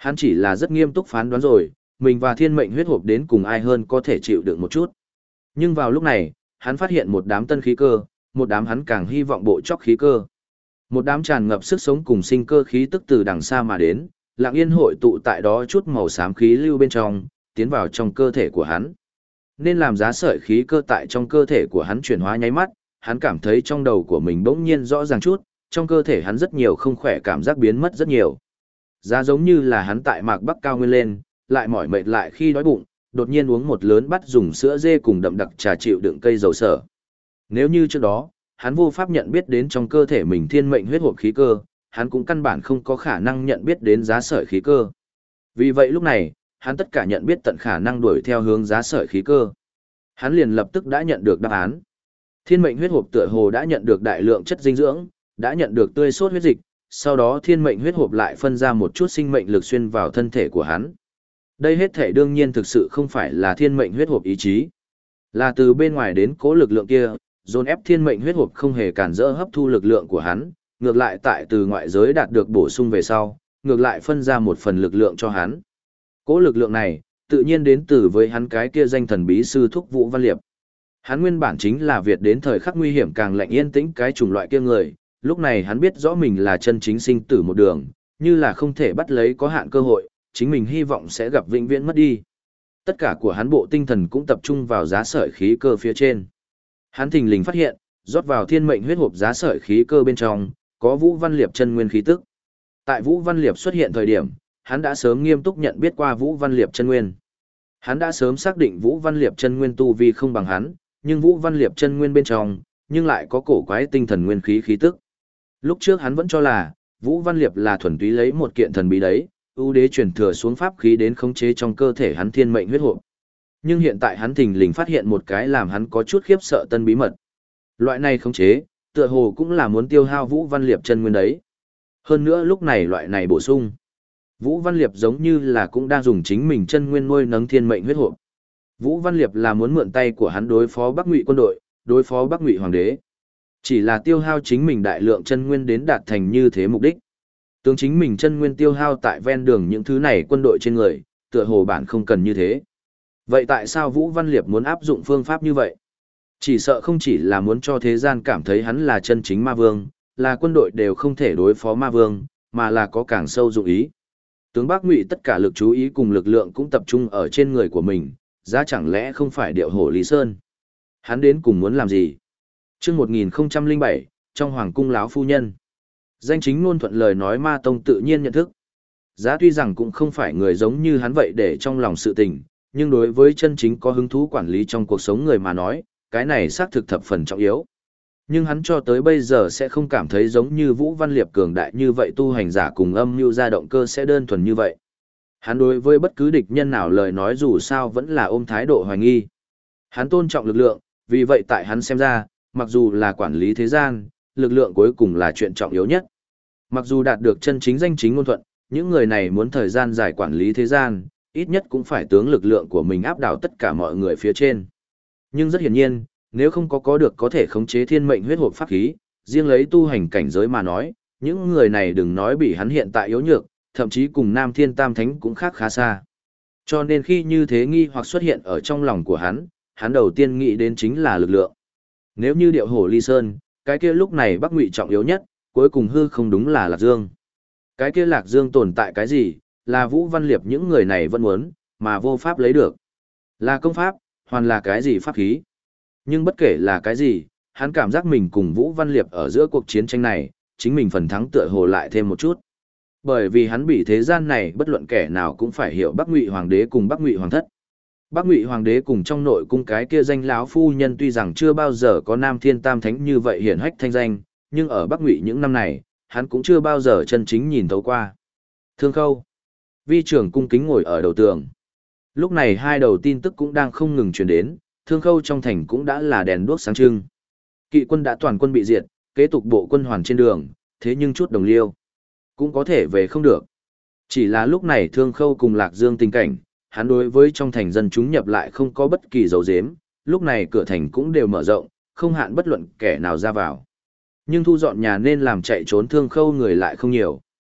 Hắn chỉ là rất nghiêm túc phán đoán rồi, mình và thiên mệnh huyết hộp đến cùng ai hơn có thể chịu đựng một chút. Nhưng vào lúc này, hắn phát hiện một đám tân khí cơ, một đám hắn càng hy vọng bộ chóc khí cơ. Một đám tràn ngập sức sống cùng sinh cơ khí tức từ đằng xa mà đến, lặng yên hội tụ tại đó chút màu xám khí lưu bên trong, tiến vào trong cơ thể của hắn. Nên làm giá sợi khí cơ tại trong cơ thể của hắn chuyển hóa nháy mắt, hắn cảm thấy trong đầu của mình bỗng nhiên rõ ràng chút, trong cơ thể hắn rất nhiều không khỏe cảm giác biến mất rất nhiều. Giá giống như là hắn tại mạc Bắc cao nguyên lên, lại mỏi mệt lại khi đói bụng, đột nhiên uống một lớn bát dùng sữa dê cùng đậm đặc trà chịu đựng cây dầu sở. Nếu như trước đó, hắn vô pháp nhận biết đến trong cơ thể mình thiên mệnh huyết hộp khí cơ, hắn cũng căn bản không có khả năng nhận biết đến giá sợi khí cơ. Vì vậy lúc này, hắn tất cả nhận biết tận khả năng đuổi theo hướng giá sợi khí cơ. Hắn liền lập tức đã nhận được đáp án. Thiên mệnh huyết hộp tựa hồ đã nhận được đại lượng chất dinh dưỡng, đã nhận được tươi sốt huyết dịch, sau đó thiên mệnh huyết hộp lại phân ra một chút sinh mệnh lực xuyên vào thân thể của hắn. Đây hết thể đương nhiên thực sự không phải là thiên mệnh huyết hộp ý chí, là từ bên ngoài đến cố lực lượng kia, dồn ép thiên mệnh huyết hộp không hề cản rỡ hấp thu lực lượng của hắn, ngược lại tại từ ngoại giới đạt được bổ sung về sau, ngược lại phân ra một phần lực lượng cho hắn. Cố lực lượng này, tự nhiên đến từ với hắn cái kia danh thần bí sư thúc Vũ Văn Liệp. Hắn nguyên bản chính là Việt đến thời khắc nguy hiểm càng lạnh yên tĩnh cái chủng loại kia người, lúc này hắn biết rõ mình là chân chính sinh tử một đường, như là không thể bắt lấy có hạn cơ hội, chính mình hy vọng sẽ gặp vĩnh viễn mất đi. Tất cả của hắn bộ tinh thần cũng tập trung vào giá sợi khí cơ phía trên. Hắn thình lình phát hiện, rót vào thiên mệnh huyết hộp giá sợi khí cơ bên trong, có Vũ Văn Liệp chân nguyên khí tức. Tại Vũ Văn Liệp xuất hiện thời điểm, hắn đã sớm nghiêm túc nhận biết qua Vũ Văn Liệp chân nguyên. Hắn đã sớm xác định Vũ Văn Liệp chân nguyên tu vi không bằng hắn, nhưng Vũ Văn Liệp chân nguyên bên trong, nhưng lại có cổ quái tinh thần nguyên khí khí tức. Lúc trước hắn vẫn cho là, Vũ Văn Liệp là thuần túy lấy một kiện thần bí đấy, ưu đế truyền thừa xuống pháp khí đến khống chế trong cơ thể hắn thiên mệnh huyết hộp. Nhưng hiện tại hắn thình lình phát hiện một cái làm hắn có chút khiếp sợ tân bí mật. Loại này khống chế, tựa hồ cũng là muốn tiêu hao Vũ Văn Liệp chân nguyên đấy. Hơn nữa lúc này loại này bổ sung. Vũ Văn Liệp giống như là cũng đang dùng chính mình chân nguyên nuôi nấng thiên mệnh huyết hộp. Vũ Văn Liệp là muốn mượn tay của hắn đối phó Bắc Ngụy quân đội, đối phó Bắc Ngụy hoàng đế. Chỉ là tiêu hao chính mình đại lượng chân nguyên đến đạt thành như thế mục đích. Tướng chính mình chân nguyên tiêu hao tại ven đường những thứ này quân đội trên người, tựa hồ bản không cần như thế. Vậy tại sao Vũ Văn Liệp muốn áp dụng phương pháp như vậy? Chỉ sợ không chỉ là muốn cho thế gian cảm thấy hắn là chân chính ma vương, là quân đội đều không thể đối phó ma vương, mà là có càng sâu dụng ý. Tướng Bắc Ngụy tất cả lực chú ý cùng lực lượng cũng tập trung ở trên người của mình, giá chẳng lẽ không phải điệu hổ Lý Sơn? Hắn đến cùng muốn làm gì? Chương 1007, trong hoàng cung láo phu nhân. Danh chính ngôn thuận lời nói Ma Tông tự nhiên nhận thức. Giá tuy rằng cũng không phải người giống như hắn vậy để trong lòng sự tình, nhưng đối với chân chính có hứng thú quản lý trong cuộc sống người mà nói, cái này xác thực thập phần trọng yếu. Nhưng hắn cho tới bây giờ sẽ không cảm thấy giống như Vũ Văn Liệp cường đại như vậy tu hành giả cùng âm mưu ra động cơ sẽ đơn thuần như vậy. Hắn đối với bất cứ địch nhân nào lời nói dù sao vẫn là ôm thái độ hoài nghi. Hắn tôn trọng lực lượng, vì vậy tại hắn xem ra, mặc dù là quản lý thế gian, lực lượng cuối cùng là chuyện trọng yếu nhất. Mặc dù đạt được chân chính danh chính ngôn thuận, những người này muốn thời gian dài quản lý thế gian, ít nhất cũng phải tướng lực lượng của mình áp đảo tất cả mọi người phía trên. Nhưng rất hiển nhiên, nếu không có được có thể khống chế thiên mệnh huyết hộp pháp khí, riêng lấy tu hành cảnh giới mà nói, những người này đừng nói bị hắn hiện tại yếu nhược, thậm chí cùng Nam Thiên Tam Thánh cũng khác khá xa. Cho nên khi như thế nghi hoặc xuất hiện ở trong lòng của hắn đầu tiên nghĩ đến chính là lực lượng. Nếu như điệu hổ Ly Sơn, cái kia lúc này Bắc Ngụy trọng yếu nhất, cuối cùng hư không đúng là Lạc Dương. Cái kia Lạc Dương tồn tại cái gì, là Vũ Văn Liệp những người này vẫn muốn, mà vô pháp lấy được. Là công pháp, hoàn là cái gì pháp khí. Nhưng bất kể là cái gì, hắn cảm giác mình cùng Vũ Văn Liệp ở giữa cuộc chiến tranh này, chính mình phần thắng tựa hồ lại thêm một chút. Bởi vì hắn bị thế gian này bất luận kẻ nào cũng phải hiểu Bắc Ngụy Hoàng đế cùng Bắc Ngụy Hoàng thất. Bắc Ngụy Hoàng đế cùng trong nội cung cái kia danh lão phu nhân tuy rằng chưa bao giờ có Nam Thiên Tam Thánh như vậy hiển hách thanh danh, nhưng ở Bắc Ngụy những năm này, hắn cũng chưa bao giờ chân chính nhìn thấu qua. Thương Khâu, vi trưởng cung kính ngồi ở đầu tường. Lúc này hai đầu tin tức cũng đang không ngừng truyền đến, Thương Khâu trong thành cũng đã là đèn đuốc sáng trưng. Kỵ quân đã toàn quân bị diệt, kế tục bộ quân hoàn trên đường, thế nhưng chút đồng liêu cũng có thể về không được. Chỉ là lúc này Thương Khâu cùng Lạc Dương tình cảnh, hắn đối với trong thành dân chúng nhập lại không có bất kỳ dấu giếm, lúc này cửa thành cũng đều mở rộng, không hạn bất luận kẻ nào ra vào. Nhưng thu dọn nhà nên làm chạy trốn Thương Khâu người lại không nhiều.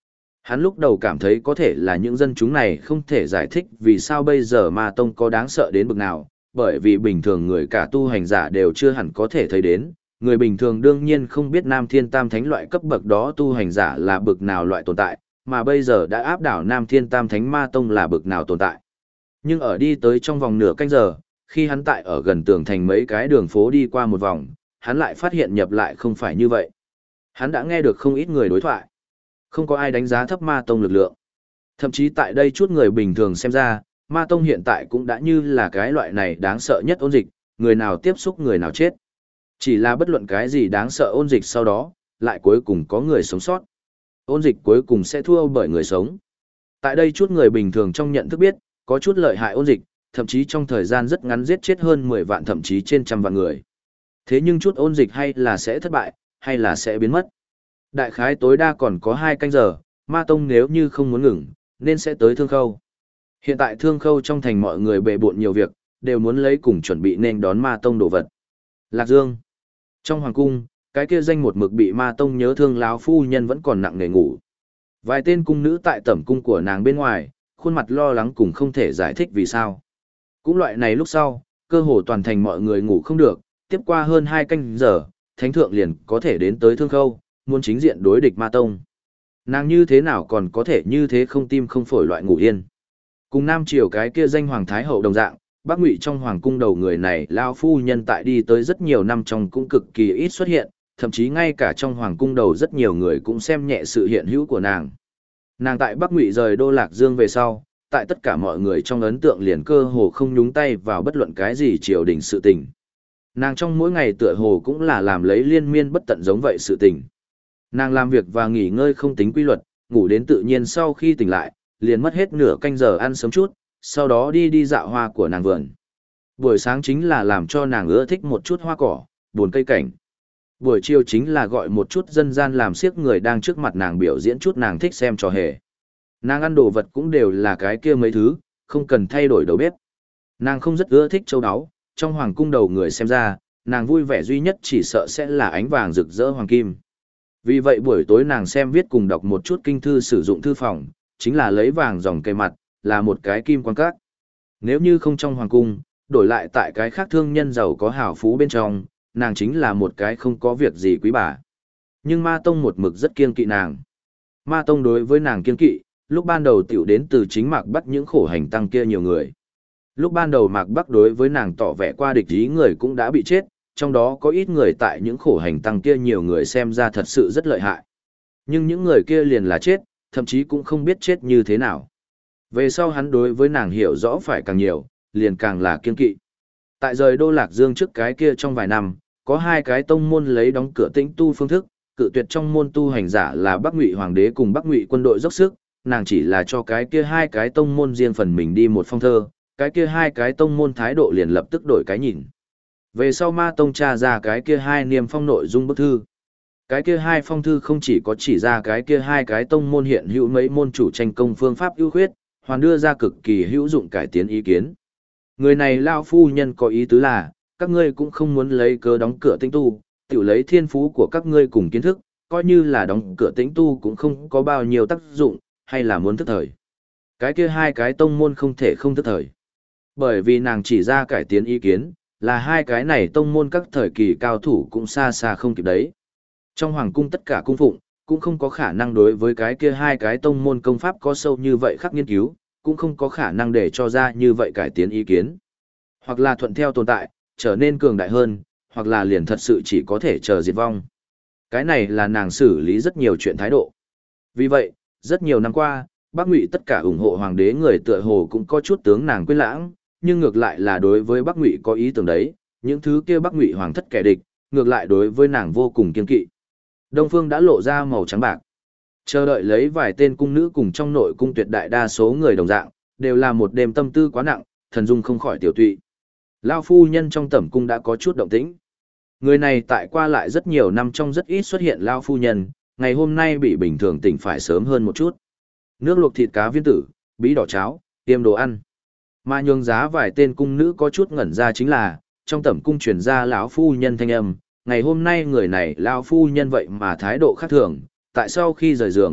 Hắn lúc đầu cảm thấy có thể là những dân chúng này không thể giải thích vì sao bây giờ ma tông có đáng sợ đến bực nào, bởi vì bình thường người cả tu hành giả đều chưa hẳn có thể thấy đến, người bình thường đương nhiên không biết Nam Thiên Tam Thánh loại cấp bậc đó tu hành giả là bực nào loại tồn tại, mà bây giờ đã áp đảo Nam Thiên Tam Thánh ma tông là bực nào tồn tại. Nhưng ở đi tới trong vòng nửa canh giờ, khi hắn tại ở gần tường thành mấy cái đường phố đi qua một vòng, hắn lại phát hiện nhập lại không phải như vậy. Hắn đã nghe được không ít người đối thoại. Không có ai đánh giá thấp ma tông lực lượng. Thậm chí tại đây chút người bình thường xem ra, ma tông hiện tại cũng đã như là cái loại này đáng sợ nhất ôn dịch, người nào tiếp xúc người nào chết. Chỉ là bất luận cái gì đáng sợ ôn dịch sau đó, lại cuối cùng có người sống sót. Ôn dịch cuối cùng sẽ thua bởi người sống. Tại đây chút người bình thường trong nhận thức biết, có chút lợi hại ôn dịch, thậm chí trong thời gian rất ngắn giết chết hơn 10 vạn thậm chí trên trăm vạn người. Thế nhưng chút ôn dịch hay là sẽ thất bại, hay là sẽ biến mất. Đại khái tối đa còn có 2 canh giờ, ma tông nếu như không muốn ngừng, nên sẽ tới Thương Khâu. Hiện tại Thương Khâu trong thành mọi người bề bộn nhiều việc, đều muốn lấy cùng chuẩn bị nên đón ma tông đồ vật. Lạc Dương. Trong hoàng cung, cái kia danh một mực bị ma tông nhớ thương lão phu nhân vẫn còn nặng nề ngủ. Vài tên cung nữ tại tẩm cung của nàng bên ngoài, khuôn mặt lo lắng cùng không thể giải thích vì sao. Cũng loại này lúc sau, cơ hồ toàn thành mọi người ngủ không được, tiếp qua hơn 2 canh giờ, thánh thượng liền có thể đến tới Thương Khâu, muốn chính diện đối địch ma tông. Nàng như thế nào còn có thể như thế không tim không phổi loại ngủ yên. Cùng Nam Triều cái kia danh hoàng thái hậu đồng dạng, Bắc Ngụy trong hoàng cung đầu người này lao phu nhân tại đi tới rất nhiều năm trong cũng cực kỳ ít xuất hiện, thậm chí ngay cả trong hoàng cung đầu rất nhiều người cũng xem nhẹ sự hiện hữu của nàng. Nàng tại Bắc Ngụy rời Đô Lạc Dương về sau, tại tất cả mọi người trong ấn tượng liền cơ hồ không nhúng tay vào bất luận cái gì triều đình sự tình. Nàng trong mỗi ngày tựa hồ cũng là làm lấy liên miên bất tận giống vậy sự tình. Nàng làm việc và nghỉ ngơi không tính quy luật, ngủ đến tự nhiên sau khi tỉnh lại, liền mất hết nửa canh giờ ăn sớm chút, sau đó đi dạo hoa của nàng vườn. Buổi sáng chính là làm cho nàng ưa thích một chút hoa cỏ, buồn cây cảnh. Buổi chiều chính là gọi một chút dân gian làm siếc người đang trước mặt nàng biểu diễn chút nàng thích xem trò hề. Nàng ăn đồ vật cũng đều là cái kia mấy thứ, không cần thay đổi đầu bếp. Nàng không rất ưa thích châu áo, trong hoàng cung đầu người xem ra, nàng vui vẻ duy nhất chỉ sợ sẽ là ánh vàng rực rỡ hoàng kim. Vì vậy buổi tối nàng xem viết cùng đọc một chút kinh thư sử dụng thư phòng, chính là lấy vàng dòng cây mặt, là một cái kim quan các. Nếu như không trong hoàng cung, đổi lại tại cái khác thương nhân giàu có hào phú bên trong, nàng chính là một cái không có việc gì quý bà. Nhưng Ma Tông một mực rất kiêng kỵ nàng. Ma Tông đối với nàng kiêng kỵ, lúc ban đầu tiểu đến từ chính Mạc Bắc những khổ hành tăng kia nhiều người. Lúc ban đầu Mạc Bắc đối với nàng tỏ vẻ qua địch ý người cũng đã bị chết, trong đó có ít người tại những khổ hành tăng kia nhiều người xem ra thật sự rất lợi hại. Nhưng những người kia liền là chết, thậm chí cũng không biết chết như thế nào. Về sau hắn đối với nàng hiểu rõ phải càng nhiều, liền càng là kiên kỵ. Tại rời Đô Lạc Dương trước cái kia trong vài năm, có 2 cái tông môn lấy đóng cửa tĩnh tu phương thức, cự tuyệt trong môn tu hành giả là Bắc Ngụy Hoàng đế cùng Bắc Ngụy quân đội dốc sức, nàng chỉ là cho cái kia 2 cái tông môn riêng phần mình đi một phong thơ, cái kia 2 cái tông môn thái độ liền lập tức đổi cái nhìn. Về sau Ma Tông tra ra cái kia 2 niêm phong nội dung bức thư. Cái kia 2 phong thư không chỉ có chỉ ra cái kia 2 cái tông môn hiện hữu mấy môn chủ tranh công phương pháp ưu khuyết, hoàn đưa ra cực kỳ hữu dụng cải tiến ý kiến. Người này lao phu nhân có ý tứ là, các ngươi cũng không muốn lấy cớ đóng cửa tĩnh tu, tự lấy thiên phú của các ngươi cùng kiến thức, coi như là đóng cửa tĩnh tu cũng không có bao nhiêu tác dụng, hay là muốn thức thời. Cái kia 2 cái tông môn không thể không thức thời. Bởi vì nàng chỉ ra cải tiến ý kiến, là 2 cái này tông môn các thời kỳ cao thủ cũng xa xa không kịp đấy. Trong hoàng cung tất cả cung phụng, cũng không có khả năng đối với cái kia 2 cái tông môn công pháp có sâu như vậy khắc nghiên cứu, cũng không có khả năng để cho ra như vậy cải tiến ý kiến. Hoặc là thuận theo tồn tại, trở nên cường đại hơn, hoặc là liền thật sự chỉ có thể chờ diệt vong. Cái này là nàng xử lý rất nhiều chuyện thái độ. Vì vậy, rất nhiều năm qua, Bắc Ngụy tất cả ủng hộ hoàng đế người tựa hồ cũng có chút tướng nàng quên lãng, nhưng ngược lại là đối với Bắc Ngụy có ý tưởng đấy, những thứ kia Bắc Ngụy hoàng thất kẻ địch, ngược lại đối với nàng vô cùng kiên kỵ. Đông phương đã lộ ra màu trắng bạc. Chờ đợi lấy vài tên cung nữ cùng trong nội cung tuyệt đại đa số người đồng dạng, đều là một đêm tâm tư quá nặng, thần dung không khỏi tiểu tụy. Lao phu nhân trong tẩm cung đã có chút động tĩnh. Người này tại qua lại rất nhiều năm trong rất ít xuất hiện Lao phu nhân, ngày hôm nay bị bình thường tỉnh phải sớm hơn một chút. Nước luộc thịt cá viên tử, bí đỏ cháo, tiêm đồ ăn. Mà nhường giá vài tên cung nữ có chút ngẩn ra chính là, trong tẩm cung truyền ra lão phu nhân thanh âm, ngày hôm nay người này lão phu nhân vậy mà thái độ khác thường, tại sau khi rời giường,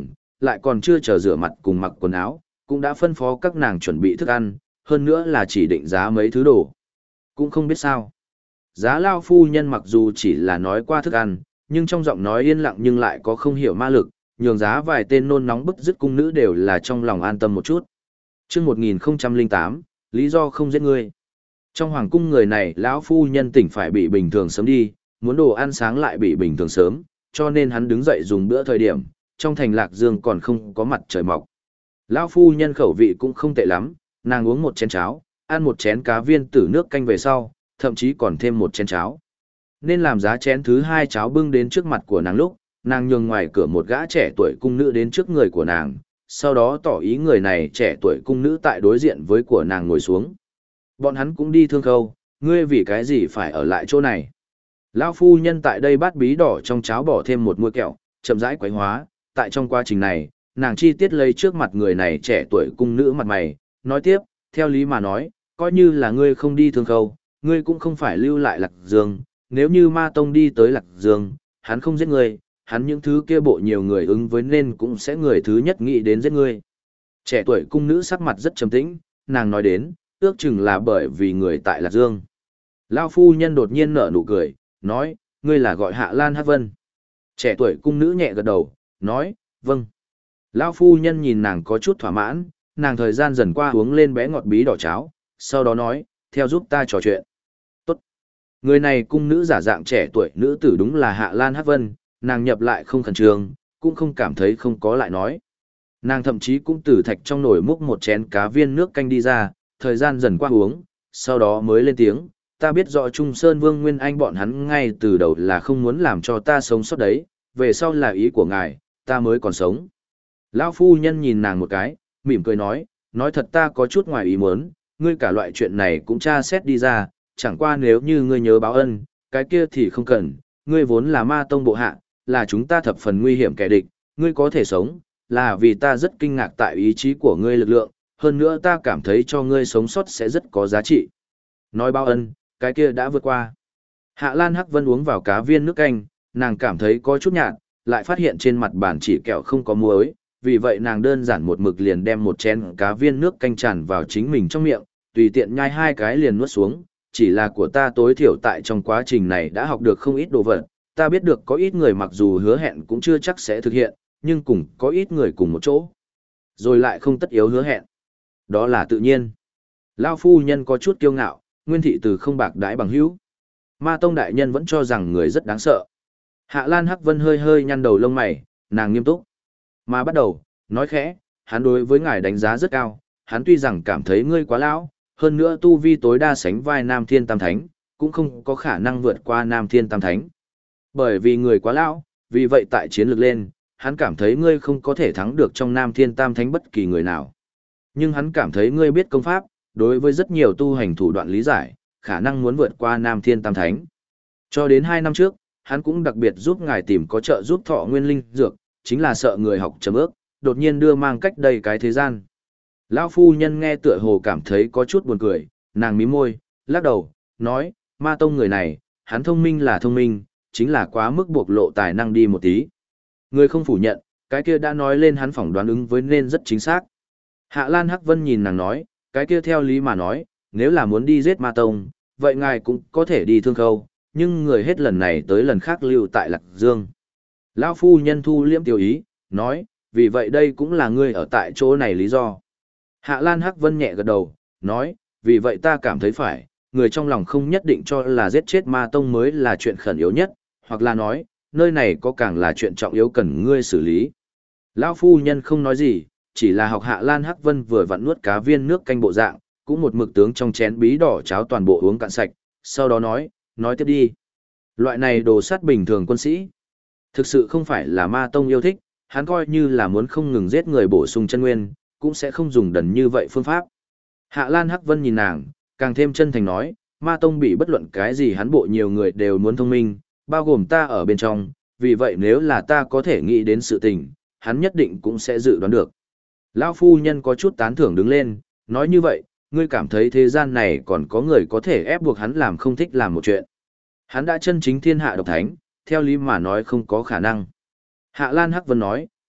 lại còn chưa chờ rửa mặt cùng mặc quần áo, cũng đã phân phó các nàng chuẩn bị thức ăn, hơn nữa là chỉ định giá mấy thứ đồ. Cũng không biết sao. Giá lao phu nhân mặc dù chỉ là nói qua thức ăn, nhưng trong giọng nói yên lặng nhưng lại có không hiểu ma lực, nhường giá vài tên nôn nóng bức dứt cung nữ đều là trong lòng an tâm một chút. Chương 1008, lý do không giết ngươi. Trong hoàng cung người này lão phu nhân tỉnh phải bị bình thường sớm đi, muốn đồ ăn sáng lại bị bình thường sớm, cho nên hắn đứng dậy dùng bữa thời điểm, trong thành Lạc Dương còn không có mặt trời mọc. Lão phu nhân khẩu vị cũng không tệ lắm, nàng uống một chén cháo, ăn một chén cá viên tử nước canh về sau, thậm chí còn thêm một chén cháo. Nên làm giá chén thứ hai cháo bưng đến trước mặt của nàng lúc, nàng nhường ngoài cửa một gã trẻ tuổi cung nữ đến trước người của nàng, sau đó tỏ ý người này trẻ tuổi cung nữ tại đối diện với của nàng ngồi xuống. Bọn hắn cũng đi thương khâu, ngươi vì cái gì phải ở lại chỗ này? Lão phu nhân tại đây bát bí đỏ trong cháo bỏ thêm một muôi kẹo, chậm rãi quấy hóa, tại trong quá trình này, nàng chi tiết lấy trước mặt người này trẻ tuổi cung nữ mặt mày, nói tiếp, theo lý mà nói, coi như là ngươi không đi thương khâu, ngươi cũng không phải lưu lại Lạc Dương, nếu như Ma Tông đi tới Lạc Dương, hắn không giết ngươi, hắn những thứ kia bộ nhiều người ứng với nên cũng sẽ người thứ nhất nghĩ đến giết ngươi. Trẻ tuổi cung nữ sắc mặt rất trầm tĩnh, nàng nói đến, ước chừng là bởi vì người tại Lạc Dương. Lao phu nhân đột nhiên nở nụ cười, nói, ngươi là gọi Hạ Lan Hắc Vân. Trẻ tuổi cung nữ nhẹ gật đầu, nói, vâng. Lao phu nhân nhìn nàng có chút thỏa mãn, nàng thời gian dần qua uống lên bé ngọt bí đỏ cháo, sau đó nói, theo giúp ta trò chuyện. Tốt. Người này cung nữ giả dạng trẻ tuổi nữ tử đúng là Hạ Lan Hắc Vân, nàng nhập lại không khẩn trương, cũng không cảm thấy không có lại nói. Nàng thậm chí cũng từ thạch trong nồi múc một chén cá viên nước canh đi ra, thời gian dần qua uống, sau đó mới lên tiếng, ta biết rõ Trung Sơn Vương Nguyên Anh bọn hắn ngay từ đầu là không muốn làm cho ta sống sót đấy, về sau là ý của ngài, ta mới còn sống. Lão phu nhân nhìn nàng một cái, mỉm cười nói thật ta có chút ngoài ý muốn, ngươi cả loại chuyện này cũng tra xét đi ra, chẳng qua nếu như ngươi nhớ báo ân, cái kia thì không cần, ngươi vốn là Ma Tông bộ hạ, là chúng ta thập phần nguy hiểm kẻ địch, ngươi có thể sống, là vì ta rất kinh ngạc tại ý chí của ngươi lực lượng, hơn nữa ta cảm thấy cho ngươi sống sót sẽ rất có giá trị. Nói báo ân, cái kia đã vượt qua. Hạ Lan Hắc Vân uống vào cá viên nước canh, nàng cảm thấy có chút nhạt, lại phát hiện trên mặt bàn chỉ kẹo không có muối, vì vậy nàng đơn giản một mực liền đem một chén cá viên nước canh tràn vào chính mình trong miệng, tùy tiện nhai hai cái liền nuốt xuống, chỉ là của ta tối thiểu tại trong quá trình này đã học được không ít đồ vật, ta biết được có ít người mặc dù hứa hẹn cũng chưa chắc sẽ thực hiện, nhưng cùng có ít người cùng một chỗ, rồi lại không tất yếu hứa hẹn. Đó là tự nhiên. Lao phu nhân có chút kiêu ngạo, Nguyên thị từ không bạc đãi bằng hữu. Ma Tông đại nhân vẫn cho rằng người rất đáng sợ. Hạ Lan Hắc Vân hơi hơi nhăn đầu lông mày, nàng nghiêm túc. Mà bắt đầu, nói khẽ, hắn đối với ngài đánh giá rất cao, hắn tuy rằng cảm thấy ngươi quá lão, hơn nữa tu vi tối đa sánh vai Nam Thiên Tam Thánh, cũng không có khả năng vượt qua Nam Thiên Tam Thánh. Bởi vì người quá lão, vì vậy tại chiến lược lên, hắn cảm thấy ngươi không có thể thắng được trong Nam Thiên Tam Thánh bất kỳ người nào. Nhưng hắn cảm thấy ngươi biết công pháp, đối với rất nhiều tu hành thủ đoạn lý giải, khả năng muốn vượt qua Nam Thiên Tam Thánh. Cho đến 2 năm trước, hắn cũng đặc biệt giúp ngài tìm có trợ giúp thọ nguyên linh dược, chính là sợ người học chấm ước, đột nhiên đưa mang cách đây cái thế gian. Lão phu nhân nghe tựa hồ cảm thấy có chút buồn cười, nàng mím môi, lắc đầu, nói, Ma Tông người này, hắn thông minh là thông minh, chính là quá mức bộc lộ tài năng đi một tí. Người không phủ nhận, cái kia đã nói lên hắn phỏng đoán ứng với nên rất chính xác. Hạ Lan Hắc Vân nhìn nàng nói, cái kia theo lý mà nói, nếu là muốn đi giết Ma Tông, vậy ngài cũng có thể đi thương khâu, nhưng người hết lần này tới lần khác lưu tại Lạc Dương. Lão phu nhân thu liễm tiêu ý, nói, vì vậy đây cũng là ngươi ở tại chỗ này lý do. Hạ Lan Hắc Vân nhẹ gật đầu, nói, vì vậy ta cảm thấy phải, người trong lòng không nhất định cho là giết chết Ma Tông mới là chuyện khẩn yếu nhất, hoặc là nói, nơi này có càng là chuyện trọng yếu cần ngươi xử lý. Lão phu nhân không nói gì, chỉ là học Hạ Lan Hắc Vân vừa vặn nuốt cá viên nước canh bộ dạng, cũng một mực tướng trong chén bí đỏ cháo toàn bộ uống cạn sạch, sau đó nói tiếp đi. Loại này đồ sát bình thường quân sĩ. Thực sự không phải là Ma Tông yêu thích, hắn coi như là muốn không ngừng giết người bổ sung chân nguyên, cũng sẽ không dùng đần như vậy phương pháp. Hạ Lan Hắc Vân nhìn nàng, càng thêm chân thành nói, Ma Tông bị bất luận cái gì hắn bộ nhiều người đều muốn thông minh, bao gồm ta ở bên trong, vì vậy nếu là ta có thể nghĩ đến sự tình, hắn nhất định cũng sẽ dự đoán được. Lão phu nhân có chút tán thưởng đứng lên, nói như vậy, ngươi cảm thấy thế gian này còn có người có thể ép buộc hắn làm không thích làm một chuyện. Hắn đã chân chính thiên hạ độc thánh, theo lý mà nói không có khả năng. Hạ Lan Hắc Vân nói,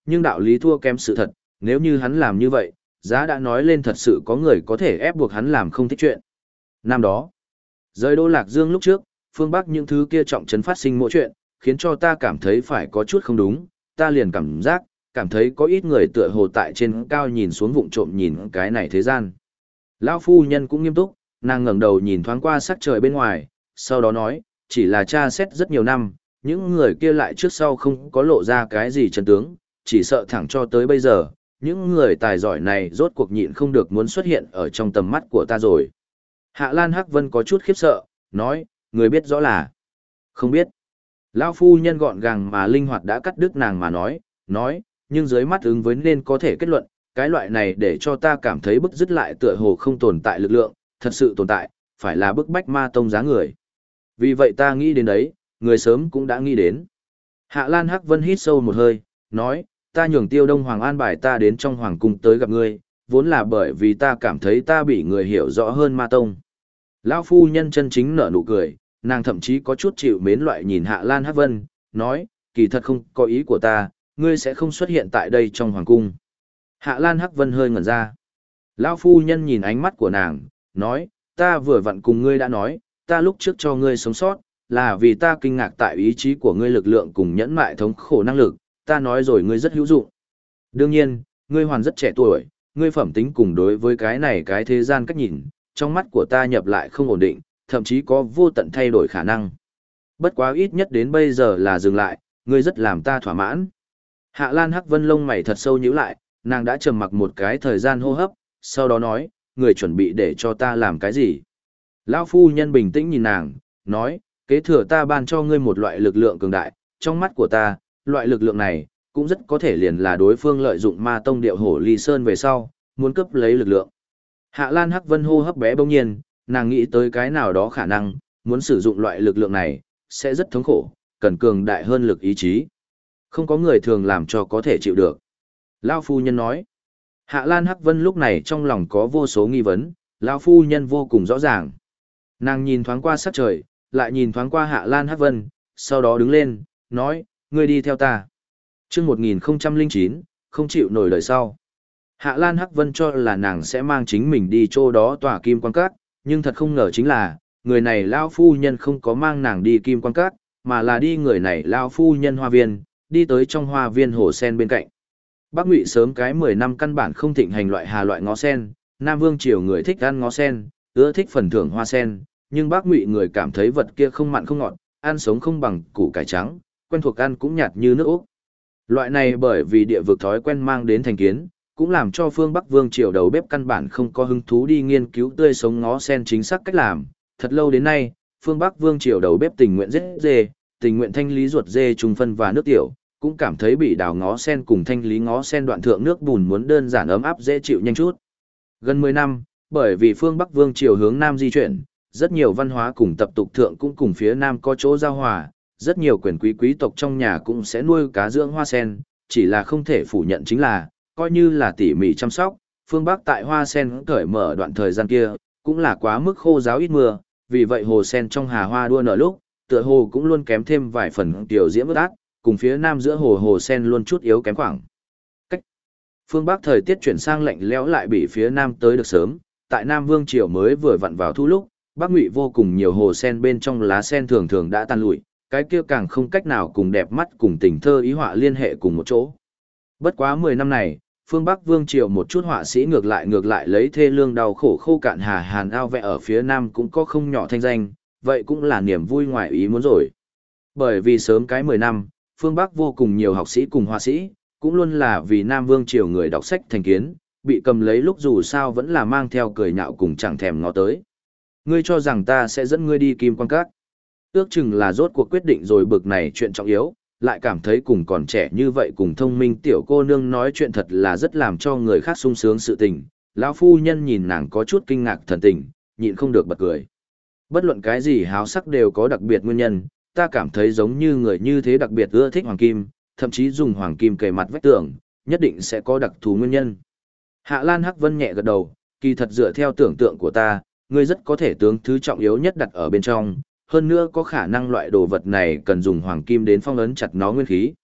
nhưng đạo lý thua kém sự thật, nếu như hắn làm như vậy, giá đã nói lên thật sự có người có thể ép buộc hắn làm không thích chuyện. Năm đó, rời Đô Lạc Dương lúc trước, phương Bắc những thứ kia trọng trấn phát sinh mỗi chuyện, khiến cho ta cảm thấy phải có chút không đúng, ta liền cảm thấy có ít người tựa hồ tại trên cao nhìn xuống vụng trộm nhìn cái này thế gian. Lão phu nhân cũng nghiêm túc, nàng ngẩng đầu nhìn thoáng qua sắc trời bên ngoài, sau đó nói, chỉ là tra xét rất nhiều năm, những người kia lại trước sau không có lộ ra cái gì chân tướng, chỉ sợ thẳng cho tới bây giờ, những người tài giỏi này rốt cuộc nhịn không được muốn xuất hiện ở trong tầm mắt của ta rồi. Hạ Lan Hắc Vân có chút khiếp sợ, nói, người biết rõ là không biết. Lão phu nhân gọn gàng mà linh hoạt đã cắt đứt nàng mà nói, nhưng dưới mắt ứng với nên có thể kết luận, cái loại này để cho ta cảm thấy bức dứt lại tựa hồ không tồn tại lực lượng, thật sự tồn tại, phải là bức bách ma tông giá người. Vì vậy ta nghĩ đến đấy, người sớm cũng đã nghĩ đến. Hạ Lan Hắc Vân hít sâu một hơi, nói, ta nhường Tiêu Đông Hoàng an bài ta đến trong hoàng cung tới gặp ngươi, vốn là bởi vì ta cảm thấy ta bị người hiểu rõ hơn ma tông. Lão phu nhân chân chính nở nụ cười, nàng thậm chí có chút chịu mến loại nhìn Hạ Lan Hắc Vân, nói, kỳ thật không có ý của ta, ngươi sẽ không xuất hiện tại đây trong hoàng cung. Hạ Lan Hắc Vân hơi ngẩn ra. Lão phu nhân nhìn ánh mắt của nàng, nói, ta vừa vặn cùng ngươi đã nói, ta lúc trước cho ngươi sống sót, là vì ta kinh ngạc tại ý chí của ngươi lực lượng cùng nhẫn mại thống khổ năng lực, ta nói rồi ngươi rất hữu dụng. Đương nhiên, ngươi hoàn rất trẻ tuổi, ngươi phẩm tính cùng đối với cái này cái thế gian cách nhìn, trong mắt của ta nhập lại không ổn định, thậm chí có vô tận thay đổi khả năng. Bất quá ít nhất đến bây giờ là dừng lại, ngươi rất làm ta thỏa mãn. Hạ Lan Hắc Vân lông mày thật sâu nhíu lại, nàng đã trầm mặc một cái thời gian hô hấp, sau đó nói, người chuẩn bị để cho ta làm cái gì? Lão phu nhân bình tĩnh nhìn nàng, nói, kế thừa ta ban cho ngươi một loại lực lượng cường đại, trong mắt của ta, loại lực lượng này, cũng rất có thể liền là đối phương lợi dụng ma tông điệu hổ ly sơn về sau, muốn cướp lấy lực lượng. Hạ Lan Hắc Vân hô hấp bé bỗng nhiên, nàng nghĩ tới cái nào đó khả năng, muốn sử dụng loại lực lượng này, sẽ rất thống khổ, cần cường đại hơn lực ý chí. Không có người thường làm cho có thể chịu được. Lão phu nhân nói, Hạ Lan Hắc Vân lúc này trong lòng có vô số nghi vấn, lão phu nhân vô cùng rõ ràng. Nàng nhìn thoáng qua sắc trời, lại nhìn thoáng qua Hạ Lan Hắc Vân, sau đó đứng lên, nói, ngươi đi theo ta. Chương 1009, không chịu nổi lời sau. Hạ Lan Hắc Vân cho là nàng sẽ mang chính mình đi chỗ đó tỏa kim quan cát, nhưng thật không ngờ chính là, người này lão phu nhân không có mang nàng đi kim quan cát, mà là đi người này lão phu nhân hoa viên, đi tới trong hoa viên hồ sen bên cạnh. Bắc Ngụy sớm cái 10 năm căn bản không thịnh hành loại hà loại ngó sen, Nam Vương triều người thích ăn ngó sen, ưa thích phần thưởng hoa sen, nhưng Bắc Ngụy người cảm thấy vật kia không mặn không ngọt, ăn sống không bằng củ cải trắng, quen thuộc ăn cũng nhạt như nước Úc. Loại này bởi vì địa vực thói quen mang đến thành kiến, cũng làm cho phương Bắc Vương triều đầu bếp căn bản không có hứng thú đi nghiên cứu tươi sống ngó sen chính xác cách làm. Thật lâu đến nay, phương Bắc Vương triều đầu bếp tình nguyện giết dê, tình nguyện thanh lý ruột dê trùng phân và nước tiểu, cũng cảm thấy bị đào ngó sen cùng thanh lý ngó sen đoạn thượng nước bùn muốn đơn giản ấm áp dễ chịu nhanh chút. Gần 10 năm, bởi vì phương Bắc Vương triều hướng Nam di chuyển, rất nhiều văn hóa cùng tập tục thượng cũng cùng phía Nam có chỗ giao hòa, rất nhiều quyền quý tộc trong nhà cũng sẽ nuôi cá dưỡng hoa sen, chỉ là không thể phủ nhận chính là, coi như là tỉ mỉ chăm sóc, phương Bắc tại hoa sen cởi mở đoạn thời gian kia, cũng là quá mức khô ráo ít mưa, vì vậy hồ sen trong hà hoa đua nở lúc, tựa hồ cũng luôn kém thêm vài phần tiểu diễm ướt át, cùng phía Nam giữa hồ sen luôn chút yếu kém khoảng cách. Phương Bắc thời tiết chuyển sang lạnh lẽo lại bị phía Nam tới được sớm, tại Nam Vương triều mới vừa vặn vào thu lúc, Bắc Ngụy vô cùng nhiều hồ sen bên trong lá sen thường thường đã tan lụi, cái kia càng không cách nào cùng đẹp mắt cùng tình thơ ý họa liên hệ cùng một chỗ. Bất quá 10 năm này, phương Bắc Vương triều một chút họa sĩ ngược lại lấy thê lương đau khổ khô cạn hà hàn ao vẽ ở phía Nam cũng có không nhỏ thanh danh, vậy cũng là niềm vui ngoài ý muốn rồi. Bởi vì sớm cái 10 năm, phương Bắc vô cùng nhiều học sĩ cùng họa sĩ, cũng luôn là vì Nam Vương triều người đọc sách thành kiến, bị cầm lấy lúc dù sao vẫn là mang theo cười nhạo cùng chẳng thèm ngó tới. Ngươi cho rằng ta sẽ dẫn ngươi đi Kim Quan Các. Ước chừng là rốt cuộc quyết định rồi bực này chuyện trọng yếu, lại cảm thấy cùng còn trẻ như vậy cùng thông minh tiểu cô nương nói chuyện thật là rất làm cho người khác sung sướng sự tình. Lão phu nhân nhìn nàng có chút kinh ngạc thần tình, nhịn không được bật cười. Bất luận cái gì háo sắc đều có đặc biệt nguyên nhân, ta cảm thấy giống như người như thế đặc biệt ưa thích hoàng kim, thậm chí dùng hoàng kim kề mặt vách tường, nhất định sẽ có đặc thù nguyên nhân. Hạ Lan Hắc Vân nhẹ gật đầu, kỳ thật dựa theo tưởng tượng của ta, ngươi rất có thể tướng thứ trọng yếu nhất đặt ở bên trong, hơn nữa có khả năng loại đồ vật này cần dùng hoàng kim đến phong ấn chặt nó nguyên khí.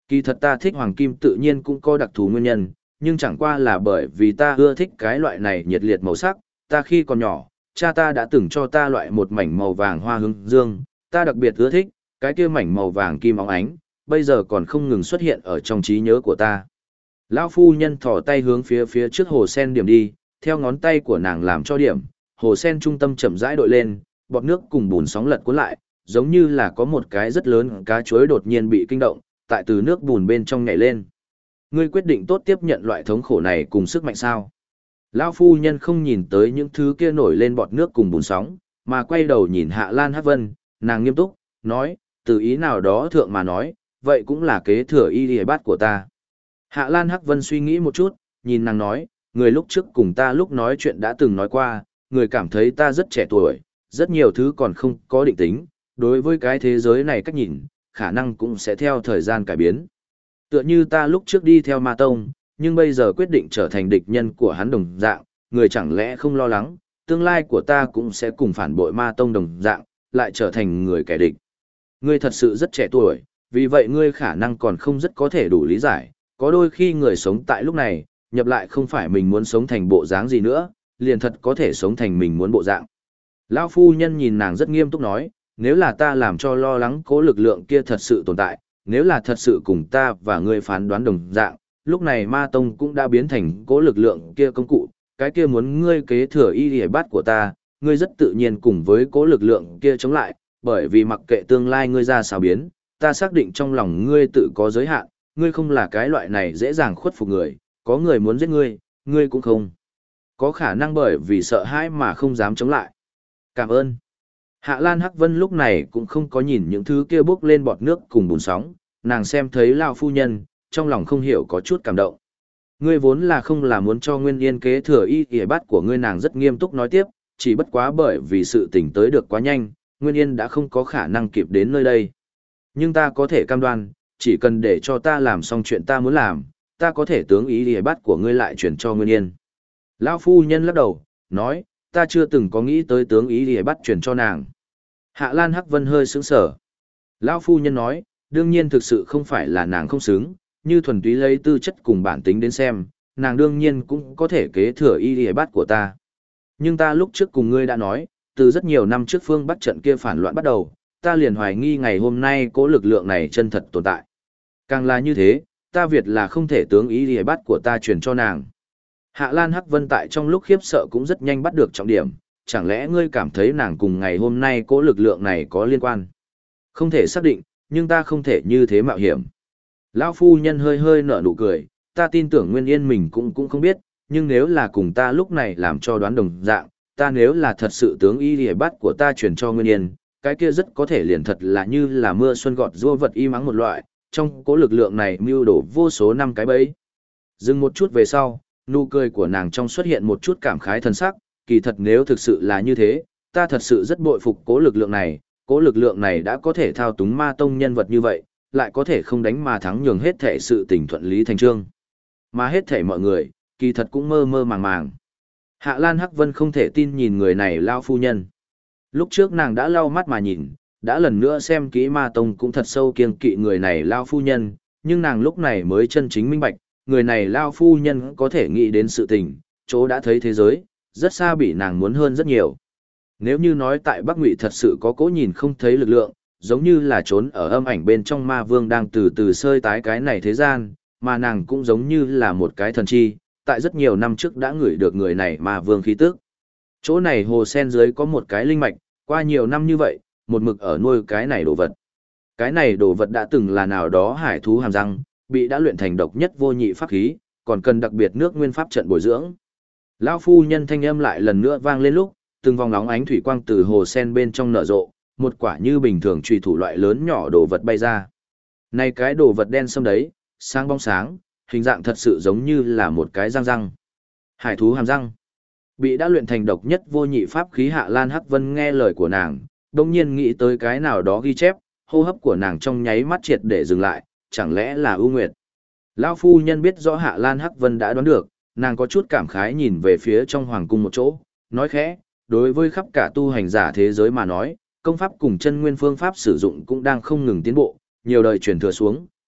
Kỳ thật ta thích hoàng kim tự nhiên cũng có đặc thù nguyên nhân, nhưng chẳng qua là bởi vì ta ưa thích cái loại này nhiệt liệt màu sắc, ta khi còn nhỏ, cha ta đã từng cho ta loại một mảnh màu vàng hoa hướng dương, ta đặc biệt ưa thích, cái kia mảnh màu vàng kim óng ánh, bây giờ còn không ngừng xuất hiện ở trong trí nhớ của ta. Lão phu nhân thò tay hướng phía trước hồ sen điểm đi, theo ngón tay của nàng làm cho điểm, hồ sen trung tâm chậm rãi đội lên, bọt nước cùng bùn sóng lật cuốn lại, giống như là có một cái rất lớn cá chuối đột nhiên bị kinh động, tại từ nước bùn bên trong nhảy lên. Ngươi quyết định tốt tiếp nhận loại thống khổ này cùng sức mạnh sao? Lão phu nhân không nhìn tới những thứ kia nổi lên bọt nước cùng bùn sóng, mà quay đầu nhìn Hạ Lan Hắc Vân, nàng nghiêm túc, nói, từ ý nào đó thượng mà nói, vậy cũng là kế thừa y lìa bát của ta. Hạ Lan Hắc Vân suy nghĩ một chút, nhìn nàng nói, người lúc trước cùng ta lúc nói chuyện đã từng nói qua, người cảm thấy ta rất trẻ tuổi, rất nhiều thứ còn không có định tính, đối với cái thế giới này cách nhìn, khả năng cũng sẽ theo thời gian cải biến. Tựa như ta lúc trước đi theo Ma Tông, nhưng bây giờ quyết định trở thành địch nhân của hắn đồng dạng, người chẳng lẽ không lo lắng, tương lai của ta cũng sẽ cùng phản bội Ma Tông đồng dạng, lại trở thành người kẻ địch. Ngươi thật sự rất trẻ tuổi, vì vậy ngươi khả năng còn không rất có thể đủ lý giải, có đôi khi người sống tại lúc này, nhập lại không phải mình muốn sống thành bộ dáng gì nữa, liền thật có thể sống thành mình muốn bộ dạng. Lão phu nhân nhìn nàng rất nghiêm túc nói, nếu là ta làm cho lo lắng cố lực lượng kia thật sự tồn tại, nếu là thật sự cùng ta và ngươi phán đoán đồng dạng, lúc này Ma Tông cũng đã biến thành cố lực lượng kia công cụ, cái kia muốn ngươi kế thừa y lìa bát của ta, ngươi rất tự nhiên cùng với cố lực lượng kia chống lại, bởi vì mặc kệ tương lai ngươi ra sao biến, ta xác định trong lòng ngươi tự có giới hạn, ngươi không là cái loại này dễ dàng khuất phục người, có người muốn giết ngươi, ngươi cũng không. Có khả năng bởi vì sợ hãi mà không dám chống lại. Cảm ơn. Hạ Lan Hắc Vân lúc này cũng không có nhìn những thứ kia bốc lên bọt nước cùng bùn sóng, nàng xem thấy Lão phu nhân, trong lòng không hiểu có chút cảm động. Ngươi vốn là không là muốn cho Nguyên Yên kế thừa y y bát của ngươi, nàng rất nghiêm túc nói tiếp, chỉ bất quá bởi vì sự tỉnh tới được quá nhanh, Nguyên Yên đã không có khả năng kịp đến nơi đây. Nhưng ta có thể cam đoan, chỉ cần để cho ta làm xong chuyện ta muốn làm, ta có thể tướng y y bát của ngươi lại chuyển cho Nguyên Yên. Lão phu nhân lắc đầu, nói, ta chưa từng có nghĩ tới tướng y y bát chuyển cho nàng. Hạ Lan Hắc Vân hơi sững sờ. Lão phu nhân nói, đương nhiên thực sự không phải là nàng không xứng, như thuần túy lấy tư chất cùng bản tính đến xem, nàng đương nhiên cũng có thể kế thừa y lìa bát của ta. Nhưng ta lúc trước cùng ngươi đã nói, từ rất nhiều năm trước phương Bắc trận kia phản loạn bắt đầu, ta liền hoài nghi ngày hôm nay cố lực lượng này chân thật tồn tại. Càng là như thế, ta Việt là không thể tướng y lìa bát của ta truyền cho nàng. Hạ Lan Hắc Vân tại trong lúc khiếp sợ cũng rất nhanh bắt được trọng điểm, chẳng lẽ ngươi cảm thấy nàng cùng ngày hôm nay cố lực lượng này có liên quan? Không thể xác định, nhưng ta không thể như thế mạo hiểm. Lão phu nhân hơi hơi nở nụ cười, ta tin tưởng Nguyên Yên mình cũng không biết, nhưng nếu là cùng ta lúc này làm cho đoán đồng dạng, ta nếu là thật sự tướng y lìa bát của ta truyền cho Nguyên Yên, cái kia rất có thể liền thật là như là mưa xuân gọt rua vật y mắng một loại, trong cố lực lượng này mưu đổ vô số năm cái bẫy. Dừng một chút về sau, nụ cười của nàng trong xuất hiện một chút cảm khái thân sắc, kỳ thật nếu thực sự là như thế, ta thật sự rất bội phục cố lực lượng này đã có thể thao túng Ma Tông nhân vật như vậy, lại có thể không đánh mà thắng nhường hết thể sự tình thuận lý thành trương. Mà hết thể mọi người, kỳ thật cũng mơ mơ màng màng. Hạ Lan Hắc Vân không thể tin nhìn người này lão phu nhân. Lúc trước nàng đã lau mắt mà nhìn, đã lần nữa xem kỹ Ma Tông cũng thật sâu kiêng kỵ người này lão phu nhân, nhưng nàng lúc này mới chân chính minh bạch, người này lão phu nhân có thể nghĩ đến sự tình, chỗ đã thấy thế giới, rất xa bị nàng muốn hơn rất nhiều. Nếu như nói tại Bắc Ngụy thật sự có cố nhìn không thấy lực lượng, giống như là trốn ở âm ảnh bên trong ma vương đang từ từ sơi tái cái này thế gian, mà nàng cũng giống như là một cái thần chi, tại rất nhiều năm trước đã ngửi được người này ma vương khí tức. Chỗ này hồ sen dưới có một cái linh mạch, qua nhiều năm như vậy, một mực ở nuôi cái này đồ vật. Cái này đồ vật đã từng là nào đó hải thú hàm răng, bị đã luyện thành độc nhất vô nhị pháp khí, còn cần đặc biệt nước nguyên pháp trận bồi dưỡng. Lão phu nhân thanh âm lại lần nữa vang lên lúc, từng vòng nóng ánh thủy quang từ hồ sen bên trong nở rộ, một quả như bình thường chùy thủ loại lớn nhỏ đồ vật bay ra. Này cái đồ vật đen sẫm đấy, sáng bóng sáng, hình dạng thật sự giống như là một cái răng răng. Hải thú hàm răng. Bị đã luyện thành độc nhất vô nhị pháp khí Hạ Lan Hắc Vân nghe lời của nàng, đồng nhiên nghĩ tới cái nào đó ghi chép, hô hấp của nàng trong nháy mắt triệt để dừng lại, chẳng lẽ là ưu nguyệt. Lão phu nhân biết rõ Hạ Lan Hắc Vân đã đoán được, nàng có chút cảm khái nhìn về phía trong hoàng cung một chỗ, nói khẽ, đối với khắp cả tu hành giả thế giới mà nói, công pháp cùng chân nguyên phương pháp sử dụng cũng đang không ngừng tiến bộ, nhiều đời truyền thừa xuống,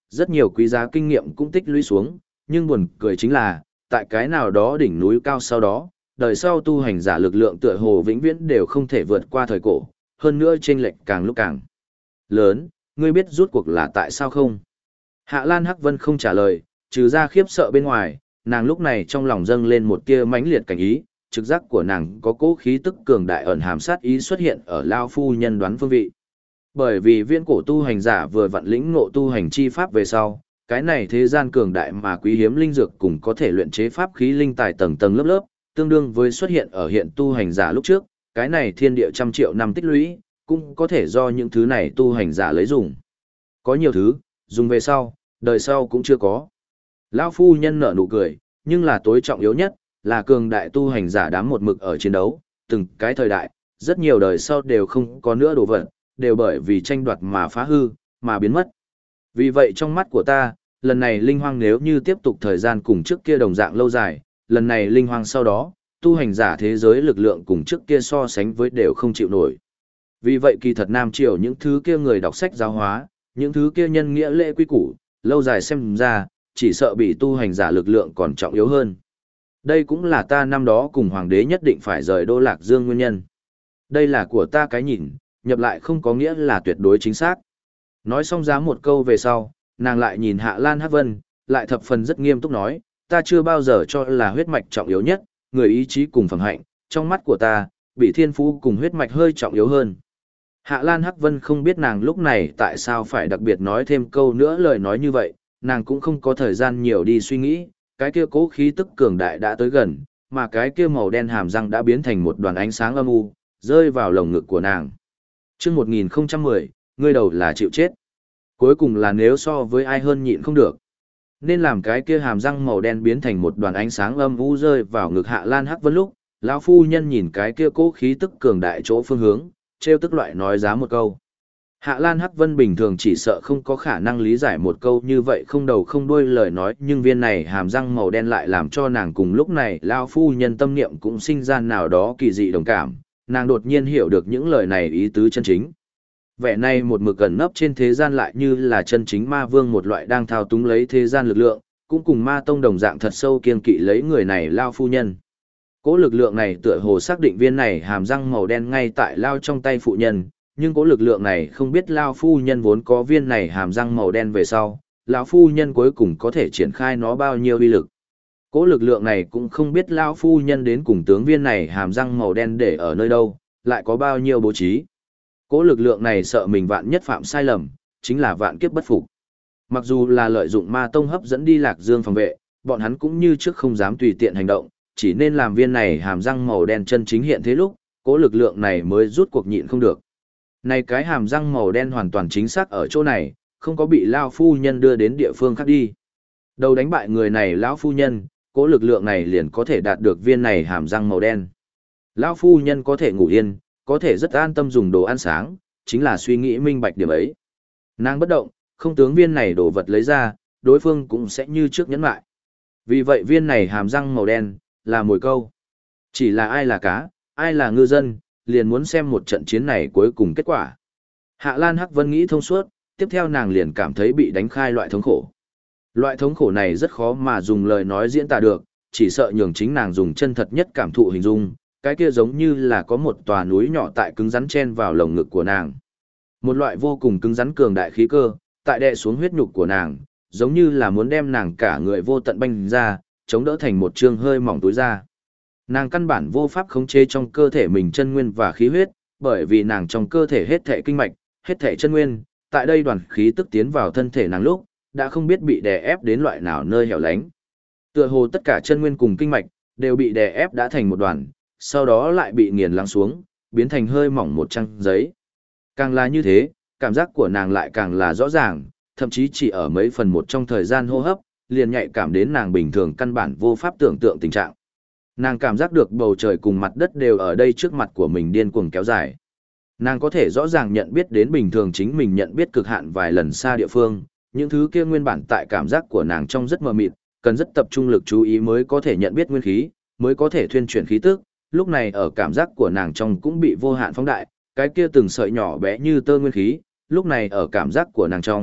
Rất nhiều quý giá kinh nghiệm cũng tích lũy xuống, nhưng buồn cười chính là, tại cái nào đó đỉnh núi cao sau đó, đời sau tu hành giả lực lượng tựa hồ vĩnh viễn đều không thể vượt qua thời cổ, hơn nữa chênh lệch càng lúc càng lớn, ngươi biết rút cuộc là tại sao không? Hạ Lan Hắc Vân không trả lời, trừ ra khiếp sợ bên ngoài, nàng lúc này trong lòng dâng lên một tia mãnh liệt cảnh ý, trực giác của nàng có cố khí tức cường đại ẩn hàm sát ý xuất hiện ở Lao phu nhân đoán phương vị. Bởi vì viễn cổ tu hành giả vừa vặn lĩnh ngộ tu hành chi pháp về sau, cái này thế gian cường đại mà quý hiếm linh dược cùng có thể luyện chế pháp khí linh tài tầng tầng lớp lớp, tương đương với xuất hiện ở hiện tu hành giả lúc trước, cái này thiên địa trăm triệu năm tích lũy, cũng có thể do những thứ này tu hành giả lấy dùng. Có nhiều thứ, dùng về sau, đời sau cũng chưa có. Lão phu nhân nở nụ cười, nhưng là tối trọng yếu nhất, là cường đại tu hành giả đám một mực ở chiến đấu, từng cái thời đại, rất nhiều đời sau đều không có nữa đồ vật, đều bởi vì tranh đoạt mà phá hư, mà biến mất. Vì vậy trong mắt của ta, lần này linh hoang nếu như tiếp tục thời gian cùng trước kia đồng dạng lâu dài, lần này linh hoang sau đó, tu hành giả thế giới lực lượng cùng trước kia so sánh với đều không chịu nổi. Vì vậy kỳ thật Nam Triều những thứ kia người đọc sách giáo hóa, những thứ kia nhân nghĩa lễ quy củ, lâu dài xem ra, chỉ sợ bị tu hành giả lực lượng còn trọng yếu hơn. Đây cũng là ta năm đó cùng hoàng đế nhất định phải rời Đô Lạc Dương nguyên nhân. Đây là của ta cái nhìn, nhập lại không có nghĩa là tuyệt đối chính xác. Nói xong giá một câu về sau, nàng lại nhìn Hạ Lan Hắc Vân, lại thập phần rất nghiêm túc nói, ta chưa bao giờ cho là huyết mạch trọng yếu nhất, người ý chí cùng phẩm hạnh, trong mắt của ta, bị thiên phú cùng huyết mạch hơi trọng yếu hơn. Hạ Lan Hắc Vân không biết nàng lúc này tại sao phải đặc biệt nói thêm câu nữa lời nói như vậy, nàng cũng không có thời gian nhiều đi suy nghĩ, cái kia cố khí tức cường đại đã tới gần, mà cái kia màu đen hàm răng đã biến thành một đoàn ánh sáng âm u, rơi vào lồng ngực của nàng. Trước 1010, ngươi đầu là chịu chết. Cuối cùng là nếu so với ai hơn nhịn không được. Nên làm cái kia hàm răng màu đen biến thành một đoàn ánh sáng âm u rơi vào ngực Hạ Lan Hắc Vân lúc, lão phu nhân nhìn cái kia cố khí tức cường đại chỗ phương hướng, trêu tức loại nói giá một câu. Hạ Lan Hắc Vân bình thường chỉ sợ không có khả năng lý giải một câu như vậy không đầu không đuôi lời nói, nhưng viên này hàm răng màu đen lại làm cho nàng cùng lúc này lão phu nhân tâm niệm cũng sinh ra nào đó kỳ dị đồng cảm, nàng đột nhiên hiểu được những lời này ý tứ chân chính. Vẻ này một mực gần nấp trên thế gian lại như là chân chính ma vương một loại đang thao túng lấy thế gian lực lượng, cũng cùng ma tông đồng dạng thật sâu kiên kỵ lấy người này lao phu nhân. Cỗ lực lượng này tựa hồ xác định viên này hàm răng màu đen ngay tại lao trong tay phụ nhân, nhưng cỗ lực lượng này không biết lao phu nhân vốn có viên này hàm răng màu đen về sau, lão phu nhân cuối cùng có thể triển khai nó bao nhiêu uy lực. Cỗ lực lượng này cũng không biết lão phu nhân đến cùng tướng viên này hàm răng màu đen để ở nơi đâu, lại có bao nhiêu bố trí. Cỗ lực lượng này sợ mình vạn nhất phạm sai lầm, chính là vạn kiếp bất phục. Mặc dù là lợi dụng ma tông hấp dẫn đi Lạc Dương phòng vệ, bọn hắn cũng như trước không dám tùy tiện hành động, chỉ nên làm viên này hàm răng màu đen chân chính hiện thế lúc, cỗ lực lượng này mới rút cuộc nhịn không được. Này cái hàm răng màu đen hoàn toàn chính xác ở chỗ này, không có bị lao phu nhân đưa đến địa phương khác đi. Đầu đánh bại người này lão phu nhân, cỗ lực lượng này liền có thể đạt được viên này hàm răng màu đen. Lão phu nhân có thể ngủ yên, có thể rất an tâm dùng đồ ăn sáng, chính là suy nghĩ minh bạch điểm ấy. Nàng bất động, không tướng viên này đồ vật lấy ra, đối phương cũng sẽ như trước nhẫn lại. Vì vậy viên này hàm răng màu đen, là mồi câu. Chỉ là ai là cá, ai là ngư dân, liền muốn xem một trận chiến này cuối cùng kết quả. Hạ Lan Hắc Vân nghĩ thông suốt, tiếp theo nàng liền cảm thấy bị đánh khai loại thống khổ. Loại thống khổ này rất khó mà dùng lời nói diễn tả được, chỉ sợ nhường chính nàng dùng chân thật nhất cảm thụ hình dung, cái kia giống như là có một tòa núi nhỏ tại cứng rắn chen vào lồng ngực của nàng. Một loại vô cùng cứng rắn cường đại khí cơ, tại đè xuống huyết nhục của nàng, giống như là muốn đem nàng cả người vô tận banh ra, chống đỡ thành một trương hơi mỏng túi da. Nàng căn bản vô pháp khống chế trong cơ thể mình chân nguyên và khí huyết, bởi vì nàng trong cơ thể hết thảy kinh mạch, hết thảy chân nguyên, tại đây đoàn khí tức tiến vào thân thể nàng lúc, đã không biết bị đè ép đến loại nào nơi hẻo lánh. Tựa hồ tất cả chân nguyên cùng kinh mạch đều bị đè ép đã thành một đoàn, sau đó lại bị nghiền lắng xuống, biến thành hơi mỏng một trang giấy. Càng là như thế, cảm giác của nàng lại càng là rõ ràng, thậm chí chỉ ở mấy phần một trong thời gian hô hấp, liền nhạy cảm đến nàng bình thường căn bản vô pháp tưởng tượng tình trạng. Nàng cảm giác được bầu trời cùng mặt đất đều ở đây trước mặt của mình điên cuồng kéo dài. Nàng có thể rõ ràng nhận biết đến bình thường chính mình nhận biết cực hạn vài lần xa địa phương, những thứ kia nguyên bản tại cảm giác của nàng trong rất mờ mịt, cần rất tập trung lực chú ý mới có thể nhận biết nguyên khí, mới có thể thuyên chuyển khí tức, lúc này ở cảm giác của nàng trong cũng bị vô hạn phóng đại, cái kia từng sợi nhỏ bé như tơ nguyên khí, lúc này ở cảm giác của nàng trong,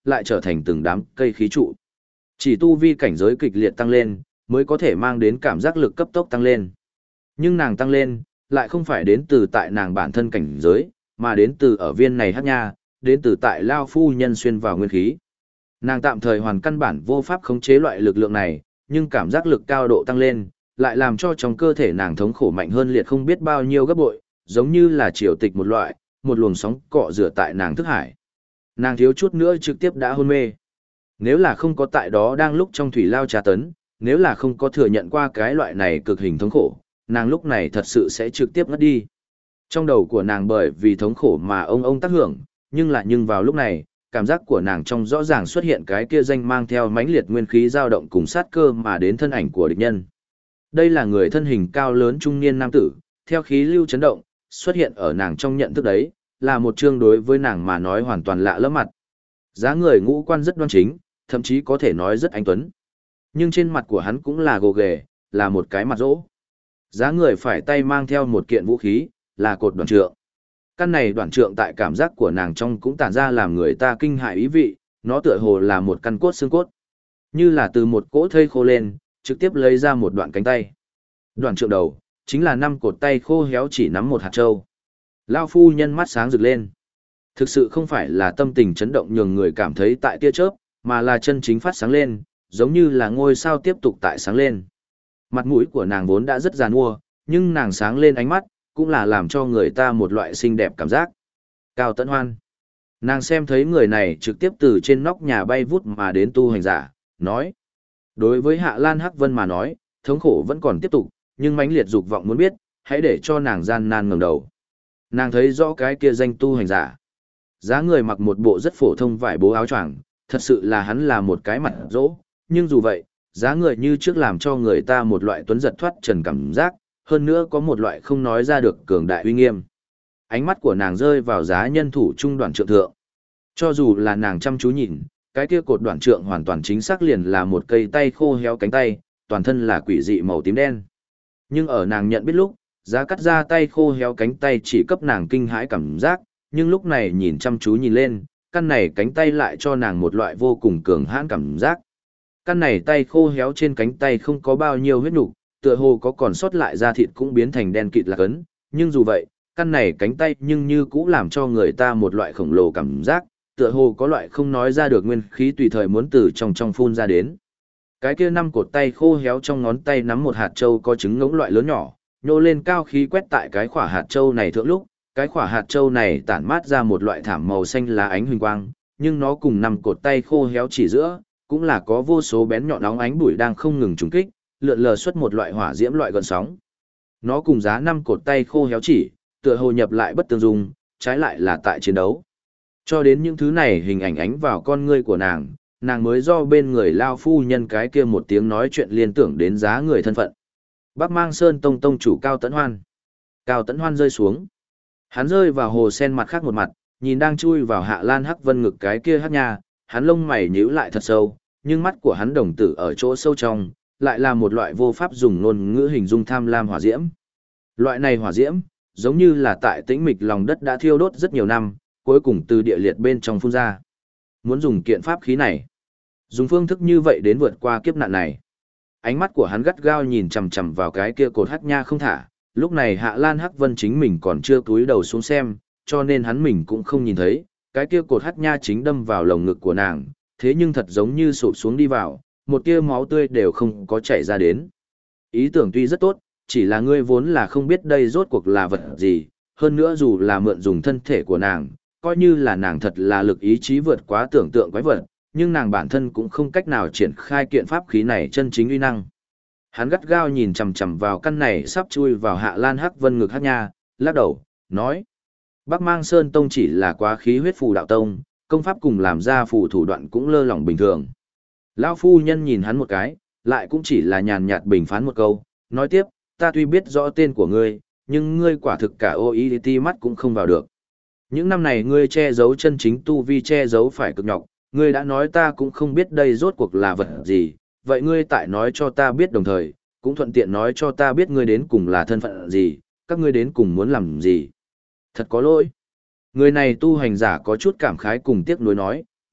lại trở thành từng đám cây khí trụ. Chỉ tu vi cảnh giới kịch liệt tăng lên, mới có thể mang đến cảm giác lực cấp tốc tăng lên. Nhưng nàng tăng lên, lại không phải đến từ tại nàng bản thân cảnh giới, mà đến từ ở viên này hắc nha, đến từ tại Lao phu nhân xuyên vào nguyên khí. Nàng tạm thời hoàn căn bản vô pháp khống chế loại lực lượng này, nhưng cảm giác lực cao độ tăng lên, lại làm cho trong cơ thể nàng thống khổ mạnh hơn liệt không biết bao nhiêu gấp bội, giống như là triều tịch một loại, một luồng sóng cọ rửa tại nàng thức hải. Nàng thiếu chút nữa trực tiếp đã hôn mê. Nếu là không có tại đó đang lúc trong thủy lao trà tấn, nếu là không có thừa nhận qua cái loại này cực hình thống khổ, nàng lúc này thật sự sẽ trực tiếp ngất đi. Trong đầu của nàng bởi vì thống khổ mà ông tác hưởng, nhưng vào lúc này, cảm giác của nàng trong rõ ràng xuất hiện cái kia danh mang theo mãnh liệt nguyên khí dao động cùng sát cơ mà đến thân ảnh của địch nhân. Đây là người thân hình cao lớn trung niên nam tử, theo khí lưu chấn động, xuất hiện ở nàng trong nhận thức đấy, là một chương đối với nàng mà nói hoàn toàn lạ lẫm mặt. Giá người ngũ quan rất đoan chính, thậm chí có thể nói rất anh tuấn. Nhưng trên mặt của hắn cũng là gồ ghề, là một cái mặt rỗ. Giá người phải tay mang theo một kiện vũ khí, là cột đoạn trượng. Căn này đoạn trượng tại cảm giác của nàng trong cũng tản ra làm người ta kinh hại ý vị, nó tựa hồ là một căn cốt xương cốt. Như là từ một cỗ thây khô lên, trực tiếp lấy ra một đoạn cánh tay. Đoạn trượng đầu, chính là 5 cột tay khô héo chỉ nắm một hạt châu. Lao phu nhân mắt sáng rực lên. Thực sự không phải là tâm tình chấn động nhường người cảm thấy tại tia chớp, mà là chân chính phát sáng lên, giống như là ngôi sao tiếp tục tại sáng lên. Mặt mũi của nàng vốn đã rất giàn mua, nhưng nàng sáng lên ánh mắt, cũng là làm cho người ta một loại xinh đẹp cảm giác. Cao Tấn Hoan. Nàng xem thấy người này trực tiếp từ trên nóc nhà bay vút mà đến tu hành giả, nói. Đối với Hạ Lan Hắc Vân mà nói, thống khổ vẫn còn tiếp tục, nhưng mãnh liệt dục vọng muốn biết, hãy để cho nàng gian nan ngẩng đầu. Nàng thấy rõ cái kia danh tu hành giả. Giá người mặc một bộ rất phổ thông vải bố áo choàng, thật sự là hắn là một cái mặt rỗ, nhưng dù vậy, giá người như trước làm cho người ta một loại tuấn giật thoát trần cảm giác, hơn nữa có một loại không nói ra được cường đại uy nghiêm. Ánh mắt của nàng rơi vào giá nhân thủ trung đoạn trượng thượng. Cho dù là nàng chăm chú nhìn, cái kia cột đoạn trượng hoàn toàn chính xác liền là một cây tay khô héo cánh tay, toàn thân là quỷ dị màu tím đen. Nhưng ở nàng nhận biết lúc, giá cắt ra tay khô héo cánh tay chỉ cấp nàng kinh hãi cảm giác, nhưng lúc này nhìn chăm chú nhìn lên, căn này cánh tay lại cho nàng một loại vô cùng cường hãn cảm giác. Căn này tay khô héo trên cánh tay không có bao nhiêu huyết nục, tựa hồ có còn sót lại da thịt cũng biến thành đen kịt lạc ấn, nhưng dù vậy, căn này cánh tay nhưng như cũng làm cho người ta một loại khổng lồ cảm giác, tựa hồ có loại không nói ra được nguyên khí tùy thời muốn từ trong phun ra đến. Cái kia 5 cột tay khô héo trong ngón tay nắm một hạt châu có trứng ngỗng loại lớn nhỏ, nhô lên cao khí quét tại cái khỏa hạt châu này thượng lúc, cái khỏa hạt châu này tản mát ra một loại thảm màu xanh lá ánh huỳnh quang, nhưng nó cùng 5 cột tay khô héo chỉ giữa, cũng là có vô số bén nhọn óng ánh bụi đang không ngừng trùng kích, lượn lờ xuất một loại hỏa diễm loại gợn sóng. Nó cùng giá 5 cột tay khô héo chỉ, tựa hồ nhập lại bất tương dung, trái lại là tại chiến đấu. Cho đến những thứ này hình ảnh ánh vào con ngươi của nàng mới do bên người Lao phu nhân cái kia một tiếng nói chuyện liên tưởng đến giá người thân phận. Bắc Mang Sơn Tông tông chủ Cao Tấn Hoan. Cao Tấn Hoan rơi xuống. Hắn rơi vào hồ sen mặt khác một mặt, nhìn đang chui vào Hạ Lan Hắc Vân ngực cái kia hắc nha, hắn lông mày nhíu lại thật sâu, nhưng mắt của hắn đồng tử ở chỗ sâu trong, lại là một loại vô pháp dùng ngôn ngữ hình dung tham lam hỏa diễm. Loại này hỏa diễm, giống như là tại tĩnh mịch lòng đất đã thiêu đốt rất nhiều năm, cuối cùng từ địa liệt bên trong phun ra. Muốn dùng kiện pháp khí này, dùng phương thức như vậy đến vượt qua kiếp nạn này. Ánh mắt của hắn gắt gao nhìn chằm chằm vào cái kia cột hắc nha không thả, lúc này Hạ Lan Hắc Vân chính mình còn chưa cúi đầu xuống xem, cho nên hắn mình cũng không nhìn thấy, cái kia cột hắc nha chính đâm vào lồng ngực của nàng, thế nhưng thật giống như sụp xuống đi vào, một tia máu tươi đều không có chảy ra đến. Ý tưởng tuy rất tốt, chỉ là ngươi vốn là không biết đây rốt cuộc là vật gì, hơn nữa dù là mượn dùng thân thể của nàng, coi như là nàng thật là lực ý chí vượt quá tưởng tượng quái vật, nhưng nàng bản thân cũng không cách nào triển khai kiện pháp khí này chân chính uy năng. Hắn gắt gao nhìn chằm chằm vào căn này sắp chui vào Hạ Lan Hắc Vân ngực hắc nha, lắc đầu, nói: Bắc Mang Sơn Tông chỉ là quá khí huyết phù đạo tông, công pháp cùng làm ra phù thủ đoạn cũng lơ lỏng bình thường. Lão phu nhân nhìn hắn một cái, lại cũng chỉ là nhàn nhạt bình phán một câu, nói tiếp: ta tuy biết rõ tên của ngươi, nhưng ngươi quả thực cả OIT mắt cũng không vào được. Những năm này ngươi che giấu chân chính tu vi che giấu phải cực nhọc, ngươi đã nói ta cũng không biết đây rốt cuộc là vật gì, vậy ngươi tại nói cho ta biết đồng thời, cũng thuận tiện nói cho ta biết ngươi đến cùng là thân phận gì, các ngươi đến cùng muốn làm gì. Thật có lỗi. Người này tu hành giả có chút cảm khái cùng tiếc nuối nói,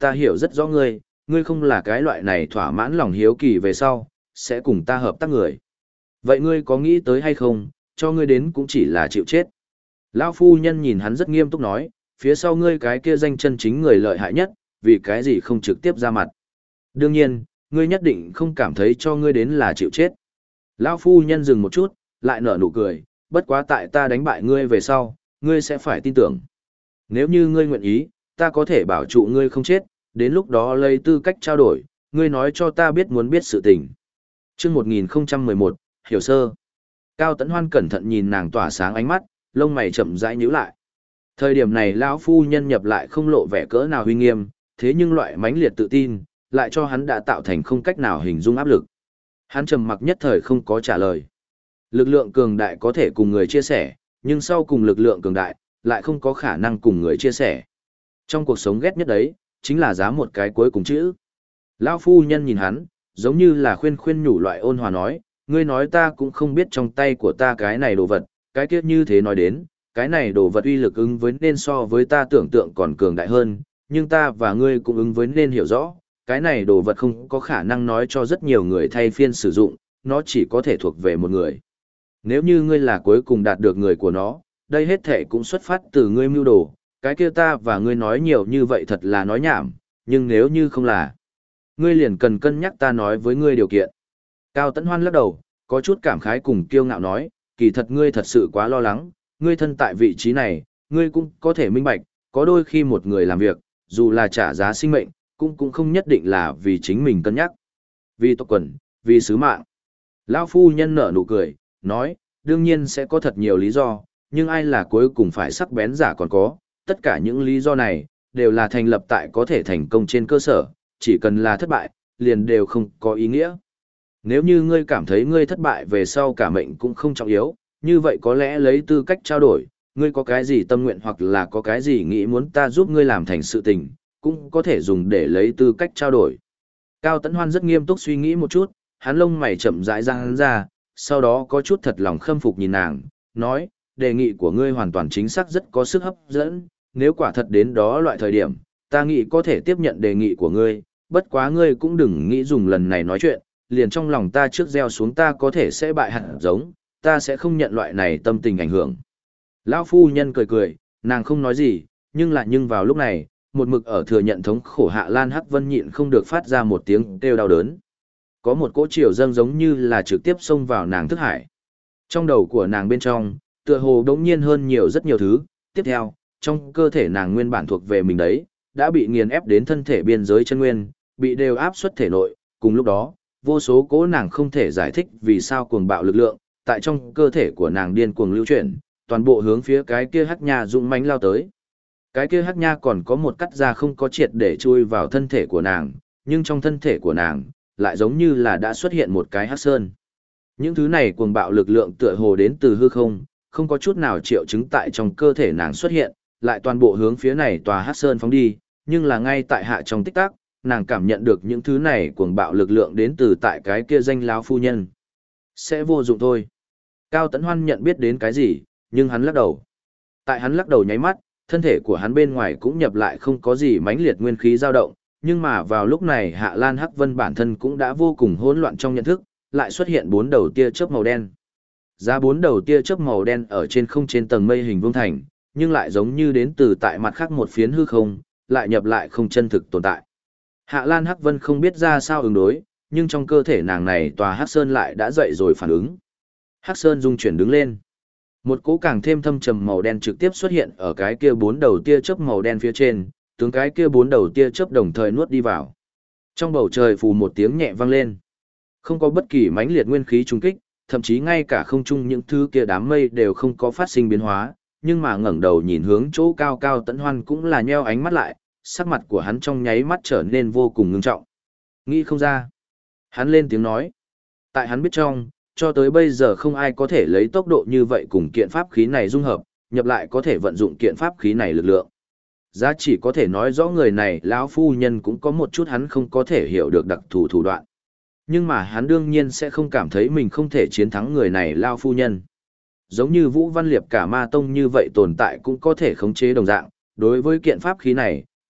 ta hiểu rất rõ ngươi, ngươi không là cái loại này thỏa mãn lòng hiếu kỳ về sau, sẽ cùng ta hợp tác người. Vậy ngươi có nghĩ tới hay không, cho ngươi đến cũng chỉ là chịu chết. Lão phu nhân nhìn hắn rất nghiêm túc nói, phía sau ngươi cái kia danh chân chính người lợi hại nhất, vì cái gì không trực tiếp ra mặt. Đương nhiên, ngươi nhất định không cảm thấy cho ngươi đến là chịu chết. Lão phu nhân dừng một chút, lại nở nụ cười, bất quá tại ta đánh bại ngươi về sau, ngươi sẽ phải tin tưởng. Nếu như ngươi nguyện ý, ta có thể bảo trụ ngươi không chết, đến lúc đó lấy tư cách trao đổi, ngươi nói cho ta biết muốn biết sự tình. Chương 1011, hiểu sơ. Cao Tấn Hoan cẩn thận nhìn nàng tỏa sáng ánh mắt, lông mày chậm rãi nhíu lại. Thời điểm này lão phu nhân nhập lại không lộ vẻ cỡ nào uy nghiêm, thế nhưng loại mãnh liệt tự tin, lại cho hắn đã tạo thành không cách nào hình dung áp lực. Hắn trầm mặc nhất thời không có trả lời. Lực lượng cường đại có thể cùng người chia sẻ, nhưng sau cùng lực lượng cường đại, lại không có khả năng cùng người chia sẻ. Trong cuộc sống ghét nhất đấy, chính là giá một cái cuối cùng chữ. Lão phu nhân nhìn hắn, giống như là khuyên khuyên nhủ loại ôn hòa nói, ngươi nói ta cũng không biết trong tay của ta cái này đồ vật, cái kia như thế nói đến, cái này đồ vật uy lực ứng với nên so với ta tưởng tượng còn cường đại hơn, nhưng ta và ngươi cũng ứng với nên hiểu rõ, cái này đồ vật không có khả năng nói cho rất nhiều người thay phiên sử dụng, nó chỉ có thể thuộc về một người. Nếu như ngươi là cuối cùng đạt được người của nó, đây hết thể cũng xuất phát từ ngươi mưu đồ, cái kia ta và ngươi nói nhiều như vậy thật là nói nhảm, nhưng nếu như không là, ngươi liền cần cân nhắc ta nói với ngươi điều kiện. Cao Tấn Hoan lắc đầu, có chút cảm khái cùng kiêu ngạo nói, kỳ thật ngươi thật sự quá lo lắng, ngươi thân tại vị trí này, ngươi cũng có thể minh bạch, có đôi khi một người làm việc, dù là trả giá sinh mệnh, cũng không nhất định là vì chính mình cân nhắc. Vì tộc quần, vì sứ mạng. Lão phu nhân nở nụ cười, nói, đương nhiên sẽ có thật nhiều lý do, nhưng ai là cuối cùng phải sắc bén giả còn có, tất cả những lý do này, đều là thành lập tại có thể thành công trên cơ sở, chỉ cần là thất bại, liền đều không có ý nghĩa. Nếu như ngươi cảm thấy ngươi thất bại về sau cả mệnh cũng không trọng yếu, như vậy có lẽ lấy tư cách trao đổi, ngươi có cái gì tâm nguyện hoặc là có cái gì nghĩ muốn ta giúp ngươi làm thành sự tình, cũng có thể dùng để lấy tư cách trao đổi. Cao Tấn Hoan rất nghiêm túc suy nghĩ một chút, hắn lông mày chậm rãi ra hắn ra, sau đó có chút thật lòng khâm phục nhìn nàng, nói, đề nghị của ngươi hoàn toàn chính xác rất có sức hấp dẫn, nếu quả thật đến đó loại thời điểm, ta nghĩ có thể tiếp nhận đề nghị của ngươi, bất quá ngươi cũng đừng nghĩ dùng lần này nói chuyện, liền trong lòng ta trước gieo xuống ta có thể sẽ bại hạt giống, ta sẽ không nhận loại này tâm tình ảnh hưởng. Lão phu nhân cười cười, nàng không nói gì, nhưng vào lúc này, một mực ở thừa nhận thống khổ Hạ Lan Hắc Vân nhịn không được phát ra một tiếng kêu đau đớn. Có một cỗ chiều dâng giống như là trực tiếp xông vào nàng thức hải. Trong đầu của nàng bên trong, tựa hồ đống nhiên hơn nhiều rất nhiều thứ, tiếp theo, trong cơ thể nàng nguyên bản thuộc về mình đấy, đã bị nghiền ép đến thân thể biên giới chân nguyên, bị đều áp suất thể nội, cùng lúc đó, vô số cỗ nàng không thể giải thích vì sao cuồng bạo lực lượng, tại trong cơ thể của nàng điên cuồng lưu chuyển, toàn bộ hướng phía cái kia hắc nha dũng mãnh lao tới. Cái kia hắc nha còn có một cắt da không có triệt để chui vào thân thể của nàng, nhưng trong thân thể của nàng, lại giống như là đã xuất hiện một cái hắc sơn. Những thứ này cuồng bạo lực lượng tựa hồ đến từ hư không, không có chút nào triệu chứng tại trong cơ thể nàng xuất hiện, lại toàn bộ hướng phía này tòa hắc sơn phóng đi, nhưng là ngay tại hạ trong tích tắc, nàng cảm nhận được những thứ này cuồng bạo lực lượng đến từ tại cái kia danh lão phu nhân. Sẽ vô dụng thôi. Cao Tấn Hoan nhận biết đến cái gì, nhưng hắn lắc đầu. Tại hắn lắc đầu nháy mắt, thân thể của hắn bên ngoài cũng nhập lại không có gì mãnh liệt nguyên khí dao động, nhưng mà vào lúc này Hạ Lan Hắc Vân bản thân cũng đã vô cùng hỗn loạn trong nhận thức, lại xuất hiện bốn đầu tia chớp màu đen. Giá bốn đầu tia chớp màu đen ở trên không trên tầng mây hình vuông thành, nhưng lại giống như đến từ tại mặt khác một phiến hư không, lại nhập lại không chân thực tồn tại. Hạ Lan Hắc Vân không biết ra sao ứng đối, nhưng trong cơ thể nàng này tòa Hắc Sơn lại đã dậy rồi phản ứng. Hắc Sơn rung chuyển đứng lên. Một cỗ càng thêm thâm trầm màu đen trực tiếp xuất hiện ở cái kia bốn đầu tia chớp màu đen phía trên, tướng cái kia bốn đầu tia chớp đồng thời nuốt đi vào. Trong bầu trời phù một tiếng nhẹ vang lên. Không có bất kỳ mãnh liệt nguyên khí trùng kích, thậm chí ngay cả không trung những thứ kia đám mây đều không có phát sinh biến hóa, nhưng mà ngẩng đầu nhìn hướng chỗ cao Cao Tấn Hoan cũng là nheo ánh mắt lại, sắc mặt của hắn trong nháy mắt trở nên vô cùng ngưng trọng. Nghĩ không ra. Hắn lên tiếng nói. Tại hắn biết trong, cho tới bây giờ không ai có thể lấy tốc độ như vậy cùng kiện pháp khí này dung hợp, nhập lại có thể vận dụng kiện pháp khí này lực lượng. Giá chỉ có thể nói rõ người này lão phu nhân cũng có một chút hắn không có thể hiểu được đặc thù thủ đoạn. Nhưng mà hắn đương nhiên sẽ không cảm thấy mình không thể chiến thắng người này lão phu nhân. Giống như Vũ Văn Liệp cả ma tông như vậy tồn tại cũng có thể khống chế đồng dạng, đối với kiện pháp khí này,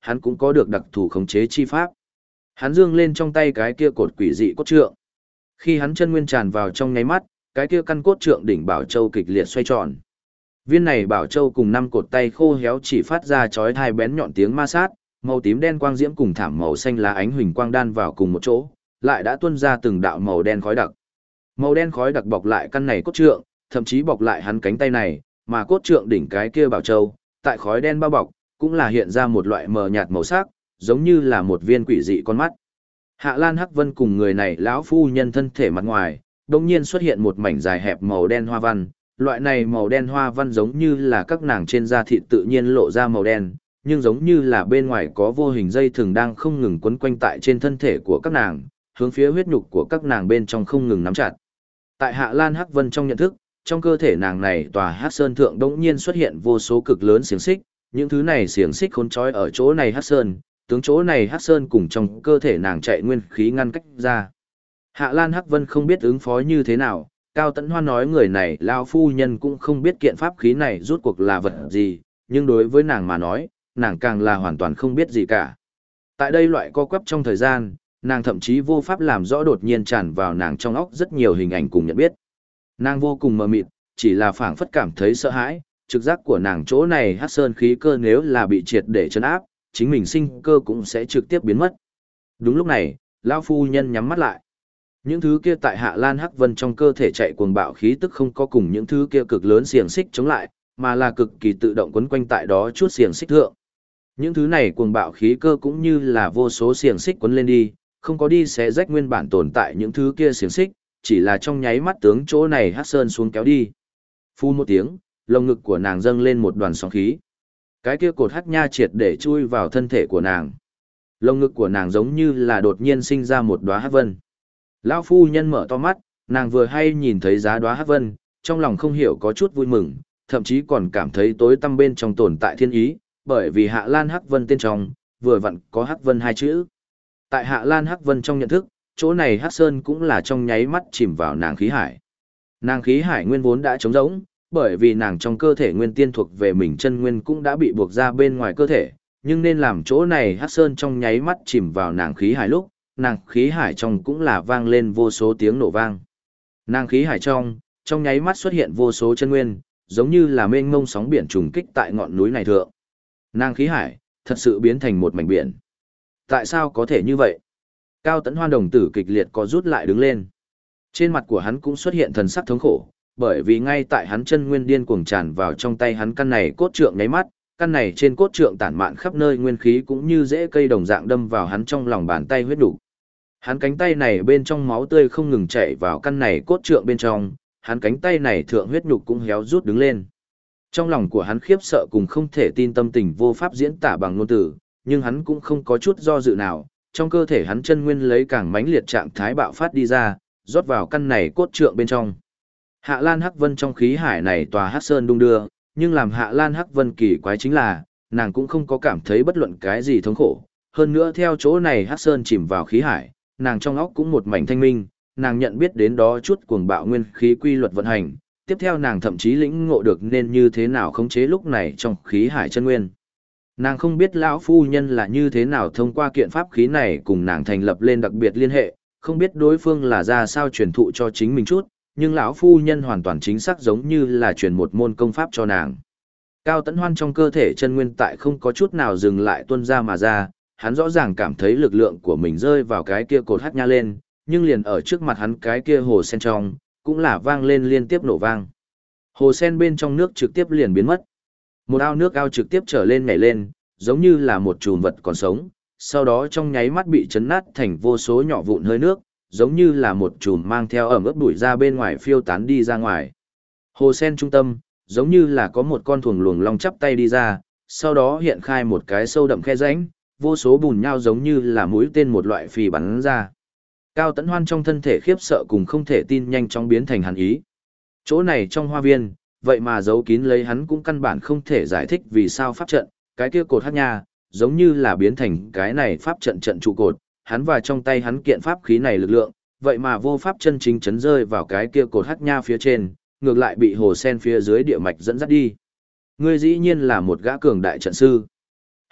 hắn cũng có được đặc thù khống chế chi pháp. Hắn dương lên trong tay cái kia cột quỷ dị cốt trượng. Khi hắn chân nguyên tràn vào trong nháy mắt, cái kia căn cốt trượng đỉnh bảo châu kịch liệt xoay tròn. Viên này bảo châu cùng 5 cột tay khô héo chỉ phát ra chói tai bén nhọn tiếng ma sát, màu tím đen quang diễm cùng thảm màu xanh lá ánh huỳnh quang đan vào cùng một chỗ, lại đã tuôn ra từng đạo màu đen khói đặc. Màu đen khói đặc bọc lại căn này cốt trượng, thậm chí bọc lại hắn cánh tay này, mà cốt trượng đỉnh cái kia bảo châu, tại khói đen bao bọc, cũng là hiện ra một loại mờ nhạt màu sắc, giống như là một viên quỷ dị con mắt. Hạ Lan Hắc Vân cùng người này lão phu nhân thân thể mặt ngoài, đột nhiên xuất hiện một mảnh dài hẹp màu đen hoa văn, loại này màu đen hoa văn giống như là các nàng trên da thịt tự nhiên lộ ra màu đen, nhưng giống như là bên ngoài có vô hình dây thừng đang không ngừng quấn quanh tại trên thân thể của các nàng, hướng phía huyết nhục của các nàng bên trong không ngừng nắm chặt. Tại Hạ Lan Hắc Vân trong nhận thức, trong cơ thể nàng này tòa Hắc Sơn thượng đột nhiên xuất hiện vô số cực lớn xiềng xích, những thứ này xiềng xích khốn trói ở chỗ này Hắc Sơn, tướng chỗ này Hắc Sơn cùng trong cơ thể nàng chạy nguyên khí ngăn cách ra. Hạ Lan Hắc Vân không biết ứng phó như thế nào, Cao Tấn Hoan nói người này lão phu nhân cũng không biết kiện pháp khí này rút cuộc là vật gì, nhưng đối với nàng mà nói, nàng càng là hoàn toàn không biết gì cả. Tại đây loại co quắp trong thời gian, nàng thậm chí vô pháp làm rõ đột nhiên tràn vào nàng trong óc rất nhiều hình ảnh cùng nhận biết. Nàng vô cùng mờ mịt, chỉ là phảng phất cảm thấy sợ hãi, trực giác của nàng chỗ này Hắc Sơn khí cơ nếu là bị triệt để trấn áp, chính mình sinh cơ cũng sẽ trực tiếp biến mất. Đúng lúc này, lão phu nhân nhắm mắt lại. Những thứ kia tại Hạ Lan Hắc Vân trong cơ thể chạy cuồng bạo khí tức không có cùng những thứ kia cực lớn xiềng xích chống lại, mà là cực kỳ tự động quấn quanh tại đó chút xiềng xích thượng. Những thứ này cuồng bạo khí cơ cũng như là vô số xiềng xích quấn lên đi, không có đi xé rách nguyên bản tồn tại những thứ kia xiềng xích, chỉ là trong nháy mắt tướng chỗ này Hắc Sơn xuống kéo đi. Phun một tiếng, lồng ngực của nàng dâng lên một đoàn sóng khí. Cái kia cột hắc nha triệt để chui vào thân thể của nàng. Lồng ngực của nàng giống như là đột nhiên sinh ra một đóa hắc vân. Lão phu nhân mở to mắt, nàng vừa hay nhìn thấy giá đóa hắc vân, trong lòng không hiểu có chút vui mừng, thậm chí còn cảm thấy tối tăm bên trong tồn tại thiên ý, bởi vì Hạ Lan Hắc Vân tên trong, vừa vặn có Hắc Vân hai chữ. Tại Hạ Lan Hắc Vân trong nhận thức, chỗ này Hắc Sơn cũng là trong nháy mắt chìm vào nàng khí hải. Nàng khí hải nguyên vốn đã trống rỗng, bởi vì nàng trong cơ thể nguyên tiên thuộc về mình chân nguyên cũng đã bị buộc ra bên ngoài cơ thể, nhưng nên làm chỗ này Hắc Sơn trong nháy mắt chìm vào nàng khí hải lúc, nàng khí hải trong cũng là vang lên vô số tiếng nổ vang. Nàng khí hải trong nháy mắt xuất hiện vô số chân nguyên, giống như là mênh mông sóng biển trùng kích tại ngọn núi này thượng. Nàng khí hải thật sự biến thành một mảnh biển. Tại sao có thể như vậy? Cao Tấn Hoan đồng tử kịch liệt có rút lại đứng lên. Trên mặt của hắn cũng xuất hiện thần sắc thống khổ, bởi vì ngay tại hắn chân nguyên điên cuồng tràn vào trong tay hắn căn này cốt trượng nháy mắt, căn này trên cốt trượng tản mạn khắp nơi nguyên khí cũng như rễ cây đồng dạng đâm vào hắn trong lòng bàn tay huyết đủ. Hắn cánh tay này bên trong máu tươi không ngừng chảy vào căn này cốt trượng bên trong, hắn cánh tay này thượng huyết nhục cũng héo rút đứng lên. Trong lòng của hắn khiếp sợ cùng không thể tin tâm tình vô pháp diễn tả bằng ngôn từ, nhưng hắn cũng không có chút do dự nào, trong cơ thể hắn chân nguyên lấy càng mãnh liệt trạng thái bạo phát đi ra, rót vào căn này cốt trượng bên trong. Hạ Lan Hắc Vân trong khí hải này tòa Hắc Sơn đung đưa, nhưng làm Hạ Lan Hắc Vân kỳ quái chính là, nàng cũng không có cảm thấy bất luận cái gì thống khổ. Hơn nữa theo chỗ này Hắc Sơn chìm vào khí hải, nàng trong óc cũng một mảnh thanh minh, nàng nhận biết đến đó chút cuồng bạo nguyên khí quy luật vận hành. Tiếp theo nàng thậm chí lĩnh ngộ được nên như thế nào khống chế lúc này trong khí hải chân nguyên. Nàng không biết lão phu nhân là như thế nào thông qua kiện pháp khí này cùng nàng thành lập lên đặc biệt liên hệ, không biết đối phương là ra sao truyền thụ cho chính mình chút, nhưng lão phu nhân hoàn toàn chính xác giống như là truyền một môn công pháp cho nàng. Cao Tấn Hoan trong cơ thể chân nguyên tại không có chút nào dừng lại tuôn ra mà ra, hắn rõ ràng cảm thấy lực lượng của mình rơi vào cái kia cột hắc nha lên, nhưng liền ở trước mặt hắn cái kia hồ sen trong, cũng là vang lên liên tiếp nổ vang. Hồ sen bên trong nước trực tiếp liền biến mất. Một ao nước ao trực tiếp trở lên nhảy lên, giống như là một chùm vật còn sống, sau đó trong nháy mắt bị chấn nát thành vô số nhỏ vụn hơi nước, giống như là một chùm mang theo ẩm ướt bụi ra bên ngoài phiêu tán đi ra ngoài. Hồ sen trung tâm, giống như là có một con thuồng luồng long chắp tay đi ra, sau đó hiện khai một cái sâu đậm khe rãnh, vô số bùn nhao giống như là mũi tên một loại phi bắn ra. Cao Tấn Hoan trong thân thể khiếp sợ cùng không thể tin nhanh chóng biến thành hàn ý. Chỗ này trong hoa viên, vậy mà giấu kín lấy hắn cũng căn bản không thể giải thích vì sao pháp trận, cái kia cột hắc nha, giống như là biến thành cái này pháp trận trận trụ cột, hắn và trong tay hắn kiện pháp khí này lực lượng, vậy mà vô pháp chân chính chấn rơi vào cái kia cột hắc nha phía trên, ngược lại bị hồ sen phía dưới địa mạch dẫn dắt đi. Ngươi dĩ nhiên là một gã cường đại trận sư.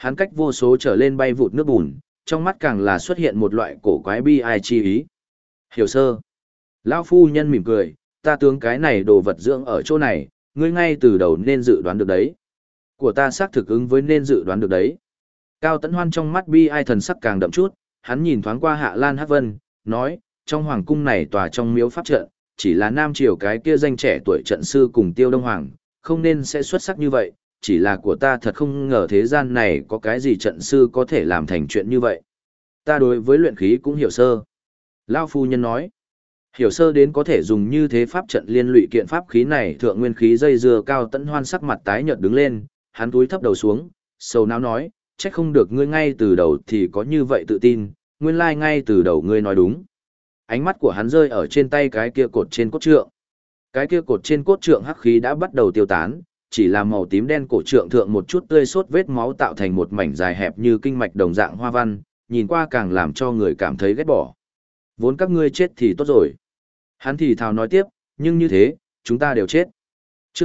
Hắn cách vô số trở lên bay vụt nước bùn, trong mắt càng là xuất hiện một loại cổ quái bi ai chi ý. Hiểu sơ. Lão phu nhân mỉm cười, ta tướng cái này đồ vật dưỡng ở chỗ này, ngươi ngay từ đầu nên dự đoán được đấy. Của ta xác thực ứng với nên dự đoán được đấy. Cao Tấn Hoan trong mắt bi ai thần sắc càng đậm chút, hắn nhìn thoáng qua Hạ Lan Hắc Vân, nói, trong hoàng cung này tòa trong miếu pháp trận, chỉ là nam triều cái kia danh trẻ tuổi trận sư cùng Tiêu Đông Hoàng, không nên sẽ xuất sắc như vậy, chỉ là của ta thật không ngờ thế gian này có cái gì trận sư có thể làm thành chuyện như vậy. Ta đối với luyện khí cũng hiểu sơ. Lao phu nhân nói, hiểu sơ đến có thể dùng như thế pháp trận liên lụy kiện pháp khí này thượng nguyên khí dây dưa. Cao Tấn Hoan sắc mặt tái nhợt đứng lên, hắn túi thấp đầu xuống, sầu não nói, trách không được ngươi ngay từ đầu thì có như vậy tự tin, nguyên lai ngay từ đầu ngươi nói đúng. Ánh mắt của hắn rơi ở trên tay cái kia cột trên cốt trượng. Cái kia cột trên cốt trượng hắc khí đã bắt đầu tiêu tán, chỉ là màu tím đen cổ trượng thượng một chút tươi sốt vết máu tạo thành một mảnh dài hẹp như kinh mạch đồng dạng hoa văn, nhìn qua càng làm cho người cảm thấy ghét bỏ. Vốn các ngươi chết thì tốt rồi. Hắn thì thào nói tiếp, nhưng như thế, chúng ta đều chết. Chương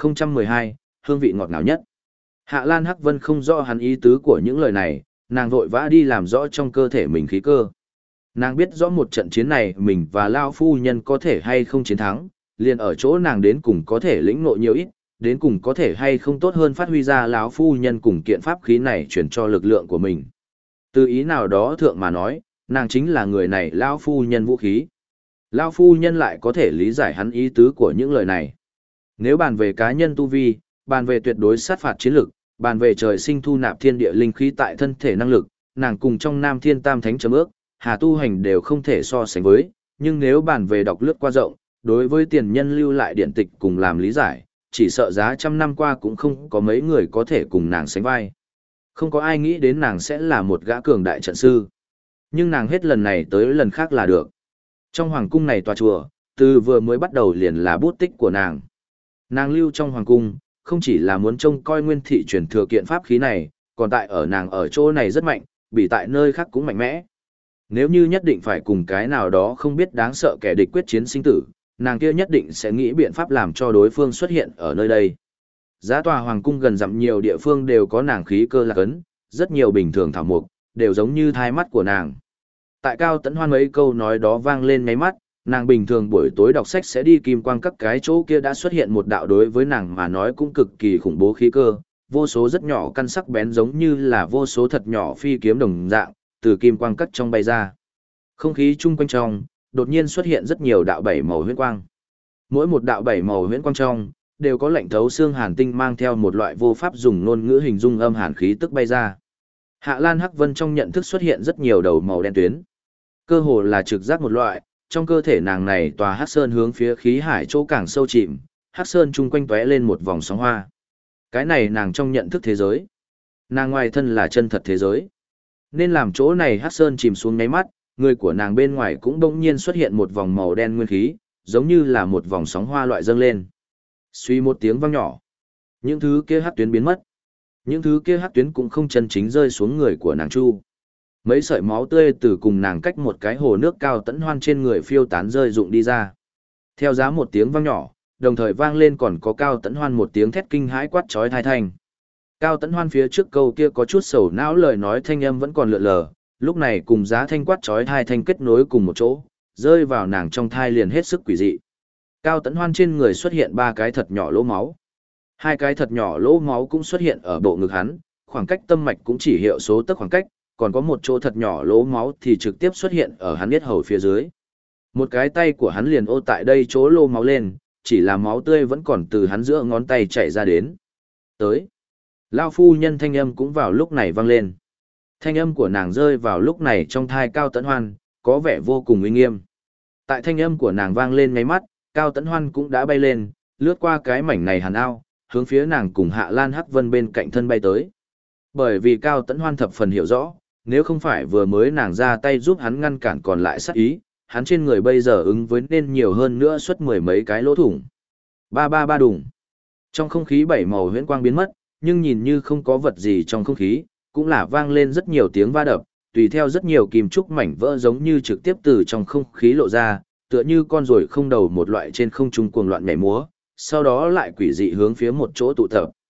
1012, hương vị ngọt ngào nhất. Hạ Lan Hắc Vân không rõ hắn ý tứ của những lời này, nàng vội vã đi làm rõ trong cơ thể mình khí cơ. Nàng biết rõ một trận chiến này mình và Lao phu nhân có thể hay không chiến thắng, liền ở chỗ nàng đến cùng có thể lĩnh ngộ nhiều ít, đến cùng có thể hay không tốt hơn phát huy ra lão phu nhân cùng kiện pháp khí này chuyển cho lực lượng của mình. Từ ý nào đó thượng mà nói, nàng chính là người này lão phu nhân vũ khí. Lão phu nhân lại có thể lý giải hắn ý tứ của những lời này. Nếu bàn về cá nhân tu vi, bàn về tuyệt đối sát phạt chiến lực, bàn về trời sinh thu nạp thiên địa linh khí tại thân thể năng lực, nàng cùng trong Nam Thiên Tam Thánh chấm ước, Hà tu hành đều không thể so sánh với, nhưng nếu bàn về đọc lướt qua rộng, đối với tiền nhân lưu lại điện tịch cùng làm lý giải, chỉ sợ giá trăm năm qua cũng không có mấy người có thể cùng nàng sánh vai. Không có ai nghĩ đến nàng sẽ là một gã cường đại trận sư. Nhưng nàng hết lần này tới lần khác là được. Trong hoàng cung này tòa chùa, từ vừa mới bắt đầu liền là bút tích của nàng. Nàng lưu trong hoàng cung, không chỉ là muốn trông coi nguyên thị truyền thừa kiện pháp khí này, còn tại ở nàng ở chỗ này rất mạnh, bị tại nơi khác cũng mạnh mẽ. Nếu như nhất định phải cùng cái nào đó không biết đáng sợ kẻ địch quyết chiến sinh tử, nàng kia nhất định sẽ nghĩ biện pháp làm cho đối phương xuất hiện ở nơi đây. Giá tòa hoàng cung gần dặm nhiều địa phương đều có nàng khí cơ lạc ấn, rất nhiều bình thường thảo mục, đều giống như thai mắt của nàng. Tại Cao Tấn Hoan mấy câu nói đó vang lên ngáy mắt, nàng bình thường buổi tối đọc sách sẽ đi kim quang các cái chỗ kia đã xuất hiện một đạo đối với nàng mà nói cũng cực kỳ khủng bố khí cơ, vô số rất nhỏ căn sắc bén giống như là vô số thật nhỏ phi kiếm đồng dạng, từ kim quang cắt trong bay ra. Không khí chung quanh trong, đột nhiên xuất hiện rất nhiều đạo bảy màu huyễn quang. Mỗi một đạo bảy màu huyễn quang trong, đều có lạnh thấu xương hàn tinh mang theo một loại vô pháp dùng ngôn ngữ hình dung âm hàn khí tức bay ra. Hạ Lan Hắc Vân trong nhận thức xuất hiện rất nhiều đầu màu đen tuyến. Cơ hồ là trực giác một loại, trong cơ thể nàng này tòa hắc sơn hướng phía khí hải chỗ càng sâu chìm, hắc sơn chung quanh tóe lên một vòng sóng hoa. Cái này nàng trong nhận thức thế giới. Nàng ngoài thân là chân thật thế giới. Nên làm chỗ này hắc sơn chìm xuống nháy mắt, người của nàng bên ngoài cũng bỗng nhiên xuất hiện một vòng màu đen nguyên khí, giống như là một vòng sóng hoa loại dâng lên. Suy một tiếng vang nhỏ. Những thứ kia hắc tuyến biến mất. Những thứ kia hắc tuyến cũng không chân chính rơi xuống người của nàng Chu. Mấy sợi máu tươi từ cùng nàng cách một cái hồ nước Cao Tấn Hoan trên người phiêu tán rơi rụng đi ra. Theo giá một tiếng vang nhỏ, đồng thời vang lên còn có Cao Tấn Hoan một tiếng thét kinh hãi quát chói tai thành. Cao Tấn Hoan phía trước câu kia có chút sầu não lời nói thanh âm vẫn còn lượn lờ, lúc này cùng giá thanh quát chói tai thanh kết nối cùng một chỗ, rơi vào nàng trong thai liền hết sức quỷ dị. Cao Tấn Hoan trên người xuất hiện 3 cái thật nhỏ lỗ máu. 2 cái thật nhỏ lỗ máu cũng xuất hiện ở bộ ngực hắn, khoảng cách tâm mạch cũng chỉ hiệu số tấc khoảng cách, còn có một chỗ thật nhỏ lỗ máu thì trực tiếp xuất hiện ở hắn yết hầu phía dưới. Một cái tay của hắn liền ô tại đây chỗ lỗ máu lên, chỉ là máu tươi vẫn còn từ hắn giữa ngón tay chảy ra đến. Tới. Lao phu nhân thanh âm cũng vào lúc này vang lên. Thanh âm của nàng rơi vào lúc này trong thai Cao Tấn Hoan, có vẻ vô cùng uy nghiêm. Tại thanh âm của nàng vang lên ngay mắt, Cao Tấn Hoan cũng đã bay lên, lướt qua cái mảnh này hàn ao, hướng phía nàng cùng Hạ Lan Hắc Vân bên cạnh thân bay tới. Bởi vì Cao Tấn Hoan thập phần hiểu rõ, nếu không phải vừa mới nàng ra tay giúp hắn ngăn cản còn lại sát ý, hắn trên người bây giờ ứng với nên nhiều hơn nữa suốt 10 mấy cái lỗ thủng. Ba ba ba đùng. Trong không khí 7 màu huyễn quang biến mất, nhưng nhìn như không có vật gì trong không khí, cũng là vang lên rất nhiều tiếng va đập, tùy theo rất nhiều kim trúc mảnh vỡ giống như trực tiếp từ trong không khí lộ ra, tựa như con ruồi không đầu một loại trên không trung cuồng loạn nhảy múa, sau đó lại quỷ dị hướng phía một chỗ tụ tập.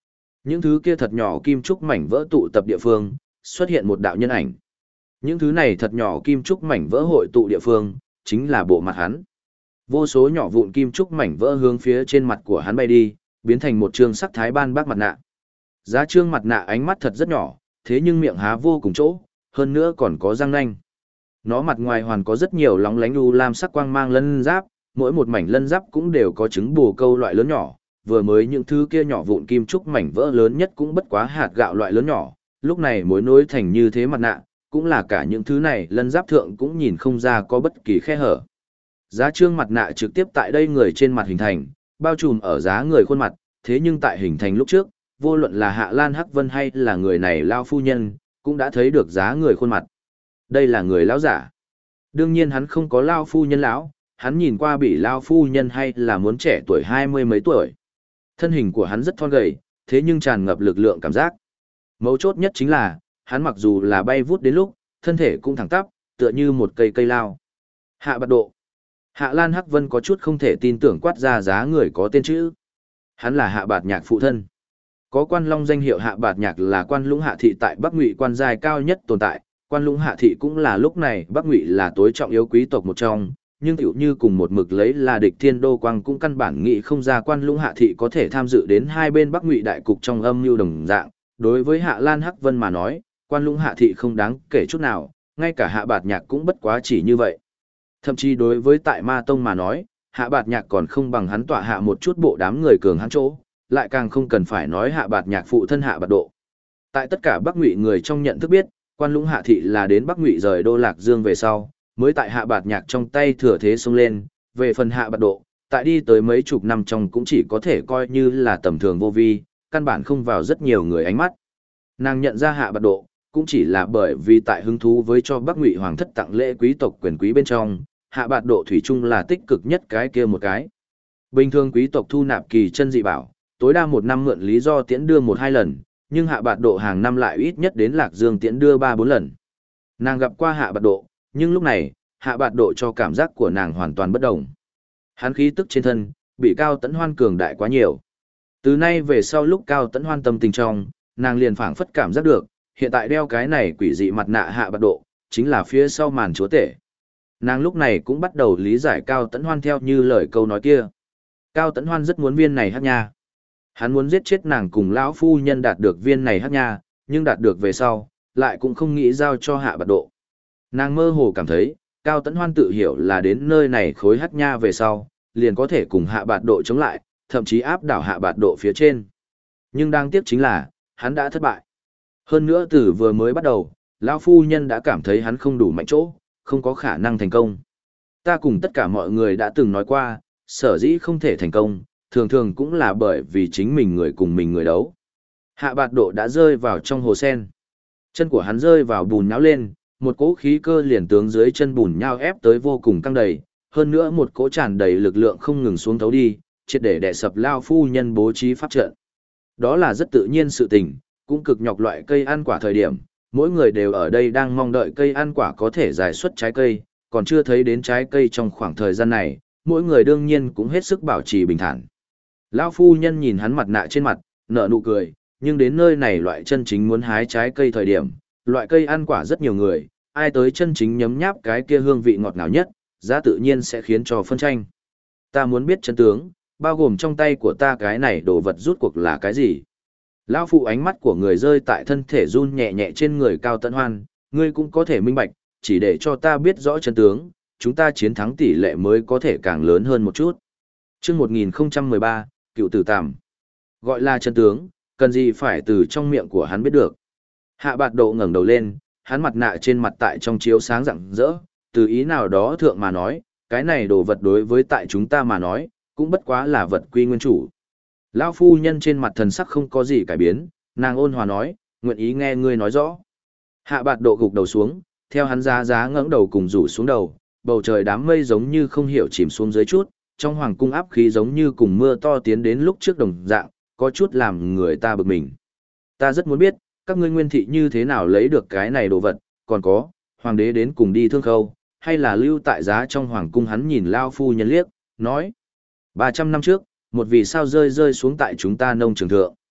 Những thứ kia thật nhỏ kim trúc mảnh vỡ tụ tập địa phương, xuất hiện một đạo nhân ảnh. Những thứ này thật nhỏ kim trúc mảnh vỡ hội tụ địa phương, chính là bộ mặt hắn. Vô số nhỏ vụn kim trúc mảnh vỡ hướng phía trên mặt của hắn bay đi, biến thành một trương sắc thái ban bác mặt nạ. Giá trương mặt nạ ánh mắt thật rất nhỏ, thế nhưng miệng há vô cùng chỗ, hơn nữa còn có răng nanh. Nó mặt ngoài hoàn có rất nhiều lóng lánh u lam sắc quang mang lân giáp, mỗi một mảnh lân giáp cũng đều có trứng bồ câu loại lớn nhỏ, vừa mới những thứ kia nhỏ vụn kim trúc mảnh vỡ lớn nhất cũng bất quá hạt gạo loại lớn nhỏ, lúc này mối nối thành như thế mặt nạ, cũng là cả những thứ này lân giáp thượng cũng nhìn không ra có bất kỳ khe hở. Giá trương mặt nạ trực tiếp tại đây người trên mặt hình thành, bao trùm ở giá người khuôn mặt, thế nhưng tại hình thành lúc trước, vô luận là Hạ Lan Hắc Vân hay là người này lao phu nhân, cũng đã thấy được giá người khuôn mặt. Đây là người lão giả. Đương nhiên hắn không có lao phu nhân lão, hắn nhìn qua bị lao phu nhân hay là muốn trẻ tuổi 20 mấy tuổi. Thân hình của hắn rất thon gầy, thế nhưng tràn ngập lực lượng cảm giác. Mấu chốt nhất chính là, hắn mặc dù là bay vút đến lúc, thân thể cũng thẳng tắp, tựa như một cây cây lao. Hạ Bạt Độ. Hạ Lan Hắc Vân có chút không thể tin tưởng quát ra giá người có tên chữ. Hắn là Hạ Bạt Nhạc phụ thân. Có Quan Long danh hiệu Hạ Bạt Nhạc là Quan Lũng Hạ thị tại Bắc Ngụy quan giai cao nhất tồn tại, Quan Lũng Hạ thị cũng là lúc này Bắc Ngụy là tối trọng yếu quý tộc một trong, nhưng tiểu như cùng một mực lấy là địch Thiên Đô Quang cũng căn bản nghĩ không ra Quan Lũng Hạ thị có thể tham dự đến hai bên Bắc Ngụy đại cục trong âm mưu đồng dạng. Đối với Hạ Lan Hắc Vân mà nói, Quan Lũng Hạ thị không đáng kể chút nào, ngay cả Hạ Bạt Nhạc cũng bất quá chỉ như vậy. Thậm chí đối với tại Ma Tông mà nói, Hạ Bạt Nhạc còn không bằng hắn tọa hạ một chút bộ đám người cường hắn chỗ, lại càng không cần phải nói Hạ Bạt Nhạc phụ thân Hạ Bạt Độ. Tại tất cả Bắc Ngụy người trong nhận thức biết, Quan Lũng Hạ thị là đến Bắc Ngụy rời đô Lạc Dương về sau, mới tại Hạ Bạt Nhạc trong tay thừa thế xông lên, về phần Hạ Bạt Độ, tại đi tới mấy chục năm trong cũng chỉ có thể coi như là tầm thường vô vi, căn bản không vào rất nhiều người ánh mắt. Nàng nhận ra Hạ Bạt Độ, cũng chỉ là bởi vì tại hứng thú với cho Bắc Ngụy hoàng thất tặng lễ quý tộc quyền quý bên trong, Hạ Bạt Độ thủy chung là tích cực nhất cái kia một cái. Bình thường quý tộc thu nạp kỳ chân dị bảo, tối đa một năm mượn lý do tiễn đưa 1-2 lần, nhưng Hạ Bạt Độ hàng năm lại ít nhất đến Lạc Dương tiễn đưa 3-4 lần. Nàng gặp qua Hạ Bạt Độ, nhưng lúc này, Hạ Bạt Độ cho cảm giác của nàng hoàn toàn bất đồng. Hắn khí tức trên thân, bị Cao Tấn Hoan cường đại quá nhiều. Từ nay về sau lúc Cao Tấn Hoan tâm tình trong, nàng liền phảng phất cảm giác được, hiện tại đeo cái này quỷ dị mặt nạ Hạ Bạt Độ, chính là phía sau màn chúa tể. Nàng lúc này cũng bắt đầu lý giải Cao Tấn Hoan theo như lời câu nói kia. Cao Tấn Hoan rất muốn viên này hắc nha. Hắn muốn giết chết nàng cùng lão phu nhân đạt được viên này hắc nha, nhưng đạt được về sau, lại cũng không nghĩ giao cho Hạ Bạt Độ. Nàng mơ hồ cảm thấy, Cao Tấn Hoan tự hiểu là đến nơi này khối hắc nha về sau, liền có thể cùng Hạ Bạt Độ chống lại, thậm chí áp đảo Hạ Bạt Độ phía trên. Nhưng đáng tiếc chính là, hắn đã thất bại. Hơn nữa từ vừa mới bắt đầu, lão phu nhân đã cảm thấy hắn không đủ mạnh chỗ, không có khả năng thành công. Ta cùng tất cả mọi người đã từng nói qua, sở dĩ không thể thành công, thường thường cũng là bởi vì chính mình người cùng mình người đấu. Hạ Bạt Độ đã rơi vào trong hồ sen. Chân của hắn rơi vào bùn nhão lên, một cỗ khí cơ liền tướng dưới chân bùn nhão ép tới vô cùng căng đầy, hơn nữa một cỗ tràn đầy lực lượng không ngừng xuống thấu đi, triệt để đè sập lao phu nhân bố trí pháp trận. Đó là rất tự nhiên sự tình, cũng cực nhọc loại cây ăn quả thời điểm, mỗi người đều ở đây đang mong đợi cây ăn quả có thể giải xuất trái cây, còn chưa thấy đến trái cây trong khoảng thời gian này, mỗi người đương nhiên cũng hết sức bảo trì bình thản. Lão phu nhân nhìn hắn mặt nạ trên mặt, nở nụ cười, nhưng đến nơi này loại chân chính muốn hái trái cây thời điểm, loại cây ăn quả rất nhiều người, ai tới chân chính nhấm nháp cái kia hương vị ngọt ngào nhất, giá tự nhiên sẽ khiến cho phân tranh. Ta muốn biết chân tướng, bao gồm trong tay của ta cái này đồ vật rút cuộc là cái gì? Lão phụ ánh mắt của người rơi tại thân thể run nhẹ nhẹ trên người Cao Tấn Hoan, ngươi cũng có thể minh bạch, chỉ để cho ta biết rõ chân tướng, chúng ta chiến thắng tỷ lệ mới có thể càng lớn hơn một chút. Chương 1013, Cựu Tử Tàm. Gọi là chân tướng, cần gì phải từ trong miệng của hắn biết được. Hạ Bạt Độ ngẩng đầu lên, hắn mặt nạ trên mặt tại trong chiếu sáng rạng rỡ, từ ý nào đó thượng mà nói, cái này đồ vật đối với tại chúng ta mà nói, cũng bất quá là vật quy nguyên chủ. Lão phu nhân trên mặt thần sắc không có gì cải biến, nàng ôn hòa nói, nguyện ý nghe ngươi nói rõ. Hạ Bạt Độ gục đầu xuống, theo hắn giá ngẩng đầu cùng rủ xuống đầu, bầu trời đám mây giống như không hiểu chìm xuống dưới chút, trong hoàng cung áp khí giống như cùng mưa to tiến đến lúc trước đồng dạng, có chút làm người ta bực mình. Ta rất muốn biết, các ngươi nguyên thị như thế nào lấy được cái này đồ vật, còn có, hoàng đế đến cùng đi Thương Khâu, hay là lưu tại giá trong hoàng cung. Hắn nhìn Lao phu nhân liếc, nói, 300 năm trước, một vì sao rơi xuống tại chúng ta nông trường thượng.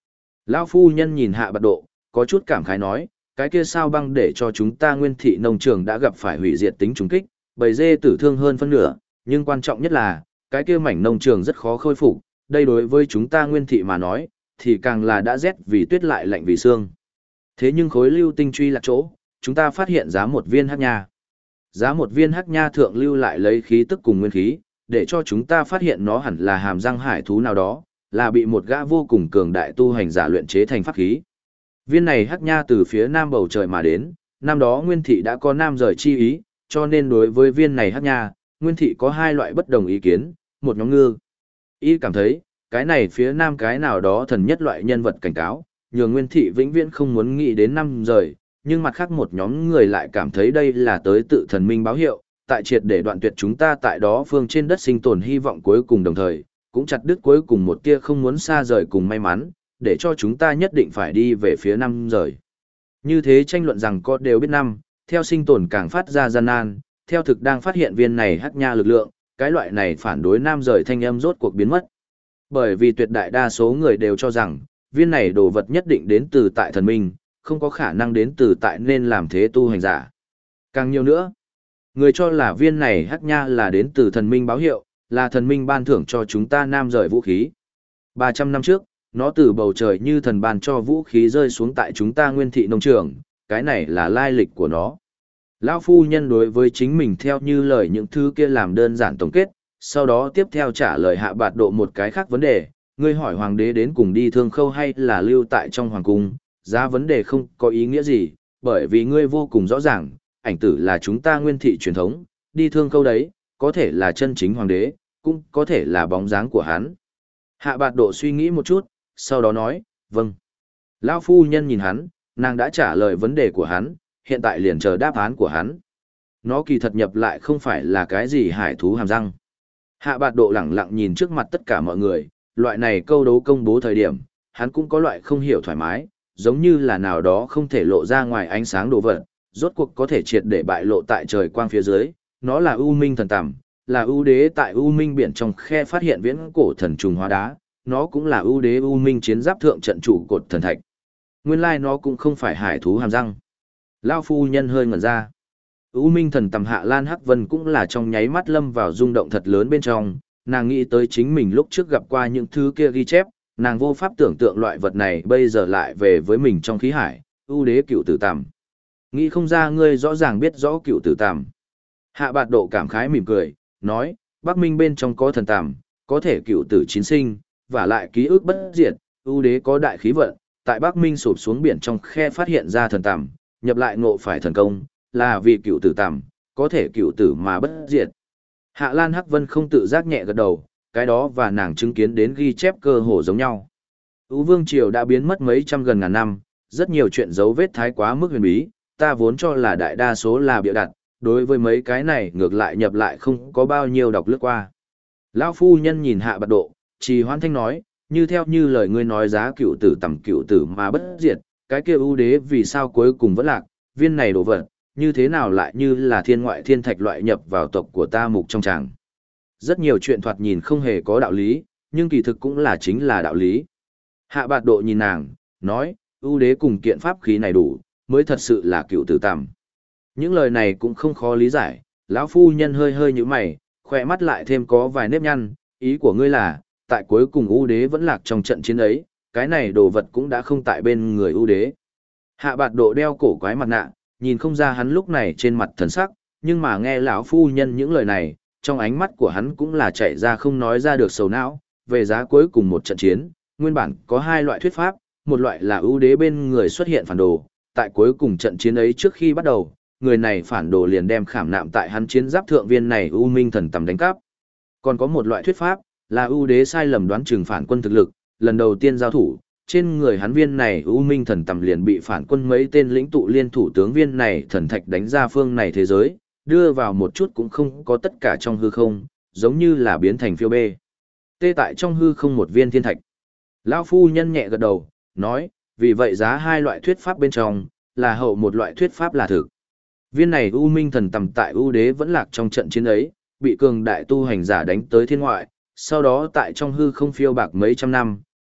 Lão phu nhân nhìn Hạ Bạt Độ, có chút cảm khái nói, cái kia sao băng để cho chúng ta Nguyên thị nông trường đã gặp phải hủy diệt tính trùng kích, bầy dê tử thương hơn phân nửa, nhưng quan trọng nhất là, cái kia mảnh nông trường rất khó khôi phục, đây đối với chúng ta Nguyên thị mà nói, thì càng là đã rét vì tuyết lại lạnh vì xương. Thế nhưng khối lưu tinh truy lạc chỗ, chúng ta phát hiện giá một viên hắc nha. Giá một viên hắc nha thượng lưu lại lấy khí tức cùng nguyên khí, để cho chúng ta phát hiện nó hẳn là hàm răng hải thú nào đó, là bị một gã vô cùng cường đại tu hành giả luyện chế thành pháp khí. Viên này hắc nha từ phía nam bầu trời mà đến, năm đó Nguyên thị đã có nam rời chi ý, cho nên đối với viên này hắc nha, Nguyên thị có hai loại bất đồng ý kiến, một nhóm ngư. Y cảm thấy, cái này phía nam cái nào đó thần nhất loại nhân vật cảnh cáo, nhường Nguyên thị vĩnh viễn không muốn nghĩ đến năm rời, nhưng mặt khác một nhóm người lại cảm thấy đây là tới tự thần minh báo hiệu, tại triệt để đoạn tuyệt chúng ta tại đó phương trên đất sinh tồn hy vọng cuối cùng đồng thời, cũng chặt đứt cuối cùng một tia không muốn xa rời cùng may mắn, để cho chúng ta nhất định phải đi về phía năm rời. Như thế tranh luận rằng có đều biết năm, theo sinh tồn càng phát ra gian nan, theo thực đang phát hiện viên này hắc nha lực lượng, cái loại này phản đối nam rời thanh âm rốt cuộc biến mất. Bởi vì tuyệt đại đa số người đều cho rằng, viên này đồ vật nhất định đến từ tại thần minh, không có khả năng đến từ tại nên làm thế tu hành giả. Càng nhiều nữa, người cho là viên này hắc nha là đến từ thần minh báo hiệu, là thần minh ban thưởng cho chúng ta nam rời vũ khí. 300 năm trước, nó từ bầu trời như thần ban cho vũ khí rơi xuống tại chúng ta Nguyên thị nông trường, cái này là lai lịch của nó. Lão phu nhân đối với chính mình theo như lời những thứ kia làm đơn giản tổng kết, sau đó tiếp theo trả lời Hạ Bạt Độ một cái khác vấn đề, ngươi hỏi hoàng đế đến cùng đi Thương Khâu hay là lưu tại trong hoàng cung, giá vấn đề không có ý nghĩa gì, bởi vì ngươi vô cùng rõ ràng, ảnh tử là chúng ta Nguyên thị truyền thống, đi Thương Khâu đấy, có thể là chân chính hoàng đế, cũng có thể là bóng dáng của hắn. Hạ Bạt Độ suy nghĩ một chút, sau đó nói, vâng. Lão phu nhân nhìn hắn, nàng đã trả lời vấn đề của hắn, hiện tại liền chờ đáp án của hắn. Nó kỳ thật nhập lại không phải là cái gì hải thú hàm răng. Hạ Bạt Độ lẳng lặng nhìn trước mặt tất cả mọi người, loại này câu đấu công bố thời điểm, hắn cũng có loại không hiểu thoải mái, giống như là nào đó không thể lộ ra ngoài ánh sáng đồ vật, rốt cuộc có thể triệt để bại lộ tại trời quang phía dưới, nó là U Minh thần tằm, là ưu đế tại U Minh biển trong khe phát hiện viễn cổ thần trùng hóa đá, nó cũng là ưu đế U Minh chiến giáp thượng trận chủ cột thần thạch. Nguyên lai nó cũng không phải hải thú hàm răng. Lao phu nhân hơi ngẩn ra. U Minh thần tầm Hạ Lan Hắc Vân cũng là trong nháy mắt lâm vào rung động thật lớn bên trong, nàng nghĩ tới chính mình lúc trước gặp qua những thứ kia ghi chép, nàng vô pháp tưởng tượng loại vật này bây giờ lại về với mình trong khí hải, ưu đế cựu tử tằm. Nghĩ không ra ngươi rõ ràng biết rõ cựu tử tằm. Hạ Bạt Độ cảm khái mỉm cười, nói, Bắc Minh bên trong có thần tằm, có thể cựu tử chín sinh, và lại ký ức bất diệt, ưu đế có đại khí vận, tại Bắc Minh sụp xuống biển trong khe phát hiện ra thần tằm, nhập lại ngộ phải thần công, là vì cựu tử tằm, có thể cựu tử mà bất diệt. Hạ Lan Hắc Vân không tự giác nhẹ gật đầu, cái đó và nàng chứng kiến đến ghi chép cơ hồ giống nhau. Ú Vương Triều đã biến mất mấy trăm gần ngàn năm, rất nhiều chuyện dấu vết thái quá mức huyền bí, ta vốn cho là đại đa số là bịa đặt, đối với mấy cái này ngược lại nhập lại không có bao nhiêu đọc lướt qua. Lão phu nhân nhìn Hạ Bạt Độ, trì hoãn thanh nói, như theo như lời ngươi nói giá cựu tử tầm cựu tử mà bất diệt, cái kia ưu đế vì sao cuối cùng vẫn lạc, viên này đồ vật, như thế nào lại như là thiên ngoại thiên thạch loại nhập vào tộc của ta mục trong tràng. Rất nhiều chuyện thoạt nhìn không hề có đạo lý, nhưng kỳ thực cũng là chính là đạo lý. Hạ Bạt Độ nhìn nàng, nói, ưu đế cùng kiện pháp khí này đủ, mới thật sự là cựu tử tầm. Những lời này cũng không khó lý giải, lão phu nhân hơi hơi như mày, khỏe mắt lại thêm có vài nếp nhăn, ý của ngươi là, tại cuối cùng ưu đế vẫn lạc trong trận chiến ấy, cái này đồ vật cũng đã không tại bên người ưu đế. Hạ Bạt Độ đeo cổ quái mặt nạ, nhìn không ra hắn lúc này trên mặt thần sắc, nhưng mà nghe lão phu nhân những lời này, trong ánh mắt của hắn cũng là chạy ra không nói ra được sầu não, về giá cuối cùng một trận chiến, nguyên bản có hai loại thuyết pháp, một loại là ưu đế bên người xuất hiện phản đồ, tại cuối cùng trận chiến ấy trước khi bắt đầu, người này phản đồ liền đem khảm nạm tại hắn chiến giáp thượng viên này U Minh thần tầm đánh cắp. Còn có một loại thuyết pháp, là ưu đế sai lầm đoán chừng phản quân thực lực, lần đầu tiên giao thủ, trên người hắn viên này U Minh thần tầm liền bị phản quân mấy tên lĩnh tụ liên thủ tướng viên này thần thạch đánh ra phương này thế giới, đưa vào một chút cũng không có tất cả trong hư không, giống như là biến thành phiêu bê. Tê tại trong hư không một viên thiên thạch. Lão phu nhân nhẹ gật đầu, nói, vì vậy giá hai loại thuyết pháp bên trong, là hậu một loại thuyết pháp là thực. Viên này U Minh thần tầm tại ưu đế vẫn lạc trong trận chiến ấy, bị cường đại tu hành giả đánh tới thiên ngoại, sau đó tại trong hư không phiêu bạc mấy trăm năm,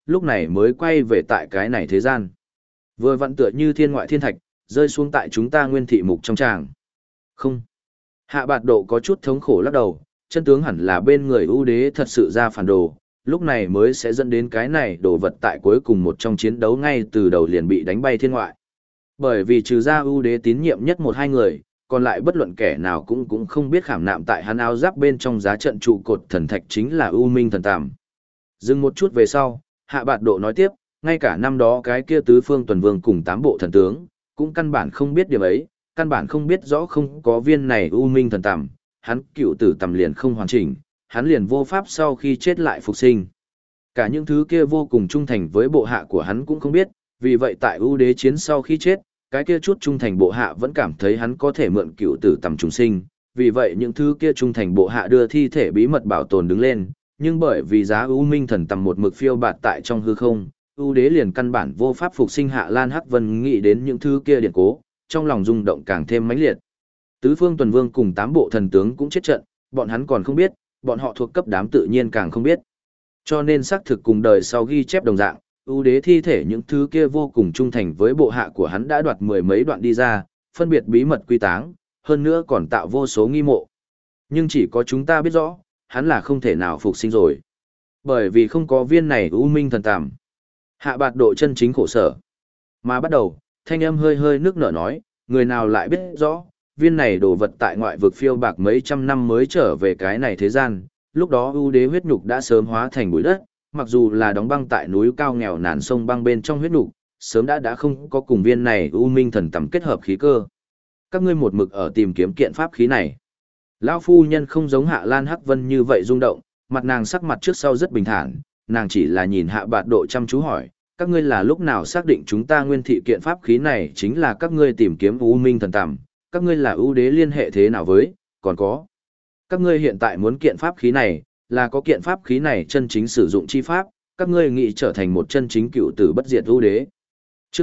lúc này mới quay về tại cái này thế gian. Vừa vặn tựa như thiên ngoại thiên thạch, rơi xuống tại chúng ta nguyên thị mục trong tràng. Không. Hạ bạt độ có chút thống khổ lắc đầu, chân tướng hẳn là bên người ưu đế thật sự ra phản đồ, lúc này mới sẽ dẫn đến cái này đồ vật tại cuối cùng một trong chiến đấu ngay từ đầu liền bị đánh bay thiên ngoại. Bởi vì trừ ra ưu đế tín nhiệm nhất một hai người, còn lại bất luận kẻ nào cũng không biết khảm nạm tại hắn áo giáp bên trong giá trận trụ cột thần thạch chính là ưu minh thần tàm. Dừng một chút về sau, hạ bạt độ nói tiếp, ngay cả năm đó cái kia tứ phương tuần vương cùng 8 bộ thần tướng, cũng căn bản không biết điểm ấy, căn bản không biết rõ không có viên này ưu minh thần tàm, hắn cựu tử tầm liền không hoàn chỉnh, hắn liền vô pháp sau khi chết lại phục sinh. Cả những thứ kia vô cùng trung thành với bộ hạ của hắn cũng không biết, vì vậy tại ưu đế chiến sau khi chết, cái kia chút trung thành bộ hạ vẫn cảm thấy hắn có thể mượn cựu tử tầm trùng sinh, vì vậy những thứ kia trung thành bộ hạ đưa thi thể bí mật bảo tồn đứng lên, nhưng bởi vì giá ưu minh thần tầm một mực phiêu bạt tại trong hư không, ưu đế liền căn bản vô pháp phục sinh Hạ Lan Hắc Vân nghĩ đến những thứ kia điển cố, trong lòng rung động càng thêm mãnh liệt. Tứ phương tuần vương cùng 8 bộ thần tướng cũng chết trận, bọn hắn còn không biết, bọn họ thuộc cấp đám tự nhiên càng không biết. Cho nên xác thực cùng đời sau ghi chép đồng dạng, ưu đế thi thể những thứ kia vô cùng trung thành với bộ hạ của hắn đã đoạt mười mấy đoạn đi ra, phân biệt bí mật quy táng, hơn nữa còn tạo vô số nghi mộ. Nhưng chỉ có chúng ta biết rõ, hắn là không thể nào phục sinh rồi. Bởi vì không có viên này ưu minh thần tàm. Hạ bạt độ chân chính khổ sở. Mà bắt đầu, thanh âm hơi hơi nước nở nói, người nào lại biết rõ, viên này đồ vật tại ngoại vực phiêu bạc mấy trăm năm mới trở về cái này thế gian, lúc đó ưu đế huyết nhục đã sớm hóa thành bụi đất, mặc dù là đóng băng tại núi cao nghèo nàn sông băng bên trong huyết nhục, sớm đã không có cùng viên này ưu minh thần tầm kết hợp khí cơ. Các ngươi một mực ở tìm kiếm kiện pháp khí này. Lão phu nhân không giống Hạ Lan Hắc Vân như vậy rung động, mặt nàng sắc mặt trước sau rất bình thản, nàng chỉ là nhìn Hạ bạt độ chăm chú hỏi, các ngươi là lúc nào xác định chúng ta nguyên thị kiện pháp khí này chính là các ngươi tìm kiếm ưu minh thần tầm, các ngươi là ưu đế liên hệ thế nào với, còn có. Các ngươi hiện tại muốn kiện pháp khí này, là có kiện pháp khí này chân chính sử dụng chi pháp, các ngươi nghĩ trở thành một chân chính cựu tử bất diệt ưu đế. Trước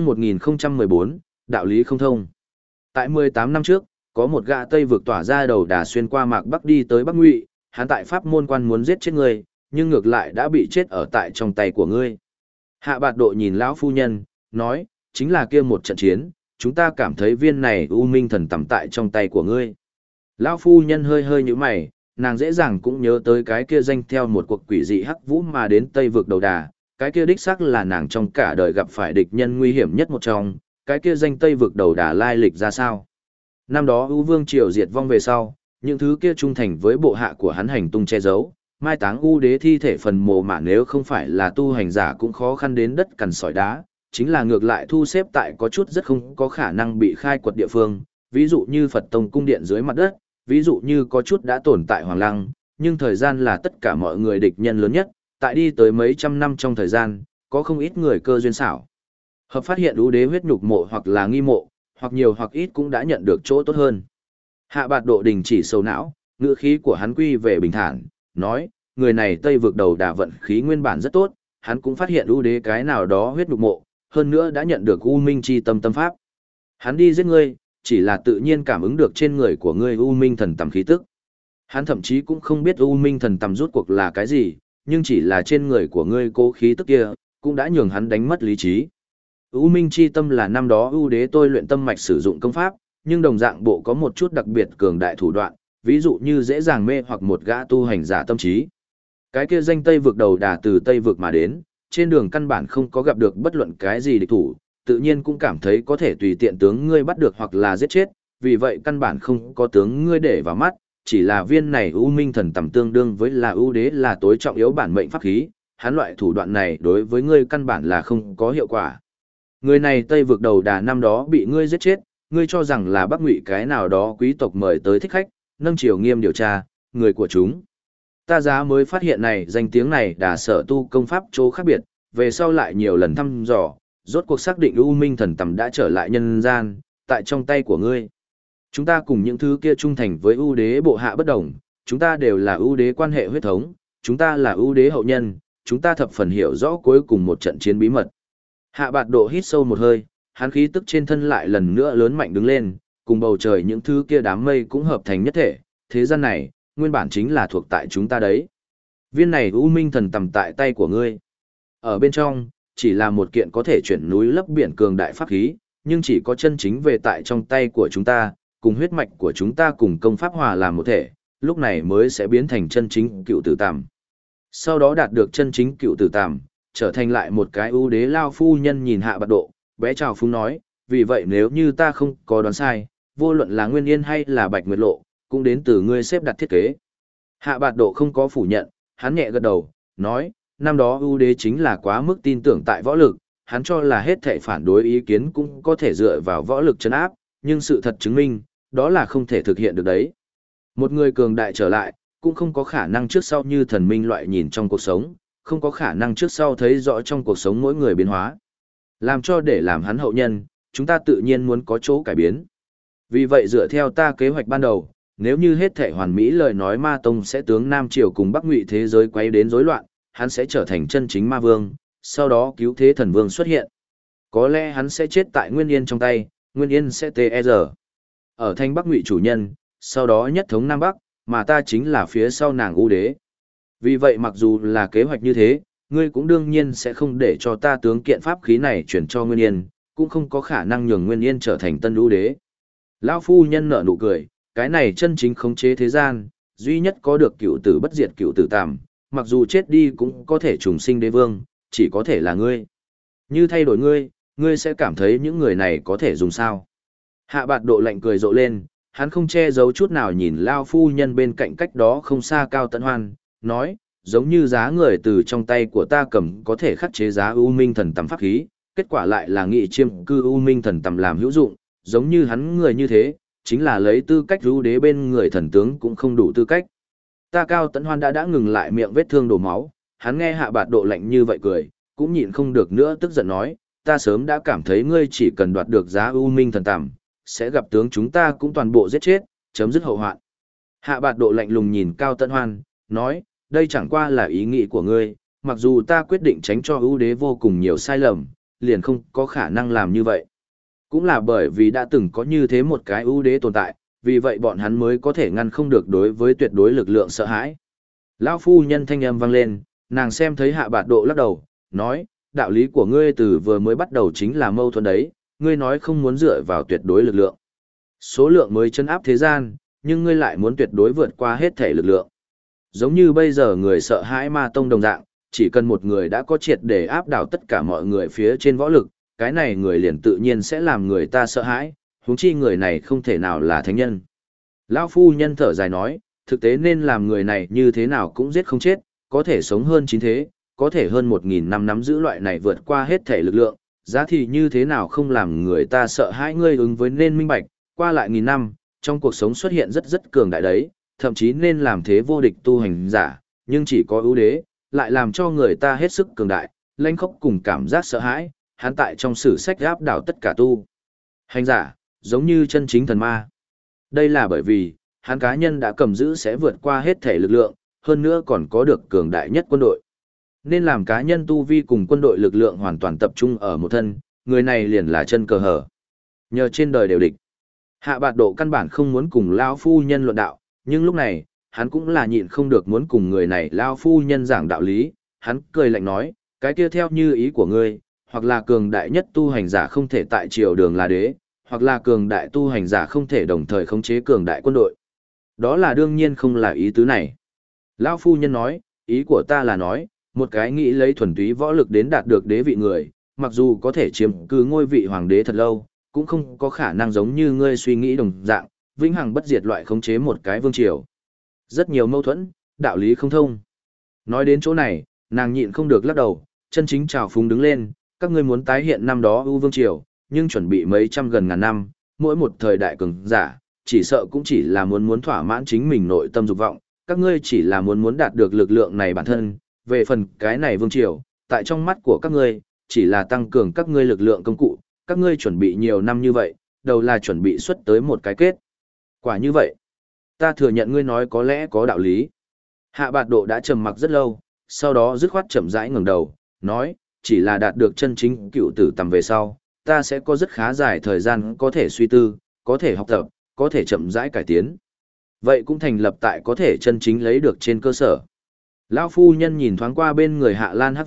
1014, đạo lý không thông. Tại 18 năm trước, có một gã Tây vực tỏa ra đầu đà xuyên qua mạc Bắc đi tới Bắc Ngụy, hắn tại pháp môn quan muốn giết chết ngươi, nhưng ngược lại đã bị chết ở tại trong tay của ngươi. Hạ bạt độ nhìn lão phu nhân, nói, chính là kia một trận chiến, chúng ta cảm thấy viên này u minh thần tầm tại trong tay của ngươi. Lão phu nhân hơi hơi nhíu mày, nàng dễ dàng cũng nhớ tới cái kia danh theo một cuộc quỷ dị hắc vũ mà đến Tây vực đầu đà, cái kia đích xác là nàng trong cả đời gặp phải địch nhân nguy hiểm nhất một trong, cái kia danh Tây vực đầu đà lai lịch ra sao. Năm đó U Vương triều diệt vong về sau, những thứ kia trung thành với bộ hạ của hắn hành tung che giấu, mai táng U đế thi thể phần mộ mà nếu không phải là tu hành giả cũng khó khăn đến đất cằn sỏi đá, chính là ngược lại thu xếp tại có chút rất không có khả năng bị khai quật địa phương, ví dụ như Phật Tông cung điện dưới mặt đất, ví dụ như có chút đã tồn tại Hoàng Lăng, nhưng thời gian là tất cả mọi người địch nhân lớn nhất, tại đi tới mấy trăm năm trong thời gian, có không ít người cơ duyên xảo hợp phát hiện U đế huyết nhục mộ hoặc là nghi mộ, hoặc nhiều hoặc ít cũng đã nhận được chỗ tốt hơn. Hạ bạt độ đình chỉ sầu não, ngữ khí của hắn quy về bình thản, nói, người này Tây vực đầu đà vận khí nguyên bản rất tốt, hắn cũng phát hiện U đế cái nào đó huyết nhục mộ, hơn nữa đã nhận được U minh chi tâm tâm pháp. Hắn đi giết ngươi, chỉ là tự nhiên cảm ứng được trên người của ngươi U minh thần tầm khí tức. Hắn thậm chí cũng không biết U minh thần tầm rút cuộc là cái gì, nhưng chỉ là trên người của ngươi cố khí tức kia, cũng đã nhường hắn đánh mất lý trí. U minh chi tâm là năm đó ưu đế tôi luyện tâm mạch sử dụng công pháp, nhưng đồng dạng bộ có một chút đặc biệt cường đại thủ đoạn, ví dụ như dễ dàng mê hoặc một gã tu hành giả tâm trí. Cái kia danh Tây vực đầu đà từ Tây vực mà đến, trên đường căn bản không có gặp được bất luận cái gì địch thủ, tự nhiên cũng cảm thấy có thể tùy tiện tướng ngươi bắt được hoặc là giết chết, vì vậy căn bản không có tướng ngươi để vào mắt, chỉ là viên này U minh thần tầm tương đương với là ưu đế là tối trọng yếu bản mệnh pháp khí, hắn loại thủ đoạn này đối với ngươi căn bản là không có hiệu quả. Người này Tây vực đầu đà năm đó bị ngươi giết chết, ngươi cho rằng là Bắc Ngụy cái nào đó quý tộc mời tới thích khách, nâng triều nghiêm điều tra, người của chúng. Ta giá mới phát hiện này danh tiếng này đà sở tu công pháp chỗ khác biệt, về sau lại nhiều lần thăm dò, rốt cuộc xác định U minh thần tầm đã trở lại nhân gian, tại trong tay của ngươi. Chúng ta cùng những thứ kia trung thành với ưu đế bộ hạ bất đồng, chúng ta đều là ưu đế quan hệ huyết thống, chúng ta là ưu đế hậu nhân, chúng ta thập phần hiểu rõ cuối cùng một trận chiến bí mật. Hạ bạt độ hít sâu một hơi, hắn khí tức trên thân lại lần nữa lớn mạnh đứng lên, cùng bầu trời những thứ kia đám mây cũng hợp thành nhất thể, thế gian này, nguyên bản chính là thuộc tại chúng ta đấy. Viên này U minh thần tầm tại tay của ngươi. Ở bên trong, chỉ là một kiện có thể chuyển núi lấp biển cường đại pháp khí, nhưng chỉ có chân chính về tại trong tay của chúng ta, cùng huyết mạch của chúng ta cùng công pháp hòa làm một thể, lúc này mới sẽ biến thành chân chính cựu tử tàm. Sau đó đạt được chân chính cựu tử tàm, trở thành lại một cái ưu đế lao phu nhân nhìn Hạ Bạt Độ, bé chào phúng nói, vì vậy nếu như ta không có đoán sai, vô luận là Nguyên Yên hay là Bạch Nguyệt Lộ, cũng đến từ ngươi xếp đặt thiết kế. Hạ Bạt Độ không có phủ nhận, hắn nhẹ gật đầu, nói, năm đó ưu đế chính là quá mức tin tưởng tại võ lực, hắn cho là hết thảy phản đối ý kiến cũng có thể dựa vào võ lực trấn áp, nhưng sự thật chứng minh, đó là không thể thực hiện được đấy. Một người cường đại trở lại, cũng không có khả năng trước sau như thần minh loại nhìn trong cuộc sống, không có khả năng trước sau thấy rõ trong cuộc sống mỗi người biến hóa. Làm cho để làm hắn hậu nhân, chúng ta tự nhiên muốn có chỗ cải biến. Vì vậy dựa theo ta kế hoạch ban đầu, nếu như hết thể hoàn mỹ lời nói Ma Tông sẽ tướng Nam Triều cùng Bắc Ngụy thế giới quay đến rối loạn, hắn sẽ trở thành chân chính ma vương, sau đó cứu thế thần vương xuất hiện. Có lẽ hắn sẽ chết tại Nguyên Yên trong tay, Nguyên Yên sẽ TR. Ở thành Bắc Ngụy chủ nhân, sau đó nhất thống Nam Bắc, mà ta chính là phía sau nàng ưu đế. Vì vậy mặc dù là kế hoạch như thế, ngươi cũng đương nhiên sẽ không để cho ta tướng kiện pháp khí này chuyển cho Nguyên Yên, cũng không có khả năng nhường Nguyên Yên trở thành tân ưu đế. Lão phu nhân nở nụ cười, cái này chân chính khống chế thế gian, duy nhất có được cựu tử bất diệt cựu tử tàm, mặc dù chết đi cũng có thể trùng sinh đế vương, chỉ có thể là ngươi. Như thay đổi ngươi, ngươi sẽ cảm thấy những người này có thể dùng sao. Hạ Bạt Độ lạnh cười rộ lên, hắn không che giấu chút nào nhìn Lao phu nhân bên cạnh cách đó không xa Cao Tấn Hoan, nói, giống như giá người từ trong tay của ta cầm có thể khắc chế giá U Minh thần tầm pháp khí, kết quả lại là nghị chiêm cư U Minh thần tầm làm hữu dụng, giống như hắn người như thế, chính là lấy tư cách ưu đế bên người thần tướng cũng không đủ tư cách. Ta Cao Tấn Hoan đã ngừng lại miệng vết thương đổ máu, hắn nghe Hạ Bạt Độ lạnh như vậy cười, cũng nhịn không được nữa tức giận nói, ta sớm đã cảm thấy ngươi chỉ cần đoạt được giá U Minh thần tầm, sẽ gặp tướng chúng ta cũng toàn bộ giết chết, chấm dứt hậu hoạn. Hạ Bạt Độ lạnh lùng nhìn Cao Tấn Hoan, nói, đây chẳng qua là ý nghĩ của ngươi, mặc dù ta quyết định tránh cho ưu đế vô cùng nhiều sai lầm, liền không có khả năng làm như vậy. Cũng là bởi vì đã từng có như thế một cái ưu đế tồn tại, vì vậy bọn hắn mới có thể ngăn không được đối với tuyệt đối lực lượng sợ hãi. Lão phu nhân thanh âm vang lên, nàng xem thấy Hạ Bạt Độ lắc đầu, nói, đạo lý của ngươi từ vừa mới bắt đầu chính là mâu thuẫn đấy, ngươi nói không muốn dựa vào tuyệt đối lực lượng. Số lượng mới chấn áp thế gian, nhưng ngươi lại muốn tuyệt đối vượt qua hết thể lực lượng. Giống như bây giờ người sợ hãi Ma Tông đồng dạng, chỉ cần một người đã có triệt để áp đảo tất cả mọi người phía trên võ lực, cái này người liền tự nhiên sẽ làm người ta sợ hãi, huống chi người này không thể nào là thánh nhân. Lão phu nhân thở dài nói, thực tế nên làm người này như thế nào cũng giết không chết, có thể sống hơn 9 thế, có thể hơn 1.000 năm nắm giữ loại này vượt qua hết thể lực lượng, giá thì như thế nào không làm người ta sợ hãi ngươi ứng với nên minh bạch, qua lại nghìn năm, trong cuộc sống xuất hiện rất cường đại đấy, thậm chí nên làm thế vô địch tu hành giả, nhưng chỉ có ưu đế, lại làm cho người ta hết sức cường đại, lãnh khốc cùng cảm giác sợ hãi, hắn tại trong sử sách áp đảo tất cả tu hành giả, giống như chân chính thần ma. Đây là bởi vì, hắn cá nhân đã cầm giữ sẽ vượt qua hết thể lực lượng, hơn nữa còn có được cường đại nhất quân đội. Nên làm cá nhân tu vi cùng quân đội lực lượng hoàn toàn tập trung ở một thân, người này liền là chân cờ hở. Nhờ trên đời đều địch. Hạ Bạt Độ căn bản không muốn cùng Lao phu nhân luận đạo, nhưng lúc này, hắn cũng là nhịn không được muốn cùng người này Lao phu nhân giảng đạo lý, hắn cười lạnh nói, cái kia theo như ý của ngươi, hoặc là cường đại nhất tu hành giả không thể tại triều đường là đế, hoặc là cường đại tu hành giả không thể đồng thời khống chế cường đại quân đội. Đó là đương nhiên không là ý tứ này. Lão phu nhân nói, ý của ta là nói, một cái nghĩ lấy thuần túy võ lực đến đạt được đế vị người, mặc dù có thể chiếm cứ ngôi vị hoàng đế thật lâu, cũng không có khả năng giống như ngươi suy nghĩ đồng dạng, vĩnh hằng bất diệt loại khống chế một cái vương triều. Rất nhiều mâu thuẫn, đạo lý không thông. Nói đến chỗ này, nàng nhịn không được lắc đầu, chân chính trào phúng đứng lên, các ngươi muốn tái hiện năm đó ưu vương triều, nhưng chuẩn bị mấy trăm gần ngàn năm, mỗi một thời đại cường giả, chỉ sợ cũng chỉ là muốn thỏa mãn chính mình nội tâm dục vọng, các ngươi chỉ là muốn đạt được lực lượng này bản thân, về phần cái này vương triều, tại trong mắt của các ngươi, chỉ là tăng cường các ngươi lực lượng công cụ, các ngươi chuẩn bị nhiều năm như vậy, đầu là chuẩn bị xuất tới một cái kết. Quả như vậy, ta thừa nhận ngươi nói có lẽ có đạo lý. Hạ Bạt Độ đã trầm mặc rất lâu, sau đó dứt khoát chậm rãi ngẩng đầu, nói, chỉ là đạt được chân chính cựu tử tầm về sau, ta sẽ có rất khá dài thời gian có thể suy tư, có thể học tập, có thể chậm rãi cải tiến. Vậy cũng thành lập tại có thể chân chính lấy được trên cơ sở. Lão phu nhân nhìn thoáng qua bên người Hạ Lan Hắc Vân,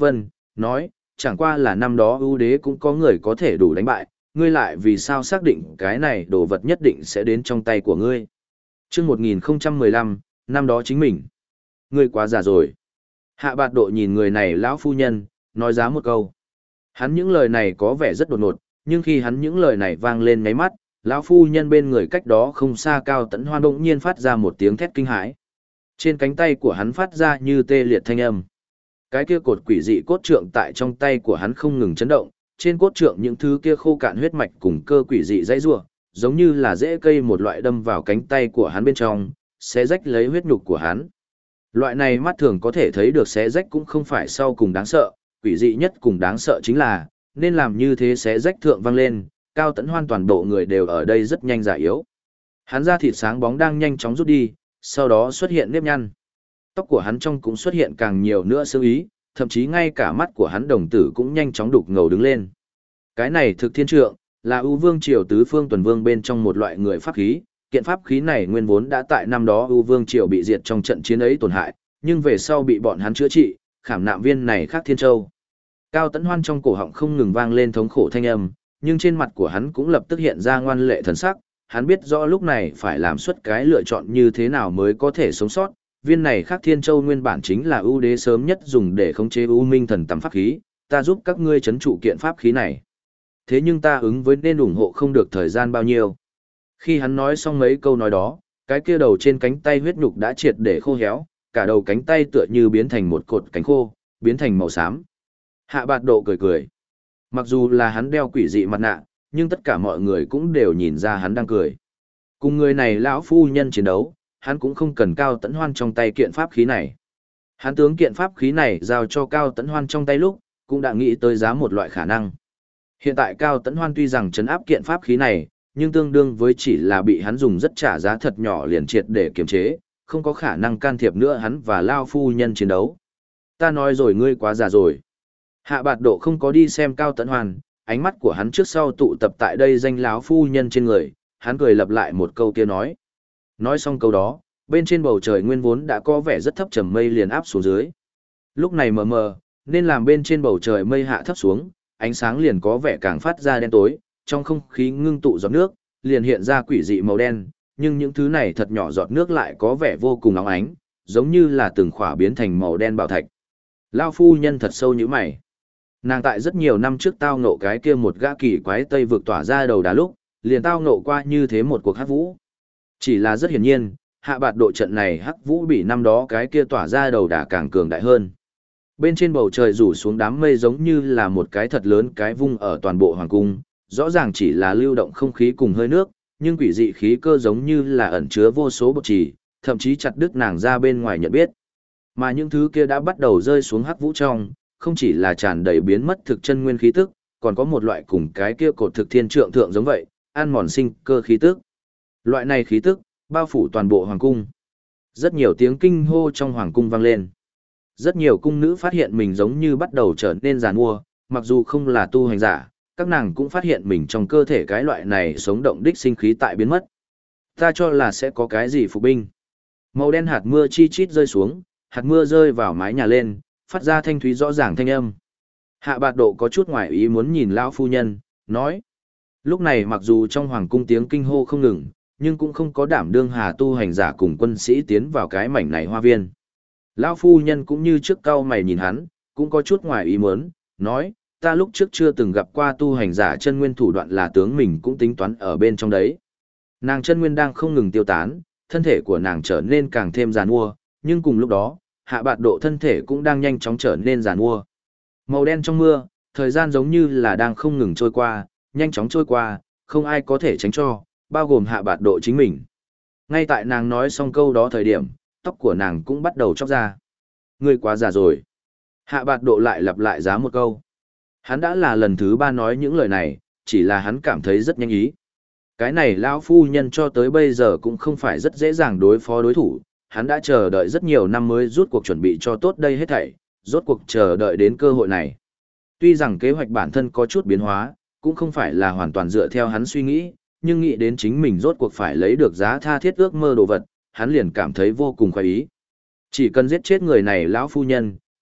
nói, chẳng qua là năm đó ưu đế cũng có người có thể đủ đánh bại, ngươi lại vì sao xác định cái này đồ vật nhất định sẽ đến trong tay của ngươi. Trước 1015, năm đó chính mình. Ngươi quá già rồi. Hạ Bạt Độ nhìn người này lão phu nhân, nói giá một câu. Hắn những lời này có vẻ rất đột ngột, nhưng khi hắn những lời này vang lên ngáy mắt, lão phu nhân bên người cách đó không xa Cao Tấn Hoan bỗng nhiên phát ra một tiếng thét kinh hãi. Trên cánh tay của hắn phát ra như tê liệt thanh âm. Cái kia cột quỷ dị cốt trượng tại trong tay của hắn không ngừng chấn động, trên cốt trượng những thứ kia khô cạn huyết mạch cùng cơ quỷ dị dãy rủa, giống như là rễ cây một loại đâm vào cánh tay của hắn bên trong, xé rách lấy huyết nhục của hắn. Loại này mắt thường có thể thấy được xé rách cũng không phải sau cùng đáng sợ, quỷ dị nhất cùng đáng sợ chính là, nên làm như thế xé rách thượng vang lên, Cao Tấn Hoan toàn bộ người đều ở đây rất nhanh già yếu. Hắn da thịt sáng bóng đang nhanh chóng rút đi, sau đó xuất hiện nếp nhăn. Tóc của hắn trong cũng xuất hiện càng nhiều nữa sương ý, thậm chí ngay cả mắt của hắn đồng tử cũng nhanh chóng đục ngầu đứng lên. Cái này thực thiên trượng, là ưu vương triều tứ phương tuần vương bên trong một loại người pháp khí, kiện pháp khí này nguyên vốn đã tại năm đó ưu vương triều bị diệt trong trận chiến ấy tổn hại, nhưng về sau bị bọn hắn chữa trị, khảm nạm viên này khác thiên châu. Cao Tấn Hoan trong cổ họng không ngừng vang lên thống khổ thanh âm, nhưng trên mặt của hắn cũng lập tức hiện ra ngoan lệ thần sắc, hắn biết rõ lúc này phải làm suất cái lựa chọn như thế nào mới có thể sống sót. Viên này khác thiên châu nguyên bản chính là ưu đế sớm nhất dùng để khống chế ưu minh thần tắm pháp khí, ta giúp các ngươi trấn trụ kiện pháp khí này. Thế nhưng ta ứng với nên ủng hộ không được thời gian bao nhiêu. Khi hắn nói xong mấy câu nói đó, cái kia đầu trên cánh tay huyết nhục đã triệt để khô héo, cả đầu cánh tay tựa như biến thành một cột cánh khô, biến thành màu xám. Hạ Bạt Độ cười cười. Mặc dù là hắn đeo quỷ dị mặt nạ, nhưng tất cả mọi người cũng đều nhìn ra hắn đang cười. Cùng người này lão phu nhân chiến đấu, hắn cũng không cần Cao Tấn Hoan trong tay kiện pháp khí này. Hắn tướng kiện pháp khí này giao cho Cao Tấn Hoan trong tay lúc, cũng đã nghĩ tới giá một loại khả năng. Hiện tại Cao Tấn Hoan tuy rằng trấn áp kiện pháp khí này, nhưng tương đương với chỉ là bị hắn dùng rất trả giá thật nhỏ liền triệt để kiềm chế, không có khả năng can thiệp nữa hắn và Lao phu nhân chiến đấu. Ta nói rồi ngươi quá già rồi. Hạ Bạt Độ không có đi xem Cao Tấn Hoan, ánh mắt của hắn trước sau tụ tập tại đây danh lão phu nhân trên người, hắn cười lặp lại một câu kia nói. Nói xong câu đó, bên trên bầu trời nguyên vốn đã có vẻ rất thấp trầm mây liền áp xuống dưới. Lúc này mờ mờ, nên làm bên trên bầu trời mây hạ thấp xuống, ánh sáng liền có vẻ càng phát ra đen tối, trong không khí ngưng tụ giọt nước, liền hiện ra quỷ dị màu đen, nhưng những thứ này thật nhỏ giọt nước lại có vẻ vô cùng óng ánh, giống như là từng khỏa biến thành màu đen bảo thạch. Lao phu nhân thật sâu như mày. Nàng tại rất nhiều năm trước tao ngộ cái kia một gã kỳ quái tây vực tỏa ra đầu đá lúc, liền tao ngộ qua như thế một cuộc hắc vũ. Chỉ là rất hiển nhiên, Hạ Bạt Độ trận này hắc vũ bị năm đó cái kia tỏa ra đầu đá càng cường đại hơn. Bên trên bầu trời rủ xuống đám mây giống như là một cái thật lớn cái vung ở toàn bộ hoàng cung, rõ ràng chỉ là lưu động không khí cùng hơi nước, nhưng quỷ dị khí cơ giống như là ẩn chứa vô số bột trì, thậm chí chặt đứt nàng ra bên ngoài nhận biết. Mà những thứ kia đã bắt đầu rơi xuống hắc vũ trong, không chỉ là tràn đầy biến mất thực chân nguyên khí tức, còn có một loại cùng cái kia cột thực thiên trượng thượng giống vậy, ăn mòn sinh cơ khí tức. Loại này khí tức bao phủ toàn bộ hoàng cung. Rất nhiều tiếng kinh hô trong hoàng cung vang lên. Rất nhiều cung nữ phát hiện mình giống như bắt đầu trở nên giàn mua, mặc dù không là tu hành giả, các nàng cũng phát hiện mình trong cơ thể cái loại này sống động đích sinh khí tại biến mất. Ta cho là sẽ có cái gì phục binh. Màu đen hạt mưa chi chít rơi xuống, hạt mưa rơi vào mái nhà lên, phát ra thanh thúy rõ ràng thanh âm. Hạ Bạt Độ có chút ngoài ý muốn nhìn lão phu nhân, nói. Lúc này mặc dù trong hoàng cung tiếng kinh hô không ngừng, nhưng cũng không có đảm đương hà tu hành giả cùng quân sĩ tiến vào cái mảnh này hoa viên. Lão phu nhân cũng như trước cau mày nhìn hắn, cũng có chút ngoài ý muốn, nói, ta lúc trước chưa từng gặp qua tu hành giả chân nguyên thủ đoạn là tướng mình cũng tính toán ở bên trong đấy. Nàng chân nguyên đang không ngừng tiêu tán, thân thể của nàng trở nên càng thêm giàn mua, nhưng cùng lúc đó, Hạ Bạt Độ thân thể cũng đang nhanh chóng trở nên giàn mua. Màu đen trong mưa, thời gian giống như là đang không ngừng trôi qua, nhanh chóng trôi qua, không ai có thể tránh cho, bao gồm Hạ Bạt Độ chính mình. Ngay tại nàng nói xong câu đó thời điểm, tóc của nàng cũng bắt đầu chóc ra. Ngươi quá già rồi. Hạ Bạt Độ lại lặp lại giá một câu. Hắn đã là lần thứ 3 nói những lời này, chỉ là hắn cảm thấy rất nhanh ý. Cái này lão phu nhân cho tới bây giờ cũng không phải rất dễ dàng đối phó đối thủ, hắn đã chờ đợi rất nhiều năm mới rút cuộc chuẩn bị cho tốt đây hết thảy, rốt cuộc chờ đợi đến cơ hội này. Tuy rằng kế hoạch bản thân có chút biến hóa, cũng không phải là hoàn toàn dựa theo hắn suy nghĩ, nhưng nghĩ đến chính mình rốt cuộc phải lấy được giá tha thiết ước mơ đồ vật, hắn liền cảm thấy vô cùng khoái ý. Chỉ cần giết chết người này lão phu nhân,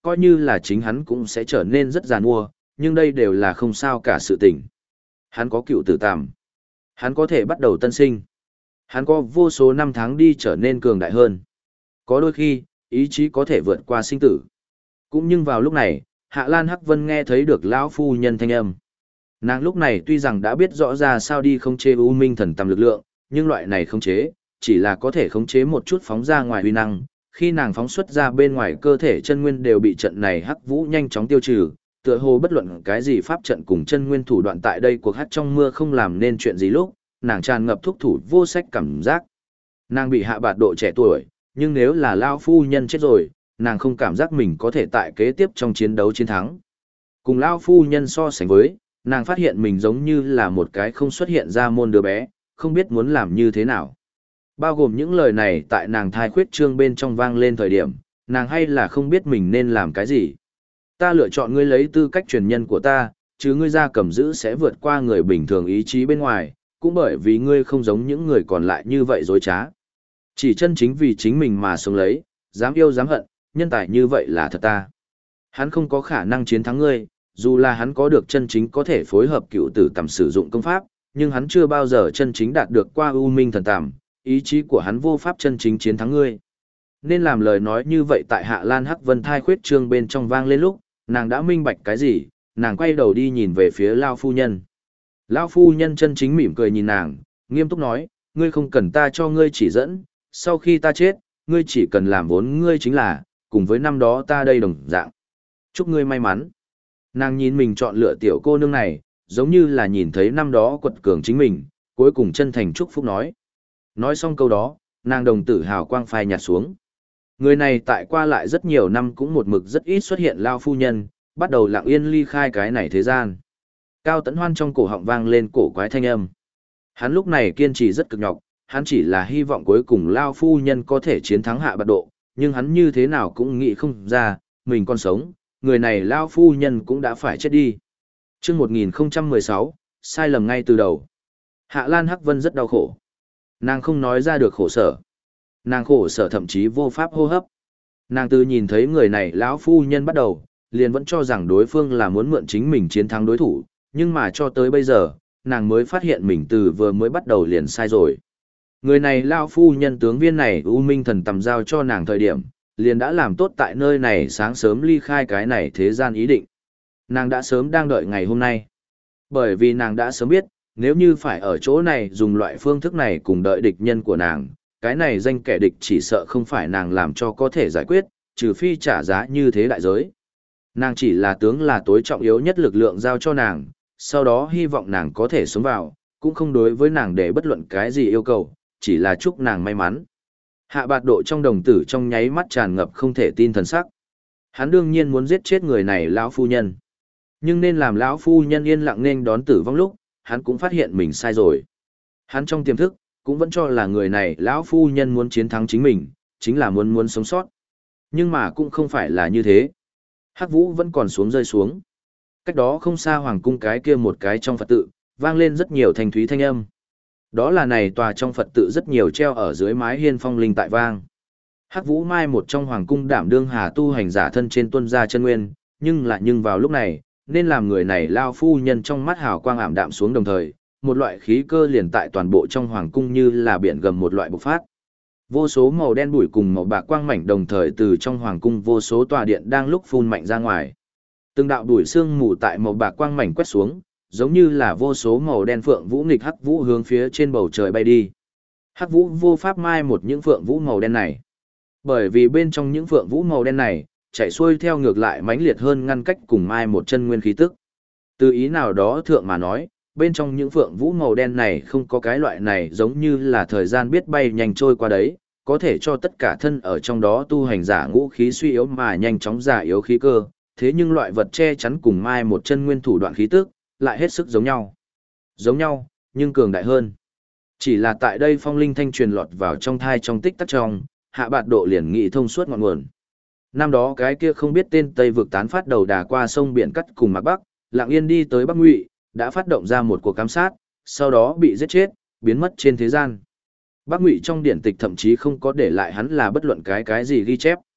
coi như là chính hắn cũng sẽ trở nên rất giàn mua, nhưng đây đều là không sao cả sự tình. Hắn có cựu tử tàm. Hắn có thể bắt đầu tân sinh. Hắn có vô số năm tháng đi trở nên cường đại hơn. Có đôi khi, ý chí có thể vượt qua sinh tử. Cũng nhưng vào lúc này, Hạ Lan Hắc Vân nghe thấy được lão phu nhân thanh âm. Nàng lúc này tuy rằng đã biết rõ ra sao đi khống chế U Minh thần tầm lực lượng, nhưng loại này khống chế, chỉ là có thể khống chế một chút phóng ra ngoài uy năng. Khi nàng phóng xuất ra bên ngoài cơ thể chân nguyên đều bị trận này hắc vũ nhanh chóng tiêu trừ, tựa hồ bất luận cái gì pháp trận cùng chân nguyên thủ đoạn tại đây cuộc hát trong mưa không làm nên chuyện gì lúc, nàng tràn ngập thúc thủ vô sách cảm giác. Nàng bị hạ bạt độ trẻ tuổi, nhưng nếu là lao phu nhân chết rồi, nàng không cảm giác mình có thể tại kế tiếp trong chiến đấu chiến thắng. Cùng lao phu nhân so sánh với, nàng phát hiện mình giống như là một cái không xuất hiện ra môn đứa bé, không biết muốn làm như thế nào. Bao gồm những lời này tại nàng thai khuyết trương bên trong vang lên thời điểm, nàng hay là không biết mình nên làm cái gì. Ta lựa chọn ngươi lấy tư cách truyền nhân của ta, chứ ngươi ra cầm giữ sẽ vượt qua người bình thường ý chí bên ngoài, cũng bởi vì ngươi không giống những người còn lại như vậy dối trá. Chỉ chân chính vì chính mình mà sống lấy, dám yêu dám hận, nhân tài như vậy là thật ta. Hắn không có khả năng chiến thắng ngươi, dù là hắn có được chân chính có thể phối hợp cựu tử tầm sử dụng công pháp, nhưng hắn chưa bao giờ chân chính đạt được qua U Minh thần tàm, ý chí của hắn vô pháp chân chính chiến thắng ngươi. Nên làm lời nói như vậy tại Hạ Lan Hắc Vân thai khuyết trương bên trong vang lên lúc, nàng đã minh bạch cái gì, nàng quay đầu đi nhìn về phía Lao phu nhân. Lao phu nhân chân chính mỉm cười nhìn nàng, nghiêm túc nói, ngươi không cần ta cho ngươi chỉ dẫn, sau khi ta chết, ngươi chỉ cần làm vốn ngươi chính là, cùng với năm đó ta đây đồng dạng. Chúc ngươi may mắn. Nàng nhìn mình chọn lựa tiểu cô nương này, giống như là nhìn thấy năm đó quật cường chính mình, cuối cùng chân thành chúc phúc nói. Nói xong câu đó, nàng đồng tử hào quang phai nhạt xuống. Người này tại qua lại rất nhiều năm cũng một mực rất ít xuất hiện Lao phu nhân, bắt đầu lặng yên ly khai cái này thế gian. Cao Tấn Hoan trong cổ họng vang lên cổ quái thanh âm. Hắn lúc này kiên trì rất cực nhọc, hắn chỉ là hy vọng cuối cùng Lao phu nhân có thể chiến thắng Hạ Bạt Độ, nhưng hắn như thế nào cũng nghĩ không ra, mình còn sống, người này Lao phu nhân cũng đã phải chết đi. Chương 1016, sai lầm ngay từ đầu. Hạ Lan Hắc Vân rất đau khổ. Nàng không nói ra được khổ sở. Nàng khổ sở thậm chí vô pháp hô hấp. Nàng từ nhìn thấy người này lão phu nhân bắt đầu, liền vẫn cho rằng đối phương là muốn mượn chính mình chiến thắng đối thủ, nhưng mà cho tới bây giờ, nàng mới phát hiện mình từ vừa mới bắt đầu liền sai rồi. Người này lão phu nhân tướng viên này U Minh thần tầm giao cho nàng thời điểm, liền đã làm tốt tại nơi này sáng sớm ly khai cái này thế gian ý định. Nàng đã sớm đang đợi ngày hôm nay. Bởi vì nàng đã sớm biết, nếu như phải ở chỗ này dùng loại phương thức này cùng đợi địch nhân của nàng, cái này danh kẻ địch chỉ sợ không phải nàng làm cho có thể giải quyết, trừ phi trả giá như thế đại giới. Nàng chỉ là tướng là tối trọng yếu nhất lực lượng giao cho nàng, sau đó hy vọng nàng có thể sống vào, cũng không đối với nàng để bất luận cái gì yêu cầu, chỉ là chúc nàng may mắn. Hạ Bạt Độ trong đồng tử trong nháy mắt tràn ngập không thể tin thần sắc. Hắn đương nhiên muốn giết chết người này lão phu nhân. Nhưng nên làm lão phu nhân yên lặng nên đón tử vong lúc, hắn cũng phát hiện mình sai rồi. Hắn trong tiềm thức, cũng vẫn cho là người này lão phu nhân muốn chiến thắng chính mình, chính là muốn sống sót. Nhưng mà cũng không phải là như thế. Hắc vũ vẫn còn xuống rơi xuống. Cách đó không xa hoàng cung cái kia một cái trong Phật tự, vang lên rất nhiều thanh thúy thanh âm. Đó là này tòa trong Phật tự rất nhiều treo ở dưới mái hiên phong linh tại vang. Hắc vũ mai một trong hoàng cung đảm đương hà tu hành giả thân trên tuân gia chân nguyên, nhưng vào lúc này, nên làm người này lao phu nhân trong mắt hào quang ảm đạm xuống đồng thời, một loại khí cơ liền tại toàn bộ trong hoàng cung như là biển gầm một loại bộc phát. Vô số màu đen bụi cùng màu bạc quang mảnh đồng thời từ trong hoàng cung vô số tòa điện đang lúc phun mạnh ra ngoài. Từng đạo bụi sương mù tại màu bạc quang mảnh quét xuống, giống như là vô số màu đen phượng vũ nghịch hắc vũ hướng phía trên bầu trời bay đi. Hắc vũ vô pháp mai một những phượng vũ màu đen này. Bởi vì bên trong những phượng vũ màu đen này, chạy xuôi theo ngược lại mãnh liệt hơn ngăn cách cùng mai một chân nguyên khí tức. Từ ý nào đó thượng mà nói, bên trong những phượng vũ màu đen này không có cái loại này giống như là thời gian biết bay nhanh trôi qua đấy, có thể cho tất cả thân ở trong đó tu hành giả ngũ khí suy yếu mà nhanh chóng giả yếu khí cơ, thế nhưng loại vật che chắn cùng mai một chân nguyên thủ đoạn khí tức, lại hết sức giống nhau. Giống nhau, nhưng cường đại hơn. Chỉ là tại đây phong linh thanh truyền lọt vào trong thai trong tích tắc trong, Hạ Bạt Độ liền nghị thông suốt ngọn nguồn. Năm đó cái kia không biết tên Tây vực tán phát đầu đà qua sông biển cắt cùng Mạc Bắc, lặng yên đi tới Bắc Ngụy, đã phát động ra một cuộc ám sát, sau đó bị giết chết, biến mất trên thế gian. Bắc Ngụy trong điển tịch thậm chí không có để lại hắn là bất luận cái gì ghi chép.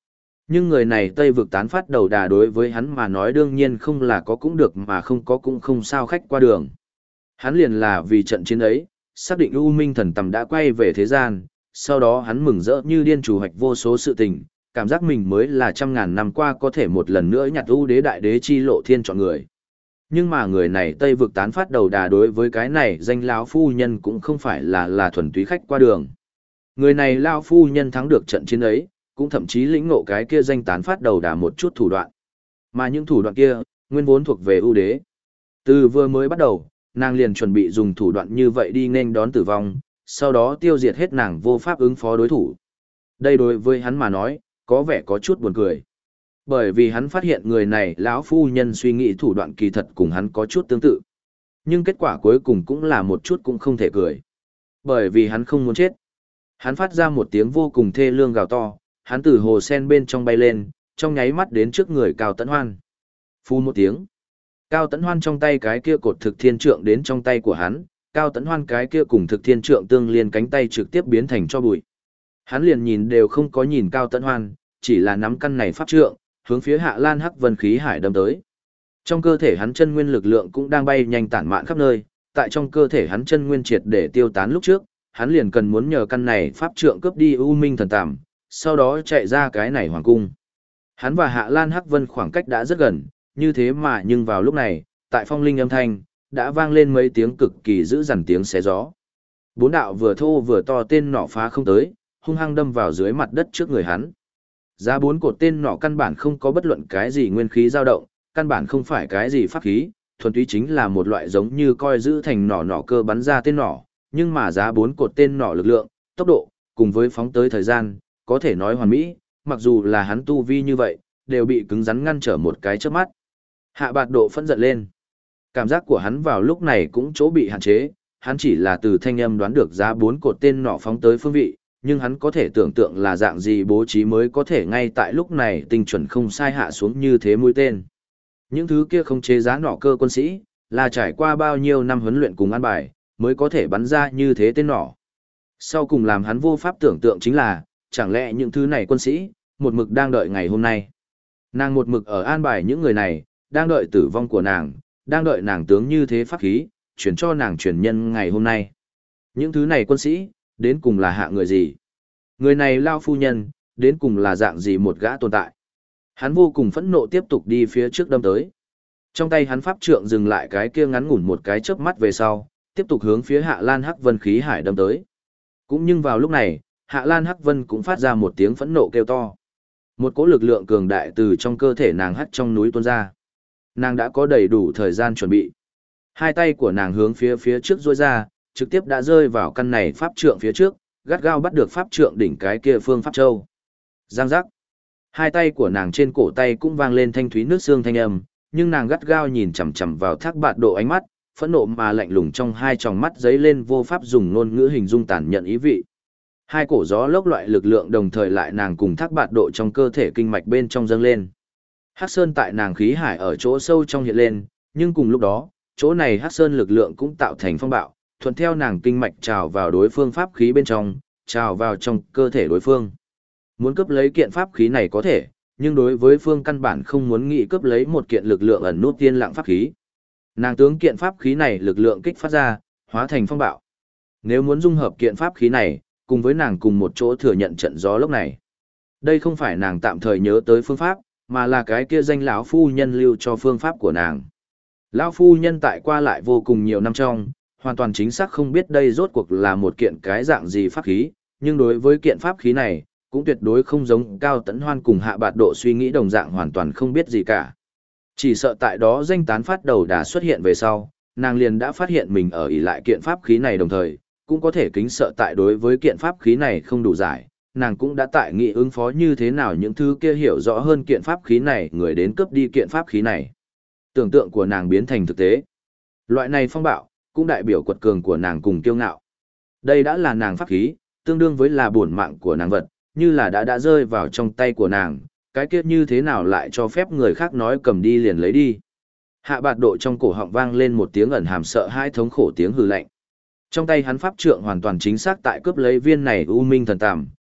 Nhưng người này Tây vực tán phát đầu đà đối với hắn mà nói đương nhiên không là có cũng được mà không có cũng không sao khách qua đường. Hắn liền là vì trận chiến ấy, xác định U Minh thần tầm đã quay về thế gian, sau đó hắn mừng rỡ như điên chủ hoạch vô số sự tình, cảm giác mình mới là trăm ngàn năm qua có thể một lần nữa nhặt U đế đại đế chi lộ thiên chọn người. Nhưng mà người này Tây vực tán phát đầu đà đối với cái này danh lão phu nhân cũng không phải là thuần túy khách qua đường. Người này lão phu nhân thắng được trận chiến ấy, cũng thậm chí lĩnh ngộ cái kia danh tán phát đầu đà một chút thủ đoạn. Mà những thủ đoạn kia, nguyên vốn thuộc về ưu đế. Từ vừa mới bắt đầu, nàng liền chuẩn bị dùng thủ đoạn như vậy đi nên đón tử vong, sau đó tiêu diệt hết nàng vô pháp ứng phó đối thủ. Đây đối với hắn mà nói, có vẻ có chút buồn cười. Bởi vì hắn phát hiện người này lão phu nhân suy nghĩ thủ đoạn kỳ thật cùng hắn có chút tương tự. Nhưng kết quả cuối cùng cũng là một chút cũng không thể cười. Bởi vì hắn không muốn chết. Hắn phát ra một tiếng vô cùng thê lương gào to, hắn từ hồ sen bên trong bay lên, trong nháy mắt đến trước người Cao Tấn Hoan. Phu một tiếng. Cao Tấn Hoan trong tay cái kia cột thực thiên trượng đến trong tay của hắn, Cao Tấn Hoan cái kia cùng thực thiên trượng tương liên cánh tay trực tiếp biến thành cho bụi. Hắn liền nhìn đều không có nhìn Cao Tấn Hoan, chỉ là nắm căn này pháp trượng, hướng phía Hạ Lan Hắc Vân khí hải đâm tới. Trong cơ thể hắn chân nguyên lực lượng cũng đang bay nhanh tản mạn khắp nơi, tại trong cơ thể hắn chân nguyên triệt để tiêu tán lúc trước, hắn liền cần muốn nhờ căn này pháp trượng cướp đi U Minh thần tàm, sau đó chạy ra cái này hoàng cung. Hắn và Hạ Lan Hắc Vân khoảng cách đã rất gần, như thế mà nhưng vào lúc này, tại phong linh âm thanh, đã vang lên mấy tiếng cực kỳ dữ dằn tiếng xé gió. Bốn đạo vừa thô vừa to tên nỏ phá không tới, hung hăng đâm vào dưới mặt đất trước người hắn. Giá bốn cột tên nỏ căn bản không có bất luận cái gì nguyên khí dao động, căn bản không phải cái gì pháp khí, thuần túy chính là một loại giống như coi giữ thành nỏ cơ bắn ra tên nỏ, nhưng mà giá bốn cột tên nỏ lực lượng, tốc độ, cùng với phóng tới thời gian, có thể nói hoàn mỹ, mặc dù là hắn tu vi như vậy, đều bị cứng rắn ngăn trở một cái chớp mắt. Hạ Bạt Độ phẫn giận lên. Cảm giác của hắn vào lúc này cũng chỗ bị hạn chế, hắn chỉ là từ thanh âm đoán được giá bốn cột tên nỏ phóng tới phương vị, nhưng hắn có thể tưởng tượng là dạng gì bố trí mới có thể ngay tại lúc này tinh chuẩn không sai hạ xuống như thế mũi tên. Những thứ kia không chế giá nỏ cơ quân sĩ, là trải qua bao nhiêu năm huấn luyện cùng an bài, mới có thể bắn ra như thế tên nỏ. Sau cùng làm hắn vô pháp tưởng tượng chính là, chẳng lẽ những thứ này quân sĩ, một mực đang đợi ngày hôm nay. Nàng một mực ở an bài những người này, đang đợi tử vong của nàng, đang đợi nàng tướng như thế pháp khí, chuyển cho nàng truyền nhân ngày hôm nay. Những thứ này quân sĩ, đến cùng là hạ người gì? Người này lao phu nhân, đến cùng là dạng gì một gã tồn tại? Hắn vô cùng phẫn nộ tiếp tục đi phía trước đâm tới. Trong tay hắn pháp trượng dừng lại cái kia ngắn ngủn một cái chớp mắt về sau, tiếp tục hướng phía Hạ Lan Hắc Vân khí hải đâm tới. Cũng nhưng vào lúc này, Hạ Lan Hắc Vân cũng phát ra một tiếng phẫn nộ kêu to. Một cỗ lực lượng cường đại từ trong cơ thể nàng hắt trong núi tuôn ra. Nàng đã có đầy đủ thời gian chuẩn bị. Hai tay của nàng hướng phía trước duỗi ra, trực tiếp đã rơi vào căn này pháp trượng phía trước, gắt gao bắt được pháp trượng đỉnh cái kia phương pháp châu. Giang giác. Hai tay của nàng trên cổ tay cũng vang lên thanh thúy nước xương thanh âm, nhưng nàng gắt gao nhìn chằm chằm vào Thác Bạt Độ ánh mắt, phẫn nộ mà lạnh lùng trong hai tròng mắt giấy lên vô pháp dùng ngôn ngữ hình dung tàn nhận ý vị. Hai cổ gió lốc loại lực lượng đồng thời lại nàng cùng Thác Bạt Độ trong cơ thể kinh mạch bên trong dâng lên. Hắc Sơn tại nàng khí hải ở chỗ sâu trong hiện lên, nhưng cùng lúc đó, chỗ này Hắc Sơn lực lượng cũng tạo thành phong bạo, thuận theo nàng kinh mạch trào vào đối phương pháp khí bên trong, trào vào trong cơ thể đối phương. Muốn cướp lấy kiện pháp khí này có thể, nhưng đối với phương căn bản không muốn nghĩ cướp lấy một kiện lực lượng ẩn nút tiên lặng pháp khí. Nàng tướng kiện pháp khí này lực lượng kích phát ra, hóa thành phong bạo. Nếu muốn dung hợp kiện pháp khí này, cùng với nàng cùng một chỗ thừa nhận trận gió lốc này. Đây không phải nàng tạm thời nhớ tới phương pháp, mà là cái kia danh lão phu nhân lưu cho phương pháp của nàng. Lão phu nhân tại qua lại vô cùng nhiều năm trong, hoàn toàn chính xác không biết đây rốt cuộc là một kiện cái dạng gì pháp khí, nhưng đối với kiện pháp khí này, cũng tuyệt đối không giống Cao Tấn Hoan cùng Hạ Bạt Độ suy nghĩ đồng dạng hoàn toàn không biết gì cả. Chỉ sợ tại đó danh tán phát đầu đà xuất hiện về sau, nàng liền đã phát hiện mình ở ỷ lại kiện pháp khí này đồng thời, cũng có thể kính sợ tại đối với kiện pháp khí này không đủ giải, nàng cũng đã tại nghị ứng phó như thế nào những thứ kia hiểu rõ hơn kiện pháp khí này người đến cướp đi kiện pháp khí này. Tưởng tượng của nàng biến thành thực tế. Loại này phong bạo, cũng đại biểu quật cường của nàng cùng kiêu ngạo. Đây đã là nàng pháp khí, tương đương với là bổn mạng của nàng vật, như là đã rơi vào trong tay của nàng, cái kia như thế nào lại cho phép người khác nói cầm đi liền lấy đi. Hạ Bạt Độ trong cổ họng vang lên một tiếng ẩn hàm sợ hãi thống khổ tiếng hừ lạnh. Trong tay hắn pháp trượng hoàn toàn chính xác tại cướp lấy viên này U Minh thần tàm,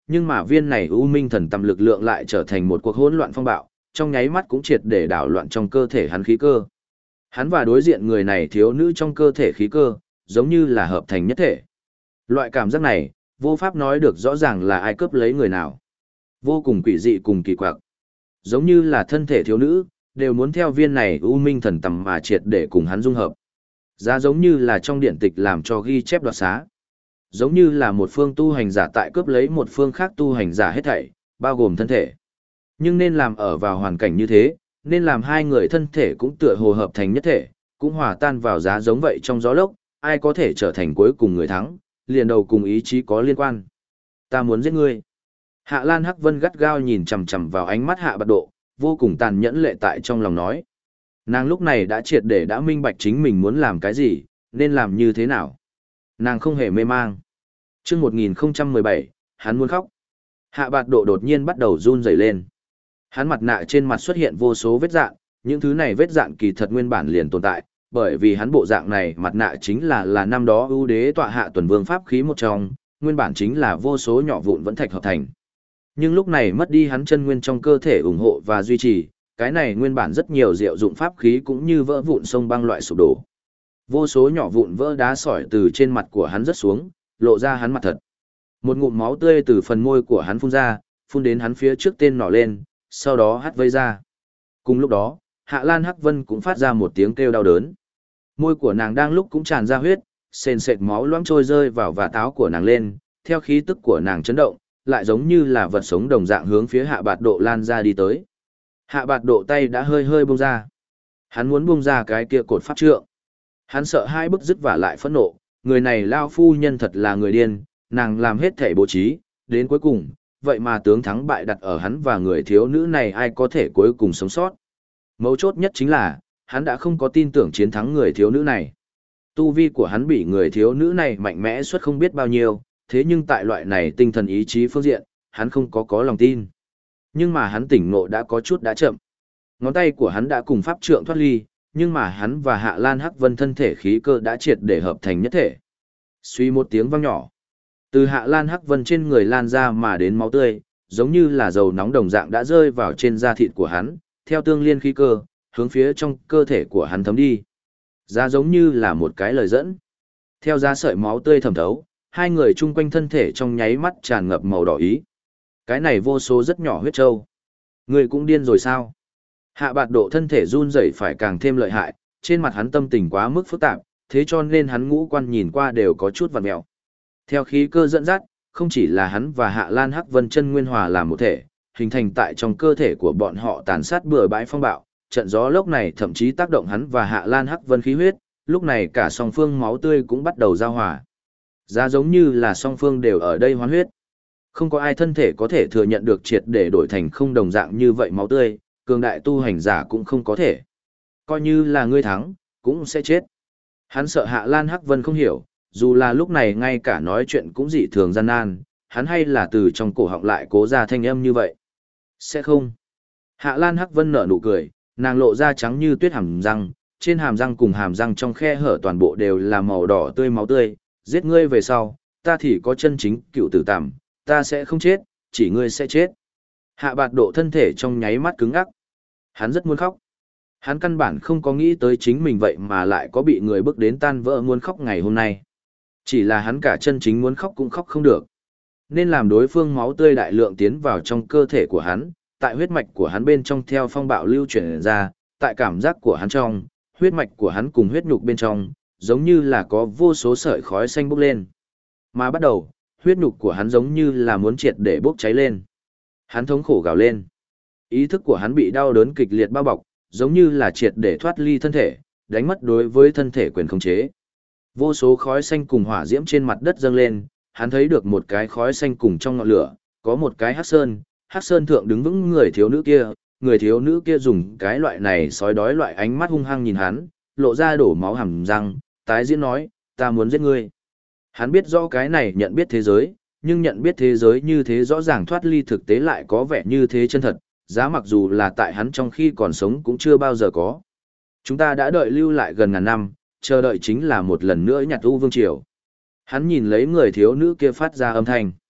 Nhưng mà viên này U Minh Thần Tầm lực lượng lại trở thành một cuộc hỗn loạn phong bạo, trong nháy mắt cũng triệt để đảo loạn trong cơ thể hắn khí cơ. Hắn và đối diện người này thiếu nữ trong cơ thể khí cơ, giống như là hợp thành nhất thể. Loại cảm giác này, vô pháp nói được rõ ràng là ai cướp lấy người nào. Vô cùng quỷ dị cùng kỳ quặc. Giống như là thân thể thiếu nữ, đều muốn theo viên này U Minh Thần Tầm mà triệt để cùng hắn dung hợp. Giá giống như là trong điện tịch làm cho ghi chép đoạt xá. Giống như là một phương tu hành giả tại cướp lấy một phương khác tu hành giả hết thảy, bao gồm thân thể. Nhưng nên làm ở vào hoàn cảnh như thế, nên làm hai người thân thể cũng tựa hồ hợp thành nhất thể, cũng hòa tan vào giá giống vậy trong gió lốc, ai có thể trở thành cuối cùng người thắng, liền đầu cùng ý chí có liên quan. Ta muốn giết ngươi. Hạ Lan Hắc Vân gắt gao nhìn chằm chằm vào ánh mắt Hạ Bạt Độ, vô cùng tàn nhẫn lệ tại trong lòng nói. Nàng lúc này đã triệt để đã minh bạch chính mình muốn làm cái gì, nên làm như thế nào. Nàng không hề mê mang. Chương 1017, hắn muốn khóc. Hạ Bạt Độ đột nhiên bắt đầu run rẩy lên. Hắn mặt nạ trên mặt xuất hiện vô số vết dạn, những thứ này vết dạn kỳ thật nguyên bản liền tồn tại, bởi vì hắn bộ dạng này mặt nạ chính là năm đó ưu đế tọa hạ tuần vương pháp khí một trong, nguyên bản chính là vô số nhỏ vụn vẫn thạch hợp thành. Nhưng lúc này mất đi hắn chân nguyên trong cơ thể ủng hộ và duy trì, cái này nguyên bản rất nhiều diệu dụng pháp khí cũng như vỡ vụn sông băng loại sụp đổ. Vô số nhỏ vụn vỡ đá sỏi từ trên mặt của hắn rớt xuống, lộ ra hắn mặt thật. Một ngụm máu tươi từ phần môi của hắn phun ra, phun đến hắn phía trước tên nỏ lên, sau đó hắt vây ra. Cùng lúc đó, Hạ Lan Hắc Vân cũng phát ra một tiếng kêu đau đớn. Môi của nàng đang lúc cũng tràn ra huyết, sền sệt máu loãng trôi rơi vào vạt áo của nàng lên, theo khí tức của nàng chấn động, lại giống như là vật sống đồng dạng hướng phía Hạ Bạt Độ lan ra đi tới. Hạ Bạt Độ tay đã hơi hơi buông ra. Hắn muốn buông ra cái kia cột pháp trượng. Hắn sợ hai bức dứt và lại phẫn nộ, người này lao phu nhân thật là người điên, nàng làm hết thể bố trí, đến cuối cùng, vậy mà tướng thắng bại đặt ở hắn và người thiếu nữ này ai có thể cuối cùng sống sót. Mấu chốt nhất chính là, hắn đã không có tin tưởng chiến thắng người thiếu nữ này. Tu vi của hắn bị người thiếu nữ này mạnh mẽ suốt không biết bao nhiêu, thế nhưng tại loại này tinh thần ý chí phương diện, hắn không có lòng tin. Nhưng mà hắn tỉnh ngộ đã có chút đã chậm. Ngón tay của hắn đã cùng pháp trượng thoát ly, nhưng mà hắn và Hạ Lan Hắc Vân thân thể khí cơ đã triệt để hợp thành nhất thể. Suy một tiếng vang nhỏ. Từ Hạ Lan Hắc Vân trên người lan ra mà đến máu tươi, giống như là dầu nóng đồng dạng đã rơi vào trên da thịt của hắn, theo tương liên khí cơ, hướng phía trong cơ thể của hắn thấm đi. Giá giống như là một cái lời dẫn. Theo giá sợi máu tươi thẩm thấu, hai người chung quanh thân thể trong nháy mắt tràn ngập màu đỏ ý. Cái này vô số rất nhỏ huyết trâu. Người cũng điên rồi sao? Hạ Bạt Độ thân thể run rẩy phải càng thêm lợi hại, trên mặt hắn tâm tình quá mức phức tạp, thế cho nên hắn ngũ quan nhìn qua đều có chút vặn mèo. Theo khí cơ dẫn dắt, không chỉ là hắn và Hạ Lan Hắc Vân chân nguyên hòa làm một thể, hình thành tại trong cơ thể của bọn họ tàn sát bừa bãi phong bạo, trận gió lốc này thậm chí tác động hắn và Hạ Lan Hắc Vân khí huyết, lúc này cả song phương máu tươi cũng bắt đầu giao hòa. Giá giống như là song phương đều ở đây hoán huyết. Không có ai thân thể có thể thừa nhận được triệt để đổi thành không đồng dạng như vậy máu tươi, cường đại tu hành giả cũng không có thể. Coi như là ngươi thắng, cũng sẽ chết. Hắn sợ Hạ Lan Hắc Vân không hiểu, dù là lúc này ngay cả nói chuyện cũng dị thường gian nan, hắn hay là từ trong cổ họng lại cố ra thanh âm như vậy. Sẽ không. Hạ Lan Hắc Vân nở nụ cười, nàng lộ ra trắng như tuyết hàm răng, trên hàm răng cùng hàm răng trong khe hở toàn bộ đều là màu đỏ tươi máu tươi, giết ngươi về sau, ta thì có chân chính cựu tử tạm, ta sẽ không chết, chỉ ngươi sẽ chết. Hạ Bạt Độ thân thể trong nháy mắt cứng ngắc. Hắn rất muốn khóc. Hắn căn bản không có nghĩ tới chính mình vậy mà lại có bị người bước đến tan vỡ muốn khóc ngày hôm nay. Chỉ là hắn cả chân chính muốn khóc cũng khóc không được. Nên làm đối phương máu tươi đại lượng tiến vào trong cơ thể của hắn, tại huyết mạch của hắn bên trong theo phong bạo lưu chuyển ra, tại cảm giác của hắn trong, huyết mạch của hắn cùng huyết nhục bên trong, giống như là có vô số sợi khói xanh bốc lên. Mà bắt đầu, huyết nhục của hắn giống như là muốn triệt để bốc cháy lên. Hắn thống khổ gào lên. Ý thức của hắn bị đau đớn kịch liệt bao bọc, giống như là triệt để thoát ly thân thể, đánh mất đối với thân thể quyền khống chế. Vô số khói xanh cùng hỏa diễm trên mặt đất dâng lên, hắn thấy được một cái khói xanh cùng trong ngọn lửa, có một cái hắc sơn thượng đứng vững người thiếu nữ kia dùng cái loại này sói đói loại ánh mắt hung hăng nhìn hắn, lộ ra đổ máu hàm răng, tái diễn nói, ta muốn giết ngươi. Hắn biết rõ cái này nhận biết thế giới, nhưng nhận biết thế giới như thế rõ ràng thoát ly thực tế lại có vẻ như thế chân thật, giá mặc dù là tại hắn trong khi còn sống cũng chưa bao giờ có. Chúng ta đã đợi lưu lại gần ngàn năm, chờ đợi chính là một lần nữa nhặt u vương triều. Hắn nhìn lấy người thiếu nữ kia phát ra âm thanh.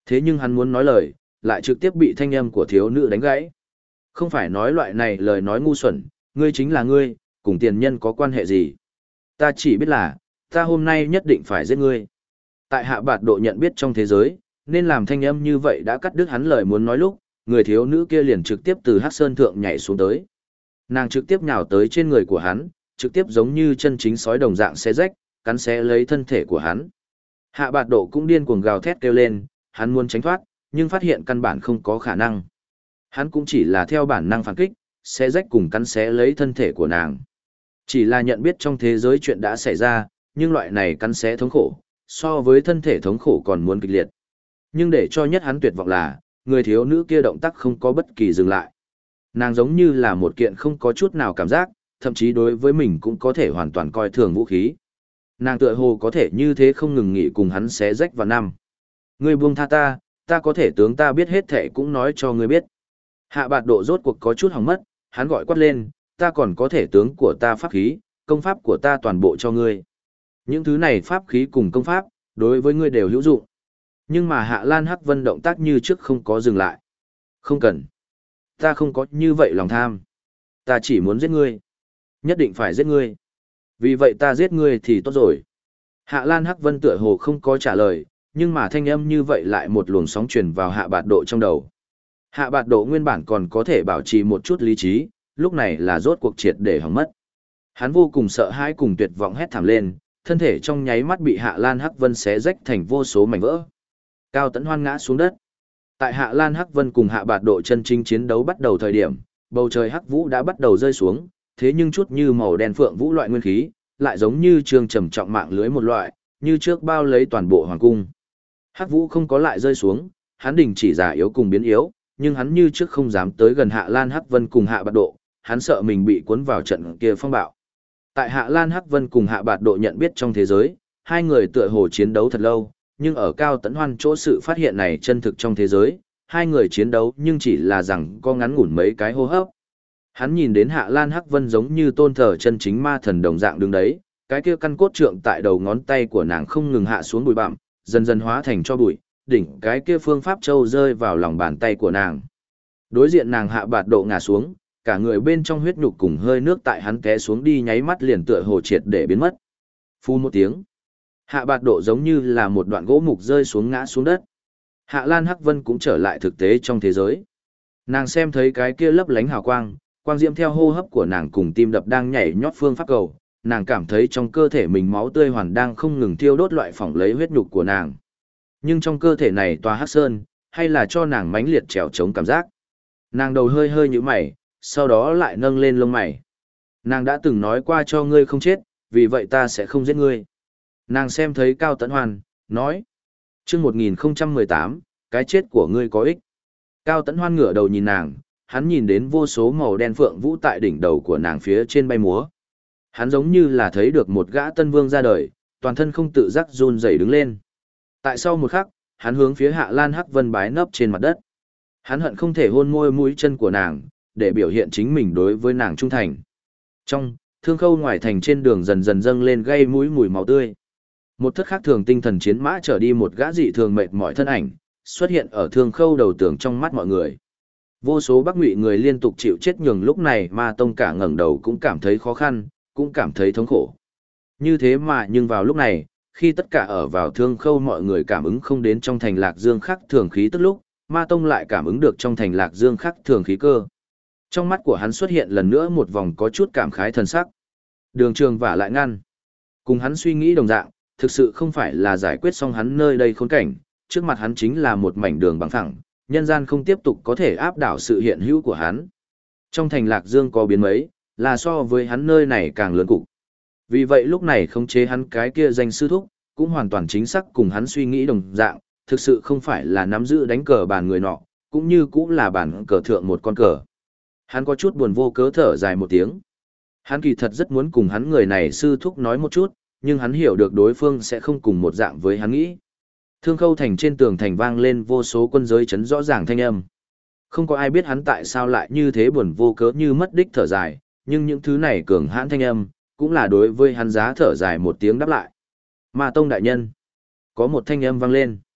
Thế nhưng hắn muốn nói lời, lại trực tiếp bị thanh âm của thiếu nữ đánh gãy. Không phải nói loại này lời nói ngu xuẩn, ngươi chính là ngươi, cùng tiền nhân có quan hệ gì. Ta chỉ biết là, ta hôm nay nhất định phải giết ngươi. Tại Hạ Bạt Độ nhận biết trong thế giới, nên làm thanh âm như vậy đã cắt đứt hắn lời muốn nói lúc, người thiếu nữ kia liền trực tiếp từ Hắc Sơn thượng nhảy xuống tới. Nàng trực tiếp nhào tới trên người của hắn, trực tiếp giống như chân chính sói đồng dạng xé rách, cắn xé lấy thân thể của hắn. Hạ Bạt Độ cũng điên cuồng gào thét kêu lên, hắn muốn tránh thoát, nhưng phát hiện căn bản không có khả năng. Hắn cũng chỉ là theo bản năng phản kích, xé rách cùng cắn xé lấy thân thể của nàng. Chỉ là nhận biết trong thế giới chuyện đã xảy ra, nhưng loại này cắn xé thống khổ, so với thân thể thống khổ còn muốn kịch liệt. Nhưng để cho nhất hắn tuyệt vọng là, người thiếu nữ kia động tác không có bất kỳ dừng lại. Nàng giống như là một kiện không có chút nào cảm giác, thậm chí đối với mình cũng có thể hoàn toàn coi thường vũ khí. Nàng tựa hồ có thể như thế không ngừng nghỉ cùng hắn xé rách vào năm. Ngươi buông tha ta, ta có thể tướng ta biết hết thệ cũng nói cho ngươi biết. Hạ Bạt Độ rốt cuộc có chút hỏng mất, hắn gọi quát lên, ta còn có thể tướng của ta pháp khí, công pháp của ta toàn bộ cho ngươi. Những thứ này pháp khí cùng công pháp, đối với ngươi đều hữu dụng. Nhưng mà Hạ Lan Hắc Vân động tác như trước không có dừng lại. Không cần. Ta không có như vậy lòng tham. Ta chỉ muốn giết ngươi. Nhất định phải giết ngươi. Vì vậy ta giết ngươi thì tốt rồi. Hạ Lan Hắc Vân tựa hồ không có trả lời, nhưng mà thanh âm như vậy lại một luồng sóng truyền vào Hạ Bạt Độ trong đầu. Hạ Bạt Độ nguyên bản còn có thể bảo trì một chút lý trí, lúc này là rốt cuộc triệt để hỏng mất. Hắn vô cùng sợ hãi cùng tuyệt vọng hét thảm lên, thân thể trong nháy mắt bị Hạ Lan Hắc Vân xé rách thành vô số mảnh vỡ. Cao Tấn Hoan ngã xuống đất. Tại Hạ Lan Hắc Vân cùng Hạ Bạt Độ chân chính chiến đấu bắt đầu thời điểm, bầu trời hắc vũ đã bắt đầu rơi xuống, thế nhưng chút như màu đen phượng vũ loại nguyên khí, lại giống như trường trầm trọng mạng lưới một loại, như trước bao lấy toàn bộ hoàng cung. Hắc vũ không có lại rơi xuống, hắn đình chỉ giả yếu cùng biến yếu, nhưng hắn như trước không dám tới gần Hạ Lan Hắc Vân cùng Hạ Bạt Độ, hắn sợ mình bị cuốn vào trận kia phong bạo. Tại Hạ Lan Hắc Vân cùng Hạ Bạt Độ nhận biết trong thế giới, hai người tựa hồ chiến đấu thật lâu, nhưng ở Cao Tấn Hoan chỗ sự phát hiện này chân thực trong thế giới, hai người chiến đấu nhưng chỉ là rằng có ngắn ngủn mấy cái hô hấp. Hắn nhìn đến Hạ Lan Hắc Vân giống như tôn thờ chân chính ma thần đồng dạng đứng đấy, cái kia căn cốt trượng tại đầu ngón tay của nàng không ngừng hạ xuống bụi bặm, dần dần hóa thành cho bụi, đỉnh cái kia phương pháp châu rơi vào lòng bàn tay của nàng. Đối diện nàng Hạ Bạt Độ ngã xuống, cả người bên trong huyết nhục cùng hơi nước tại hắn té xuống đi nháy mắt liền tựa hồ triệt để biến mất. Phun một tiếng, Hạ Bạt Độ giống như là một đoạn gỗ mục rơi xuống ngã xuống đất. Hạ Lan Hắc Vân cũng trở lại thực tế trong thế giới. Nàng xem thấy cái kia lấp lánh hào quang, quang diễm theo hô hấp của nàng cùng tim đập đang nhảy nhót phương pháp cầu, nàng cảm thấy trong cơ thể mình máu tươi hoàn đang không ngừng thiêu đốt loại phỏng lấy huyết nhục của nàng. Nhưng trong cơ thể này tòa hắc sơn, hay là cho nàng mãnh liệt trèo chống cảm giác. Nàng đầu hơi hơi nhíu mày, sau đó lại nâng lên lông mày. Nàng đã từng nói qua cho ngươi không chết, vì vậy ta sẽ không giết ngươi. Nàng xem thấy Cao Tấn Hoan, nói. Chương 1018, cái chết của ngươi có ích. Cao Tấn Hoan ngửa đầu nhìn nàng, hắn nhìn đến vô số màu đen phượng vũ tại đỉnh đầu của nàng phía trên bay múa. Hắn giống như là thấy được một gã tân vương ra đời, toàn thân không tự giác run rẩy đứng lên. Tại sau một khắc, hắn hướng phía Hạ Lan Hắc Vân bái nấp trên mặt đất. Hắn hận không thể hôn môi mũi chân của nàng, để biểu hiện chính mình đối với nàng trung thành. Trong, Thương Khâu ngoài thành trên đường dần dần dâng lên gây mũi mùi máu tươi. Một thất khác thường tinh thần chiến mã trở đi một gã dị thường mệt mỏi thân ảnh, xuất hiện ở Thương Khâu đầu tường trong mắt mọi người. Vô số Bắc Ngụy người liên tục chịu chết nhường lúc này Ma Tông cả ngẩng đầu cũng cảm thấy khó khăn, cũng cảm thấy thống khổ. Như thế mà nhưng vào lúc này, khi tất cả ở vào Thương Khâu mọi người cảm ứng không đến trong thành Lạc Dương khắc thường khí tức lúc, Ma Tông lại cảm ứng được trong thành Lạc Dương khắc thường khí cơ. Trong mắt của hắn xuất hiện lần nữa một vòng có chút cảm khái thần sắc. Đường Trường vả lại ngăn. Cùng hắn suy nghĩ đồng dạng, thực sự không phải là giải quyết xong hắn nơi đây khốn cảnh, trước mặt hắn chính là một mảnh đường bằng phẳng, nhân gian không tiếp tục có thể áp đảo sự hiện hữu của hắn. Trong thành Lạc Dương có biến mấy, là so với hắn nơi này càng lớn cục. Vì vậy lúc này khống chế hắn cái kia danh sư thúc, cũng hoàn toàn chính xác cùng hắn suy nghĩ đồng dạng, thực sự không phải là nắm giữ đánh cờ bàn người nọ, cũng như cũng là bàn cờ thượng một con cờ. Hắn có chút buồn vô cớ thở dài một tiếng. Hắn kỳ thật rất muốn cùng hắn người này sư thúc nói một chút, nhưng hắn hiểu được đối phương sẽ không cùng một dạng với hắn nghĩ. Thương Khâu thành trên tường thành vang lên vô số quân giới chấn rõ ràng thanh âm. Không có ai biết hắn tại sao lại như thế buồn vô cớ như mất đích thở dài, nhưng những thứ này cường hãn thanh âm, cũng là đối với hắn giá thở dài một tiếng đáp lại. Ma Tông đại nhân. Có một thanh âm vang lên.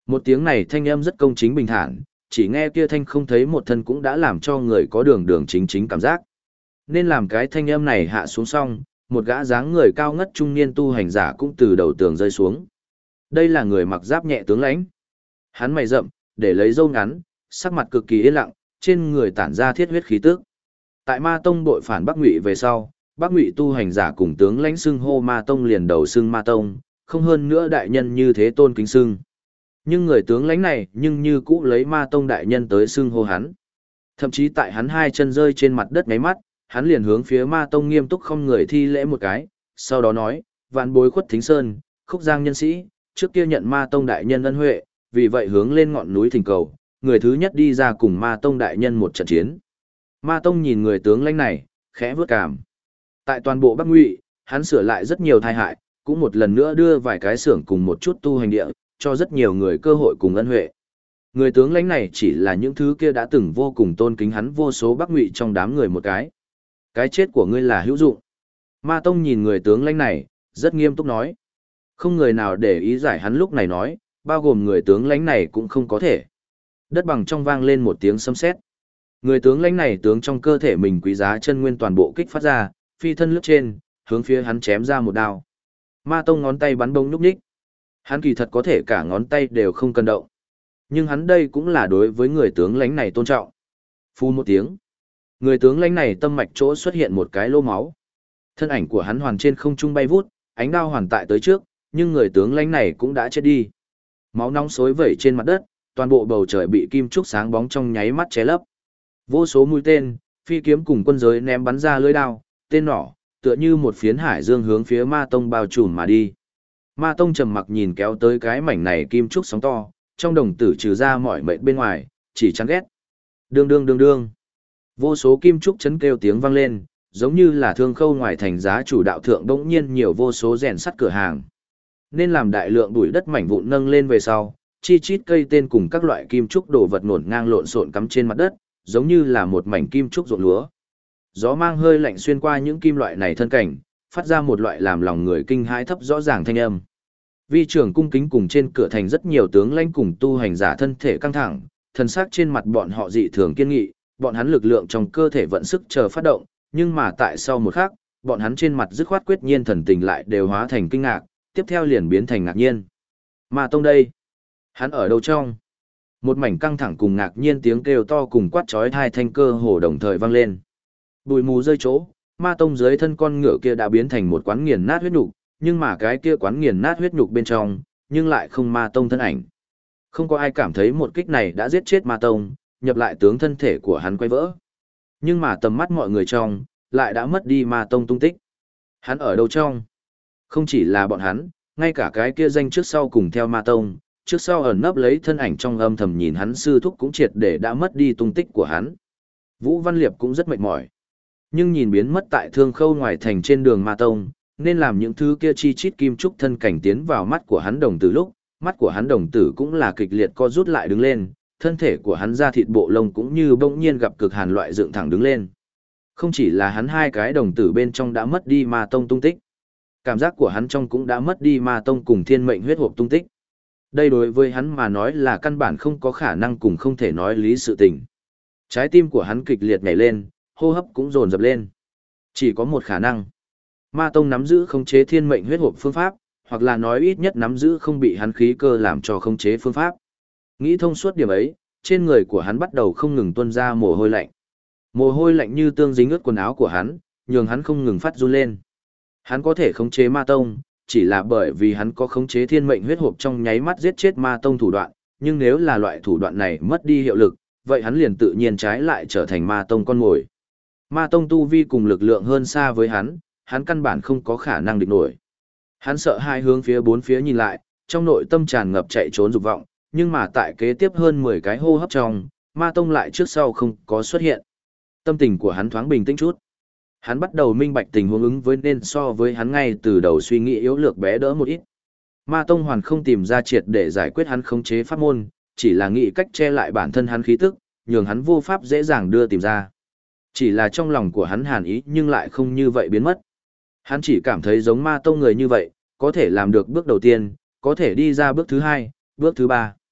Một tiếng này thanh âm rất công chính bình thản, chỉ nghe kia thanh không thấy một thân cũng đã làm cho người có đường đường chính chính cảm giác. Nên làm cái thanh âm này hạ xuống xong, một gã dáng người cao ngất trung niên tu hành giả cũng từ đầu tường rơi xuống. Đây là người mặc giáp nhẹ tướng lãnh. Hắn mày rậm, để lấy râu ngắn, sắc mặt cực kỳ yên lặng, trên người tản ra thiết huyết khí tức. Tại Ma Tông đội phản Bắc Ngụy về sau, Bắc Ngụy tu hành giả cùng tướng lãnh xưng hô Ma Tông liền đầu xưng Ma Tông, không hơn nữa đại nhân như thế tôn kính xưng. Nhưng người tướng lãnh này nhưng như cũ lấy Ma Tông đại nhân tới xưng hô hắn. Thậm chí tại hắn hai chân rơi trên mặt đất ngáy mắt, hắn liền hướng phía Ma Tông nghiêm túc không người thi lễ một cái, sau đó nói, vạn bối khuất thính sơn, khúc giang nhân sĩ, trước kia nhận Ma Tông đại nhân ân huệ, vì vậy hướng lên ngọn núi thỉnh cầu, người thứ nhất đi ra cùng Ma Tông đại nhân một trận chiến. Ma Tông nhìn người tướng lãnh này, khẽ vướt cảm. Tại toàn bộ Bắc Ngụy, hắn sửa lại rất nhiều tai hại, cũng một lần nữa đưa vài cái xưởng cùng một chút tu hành địa, cho rất nhiều người cơ hội cùng ân huệ. Người tướng lãnh này chỉ là những thứ kia đã từng vô cùng tôn kính hắn vô số Bắc Ngụy trong đám người một cái. Cái chết của ngươi là hữu dụng. Ma Tông nhìn người tướng lãnh này, rất nghiêm túc nói. Không người nào để ý giải hắn lúc này nói, bao gồm người tướng lãnh này cũng không có thể. Đất bằng trong vang lên một tiếng sấm sét. Người tướng lãnh này tướng trong cơ thể mình quý giá chân nguyên toàn bộ kích phát ra, phi thân lướt trên, hướng phía hắn chém ra một đao. Ma Tông ngón tay bắn bông nhúc nhích. Hắn kỳ thật có thể cả ngón tay đều không cần động. Nhưng hắn đây cũng là đối với người tướng lãnh này tôn trọng. Phun một tiếng. Người tướng lãnh này tâm mạch chỗ xuất hiện một cái lỗ máu. Thân ảnh của hắn hoàn trên không trung bay vút, ánh đao hoàn tại tới trước, nhưng người tướng lãnh này cũng đã chết đi. Máu nóng xối vẩy trên mặt đất, toàn bộ bầu trời bị kim trúc sáng bóng trong nháy mắt che lấp. Vô số mũi tên, phi kiếm cùng quân giới ném bắn ra lưỡi đao, tên nỏ, tựa như một phiến hải dương hướng phía Ma Tông bao trùm mà đi. Ma Tông trầm mặc nhìn kéo tới cái mảnh này kim trúc sóng to, trong đồng tử trừ ra mọi mệnh bên ngoài, chỉ chán ghét. Đương đương đương đương. Vô số kim trúc chấn kêu tiếng vang lên, giống như là thương khâu ngoài thành giá chủ đạo thượng đống nhiên nhiều vô số rèn sắt cửa hàng. Nên làm đại lượng bụi đất mảnh vụn nâng lên về sau, chi chít cây tên cùng các loại kim trúc đổ vật nổn ngang lộn xộn cắm trên mặt đất, giống như là một mảnh kim trúc ruộng lúa. Gió mang hơi lạnh xuyên qua những kim loại này thân cảnh, phát ra một loại làm lòng người kinh hãi thấp rõ ràng thanh âm. Vi trưởng cung kính cùng trên cửa thành rất nhiều tướng lãnh cùng tu hành giả thân thể căng thẳng, thân xác trên mặt bọn họ dị thường kiên nghị, bọn hắn lực lượng trong cơ thể vận sức chờ phát động, nhưng mà tại sau một khắc, bọn hắn trên mặt dứt khoát quyết nhiên thần tình lại đều hóa thành kinh ngạc, tiếp theo liền biến thành ngạc nhiên. Ma Tông đây, hắn ở đâu trong? Một mảnh căng thẳng cùng ngạc nhiên tiếng kêu to cùng quát chói tai thanh cơ hồ đồng thời vang lên. Bụi mù rơi chỗ, Ma Tông dưới thân con ngựa kia đã biến thành một quán nghiền nát huyết nhục, nhưng mà cái kia quán nghiền nát huyết nhục bên trong, nhưng lại không Ma Tông thân ảnh. Không có ai cảm thấy một kích này đã giết chết Ma Tông, nhập lại tướng thân thể của hắn quay vỡ. Nhưng mà tầm mắt mọi người trong, lại đã mất đi Ma Tông tung tích. Hắn ở đâu trong? Không chỉ là bọn hắn, ngay cả cái kia danh trước sau cùng theo Ma Tông, trước sau ẩn nấp lấy thân ảnh trong âm thầm nhìn hắn sư thúc cũng triệt để đã mất đi tung tích của hắn. Vũ Văn Liệp cũng rất mệt mỏi. Nhưng nhìn biến mất tại thương khâu ngoài thành trên đường Ma Tông, nên làm những thứ kia chi chít kim trúc thân cảnh tiến vào mắt của hắn đồng tử lúc, mắt của hắn đồng tử cũng là kịch liệt co rút lại đứng lên, thân thể của hắn da thịt bộ lông cũng như bỗng nhiên gặp cực hàn loại dựng thẳng đứng lên. Không chỉ là hắn hai cái đồng tử bên trong đã mất đi Ma Tông tung tích, cảm giác của hắn trong cũng đã mất đi Ma Tông cùng thiên mệnh huyết hộp tung tích. Đây đối với hắn mà nói là căn bản không có khả năng cùng không thể nói lý sự tình. Trái tim của hắn kịch liệt nhảy lên, hô hấp cũng dồn dập lên. Chỉ có một khả năng. Ma Tông nắm giữ khống chế thiên mệnh huyết hộp phương pháp, hoặc là nói ít nhất nắm giữ không bị hắn khí cơ làm cho khống chế phương pháp. Nghĩ thông suốt điểm ấy, trên người của hắn bắt đầu không ngừng tuôn ra mồ hôi lạnh. Mồ hôi lạnh như tương dính ướt quần áo của hắn, nhường hắn không ngừng phát run lên. Hắn có thể khống chế Ma Tông, chỉ là bởi vì hắn có khống chế thiên mệnh huyết hộp trong nháy mắt giết chết Ma Tông thủ đoạn, nhưng nếu là loại thủ đoạn này mất đi hiệu lực, vậy hắn liền tự nhiên trái lại trở thành Ma Tông con mồi. Ma Tông tu vi cùng lực lượng hơn xa với hắn căn bản không có khả năng địch nổi. Hắn sợ hai hướng phía bốn phía nhìn lại, trong nội tâm tràn ngập chạy trốn dục vọng, nhưng mà tại kế tiếp hơn 10 cái hô hấp trong, Ma Tông lại trước sau không có xuất hiện. Tâm tình của hắn thoáng bình tĩnh chút. Hắn bắt đầu minh bạch tình huống ứng với nên so với hắn ngay từ đầu suy nghĩ yếu lược bé đỡ một ít. Ma Tông hoàn không tìm ra triệt để giải quyết hắn khống chế pháp môn, chỉ là nghĩ cách che lại bản thân hắn khí tức, nhường hắn vô pháp dễ dàng đưa tìm ra. Chỉ là trong lòng của hắn hàn ý nhưng lại không như vậy biến mất. Hắn chỉ cảm thấy giống Ma Tông người như vậy, có thể làm được bước đầu tiên, có thể đi ra bước thứ hai, bước thứ ba.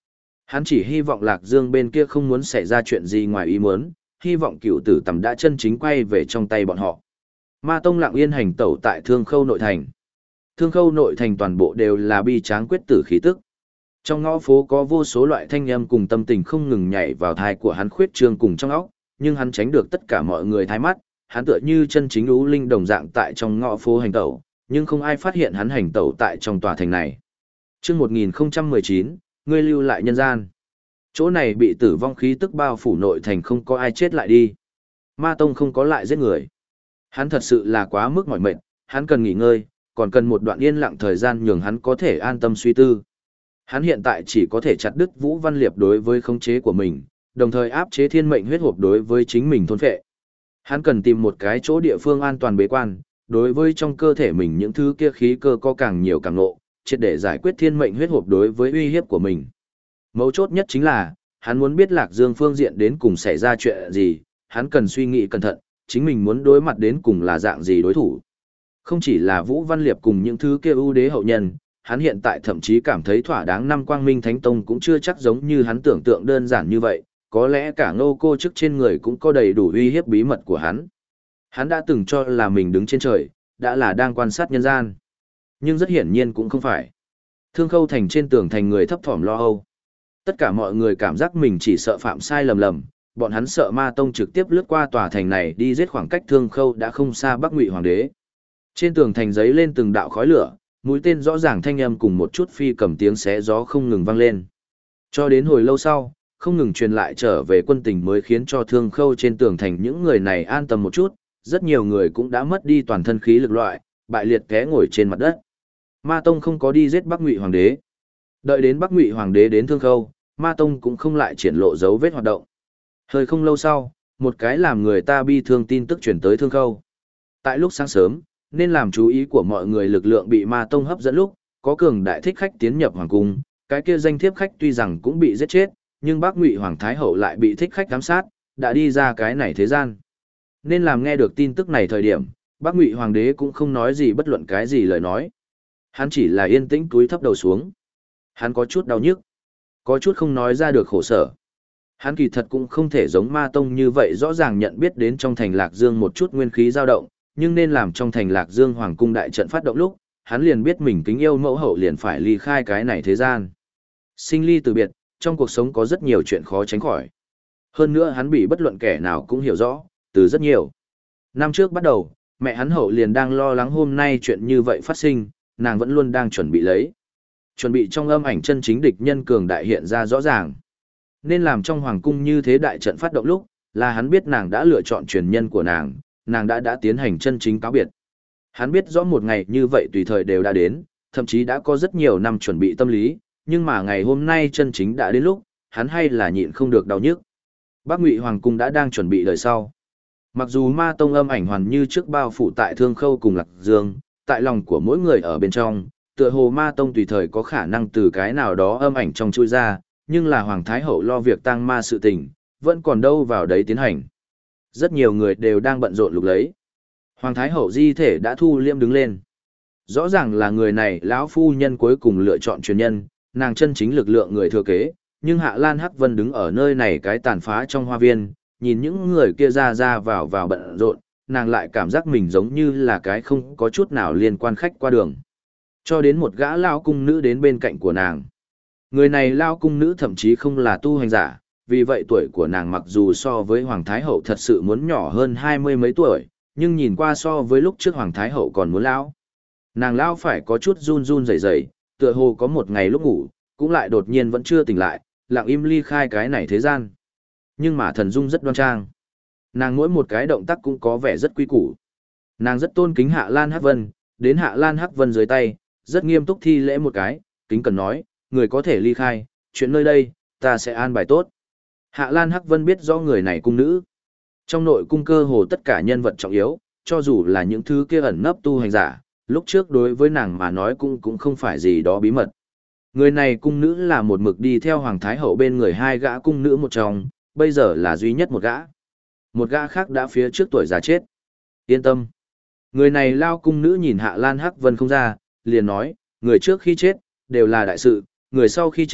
Hắn chỉ hy vọng Lạc Dương bên kia không muốn xảy ra chuyện gì ngoài ý muốn, hy vọng cựu tử tầm đã chân chính quay về trong tay bọn họ. Ma Tông lặng yên hành tẩu tại Thương Khâu nội thành. Thương Khâu nội thành toàn bộ đều là bi tráng quyết tử khí tức. Trong ngõ phố có vô số loại thanh âm cùng tâm tình không ngừng nhảy vào thai của hắn khuyết trương cùng trong óc, nhưng hắn tránh được tất cả mọi người thái mắt, hắn tựa như chân chính ú linh đồng dạng tại trong ngõ phố hành tẩu, nhưng không ai phát hiện hắn hành tẩu tại trong tòa thành này. Chương 1019, ngươi lưu lại nhân gian. Chỗ này bị tử vong khí tức bao phủ nội thành, không có ai chết lại đi. Ma Tông không có lại giết người. Hắn thật sự là quá mức mỏi mệt, hắn cần nghỉ ngơi, còn cần một đoạn yên lặng thời gian nhường hắn có thể an tâm suy tư. Hắn hiện tại chỉ có thể chặt đứt Vũ Văn Liệp đối với khống chế của mình, đồng thời áp chế thiên mệnh huyết hộp đối với chính mình thôn phệ. Hắn cần tìm một cái chỗ địa phương an toàn bế quan, đối với trong cơ thể mình những thứ kia khí cơ có càng nhiều càng nộ, triệt để giải quyết thiên mệnh huyết hộp đối với uy hiếp của mình. Mấu chốt nhất chính là, hắn muốn biết Lạc Dương phương diện đến cùng xảy ra chuyện gì, hắn cần suy nghĩ cẩn thận, chính mình muốn đối mặt đến cùng là dạng gì đối thủ. Không chỉ là Vũ Văn Liệp cùng những thứ kia ưu đế hậu nhân, hắn hiện tại thậm chí cảm thấy thỏa đáng năm Quang Minh Thánh Tông cũng chưa chắc giống như hắn tưởng tượng đơn giản như vậy, có lẽ cả Ngô Cô Chức trên người cũng có đầy đủ uy hiếp bí mật của hắn. Hắn đã từng cho là mình đứng trên trời, đã là đang quan sát nhân gian. Nhưng rất hiển nhiên cũng không phải. Thương Khâu thành trên tường thành người thấp thỏm lo âu. Tất cả mọi người cảm giác mình chỉ sợ phạm sai lầm, bọn hắn sợ Ma Tông trực tiếp lướt qua tòa thành này đi giết khoảng cách Thương Khâu đã không xa Bắc Ngụy Hoàng đế. Trên tường thành giấy lên từng đạo khói lửa, mũi tên rõ ràng thanh âm cùng một chút phi cầm tiếng xé gió không ngừng vang lên. Cho đến hồi lâu sau, không ngừng truyền lại trở về quân tình mới khiến cho Thương Khâu trên tường thành những người này an tâm một chút, rất nhiều người cũng đã mất đi toàn thân khí lực loại, bại liệt té ngồi trên mặt đất. Ma Tông không có đi giết Bắc Ngụy Hoàng đế. Đợi đến Bắc Ngụy Hoàng đế đến Thương Khâu, Ma Tông cũng không lại triển lộ dấu vết hoạt động. Hơi không lâu sau, một cái làm người ta bi thương tin tức chuyển tới Thương Khâu. Tại lúc sáng sớm, nên làm chú ý của mọi người lực lượng bị Ma Tông hấp dẫn lúc, có cường đại thích khách tiến nhập hoàng cung, cái kia danh thiếp khách tuy rằng cũng bị giết chết, nhưng Bắc Ngụy Hoàng thái hậu lại bị thích khách giám sát, đã đi ra cái này thế gian. Nên làm nghe được tin tức này thời điểm, Bắc Ngụy Hoàng đế cũng không nói gì bất luận cái gì lời nói. Hắn chỉ là yên tĩnh cúi thấp đầu xuống. Hắn có chút đau nhức, có chút không nói ra được khổ sở. Hắn kỳ thật cũng không thể giống Ma Tông như vậy rõ ràng nhận biết đến trong thành Lạc Dương một chút nguyên khí dao động, nhưng nên làm trong thành Lạc Dương Hoàng cung đại trận phát động lúc, hắn liền biết mình kính yêu mẫu hậu liền phải ly khai cái này thế gian. Sinh ly từ biệt, trong cuộc sống có rất nhiều chuyện khó tránh khỏi. Hơn nữa hắn bị bất luận kẻ nào cũng hiểu rõ, từ rất nhiều. Năm trước bắt đầu, mẹ hắn hậu liền đang lo lắng hôm nay chuyện như vậy phát sinh, nàng vẫn luôn đang chuẩn bị lấy. Chuẩn bị trong âm ảnh chân chính địch nhân cường đại hiện ra rõ ràng. Nên làm trong hoàng cung như thế đại trận phát động lúc, là hắn biết nàng đã lựa chọn truyền nhân của nàng đã tiến hành chân chính cáo biệt. Hắn biết rõ một ngày như vậy tùy thời đều đã đến, thậm chí đã có rất nhiều năm chuẩn bị tâm lý, nhưng mà ngày hôm nay chân chính đã đến lúc, hắn hay là nhịn không được đau nhức. Bắc Ngụy Hoàng cung đã đang chuẩn bị đời sau. Mặc dù Ma Tông âm ảnh hoàn như trước bao phủ tại Thương Khâu cùng Lạc Dương, tại lòng của mỗi người ở bên trong, tựa hồ Ma Tông tùy thời có khả năng từ cái nào đó âm ảnh trong chui ra, nhưng là Hoàng Thái Hậu lo việc tang ma sự tình, vẫn còn đâu vào đấy tiến hành. Rất nhiều người đều đang bận rộn lục lấy. Hoàng Thái Hậu di thể đã thu liêm đứng lên. Rõ ràng là người này lão phu nhân cuối cùng lựa chọn truyền nhân, nàng chân chính lực lượng người thừa kế, nhưng Hạ Lan Hắc Vân đứng ở nơi này cái tàn phá trong hoa viên, nhìn những người kia ra vào bận rộn, nàng lại cảm giác mình giống như là cái không có chút nào liên quan khách qua đường. Cho đến một gã lao cung nữ đến bên cạnh của nàng. Người này lao cung nữ thậm chí không là tu hành giả, vì vậy tuổi của nàng mặc dù so với Hoàng Thái Hậu thật sự muốn nhỏ hơn 20 mấy tuổi, nhưng nhìn qua so với lúc trước Hoàng Thái Hậu còn muốn lão. Nàng lão phải có chút run run rẩy rẩy, tựa hồ có một ngày lúc ngủ, cũng lại đột nhiên vẫn chưa tỉnh lại, lặng im ly khai cái này thế gian. Nhưng mà thần dung rất đoan trang. Nàng mỗi một cái động tác cũng có vẻ rất quý củ. Nàng rất tôn kính Hạ Lan Hắc Vân, đến Hạ Lan Hắc Vân dưới tay, rất nghiêm túc thi lễ một cái, kính cần nói, người có thể ly khai, chuyện nơi đây, ta sẽ an bài tốt. Hạ Lan Hắc Vân biết rõ người này cung nữ. Trong nội cung cơ hồ tất cả nhân vật trọng yếu, cho dù là những thứ kia ẩn nấp tu hành giả, lúc trước đối với nàng mà nói cũng không phải gì đó bí mật. Người này cung nữ là một mực đi theo Hoàng Thái Hậu bên người hai gã cung nữ một trong, bây giờ là duy nhất một gã. Một gã khác đã phía trước tuổi già chết. Yên tâm. Người này lao cung nữ nhìn Hạ Lan Hắc Vân không ra, liền nói, người trước khi chết, đều là đại sự, người sau khi chết,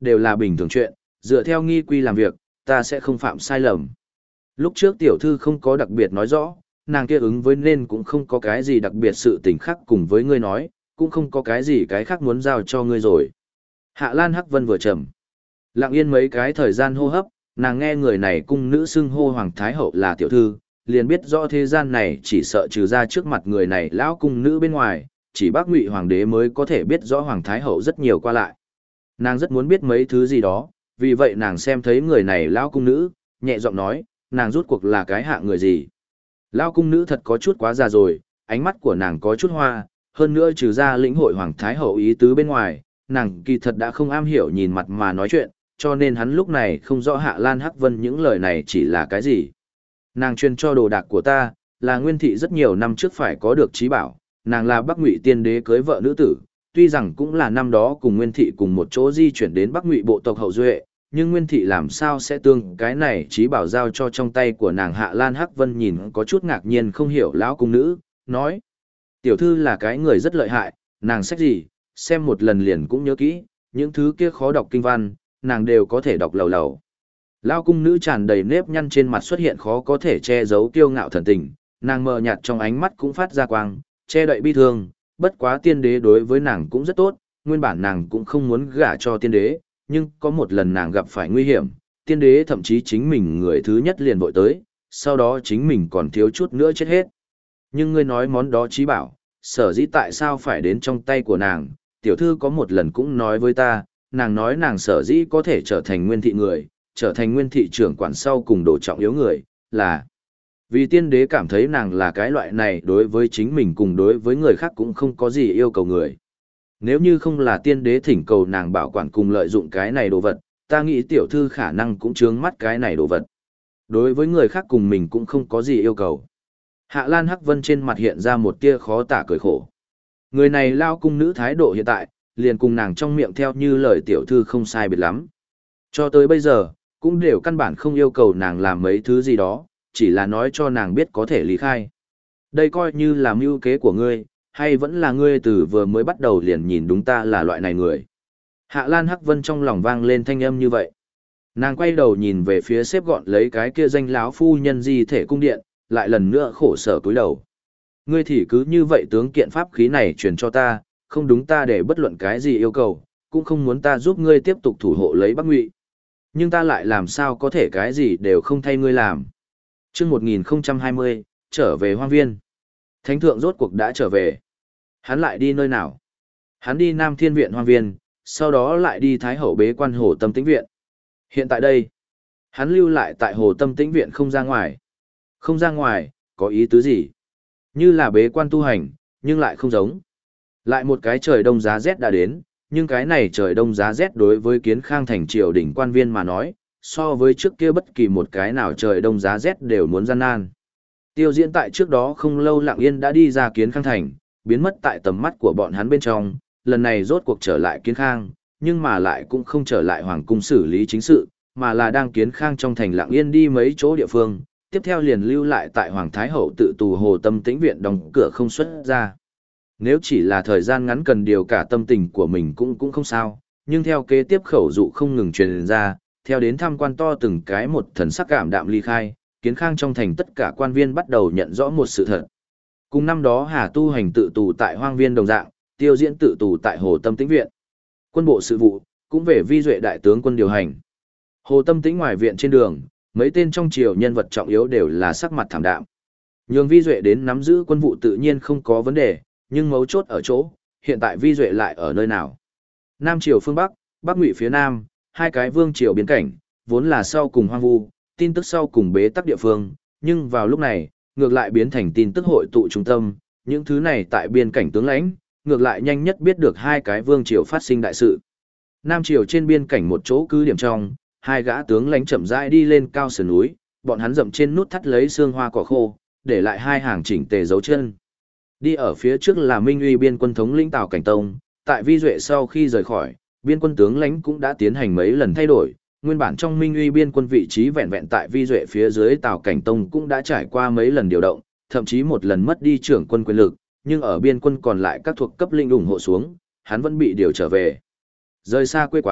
đều là bình thường chuyện, dựa theo nghi quy làm việc, ta sẽ không phạm sai lầm. Lúc trước tiểu thư không có đặc biệt nói rõ, nàng kia ứng với nên cũng không có cái gì đặc biệt sự tình khác cùng với ngươi nói, cũng không có cái gì cái khác muốn giao cho ngươi rồi. Hạ Lan Hắc Vân vừa trầm. Lặng yên mấy cái thời gian hô hấp, nàng nghe người này cung nữ xưng hô Hoàng Thái Hậu là tiểu thư, liền biết rõ thế gian này chỉ sợ trừ ra trước mặt người này lão cung nữ bên ngoài, chỉ bác Ngụy Hoàng đế mới có thể biết rõ Hoàng Thái Hậu rất nhiều qua lại. Nàng rất muốn biết mấy thứ gì đó, vì vậy nàng xem thấy người này lão cung nữ, nhẹ giọng nói, nàng rút cuộc là cái hạ người gì. Lão cung nữ thật có chút quá già rồi, ánh mắt của nàng có chút hoa, hơn nữa trừ ra lĩnh hội Hoàng Thái Hậu ý tứ bên ngoài, nàng kỳ thật đã không am hiểu nhìn mặt mà nói chuyện, cho nên hắn lúc này không rõ Hạ Lan Hắc Vân những lời này chỉ là cái gì. Nàng truyền cho đồ đạc của ta, là Nguyên Thị rất nhiều năm trước phải có được trí bảo, nàng là Bắc Ngụy tiên đế cưới vợ nữ tử, tuy rằng cũng là năm đó cùng Nguyên Thị cùng một chỗ di chuyển đến Bắc Ngụy bộ tộc hậu duệ, nhưng Nguyên Thị làm sao sẽ tương cái này trí bảo giao cho trong tay của nàng. Hạ Lan Hắc Vân nhìn có chút ngạc nhiên không hiểu lão cung nữ, nói: tiểu thư là cái người rất lợi hại, nàng sách gì, xem một lần liền cũng nhớ kỹ, những thứ kia khó đọc kinh văn, nàng đều có thể đọc lầu lầu. Lão cung nữ tràn đầy nếp nhăn trên mặt xuất hiện khó có thể che giấu kiêu ngạo thần tình, nàng mờ nhạt trong ánh mắt cũng phát ra quang, che đậy bi thương, bất quá tiên đế đối với nàng cũng rất tốt, nguyên bản nàng cũng không muốn gả cho tiên đế, nhưng có một lần nàng gặp phải nguy hiểm, tiên đế thậm chí chính mình người thứ nhất liền vội tới, sau đó chính mình còn thiếu chút nữa chết hết. Nhưng ngươi nói món đó trí bảo, sở dĩ tại sao phải đến trong tay của nàng, tiểu thư có một lần cũng nói với ta, nàng nói nàng sở dĩ có thể trở thành Nguyên Thị người, trở thành Nguyên Thị trưởng quản sau cùng đồ trọng yếu người, là vì tiên đế cảm thấy nàng là cái loại này đối với chính mình cùng đối với người khác cũng không có gì yêu cầu người. Nếu như không là tiên đế thỉnh cầu nàng bảo quản cùng lợi dụng cái này đồ vật, ta nghĩ tiểu thư khả năng cũng chướng mắt cái này đồ vật. Đối với người khác cùng mình cũng không có gì yêu cầu. Hạ Lan Hắc Vân trên mặt hiện ra một tia khó tả cười khổ. Người này lao cung nữ thái độ hiện tại, liền cùng nàng trong miệng theo như lời tiểu thư không sai biệt lắm. Cho tới bây giờ, cũng đều căn bản không yêu cầu nàng làm mấy thứ gì đó, chỉ là nói cho nàng biết có thể lý khai. Đây coi như là mưu kế của ngươi, hay vẫn là ngươi từ vừa mới bắt đầu liền nhìn đúng ta là loại này người. Hạ Lan Hắc Vân trong lòng vang lên thanh âm như vậy. Nàng quay đầu nhìn về phía xếp gọn lấy cái kia danh láo phu nhân di thể cung điện, lại lần nữa khổ sở cúi đầu. Ngươi thì cứ như vậy tướng kiện pháp khí này truyền cho ta, không đúng ta để bất luận cái gì yêu cầu, cũng không muốn ta giúp ngươi tiếp tục thủ hộ lấy Bắc Ngụy. Nhưng ta lại làm sao có thể cái gì đều không thay ngươi làm. Chương 1020, trở về hoang viên. Thánh thượng rốt cuộc đã trở về. Hắn lại đi nơi nào? Hắn đi Nam Thiên Viện hoang viên, sau đó lại đi Thái Hậu bế quan Hồ Tâm Tĩnh Viện. Hiện tại đây, hắn lưu lại tại Hồ Tâm Tĩnh Viện không ra ngoài. Không ra ngoài, có ý tứ gì? Như là bế quan tu hành, nhưng lại không giống. Lại một cái trời đông giá rét đã đến, nhưng cái này trời đông giá rét đối với Kiến Khang thành triều đình quan viên mà nói, so với trước kia bất kỳ một cái nào trời đông giá rét đều muốn gian nan. Tiêu Diễn tại trước đó không lâu lặng yên đã đi ra Kiến Khang thành, biến mất tại tầm mắt của bọn hắn bên trong, lần này rốt cuộc trở lại Kiến Khang, nhưng mà lại cũng không trở lại hoàng cung xử lý chính sự, mà là đang Kiến Khang trong thành lặng yên đi mấy chỗ địa phương, tiếp theo liền lưu lại tại Hoàng Thái Hậu tự tù Hồ Tâm Tĩnh Viện đóng cửa không xuất ra. Nếu chỉ là thời gian ngắn cần điều cả tâm tình của mình cũng không sao, nhưng theo kế tiếp khẩu dụ không ngừng truyền ra, theo đến tham quan to từng cái một thần sắc cảm đạm ly khai, Kiến Khang trong thành tất cả quan viên bắt đầu nhận rõ một sự thật. Cùng năm đó Hà Tu Hành tự tù tại hoang viên đồng dạng, Tiêu Diễn tự tù tại Hồ Tâm Tĩnh Viện. Quân bộ sự vụ, cũng về Vi Duệ đại tướng quân điều hành. Hồ Tâm Tĩnh ngoài viện trên đường, mấy tên trong triều nhân vật trọng yếu đều là sắc mặt thảm đạm. Nhường Vi Duệ đến nắm giữ quân vụ tự nhiên không có vấn đề, nhưng mấu chốt ở chỗ, hiện tại Vi Duệ lại ở nơi nào? Nam triều phương Bắc, Bắc Ngụy phía Nam, hai cái vương triều biên cảnh, vốn là sau cùng hoang vu, tin tức sau cùng bế tắc địa phương, nhưng vào lúc này, ngược lại biến thành tin tức hội tụ trung tâm, những thứ này tại biên cảnh tướng lãnh, ngược lại nhanh nhất biết được hai cái vương triều phát sinh đại sự. Nam triều trên biên cảnh một chỗ cứ điểm trong, hai gã tướng lãnh chậm rãi đi lên cao sườn núi, bọn hắn dậm trên nút thắt lấy xương hoa cỏ khô, để lại hai hàng chỉnh tề dấu chân. Đi ở phía trước là Minh Uy biên quân thống lĩnh Tào Cảnh Tông, tại Vi Duệ sau khi rời khỏi, biên quân tướng lãnh cũng đã tiến hành mấy lần thay đổi, nguyên bản trong Minh Uy biên quân vị trí vẹn vẹn tại Vi Duệ phía dưới Tào Cảnh Tông cũng đã trải qua mấy lần điều động, thậm chí một lần mất đi trưởng quân quyền lực, nhưng ở biên quân còn lại các thuộc cấp linh ủng hộ xuống, hắn vẫn bị điều trở về. Rời xa quê quán,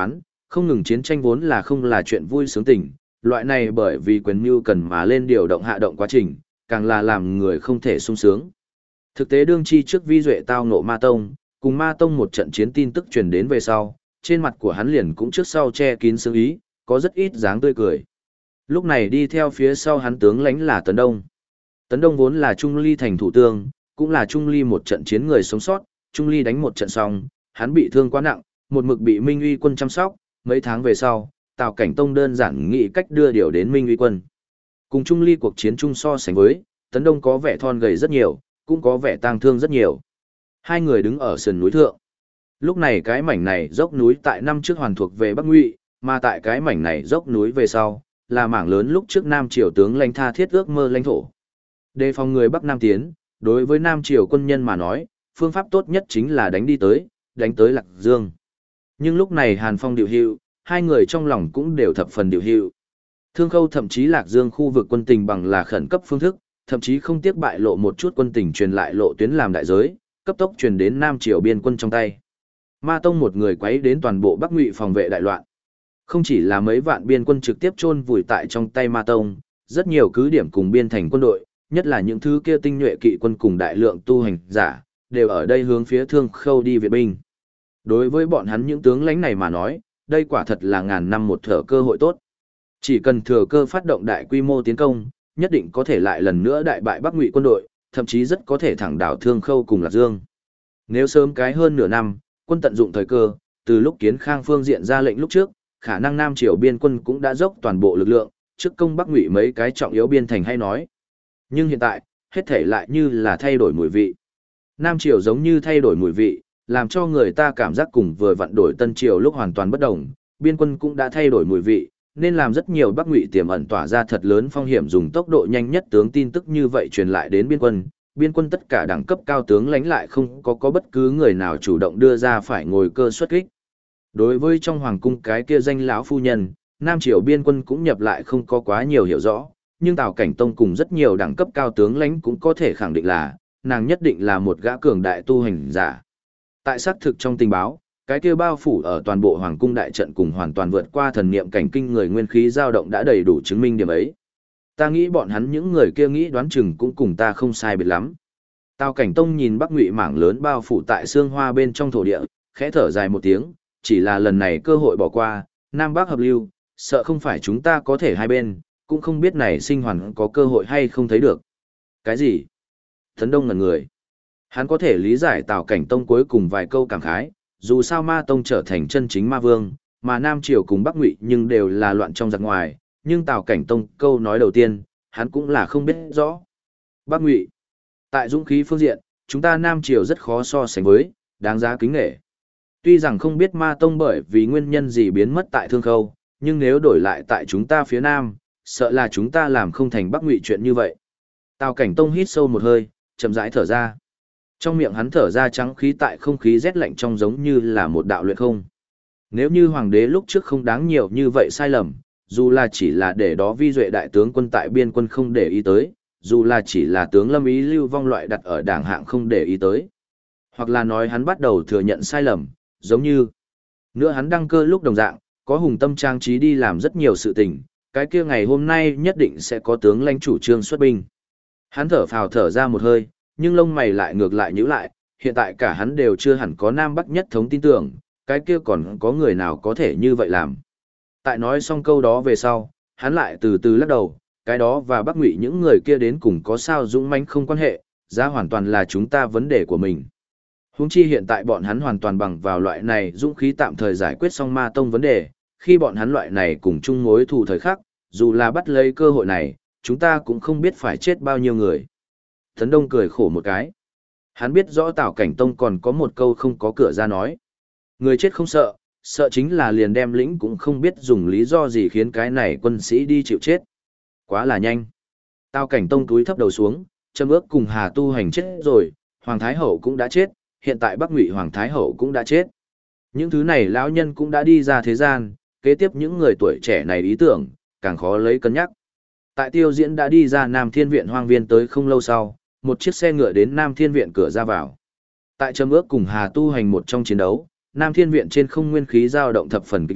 Không ngừng chiến tranh vốn là không là chuyện vui sướng tình, loại này bởi vì quyền mưu cần mà lên điều động hạ động quá trình, càng là làm người không thể sung sướng. Thực tế đương chi trước Vi Duệ tao ngộ Ma Tông, cùng Ma Tông một trận chiến tin tức truyền đến về sau, trên mặt của hắn liền cũng trước sau che kín sương ý, có rất ít dáng tươi cười. Lúc này đi theo phía sau hắn tướng lãnh là Tấn Đông. Tấn Đông vốn là Trung Ly thành thủ tướng, cũng là Trung Ly một trận chiến người sống sót, Trung Ly đánh một trận xong, hắn bị thương quá nặng, một mực bị Minh Uy quân chăm sóc, mấy tháng về sau, Tào Cảnh Tông đơn giản nghĩ cách đưa điều đến Minh Uy quân. Cùng Trung Ly cuộc chiến chung so sánh với, Tấn Đông có vẻ thon gầy rất nhiều, cũng có vẻ tang thương rất nhiều. Hai người đứng ở sườn núi thượng. Lúc này cái mảnh này dốc núi tại năm trước hoàn thuộc về Bắc Ngụy, mà tại cái mảnh này dốc núi về sau, là mảng lớn lúc trước Nam Triều tướng lãnh tha thiết ước mơ lãnh thổ. Đề phòng người Bắc Nam tiến, đối với Nam Triều quân nhân mà nói, phương pháp tốt nhất chính là đánh tới Lạc Dương. Nhưng lúc này Hàn Phong điều hưu, hai người trong lòng cũng đều thập phần điều hưu. Thương Khâu thậm chí Lạc Dương khu vực quân tình bằng là khẩn cấp phương thức, thậm chí không tiếc bại lộ một chút quân tình truyền lại lộ tuyến làm đại giới, cấp tốc truyền đến Nam Triều biên quân trong tay. Ma Tông một người quấy đến toàn bộ Bắc Ngụy phòng vệ đại loạn. Không chỉ là mấy vạn biên quân trực tiếp chôn vùi tại trong tay Ma Tông, rất nhiều cứ điểm cùng biên thành quân đội, nhất là những thứ kia tinh nhuệ kỵ quân cùng đại lượng tu hành giả, đều ở đây hướng phía Thương Khâu đi viện binh. Đối với bọn hắn những tướng lãnh này mà nói, đây quả thật là ngàn năm một thở cơ hội tốt. Chỉ cần thừa cơ phát động đại quy mô tiến công, nhất định có thể lại lần nữa đại bại Bắc Ngụy quân đội, thậm chí rất có thể thẳng đảo Thương Khâu cùng Lạc Dương. Nếu sớm cái hơn nửa năm, quân tận dụng thời cơ, từ lúc Kiến Khang phương diện ra lệnh lúc trước, khả năng Nam Triều biên quân cũng đã dốc toàn bộ lực lượng, trước công Bắc Ngụy mấy cái trọng yếu biên thành hay nói. Nhưng hiện tại, hết thể lại như là thay đổi mùi vị. Nam Triều giống như thay đổi mùi vị, làm cho người ta cảm giác cùng vừa vặn đổi Tân Triều lúc hoàn toàn bất đồng, biên quân cũng đã thay đổi mùi vị, nên làm rất nhiều Bắc Ngụy tiềm ẩn tỏa ra thật lớn phong hiểm dùng tốc độ nhanh nhất tướng tin tức như vậy truyền lại đến biên quân tất cả đẳng cấp cao tướng lãnh lại không có bất cứ người nào chủ động đưa ra phải ngồi cơ xuất kích. Đối với trong hoàng cung cái kia danh lão phu nhân, Nam Triều biên quân cũng nhập lại không có quá nhiều hiểu rõ, nhưng Tào Cảnh Tông cùng rất nhiều đẳng cấp cao tướng lãnh cũng có thể khẳng định là, nàng nhất định là một gã cường đại tu hành giả. Tại xác thực trong tình báo, cái kia bao phủ ở toàn bộ hoàng cung đại trận cùng hoàn toàn vượt qua thần niệm cảnh kinh người nguyên khí dao động đã đầy đủ chứng minh điểm ấy. Ta nghĩ bọn hắn những người kia nghĩ đoán chừng cũng cùng ta không sai biệt lắm. Tào Cảnh Tông nhìn Bắc Ngụy mảng lớn bao phủ tại xương hoa bên trong thổ địa, khẽ thở dài một tiếng, chỉ là lần này cơ hội bỏ qua, Nam Bắc hợp lưu, sợ không phải chúng ta có thể hai bên, cũng không biết này sinh hoàn có cơ hội hay không thấy được. Cái gì? Tấn Đông ngẩn người. Hắn có thể lý giải Tào Cảnh Tông cuối cùng vài câu cảm khái, dù sao Ma Tông trở thành chân chính ma vương, mà Nam Triều cùng Bắc Ngụy nhưng đều là loạn trong giặc ngoài, nhưng Tào Cảnh Tông câu nói đầu tiên, hắn cũng là không biết rõ. Bắc Ngụy, tại dũng khí phương diện, chúng ta Nam Triều rất khó so sánh với, đáng giá kính nể. Tuy rằng không biết Ma Tông bởi vì nguyên nhân gì biến mất tại Thương Khâu, nhưng nếu đổi lại tại chúng ta phía Nam, sợ là chúng ta làm không thành Bắc Ngụy chuyện như vậy. Tào Cảnh Tông hít sâu một hơi, chậm rãi thở ra. Trong miệng hắn thở ra trắng khí tại không khí rét lạnh trong giống như là một đạo luyện không. Nếu như hoàng đế lúc trước không đáng nhiều như vậy sai lầm, dù là chỉ là để đó Vi Duệ đại tướng quân tại biên quân không để ý tới, dù là chỉ là tướng Lâm Ý Lưu Vong loại đặt ở đảng hạng không để ý tới. Hoặc là nói hắn bắt đầu thừa nhận sai lầm, giống như nữa hắn đăng cơ lúc đồng dạng, có hùng tâm trang trí đi làm rất nhiều sự tình, cái kia ngày hôm nay nhất định sẽ có tướng lãnh chủ trương xuất binh. Hắn thở phào thở ra một hơi, nhưng lông mày lại ngược lại nhíu lại, hiện tại cả hắn đều chưa hẳn có Nam Bắc nhất thống tin tưởng, cái kia còn có người nào có thể như vậy làm. Tại nói xong câu đó về sau, hắn lại từ từ lắc đầu, cái đó và Bắc Ngụy những người kia đến cùng có sao dũng mãnh không quan hệ, giá hoàn toàn là chúng ta vấn đề của mình. Huống chi hiện tại bọn hắn hoàn toàn bằng vào loại này dũng khí tạm thời giải quyết xong Ma Tông vấn đề, khi bọn hắn loại này cùng chung mối thù thời khắc, dù là bắt lấy cơ hội này, chúng ta cũng không biết phải chết bao nhiêu người. Tấn Đông cười khổ một cái. Hắn biết rõ Tào Cảnh Tông còn có một câu không có cửa ra nói. Người chết không sợ, sợ chính là liền đem lĩnh cũng không biết dùng lý do gì khiến cái này quân sĩ đi chịu chết. Quá là nhanh. Tào Cảnh Tông túi thấp đầu xuống, châm ước cùng Hà Tu Hành chết rồi, Hoàng Thái Hậu cũng đã chết, hiện tại Bắc Ngụy Hoàng Thái Hậu cũng đã chết. Những thứ này lão nhân cũng đã đi ra thế gian, kế tiếp những người tuổi trẻ này ý tưởng, càng khó lấy cân nhắc. Tại Tiêu Diễn đã đi ra Nam Thiên Viện hoang viên tới không lâu sau, một chiếc xe ngựa đến Nam Thiên Viện cửa ra vào. Tại châm ước cùng Hà Tu Hành một trong chiến đấu, Nam Thiên Viện trên không nguyên khí dao động thập phần kịch liệt,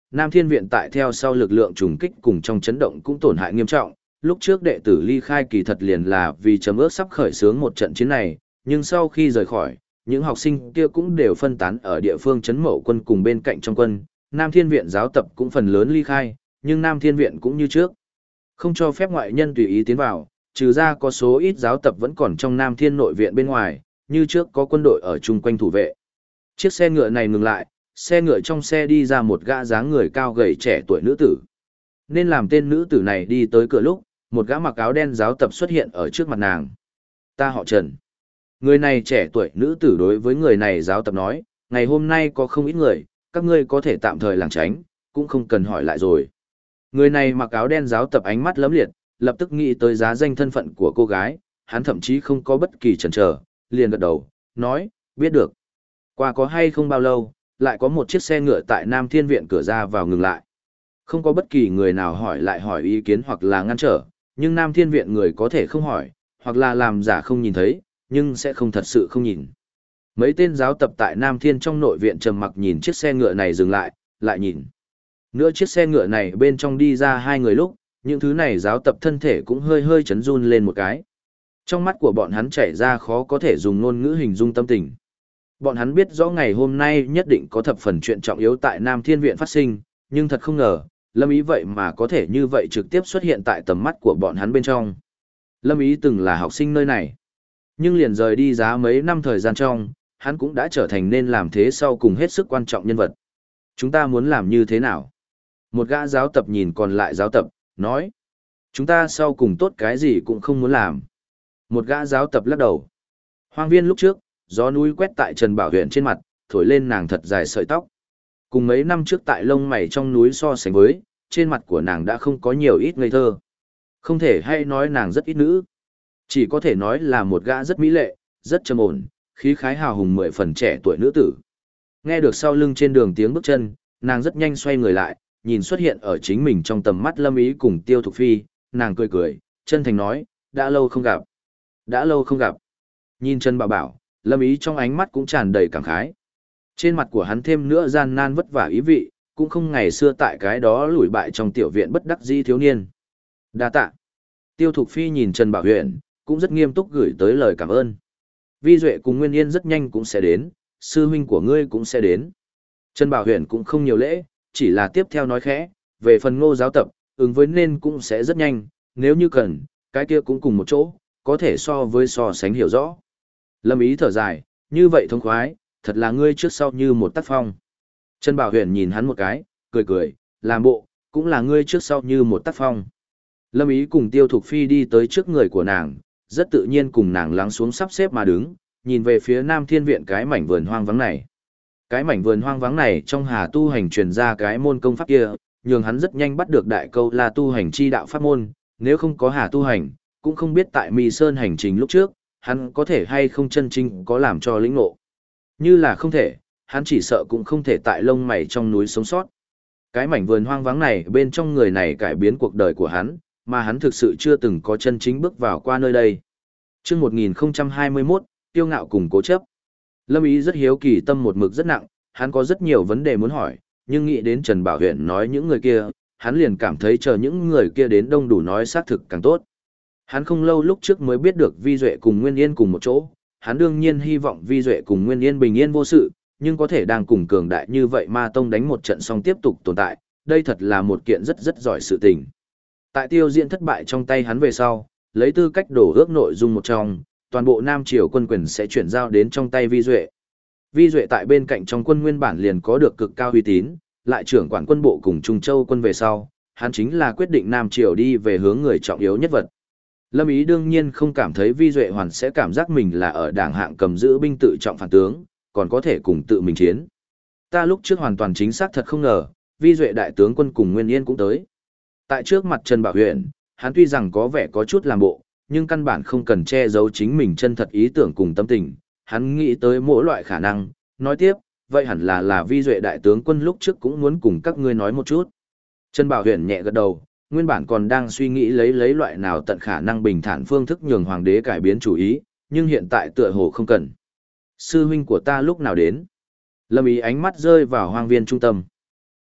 Nam Thiên Viện tại theo sau lực lượng trùng kích cùng trong chấn động cũng tổn hại nghiêm trọng. Lúc trước đệ tử ly khai kỳ thật liền là vì chấm ước sắp khởi xướng một trận chiến này, nhưng sau khi rời khỏi, những học sinh kia cũng đều phân tán ở địa phương chấn mậu quân cùng bên cạnh trong quân. Nam Thiên Viện giáo tập cũng phần lớn ly khai, nhưng Nam Thiên Viện cũng như trước. Không cho phép ngoại nhân tùy ý tiến vào, trừ ra có số ít giáo tập vẫn còn trong Nam Thiên nội viện bên ngoài, như trước có quân đội ở chung quanh thủ vệ. Chiếc xe ngựa này ngừng lại, xe ngựa trong xe đi ra một gã dáng người cao gầy trẻ tuổi nữ tử. Nên làm tên nữ tử này đi tới cửa lúc, một gã mặc áo đen giáo tập xuất hiện ở trước mặt nàng. Ta họ Trần. Người này trẻ tuổi nữ tử đối với người này giáo tập nói, ngày hôm nay có không ít người, các ngươi có thể tạm thời lảng tránh, cũng không cần hỏi lại rồi. Người này mặc áo đen giáo tập ánh mắt lấm liệt, lập tức nghĩ tới giá danh thân phận của cô gái, hắn thậm chí không có bất kỳ chần chờ, liền gật đầu, nói, biết được. Qua có hay không bao lâu, lại có một chiếc xe ngựa tại Nam Thiên Viện cửa ra vào ngừng lại. Không có bất kỳ người nào hỏi lại hỏi ý kiến hoặc là ngăn trở, nhưng Nam Thiên Viện người có thể không hỏi, hoặc là làm giả không nhìn thấy, nhưng sẽ không thật sự không nhìn. Mấy tên giáo tập tại Nam Thiên trong nội viện trầm mặc nhìn chiếc xe ngựa này dừng lại, lại nhìn. Nữa chiếc xe ngựa này bên trong đi ra hai người lúc, những thứ này giáo tập thân thể cũng hơi hơi chấn run lên một cái. Trong mắt của bọn hắn chảy ra khó có thể dùng ngôn ngữ hình dung tâm tình. Bọn hắn biết rõ ngày hôm nay nhất định có thập phần chuyện trọng yếu tại Nam Thiên Viện phát sinh, nhưng thật không ngờ, Lâm Ý vậy mà có thể như vậy trực tiếp xuất hiện tại tầm mắt của bọn hắn bên trong. Lâm Ý từng là học sinh nơi này, nhưng liền rời đi giá mấy năm thời gian trong, hắn cũng đã trở thành nên làm thế sau cùng hết sức quan trọng nhân vật. Chúng ta muốn làm như thế nào? Một gã giáo tập nhìn còn lại giáo tập, nói. Chúng ta sau cùng tốt cái gì cũng không muốn làm. Một gã giáo tập lắc đầu. Hoang viên lúc trước, gió núi quét tại Trần Bảo Huyền trên mặt, thổi lên nàng thật dài sợi tóc. Cùng mấy năm trước tại lông mày trong núi so sánh với, trên mặt của nàng đã không có nhiều ít ngây thơ. Không thể hay nói nàng rất ít nữ. Chỉ có thể nói là một gã rất mỹ lệ, rất trầm ổn, khí khái hào hùng 10 phần trẻ tuổi nữ tử. Nghe được sau lưng trên đường tiếng bước chân, nàng rất nhanh xoay người lại, nhìn xuất hiện ở chính mình trong tầm mắt Lâm Ý cùng Tiêu Thục Phi, nàng cười cười, chân thành nói, đã lâu không gặp. Đã lâu không gặp. Nhìn Trần Bảo Bảo, Lâm Ý trong ánh mắt cũng tràn đầy cảm khái. Trên mặt của hắn thêm nữa gian nan vất vả ý vị, cũng không ngày xưa tại cái đó lủi bại trong tiểu viện bất đắc dĩ thiếu niên. Đa tạ. Tiêu Thục Phi nhìn Trần Bảo Huyền, cũng rất nghiêm túc gửi tới lời cảm ơn. Vi Duệ cùng Nguyên Yên rất nhanh cũng sẽ đến, sư huynh của ngươi cũng sẽ đến. Trần Bảo Huyền cũng không nhiều lễ, chỉ là tiếp theo nói khẽ, về phần Ngô giáo tập, ứng với nên cũng sẽ rất nhanh, nếu như cần, cái kia cũng cùng một chỗ, có thể so sánh hiểu rõ. Lâm Ý thở dài, như vậy thông khoái, thật là ngươi trước sau như một tác phong. Trần Bảo Huyền nhìn hắn một cái, cười cười, làm bộ, cũng là ngươi trước sau như một tác phong. Lâm Ý cùng Tiêu Thục Phi đi tới trước người của nàng, rất tự nhiên cùng nàng lắng xuống sắp xếp mà đứng, nhìn về phía Nam Thiên Viện cái mảnh vườn hoang vắng này. Cái mảnh vườn hoang vắng này trong Hà tu hành truyền ra cái môn công pháp kia, nhường hắn rất nhanh bắt được đại câu là tu hành chi đạo pháp môn, nếu không có Hà tu hành, cũng không biết tại Mị Sơn hành trình lúc trước, hắn có thể hay không chân chính có làm cho lĩnh ngộ. Như là không thể, hắn chỉ sợ cũng không thể tại lông mày trong núi sống sót. Cái mảnh vườn hoang vắng này bên trong người này cải biến cuộc đời của hắn, mà hắn thực sự chưa từng có chân chính bước vào qua nơi đây. Chương 1021, Tiêu Ngạo cùng Cố chấp. Lâm Ý rất hiếu kỳ, tâm một mực rất nặng, hắn có rất nhiều vấn đề muốn hỏi, nhưng nghĩ đến Trần Bảo Huyền nói những người kia, hắn liền cảm thấy chờ những người kia đến đông đủ nói xác thực càng tốt. Hắn không lâu lúc trước mới biết được Vi Duệ cùng Nguyên Yên cùng một chỗ, hắn đương nhiên hy vọng Vi Duệ cùng Nguyên Yên bình yên vô sự, nhưng có thể đang cùng cường đại như vậy Ma Tông đánh một trận xong tiếp tục tồn tại, đây thật là một kiện rất rất giỏi sự tình. Tại tiêu diễn thất bại trong tay hắn về sau, lấy tư cách đổ ước nội dung một trong, toàn bộ Nam Triều quân quyền sẽ chuyển giao đến trong tay Vi Duệ. Vi Duệ tại bên cạnh trong quân nguyên bản liền có được cực cao uy tín, lại trưởng quản quân bộ cùng Trung Châu quân về sau, hắn chính là quyết định Nam Triều đi về hướng người trọng yếu nhất vật. Lâm Ý đương nhiên không cảm thấy Vi Duệ hoàn sẽ cảm giác mình là ở đảng hạng cầm giữ binh tự trọng phản tướng, còn có thể cùng tự mình chiến. Ta lúc trước hoàn toàn chính xác thật không ngờ, Vi Duệ đại tướng quân cùng Nguyên Yên cũng tới. Tại trước mặt Trần Bảo Huyền, hắn tuy rằng có vẻ có chút làm bộ, nhưng căn bản không cần che giấu chính mình chân thật ý tưởng cùng tâm tình, hắn nghĩ tới mỗi loại khả năng, nói tiếp, vậy hẳn là Vi Duệ đại tướng quân lúc trước cũng muốn cùng các ngươi nói một chút. Trần Bảo Huyền nhẹ gật đầu, nguyên bản còn đang suy nghĩ lấy loại nào tận khả năng bình thản phương thức nhường hoàng đế cải biến chủ ý, nhưng hiện tại tựa hồ không cần. Sư huynh của ta lúc nào đến? Lâm Ý ánh mắt rơi vào hoang viên trung tâm.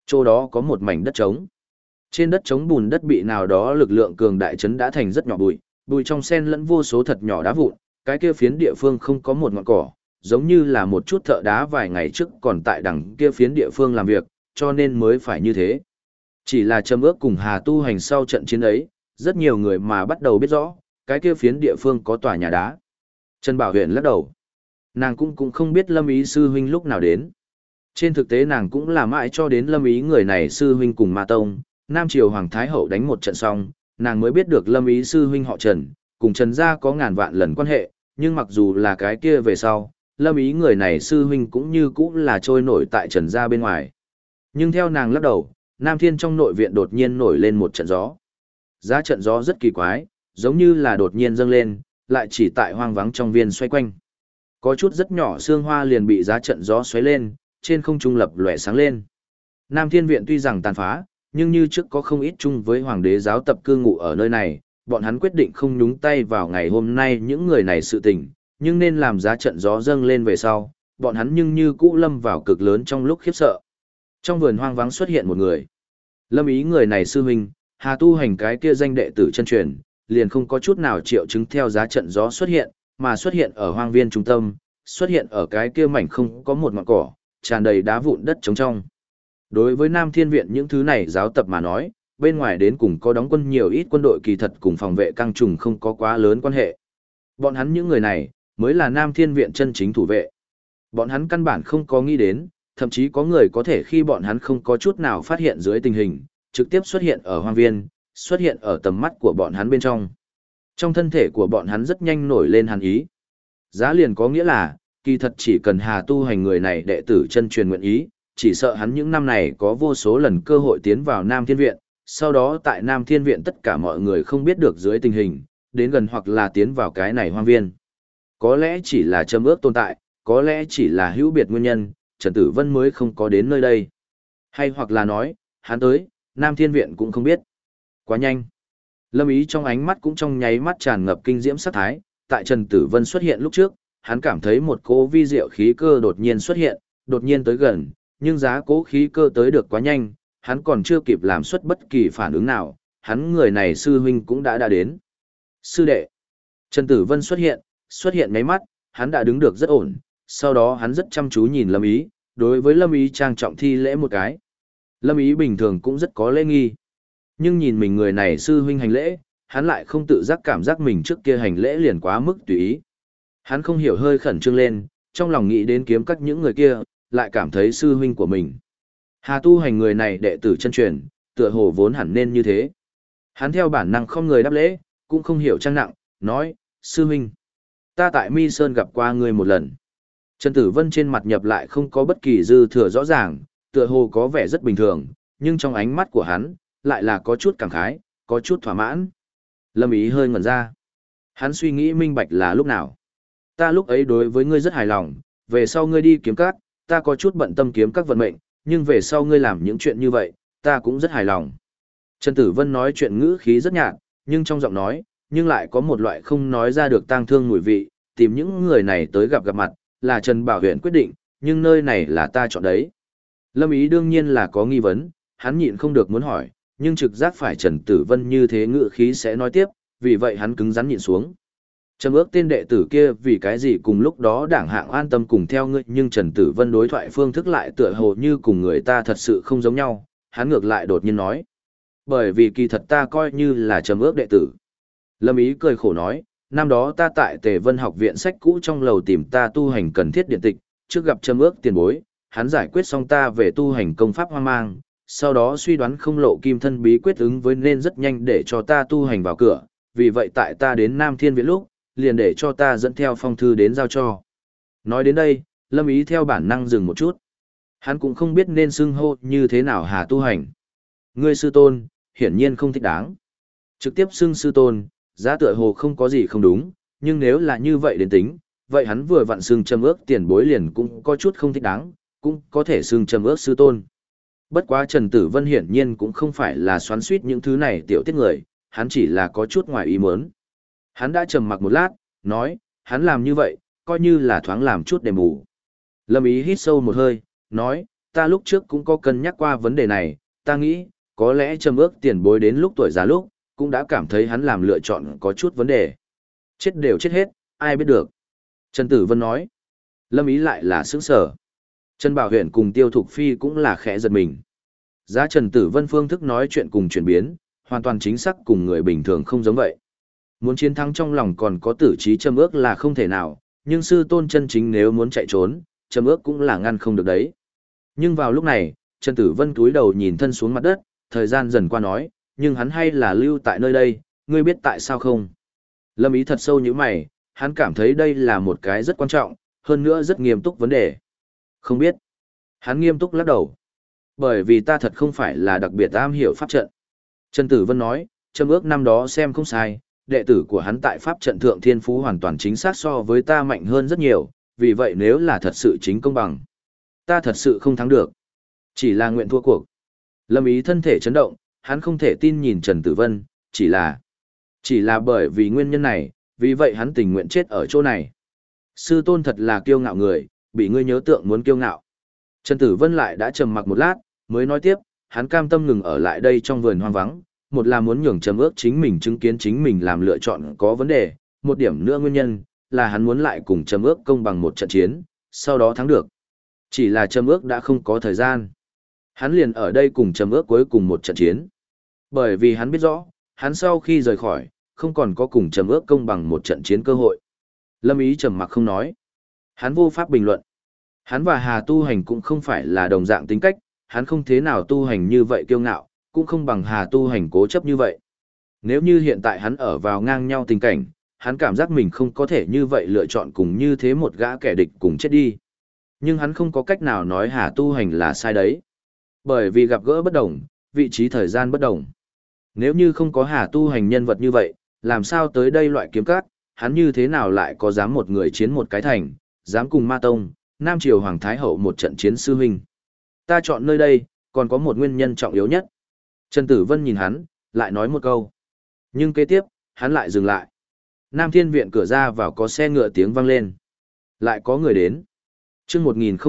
Chỗ đó có một mảnh đất trống. Trên đất trống bùn đất bị nào đó lực lượng cường đại chấn đã thành rất nhỏ bụi, bụi trong sen lẫn vô số thật nhỏ đá vụn, cái kia phiến địa phương không có một ngọn cỏ, giống như là một chút thợ đá vài ngày trước còn tại đằng kia phiến địa phương làm việc, cho nên mới phải như thế. Chỉ là Trầm Ước cùng Hà Tu Hành sau trận chiến ấy, rất nhiều người mà bắt đầu biết rõ, cái kia phiến địa phương có tòa nhà đá. Trần Bảo Huyền lắc đầu. Nàng cũng không biết Lâm Ý sư huynh lúc nào đến. Trên thực tế nàng cũng là mãi cho đến Lâm Ý người này sư huynh cùng Ma Tông, Nam Triều Hoàng Thái Hậu đánh một trận xong, nàng mới biết được Lâm Ý sư huynh họ Trần, cùng Trần gia có ngàn vạn lần quan hệ, nhưng mặc dù là cái kia về sau, Lâm Ý người này sư huynh cũng như cũng là trôi nổi tại Trần gia bên ngoài. Nhưng theo nàng lắc đầu, Nam Thiên trong nội viện đột nhiên nổi lên một trận gió. Giá trận gió rất kỳ quái, giống như là đột nhiên dâng lên, lại chỉ tại hoang vắng trong viên xoay quanh. Có chút rất nhỏ xương hoa liền bị giá trận gió xoáy lên, trên không trung lập lòe sáng lên. Nam Thiên viện tuy rằng tàn phá, nhưng như trước có không ít chung với hoàng đế giáo tập cư ngụ ở nơi này, bọn hắn quyết định không nhúng tay vào ngày hôm nay những người này sự tình, nhưng nên làm giá trận gió dâng lên về sau, bọn hắn nhưng như cũ lâm vào cực lớn trong lúc khiếp sợ. Trong vườn hoang vắng xuất hiện một người. Lâm Ý người này sư huynh, Hà Tu Hành cái kia danh đệ tử chân truyền, liền không có chút nào triệu chứng theo giá trận gió xuất hiện, mà xuất hiện ở hoang viên trung tâm, xuất hiện ở cái kia mảnh không có một ngọn cỏ, tràn đầy đá vụn đất trống trong. Đối với Nam Thiên viện những thứ này giáo tập mà nói, bên ngoài đến cùng có đóng quân nhiều ít quân đội kỳ thật cùng phòng vệ căng trùng không có quá lớn quan hệ. Bọn hắn những người này, mới là Nam Thiên viện chân chính thủ vệ. Bọn hắn căn bản không có nghĩ đến, thậm chí có người có thể khi bọn hắn không có chút nào phát hiện dưới tình hình, trực tiếp xuất hiện ở hoang viên, xuất hiện ở tầm mắt của bọn hắn bên trong. Trong thân thể của bọn hắn rất nhanh nổi lên hàn ý. Giá liền có nghĩa là, kỳ thật chỉ cần Hà Tu Hành người này đệ tử chân truyền nguyện ý, chỉ sợ hắn những năm này có vô số lần cơ hội tiến vào Nam Thiên Viện, sau đó tại Nam Thiên Viện tất cả mọi người không biết được dưới tình hình, đến gần hoặc là tiến vào cái này hoang viên. Có lẽ chỉ là Trầm Ước tồn tại, có lẽ chỉ là hữu biệt nguyên nhân, Trần Tử Vân mới không có đến nơi đây. Hay hoặc là nói, hắn tới, Nam Thiên Viện cũng không biết. Quá nhanh. Lâm Ý trong ánh mắt cũng trong nháy mắt tràn ngập kinh diễm sát thái, tại Trần Tử Vân xuất hiện lúc trước, hắn cảm thấy một cỗ vi diệu khí cơ đột nhiên xuất hiện, đột nhiên tới gần, nhưng giá cỗ khí cơ tới được quá nhanh, hắn còn chưa kịp làm xuất bất kỳ phản ứng nào, hắn người này sư huynh cũng đã đến. Sư đệ. Trần Tử Vân xuất hiện nháy mắt, hắn đã đứng được rất ổn, sau đó hắn rất chăm chú nhìn Lâm Ý, đối với Lâm Ý trang trọng thi lễ một cái. Lâm Ý bình thường cũng rất có lễ nghi. Nhưng nhìn mình người này sư huynh hành lễ, hắn lại không tự giác cảm giác mình trước kia hành lễ liền quá mức tùy ý. Hắn không hiểu hơi khẩn trương lên, trong lòng nghĩ đến kiếm các những người kia, lại cảm thấy sư huynh của mình. Hà Tu Hành người này đệ tử chân truyền, tựa hồ vốn hẳn nên như thế. Hắn theo bản năng không người đáp lễ, cũng không hiểu trang nặng, nói, sư huynh, ta tại Mi Sơn gặp qua ngươi một lần. Trần Tử Vân trên mặt nhập lại không có bất kỳ dư thừa rõ ràng, tựa hồ có vẻ rất bình thường, nhưng trong ánh mắt của hắn, lại là có chút cảm khái, có chút thỏa mãn. Lâm Ý hơi ngẩn ra. Hắn suy nghĩ minh bạch là lúc nào. Ta lúc ấy đối với ngươi rất hài lòng, về sau ngươi đi kiếm các, ta có chút bận tâm kiếm các vận mệnh, nhưng về sau ngươi làm những chuyện như vậy, ta cũng rất hài lòng. Trần Tử Vân nói chuyện ngữ khí rất nhạt, nhưng trong giọng nói, nhưng lại có một loại không nói ra được tang thương mùi vị, tìm những người này tới gặp mặt, là Trần Bảo Huyền quyết định, nhưng nơi này là ta chọn đấy. Lâm Ý đương nhiên là có nghi vấn, hắn nhịn không được muốn hỏi, nhưng trực giác phải Trần Tử Vân như thế ngữ khí sẽ nói tiếp, vì vậy hắn cứng rắn nhịn xuống. Trầm Ước tên đệ tử kia vì cái gì cùng lúc đó đảng hạng an tâm cùng theo ngươi, nhưng Trần Tử Vân đối thoại phương thức lại tựa hồ như cùng người ta thật sự không giống nhau, hắn ngược lại đột nhiên nói. Bởi vì kỳ thật ta coi như là Trầm Ước đệ tử. Lâm Ý cười khổ nói, năm đó ta tại Tề Vân học viện sách cũ trong lầu tìm ta tu hành cần thiết điện tịch, trước gặp Trầm Ước tiền bối, hắn giải quyết xong ta về tu hành công pháp hoang mang, sau đó suy đoán không lộ kim thân bí quyết ứng với nên rất nhanh để cho ta tu hành vào cửa, vì vậy tại ta đến Nam Thiên Viện lúc, liền để cho ta dẫn theo phong thư đến giao cho. Nói đến đây, Lâm Ý theo bản năng dừng một chút. Hắn cũng không biết nên xưng hô như thế nào Hà Tu Hành. Ngươi sư tôn, hiển nhiên không thích đáng. Trực tiếp xưng sư tôn, giá tựa hồ không có gì không đúng, nhưng nếu là như vậy đến tính, vậy hắn vừa vặn xưng Trầm Ước tiền bối liền cũng có chút không thích đáng, cũng có thể xưng Trầm Ước sư tôn. Bất quá Trần Tử Vân hiển nhiên cũng không phải là xoắn suýt những thứ này tiểu tiết người, hắn chỉ là có chút ngoài ý muốn. Hắn đã trầm mặc một lát, nói, hắn làm như vậy, coi như là thoáng làm chút để mù. Lâm Ý hít sâu một hơi, nói, ta lúc trước cũng có cân nhắc qua vấn đề này, ta nghĩ, có lẽ Trầm Ước tiền bối đến lúc tuổi già lúc, cũng đã cảm thấy hắn làm lựa chọn có chút vấn đề. Chết đều chết hết, ai biết được. Trần Tử Vân nói. Lâm Ý lại là sững sở. Trần Bảo Huyền cùng Tiêu Thục Phi cũng là khẽ giật mình. Giá Trần Tử Vân phương thức nói chuyện cùng chuyển biến, hoàn toàn chính xác cùng người bình thường không giống vậy. Muốn chiến thắng trong lòng còn có tử trí Trầm Ước là không thể nào, nhưng sư tôn chân chính nếu muốn chạy trốn, Trầm Ước cũng là ngăn không được đấy. Nhưng vào lúc này, Trần Tử Vân cúi đầu nhìn thân xuống mặt đất, thời gian dần qua nói, nhưng hắn hay là lưu tại nơi đây, ngươi biết tại sao không? Lâm Ý thật sâu như mày, hắn cảm thấy đây là một cái rất quan trọng, hơn nữa rất nghiêm túc vấn đề. Không biết. Hắn nghiêm túc lắc đầu. Bởi vì ta thật không phải là đặc biệt am hiểu pháp trận. Trần Tử Vân nói, Trầm Ước năm đó xem không sai, đệ tử của hắn tại pháp trận thượng thiên phú hoàn toàn chính xác so với ta mạnh hơn rất nhiều, vì vậy nếu là thật sự chính công bằng, ta thật sự không thắng được. Chỉ là nguyện thua cuộc. Lâm Ý thân thể chấn động, hắn không thể tin nhìn Trần Tử Vân, chỉ là bởi vì nguyên nhân này, vì vậy hắn tình nguyện chết ở chỗ này. Sư tôn thật là kiêu ngạo người, bị ngươi nhớ tượng muốn kiêu ngạo. Trần Tử Vân lại đã trầm mặc một lát, mới nói tiếp, hắn cam tâm ngừng ở lại đây trong vườn hoang vắng, một là muốn nhường Trầm Ước chính mình chứng kiến chính mình làm lựa chọn có vấn đề, một điểm nữa nguyên nhân là hắn muốn lại cùng Trầm Ước công bằng một trận chiến, sau đó thắng được. Chỉ là Trầm Ước đã không có thời gian. Hắn liền ở đây cùng Trầm Ước cuối cùng một trận chiến. Bởi vì hắn biết rõ, hắn sau khi rời khỏi, không còn có cùng Trầm Ước công bằng một trận chiến cơ hội. Lâm Ý trầm mặc không nói. Hắn vô pháp bình luận. Hắn và Hà Tu Hành cũng không phải là đồng dạng tính cách, hắn không thế nào tu hành như vậy kiêu ngạo, cũng không bằng Hà Tu Hành cố chấp như vậy. Nếu như hiện tại hắn ở vào ngang nhau tình cảnh, hắn cảm giác mình không có thể như vậy lựa chọn cùng như thế một gã kẻ địch cùng chết đi. Nhưng hắn không có cách nào nói Hà Tu Hành là sai đấy. Bởi vì gặp gỡ bất đồng, vị trí thời gian bất đồng. Nếu như không có Hà Tu Hành nhân vật như vậy, làm sao tới đây loại kiếm cát, hắn như thế nào lại có dám một người chiến một cái thành, dám cùng Ma Tông, Nam Triều Hoàng Thái Hậu một trận chiến sư huynh. Ta chọn nơi đây, còn có một nguyên nhân trọng yếu nhất. Trần Tử Vân nhìn hắn, lại nói một câu. Nhưng kế tiếp, hắn lại dừng lại. Nam Thiên Viện cửa ra vào có xe ngựa tiếng vang lên. Lại có người đến. Chương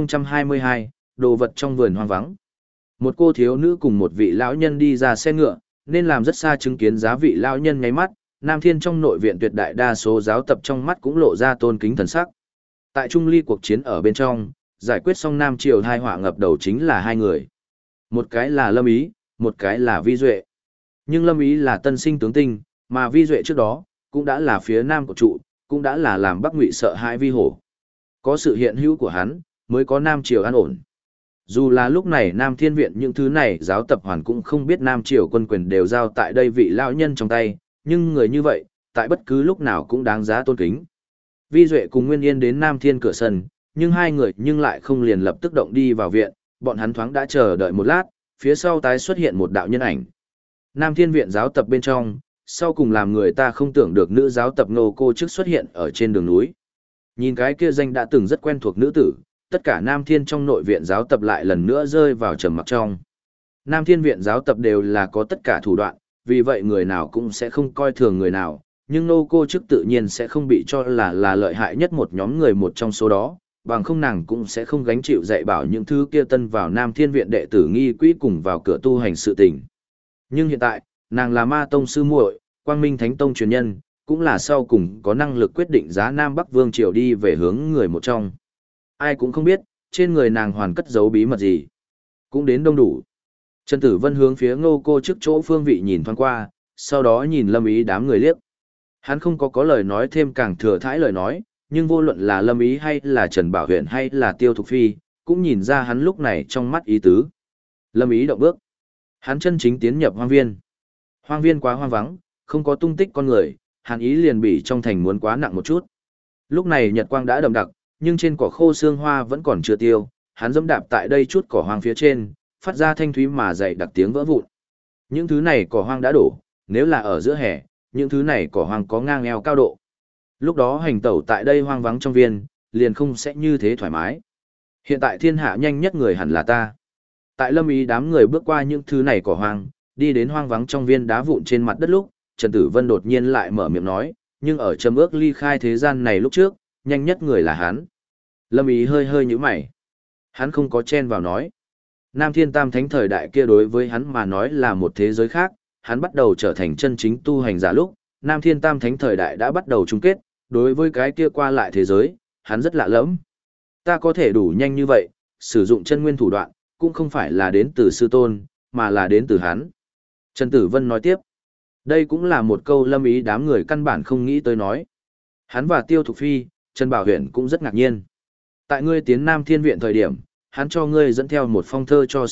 1022, đồ vật trong vườn hoang vắng. Một cô thiếu nữ cùng một vị lão nhân đi ra xe ngựa, nên làm rất xa chứng kiến giá vị lão nhân nháy mắt, Nam Thiên trong nội viện tuyệt đại đa số giáo tập trong mắt cũng lộ ra tôn kính thần sắc. Tại Trung Ly cuộc chiến ở bên trong, giải quyết xong Nam Triều hai họa ngập đầu chính là hai người. Một cái là Lâm Ý, một cái là Vi Duệ. Nhưng Lâm Ý là tân sinh tướng tinh, mà Vi Duệ trước đó, cũng đã là phía Nam của trụ, cũng đã là làm Bắc Ngụy sợ hãi Vi Hổ. Có sự hiện hữu của hắn, mới có Nam Triều an ổn. Dù là lúc này Nam Thiên Viện những thứ này giáo tập hoàn cũng không biết Nam Triều quân quyền đều giao tại đây vị lão nhân trong tay, nhưng người như vậy, tại bất cứ lúc nào cũng đáng giá tôn kính. Vi Duệ cùng Nguyên Yên đến Nam Thiên cửa sân, nhưng hai người nhưng lại không liền lập tức động đi vào viện, bọn hắn thoáng đã chờ đợi một lát, phía sau tái xuất hiện một đạo nhân ảnh. Nam Thiên Viện giáo tập bên trong, sau cùng làm người ta không tưởng được nữ giáo tập Nô Cô trước xuất hiện ở trên đường núi. Nhìn cái kia danh đã từng rất quen thuộc nữ tử, tất cả Nam Thiên trong nội viện giáo tập lại lần nữa rơi vào trầm mặc trong. Nam Thiên Viện giáo tập đều là có tất cả thủ đoạn, vì vậy người nào cũng sẽ không coi thường người nào, nhưng Nô Cô trước tự nhiên sẽ không bị cho là lợi hại nhất một nhóm người một trong số đó, bằng không nàng cũng sẽ không gánh chịu dạy bảo những thứ kia tân vào Nam Thiên Viện đệ tử nghi quỹ cùng vào cửa tu hành sự tình. Nhưng hiện tại, nàng là Ma Tông sư muội, Quang Minh Thánh Tông truyền nhân, cũng là sau cùng có năng lực quyết định giá Nam Bắc Vương triều đi về hướng người một trong. Ai cũng không biết, trên người nàng hoàn cất giấu bí mật gì. Cũng đến đông đủ. Trần Tử Vân hướng phía Ngô Cô trước chỗ phương vị nhìn thoáng qua, sau đó nhìn Lâm Ý đám người liếc. Hắn không có lời nói thêm càng thừa thãi lời nói, nhưng vô luận là Lâm Ý hay là Trần Bảo Huyền hay là Tiêu Thục Phi, cũng nhìn ra hắn lúc này trong mắt ý tứ. Lâm Ý động bước. Hắn chân chính tiến nhập hoang viên. Hoang viên quá hoang vắng, không có tung tích con người, Hàn ý liền bị trong thành muốn quá nặng một chút. Lúc này nhật quang đã đậm đặc, nhưng trên cỏ khô xương hoa vẫn còn chưa tiêu, hắn dẫm đạp tại đây chút cỏ hoang phía trên, phát ra thanh thúy mà dày đặc tiếng vỡ vụn. Những thứ này cỏ hoang đã đổ, nếu là ở giữa hè, những thứ này cỏ hoang có ngang eo cao độ. Lúc đó hành tẩu tại đây hoang vắng trong viên, liền không sẽ như thế thoải mái. Hiện tại thiên hạ nhanh nhất người hẳn là ta. Tại Lâm Ý đám người bước qua những thứ này cỏ hoang, đi đến hoang vắng trong viên đá vụn trên mặt đất lúc, Trần Tử Vân đột nhiên lại mở miệng nói, nhưng ở Trầm Ước ly khai thế gian này lúc trước, nhanh nhất người là hắn. Lâm Ý hơi hơi nhíu mày. Hắn không có chen vào nói. Nam Thiên Tam Thánh thời đại kia đối với hắn mà nói là một thế giới khác, hắn bắt đầu trở thành chân chính tu hành giả lúc, Nam Thiên Tam Thánh thời đại đã bắt đầu chung kết, đối với cái kia qua lại thế giới, hắn rất lạ lẫm. Ta có thể đủ nhanh như vậy, sử dụng chân nguyên thủ đoạn, cũng không phải là đến từ sư tôn, mà là đến từ hắn. Trần Tử Vân nói tiếp, đây cũng là một câu Lâm Ý đám người căn bản không nghĩ tới nói. Hắn và Tiêu Thục Phi, Trần Bảo Huyền cũng rất ngạc nhiên. Tại ngươi tiến Nam Thiên Viện thời điểm, hắn cho ngươi dẫn theo một phong thơ cho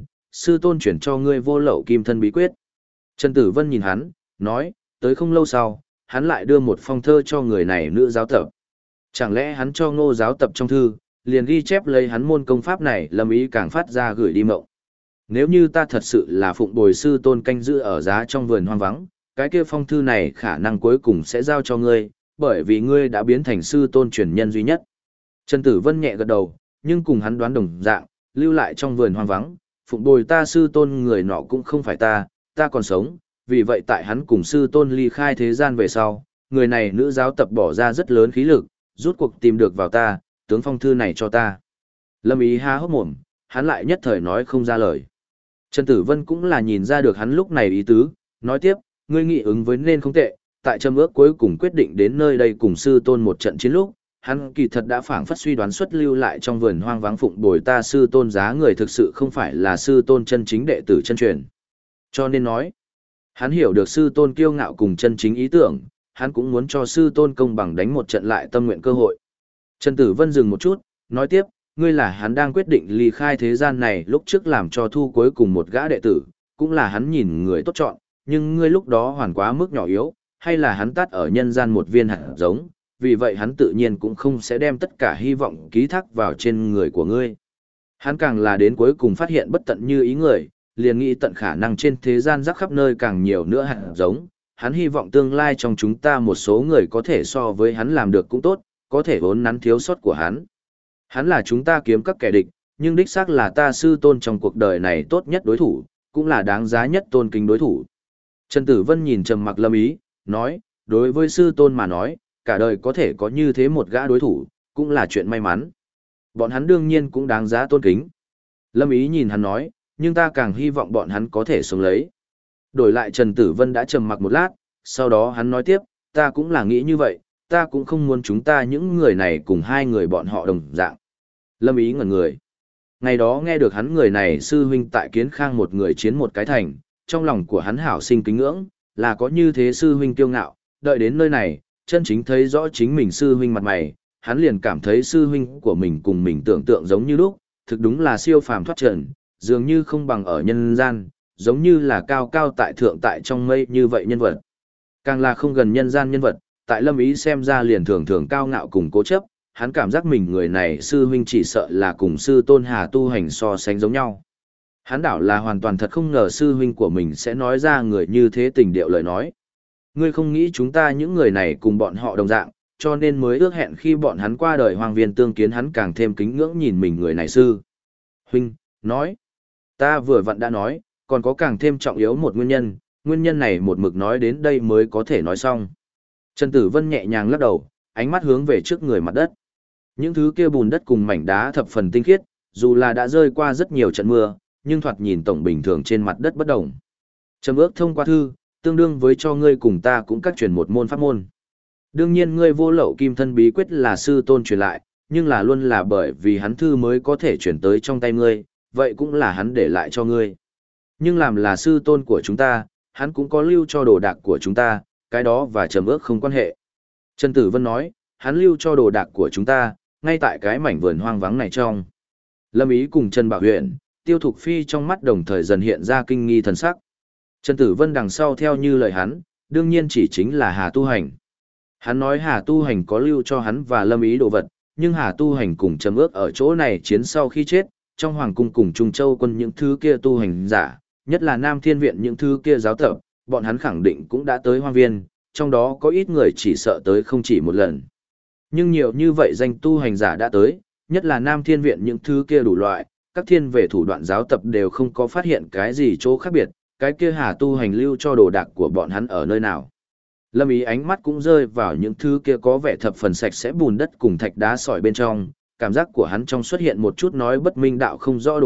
sư tôn chuyển cho ngươi vô lậu kim thân bí quyết. Trần Tử Vân nhìn hắn, nói, tới không lâu sau, hắn lại đưa một phong thơ cho người này nữ giáo tập. Chẳng lẽ hắn cho Ngô giáo tập trong thư, liền ghi chép lấy hắn môn công pháp này, Lâm Ý càng phát ra gửi đi mộng. Nếu như ta thật sự là phụng bồi sư tôn canh giữ ở giá trong vườn hoang vắng, cái kia phong thư này khả năng cuối cùng sẽ giao cho ngươi, bởi vì ngươi đã biến thành sư tôn truyền nhân duy nhất. Trần Tử Vân nhẹ gật đầu, nhưng cùng hắn đoán đồng dạng, lưu lại trong vườn hoang vắng, phụng bồi ta sư tôn người nọ cũng không phải ta còn sống, vì vậy tại hắn cùng sư tôn ly khai thế gian về sau, người này nữ giáo tập bỏ ra rất lớn khí lực, rút cuộc tìm được vào ta, tướng phong thư này cho ta. Lâm Ý há hốc mồm, hắn lại nhất thời nói không ra lời. Trần Tử Vân cũng là nhìn ra được hắn lúc này ý tứ, nói tiếp, ngươi nghị ứng với nên không tệ, tại trầm ước cuối cùng quyết định đến nơi đây cùng sư tôn một trận chiến lúc, hắn kỳ thật đã phảng phất suy đoán xuất lưu lại trong vườn hoang vắng phụng bồi ta sư tôn giá người thực sự không phải là sư tôn chân chính đệ tử chân truyền. Cho nên nói, hắn hiểu được sư tôn kiêu ngạo cùng chân chính ý tưởng, hắn cũng muốn cho sư tôn công bằng đánh một trận lại tâm nguyện cơ hội. Trần Tử Vân dừng một chút, nói tiếp, ngươi là hắn đang quyết định ly khai thế gian này lúc trước làm cho thu cuối cùng một gã đệ tử, cũng là hắn nhìn người tốt chọn, nhưng ngươi lúc đó hoàn quá mức nhỏ yếu, hay là hắn tắt ở nhân gian một viên hạt giống, vì vậy hắn tự nhiên cũng không sẽ đem tất cả hy vọng ký thác vào trên người của ngươi. Hắn càng là đến cuối cùng phát hiện bất tận như ý người, liền nghĩ tận khả năng trên thế gian rắc khắp nơi càng nhiều nữa hạt giống, hắn hy vọng tương lai trong chúng ta một số người có thể so với hắn làm được cũng tốt, có thể vốn nắn thiếu sót của hắn. Hắn là chúng ta kiếm các kẻ địch, nhưng đích xác là ta sư tôn trong cuộc đời này tốt nhất đối thủ, cũng là đáng giá nhất tôn kính đối thủ. Trần Tử Vân nhìn trầm mặc Lâm Ý, nói, đối với sư tôn mà nói, cả đời có thể có như thế một gã đối thủ, cũng là chuyện may mắn. Bọn hắn đương nhiên cũng đáng giá tôn kính. Lâm Ý nhìn hắn nói, nhưng ta càng hy vọng bọn hắn có thể sống lấy. Đổi lại Trần Tử Vân đã trầm mặc một lát, sau đó hắn nói tiếp, ta cũng là nghĩ như vậy, ta cũng không muốn chúng ta những người này cùng hai người bọn họ đồng dạng. Lâm Ý ngẩn người. Ngày đó nghe được hắn người này sư huynh tại Kiến Khang một người chiến một cái thành, trong lòng của hắn hảo sinh kính ngưỡng, là có như thế sư huynh kiêu ngạo, đợi đến nơi này, chân chính thấy rõ chính mình sư huynh mặt mày, hắn liền cảm thấy sư huynh của mình cùng mình tưởng tượng giống như lúc, thực đúng là siêu phàm thoát trần, dường như không bằng ở nhân gian, giống như là cao cao tại thượng tại trong mây như vậy nhân vật. Càng là không gần nhân gian nhân vật, tại Lâm Ý xem ra liền thường thường cao ngạo cùng cố chấp, hắn cảm giác mình người này sư huynh chỉ sợ là cùng sư tôn Hà tu hành so sánh giống nhau. Hắn đảo là hoàn toàn thật không ngờ sư huynh của mình sẽ nói ra người như thế tình điệu lời nói. Ngươi không nghĩ chúng ta những người này cùng bọn họ đồng dạng, cho nên mới ước hẹn khi bọn hắn qua đời hoàng viên tương kiến hắn càng thêm kính ngưỡng nhìn mình người này sư. Huynh, nói, ta vừa vặn đã nói, còn có càng thêm trọng yếu một nguyên nhân này một mực nói đến đây mới có thể nói xong. Trần Tử Vân nhẹ nhàng lắc đầu, ánh mắt hướng về trước người mặt đất. Những thứ kia bùn đất cùng mảnh đá thập phần tinh khiết, dù là đã rơi qua rất nhiều trận mưa, nhưng thoạt nhìn tổng bình thường trên mặt đất bất động. Trầm ước thông qua thư, tương đương với cho ngươi cùng ta cũng các truyền một môn pháp môn. Đương nhiên ngươi vô lậu kim thân bí quyết là sư tôn truyền lại, nhưng là luôn là bởi vì hắn thư mới có thể chuyển tới trong tay ngươi, vậy cũng là hắn để lại cho ngươi. Nhưng làm là sư tôn của chúng ta, hắn cũng có lưu cho đồ đạc của chúng ta, cái đó và trầm ước không quan hệ. Trần Tử Vân nói, hắn lưu cho đồ đạc của chúng ta, ngay tại cái mảnh vườn hoang vắng này trong. Lâm Ý cùng Trần Bảo Huyền, Tiêu Thục Phi trong mắt đồng thời dần hiện ra kinh nghi thần sắc. Trần Tử Vân đằng sau theo như lời hắn, đương nhiên chỉ chính là Hà Tu Hành. Hắn nói Hà Tu Hành có lưu cho hắn và Lâm Ý đồ vật, nhưng Hà Tu Hành cùng Trầm Ước ở chỗ này chiến sau khi chết, trong hoàng cung cùng Trung Châu quân những thứ kia tu hành giả, nhất là Nam Thiên Viện những thứ kia giáo tập, bọn hắn khẳng định cũng đã tới hoang viên, trong đó có ít người chỉ sợ tới không chỉ một lần. Nhưng nhiều như vậy danh tu hành giả đã tới, nhất là Nam Thiên Viện những thứ kia đủ loại, các thiên về thủ đoạn giáo tập đều không có phát hiện cái gì chỗ khác biệt, cái kia Hà Tu Hành lưu cho đồ đạc của bọn hắn ở nơi nào. Lâm Ý ánh mắt cũng rơi vào những thứ kia có vẻ thập phần sạch sẽ bùn đất cùng thạch đá sỏi bên trong, cảm giác của hắn trong xuất hiện một chút nói bất minh đạo không rõ đồ vật,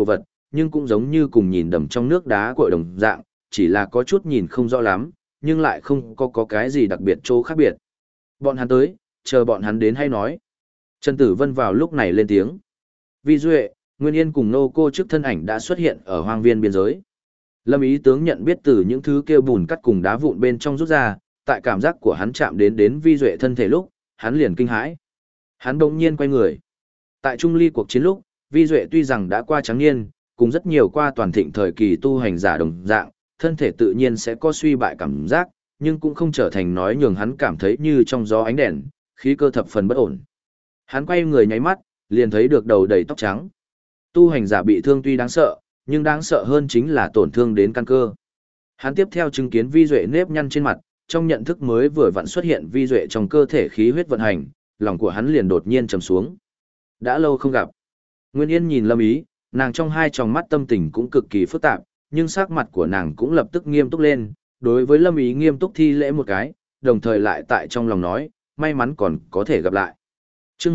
nhưng cũng giống như cùng nhìn đầm trong nước đá cội đồng dạng, chỉ là có chút nhìn không rõ lắm, nhưng lại không có cái gì đặc biệt chỗ khác biệt. Bọn hắn tới, chờ bọn hắn đến hay nói. Trần Tử Vân vào lúc này lên tiếng. Vi Duệ, Nguyên Yên cùng nô cô trước thân ảnh đã xuất hiện ở hoang viên biên giới. Lâm Ý tướng nhận biết từ những thứ kêu bùn cắt cùng đá vụn bên trong rút ra, tại cảm giác của hắn chạm đến Vi Duệ thân thể lúc, hắn liền kinh hãi. Hắn đột nhiên quay người. Tại Trung Ly cuộc chiến lúc, Vi Duệ tuy rằng đã qua trắng niên, cùng rất nhiều qua toàn thịnh thời kỳ tu hành giả đồng dạng, thân thể tự nhiên sẽ có suy bại cảm giác, nhưng cũng không trở thành nói nhường hắn cảm thấy như trong gió ánh đèn, khí cơ thập phần bất ổn. Hắn quay người nháy mắt, liền thấy được đầu đầy tóc trắng. Tu hành giả bị thương tuy đáng sợ, nhưng đáng sợ hơn chính là tổn thương đến căn cơ. Hắn tiếp theo chứng kiến Vi Duệ nếp nhăn trên mặt, trong nhận thức mới vừa vặn xuất hiện Vi Duệ trong cơ thể khí huyết vận hành, lòng của hắn liền đột nhiên trầm xuống. Đã lâu không gặp. Nguyên Yên nhìn Lâm Ý, nàng trong hai tròng mắt tâm tình cũng cực kỳ phức tạp, nhưng sắc mặt của nàng cũng lập tức nghiêm túc lên, đối với Lâm Ý nghiêm túc thi lễ một cái, đồng thời lại tại trong lòng nói, may mắn còn có thể gặp lại. Chương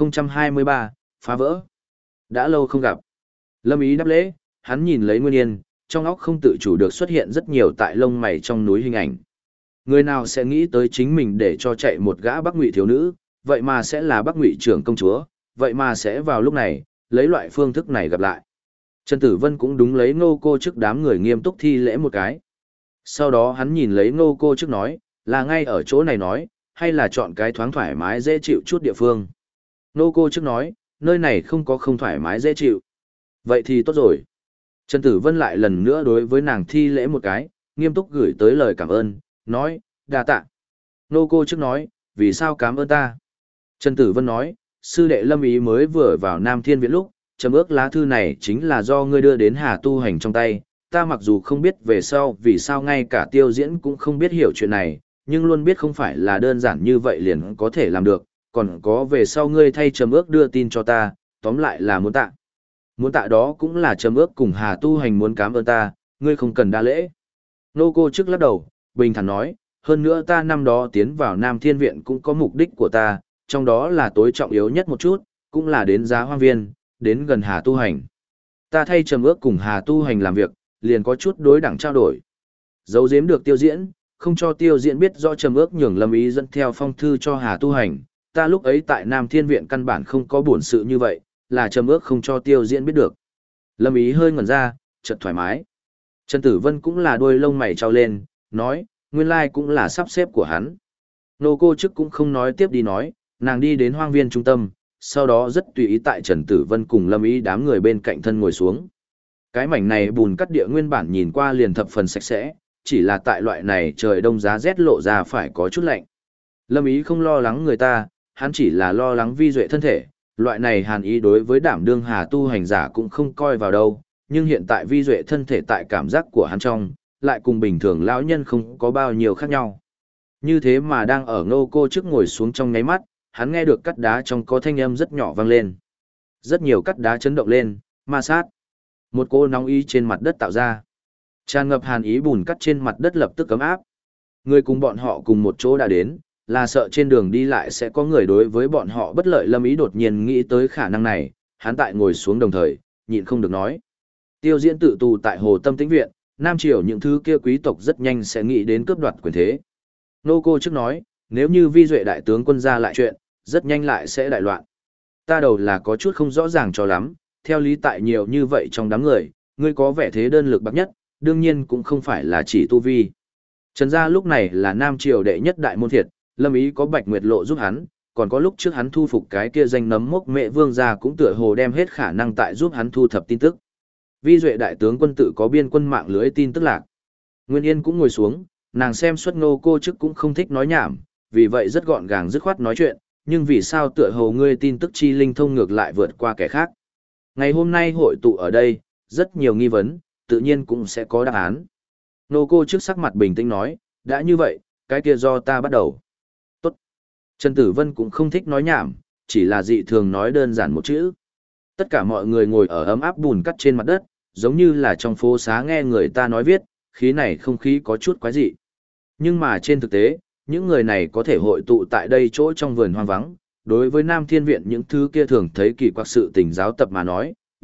1023, phá vỡ. Đã lâu không gặp. Lâm Ý đáp lễ, hắn nhìn lấy Nguyên Yên, trong óc không tự chủ được xuất hiện rất nhiều tại lông mày trong núi hình ảnh. Người nào sẽ nghĩ tới chính mình để cho chạy một gã Bắc Ngụy thiếu nữ, vậy mà sẽ là Bắc Ngụy trưởng công chúa, vậy mà sẽ vào lúc này, lấy loại phương thức này gặp lại. Trần Tử Vân cũng đúng lấy Ngô cô trước đám người nghiêm túc thi lễ một cái. Sau đó hắn nhìn lấy Ngô cô trước nói, là ngay ở chỗ này nói, hay là chọn cái thoáng thoải mái dễ chịu chút địa phương. Ngô cô trước nói, nơi này không có không thoải mái dễ chịu. Vậy thì tốt rồi. Trần Tử Vân lại lần nữa đối với nàng thi lễ một cái, nghiêm túc gửi tới lời cảm ơn, nói, đa tạ. Ngô cô trước nói, vì sao cảm ơn ta? Trần Tử Vân nói, sư đệ Lâm Ý mới vừa vào Nam Thiên Viện lúc, chấm ước lá thư này chính là do ngươi đưa đến Hà Tu Hành trong tay, ta mặc dù không biết về sau vì sao ngay cả Tiêu Diễn cũng không biết hiểu chuyện này, nhưng luôn biết không phải là đơn giản như vậy liền có thể làm được, còn có về sau ngươi thay chấm ước đưa tin cho ta, tóm lại là muốn tạ. Muốn tạ đó cũng là chấm ước cùng Hà Tu Hành muốn cảm ơn ta, ngươi không cần đa lễ. Nô cô trước lắc đầu, bình thản nói, hơn nữa ta năm đó tiến vào Nam Thiên Viện cũng có mục đích của ta, trong đó là tối trọng yếu nhất một chút, cũng là đến Giá Hoang Viên, đến gần Hà Tu Hành. Ta thay trầm ước cùng Hà Tu Hành làm việc, liền có chút đối đẳng trao đổi. Giấu giếm được Tiêu Diễn, không cho Tiêu Diễn biết rõ trầm ước nhường Lâm Ý dẫn theo phong thư cho Hà Tu Hành. Ta lúc ấy tại Nam Thiên Viện căn bản không có buồn sự như vậy, là trầm ước không cho Tiêu Diễn biết được. Lâm Ý hơi ngẩn ra, chợt thoải mái. Trần Tử Vân cũng là đuôi lông mày trao lên, nói, nguyên lai cũng là sắp xếp của hắn. Nô cô chức cũng không nói tiếp đi nói, nàng đi đến hoang viên trung tâm, sau đó rất tùy ý tại Trần Tử Vân cùng Lâm Ý đám người bên cạnh thân ngồi xuống. Cái mảnh này bùn cắt địa nguyên bản nhìn qua liền thập phần sạch sẽ, chỉ là tại loại này trời đông giá rét lộ ra phải có chút lạnh. Lâm Ý không lo lắng người ta, hắn chỉ là lo lắng Vi Duệ thân thể, loại này hàn ý đối với đảm đương Hà tu hành giả cũng không coi vào đâu, nhưng hiện tại Vi Duệ thân thể tại cảm giác của hắn trong, lại cùng bình thường lão nhân không có bao nhiêu khác nhau. Như thế mà đang ở Ngô cô trước ngồi xuống trong nháy mắt, hắn nghe được cắt đá trong có thanh âm rất nhỏ vang lên. Rất nhiều cắt đá chấn động lên, ma sát. Một cô nóng ý trên mặt đất tạo ra. Tràn ngập hàn ý bùn cắt trên mặt đất lập tức cấm áp. Người cùng bọn họ cùng một chỗ đã đến, là sợ trên đường đi lại sẽ có người đối với bọn họ bất lợi. Lâm Ý đột nhiên nghĩ tới khả năng này, hắn tại ngồi xuống đồng thời, nhịn không được nói. Tiêu Diễn tự tù tại Hồ Tâm Tĩnh Viện, Nam Triều những thứ kia quý tộc rất nhanh sẽ nghĩ đến cướp đoạt quyền thế. Nô cô trước nói, nếu như Vi Duệ đại tướng quân ra lại chuyện, rất nhanh lại sẽ đại loạn. Ta đầu là có chút không rõ ràng cho lắm, theo lý tại nhiều như vậy trong đám người, ngươi có vẻ thế đơn lực bạc nhất, đương nhiên cũng không phải là chỉ tu vi. Trần gia lúc này là Nam Triều đệ nhất đại môn thiệt, Lâm Ý có Bạch Nguyệt Lộ giúp hắn, còn có lúc trước hắn thu phục cái kia danh nấm mốc mẹ vương gia cũng tựa hồ đem hết khả năng tại giúp hắn thu thập tin tức. Vi Duệ đại tướng quân tự có biên quân mạng lưới tin tức lạc. Nguyên Yên cũng ngồi xuống, nàng xem xuất Ngô cô chức cũng không thích nói nhảm, vì vậy rất gọn gàng dứt khoát nói chuyện, nhưng vì sao tựa hồ ngươi tin tức chi linh thông ngược lại vượt qua kẻ khác. Ngày hôm nay hội tụ ở đây, rất nhiều nghi vấn, tự nhiên cũng sẽ có đáp án. Ngô cô trước sắc mặt bình tĩnh nói, đã như vậy, cái kia do ta bắt đầu. Tốt. Trần Tử Vân cũng không thích nói nhảm, chỉ là dị thường nói đơn giản một chữ. Tất cả mọi người ngồi ở ấm áp bùn cắt trên mặt đất, giống như là trong phố xá nghe người ta nói viết, khí này không khí có chút quái dị. Nhưng mà trên thực tế, những người này có thể hội tụ tại đây chỗ trong vườn hoang vắng, đối với Nam Thiên Viện những thứ kia thường thấy kỳ quặc sự tình giáo tập mà nói,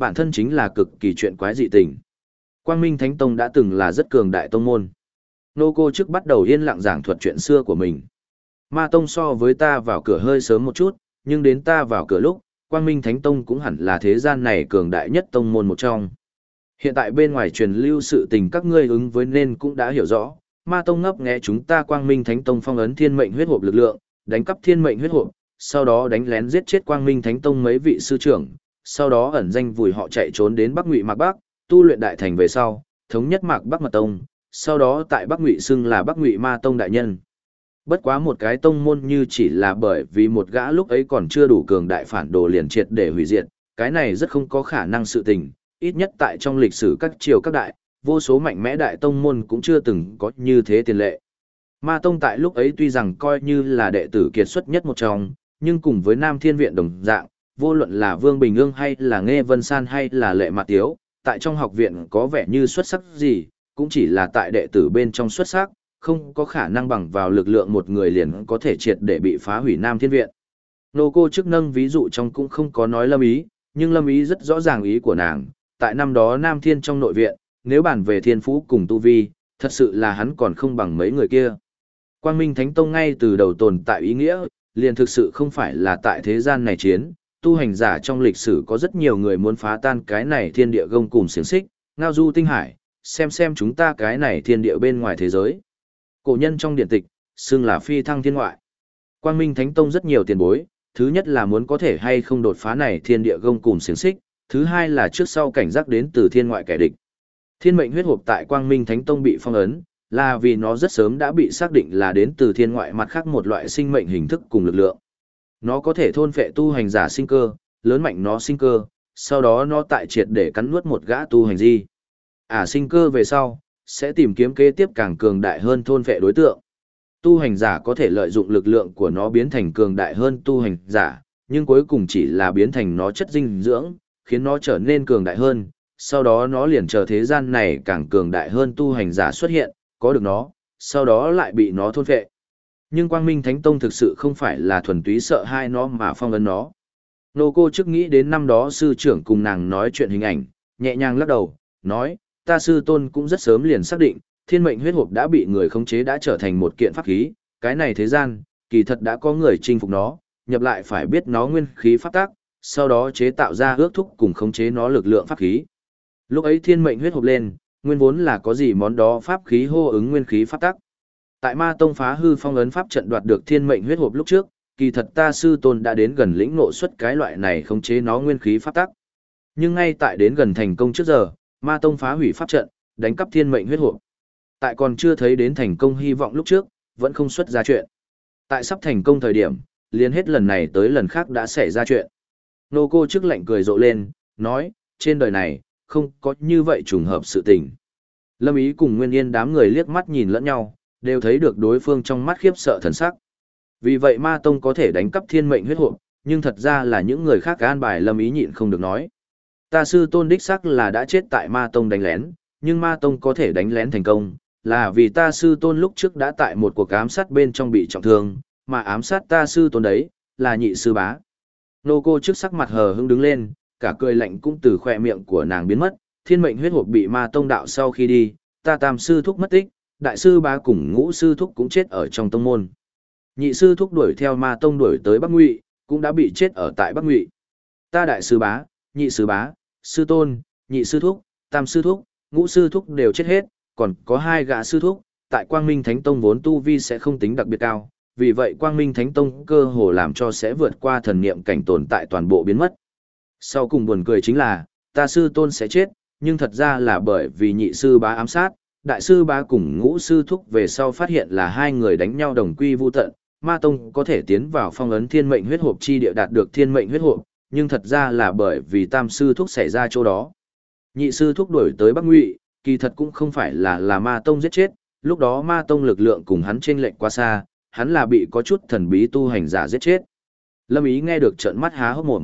bản thân chính là cực kỳ chuyện quái dị tình. Quang Minh Thánh Tông đã từng là rất cường đại tông môn. Nô cô trước bắt đầu yên lặng giảng thuật chuyện xưa của mình. Ma Tông so với ta vào cửa hơi sớm một chút, nhưng đến ta vào cửa lúc, Quang Minh Thánh Tông cũng hẳn là thế gian này cường đại nhất tông môn một trong. Hiện tại bên ngoài truyền lưu sự tình các ngươi ứng với nên cũng đã hiểu rõ, Ma Tông ngấp nghé chúng ta Quang Minh Thánh Tông phong ấn thiên mệnh huyết hộp lực lượng, đánh cắp thiên mệnh huyết hộp, sau đó đánh lén giết chết Quang Minh Thánh Tông mấy vị sư trưởng, sau đó ẩn danh vùi họ chạy trốn đến Bắc Ngụy Mạc Bắc, tu luyện đại thành về sau, thống nhất Mạc Bắc Mật Tông, sau đó tại Bắc Ngụy xưng là Bắc Ngụy Ma Tông đại nhân. Bất quá một cái tông môn như chỉ là bởi vì một gã lúc ấy còn chưa đủ cường đại phản đồ liền triệt để hủy diệt, cái này rất không có khả năng sự tình, ít nhất tại trong lịch sử các triều các đại, vô số mạnh mẽ đại tông môn cũng chưa từng có như thế tiền lệ. Ma Tông tại lúc ấy tuy rằng coi như là đệ tử kiệt xuất nhất một trong, nhưng cùng với Nam Thiên Viện đồng dạng, vô luận là Vương Bình Ương hay là Nghê Vân San hay là Lệ Mạt Tiếu, tại trong học viện có vẻ như xuất sắc gì, cũng chỉ là tại đệ tử bên trong xuất sắc, không có khả năng bằng vào lực lượng một người liền có thể triệt để bị phá hủy Nam Thiên Viện. Nô cô chức nâng ví dụ trong cũng không có nói Lâm Ý, nhưng Lâm Ý rất rõ ràng ý của nàng, tại năm đó Nam Thiên trong nội viện, nếu bàn về thiên phú cùng tu vi, thật sự là hắn còn không bằng mấy người kia. Quang Minh Thánh Tông ngay từ đầu tồn tại ý nghĩa, liền thực sự không phải là tại thế gian này chiến, tu hành giả trong lịch sử có rất nhiều người muốn phá tan cái này thiên địa gông cùng xiềng xích, ngao du tinh hải, xem chúng ta cái này thiên địa bên ngoài thế giới. Cổ nhân trong điện tịch, xưng là phi thăng thiên ngoại. Quang Minh Thánh Tông rất nhiều tiền bối, thứ nhất là muốn có thể hay không đột phá này thiên địa gông cùng xiềng xích, thứ hai là trước sau cảnh giác đến từ thiên ngoại kẻ địch. Thiên mệnh huyết hộp tại Quang Minh Thánh Tông bị phong ấn, là vì nó rất sớm đã bị xác định là đến từ thiên ngoại mặt khác một loại sinh mệnh hình thức cùng lực lượng. Nó có thể thôn phệ tu hành giả sinh cơ, lớn mạnh nó sinh cơ, sau đó nó tại triệt để cắn nuốt một gã tu hành di. Sinh cơ về sau, sẽ tìm kiếm kế tiếp càng cường đại hơn thôn phệ đối tượng. Tu hành giả có thể lợi dụng lực lượng của nó biến thành cường đại hơn tu hành giả, nhưng cuối cùng chỉ là biến thành nó chất dinh dưỡng, khiến nó trở nên cường đại hơn, sau đó nó liền chờ thế gian này càng cường đại hơn tu hành giả xuất hiện, có được nó, sau đó lại bị nó thôn phệ. Nhưng Quang Minh Thánh Tông thực sự không phải là thuần túy sợ hai nó mà phong ấn nó. Nô cô trước nghĩ đến năm đó sư trưởng cùng nàng nói chuyện hình ảnh, nhẹ nhàng lắc đầu, nói, ta sư tôn cũng rất sớm liền xác định, thiên mệnh huyết hộp đã bị người khống chế đã trở thành một kiện pháp khí, cái này thế gian, kỳ thật đã có người chinh phục nó, nhập lại phải biết nó nguyên khí pháp tác, sau đó chế tạo ra ước thúc cùng khống chế nó lực lượng pháp khí. Lúc ấy thiên mệnh huyết hộp lên, nguyên vốn là có gì món đó pháp khí hô ứng nguyên khí pháp tác. Tại Ma Tông phá hư phong ấn pháp trận đoạt được thiên mệnh huyết hộp lúc trước, kỳ thật ta sư tôn đã đến gần lĩnh ngộ xuất cái loại này khống chế nó nguyên khí pháp tác. Nhưng ngay tại đến gần thành công trước giờ, Ma Tông phá hủy pháp trận, đánh cắp thiên mệnh huyết hộp. Tại còn chưa thấy đến thành công hy vọng lúc trước, vẫn không xuất ra chuyện. Tại sắp thành công thời điểm, liền hết lần này tới lần khác đã xảy ra chuyện. Nô cô trước lạnh cười rộ lên, nói, trên đời này, không có như vậy trùng hợp sự tình. Lâm Ý cùng Nguyên Yên đám người liếc mắt nhìn lẫn nhau, đều thấy được đối phương trong mắt khiếp sợ thần sắc. Vì vậy Ma Tông có thể đánh cắp thiên mệnh huyết hộp, nhưng thật ra là những người khác an bài Lâm Ý nhịn không được nói. Ta sư tôn đích xác là đã chết tại Ma Tông đánh lén, nhưng Ma Tông có thể đánh lén thành công, là vì ta sư tôn lúc trước đã tại một cuộc ám sát bên trong bị trọng thương, mà ám sát ta sư tôn đấy, là nhị sư bá. Nô cô trước sắc mặt hờ hững đứng lên, cả cười lạnh cũng từ khoe miệng của nàng biến mất, thiên mệnh huyết hộp bị Ma Tông đạo sau khi đi, ta tam sư thúc mất tích, đại sư bá cùng ngũ sư thúc cũng chết ở trong tông môn. Nhị sư thúc đuổi theo Ma Tông đuổi tới Bắc Ngụy, cũng đã bị chết ở tại Bắc Ngụy. Ta đại sư bá, nhị sư bá, sư tôn, nhị sư thúc, tam sư thúc, ngũ sư thúc đều chết hết, còn có hai gã sư thúc, tại Quang Minh Thánh Tông vốn tu vi sẽ không tính đặc biệt cao, vì vậy Quang Minh Thánh Tông cơ hồ làm cho sẽ vượt qua thần niệm cảnh tồn tại toàn bộ biến mất. Sau cùng buồn cười chính là, ta sư tôn sẽ chết, nhưng thật ra là bởi vì nhị sư bá ám sát, đại sư bá cùng ngũ sư thúc về sau phát hiện là hai người đánh nhau đồng quy vu tận, Ma Tông có thể tiến vào phong ấn thiên mệnh huyết hộp chi địa đạt được thiên mệnh huyết hộp, nhưng thật ra là bởi vì tam sư thúc xảy ra chỗ đó. Nhị sư thúc đuổi tới Bắc Ngụy, kỳ thật cũng không phải là Ma Tông giết chết, lúc đó Ma Tông lực lượng cùng hắn chênh lệch quá xa, hắn là bị có chút thần bí tu hành giả giết chết. Lâm Ý nghe được trợn mắt há hốc mồm.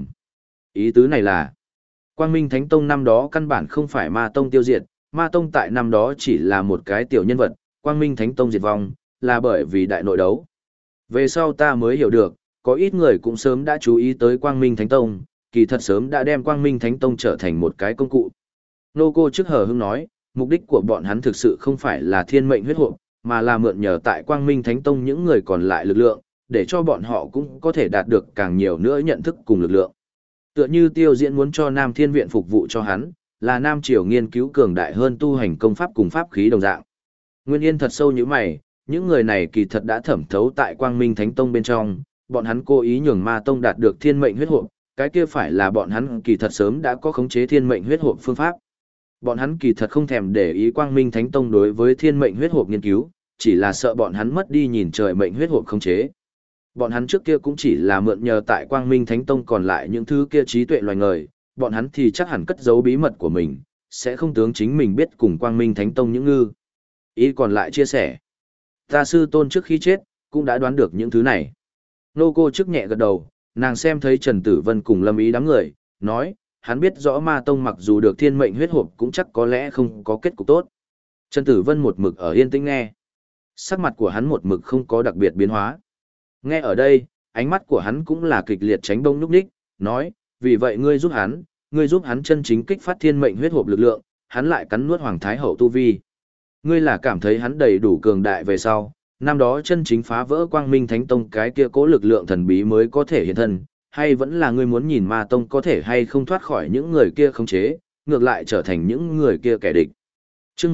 Ý tứ này là, Quang Minh Thánh Tông năm đó căn bản không phải Ma Tông tiêu diệt, Ma Tông tại năm đó chỉ là một cái tiểu nhân vật, Quang Minh Thánh Tông diệt vong, là bởi vì đại nội đấu. Về sau ta mới hiểu được, có ít người cũng sớm đã chú ý tới Quang Minh Thánh Tông, kỳ thật sớm đã đem Quang Minh Thánh Tông trở thành một cái công cụ. Nô cô trước hờ hững nói, mục đích của bọn hắn thực sự không phải là thiên mệnh huyết hộp, mà là mượn nhờ tại Quang Minh Thánh Tông những người còn lại lực lượng, để cho bọn họ cũng có thể đạt được càng nhiều nữa nhận thức cùng lực lượng. Tựa như Tiêu Diễn muốn cho Nam Thiên Viện phục vụ cho hắn, là Nam Triều nghiên cứu cường đại hơn tu hành công pháp cùng pháp khí đồng dạng. Nguyên Yên thật sâu như mày, những người này kỳ thật đã thẩm thấu tại Quang Minh Thánh Tông bên trong, bọn hắn cố ý nhường Ma Tông đạt được thiên mệnh huyết hộp, cái kia phải là bọn hắn kỳ thật sớm đã có khống chế thiên mệnh huyết hộp phương pháp. Bọn hắn kỳ thật không thèm để ý Quang Minh Thánh Tông đối với thiên mệnh huyết hộp nghiên cứu, chỉ là sợ bọn hắn mất đi nhìn trời mệnh huyết hộp khống chế. Bọn hắn trước kia cũng chỉ là mượn nhờ tại Quang Minh Thánh Tông còn lại những thứ kia trí tuệ loài người, bọn hắn thì chắc hẳn cất giấu bí mật của mình, sẽ không tướng chính mình biết cùng Quang Minh Thánh Tông những ngư. Ý còn lại chia sẻ. Ta sư tôn trước khi chết, cũng đã đoán được những thứ này. Nô cô trước nhẹ gật đầu, nàng xem thấy Trần Tử Vân cùng Lâm Ý đám người, nói, hắn biết rõ Ma Tông mặc dù được thiên mệnh huyết hộp cũng chắc có lẽ không có kết cục tốt. Trần Tử Vân một mực ở yên tĩnh nghe. Sắc mặt của hắn một mực không có đặc biệt biến hóa. Nghe ở đây, ánh mắt của hắn cũng là kịch liệt tránh bông núp đích, nói, vì vậy ngươi giúp hắn chân chính kích phát thiên mệnh huyết hộp lực lượng, hắn lại cắn nuốt Hoàng Thái Hậu tu vi. Ngươi là cảm thấy hắn đầy đủ cường đại về sau, năm đó chân chính phá vỡ Quang Minh Thánh Tông cái kia cố lực lượng thần bí mới có thể hiện thân, hay vẫn là ngươi muốn nhìn Ma Tông có thể hay không thoát khỏi những người kia khống chế, ngược lại trở thành những người kia kẻ địch. Chương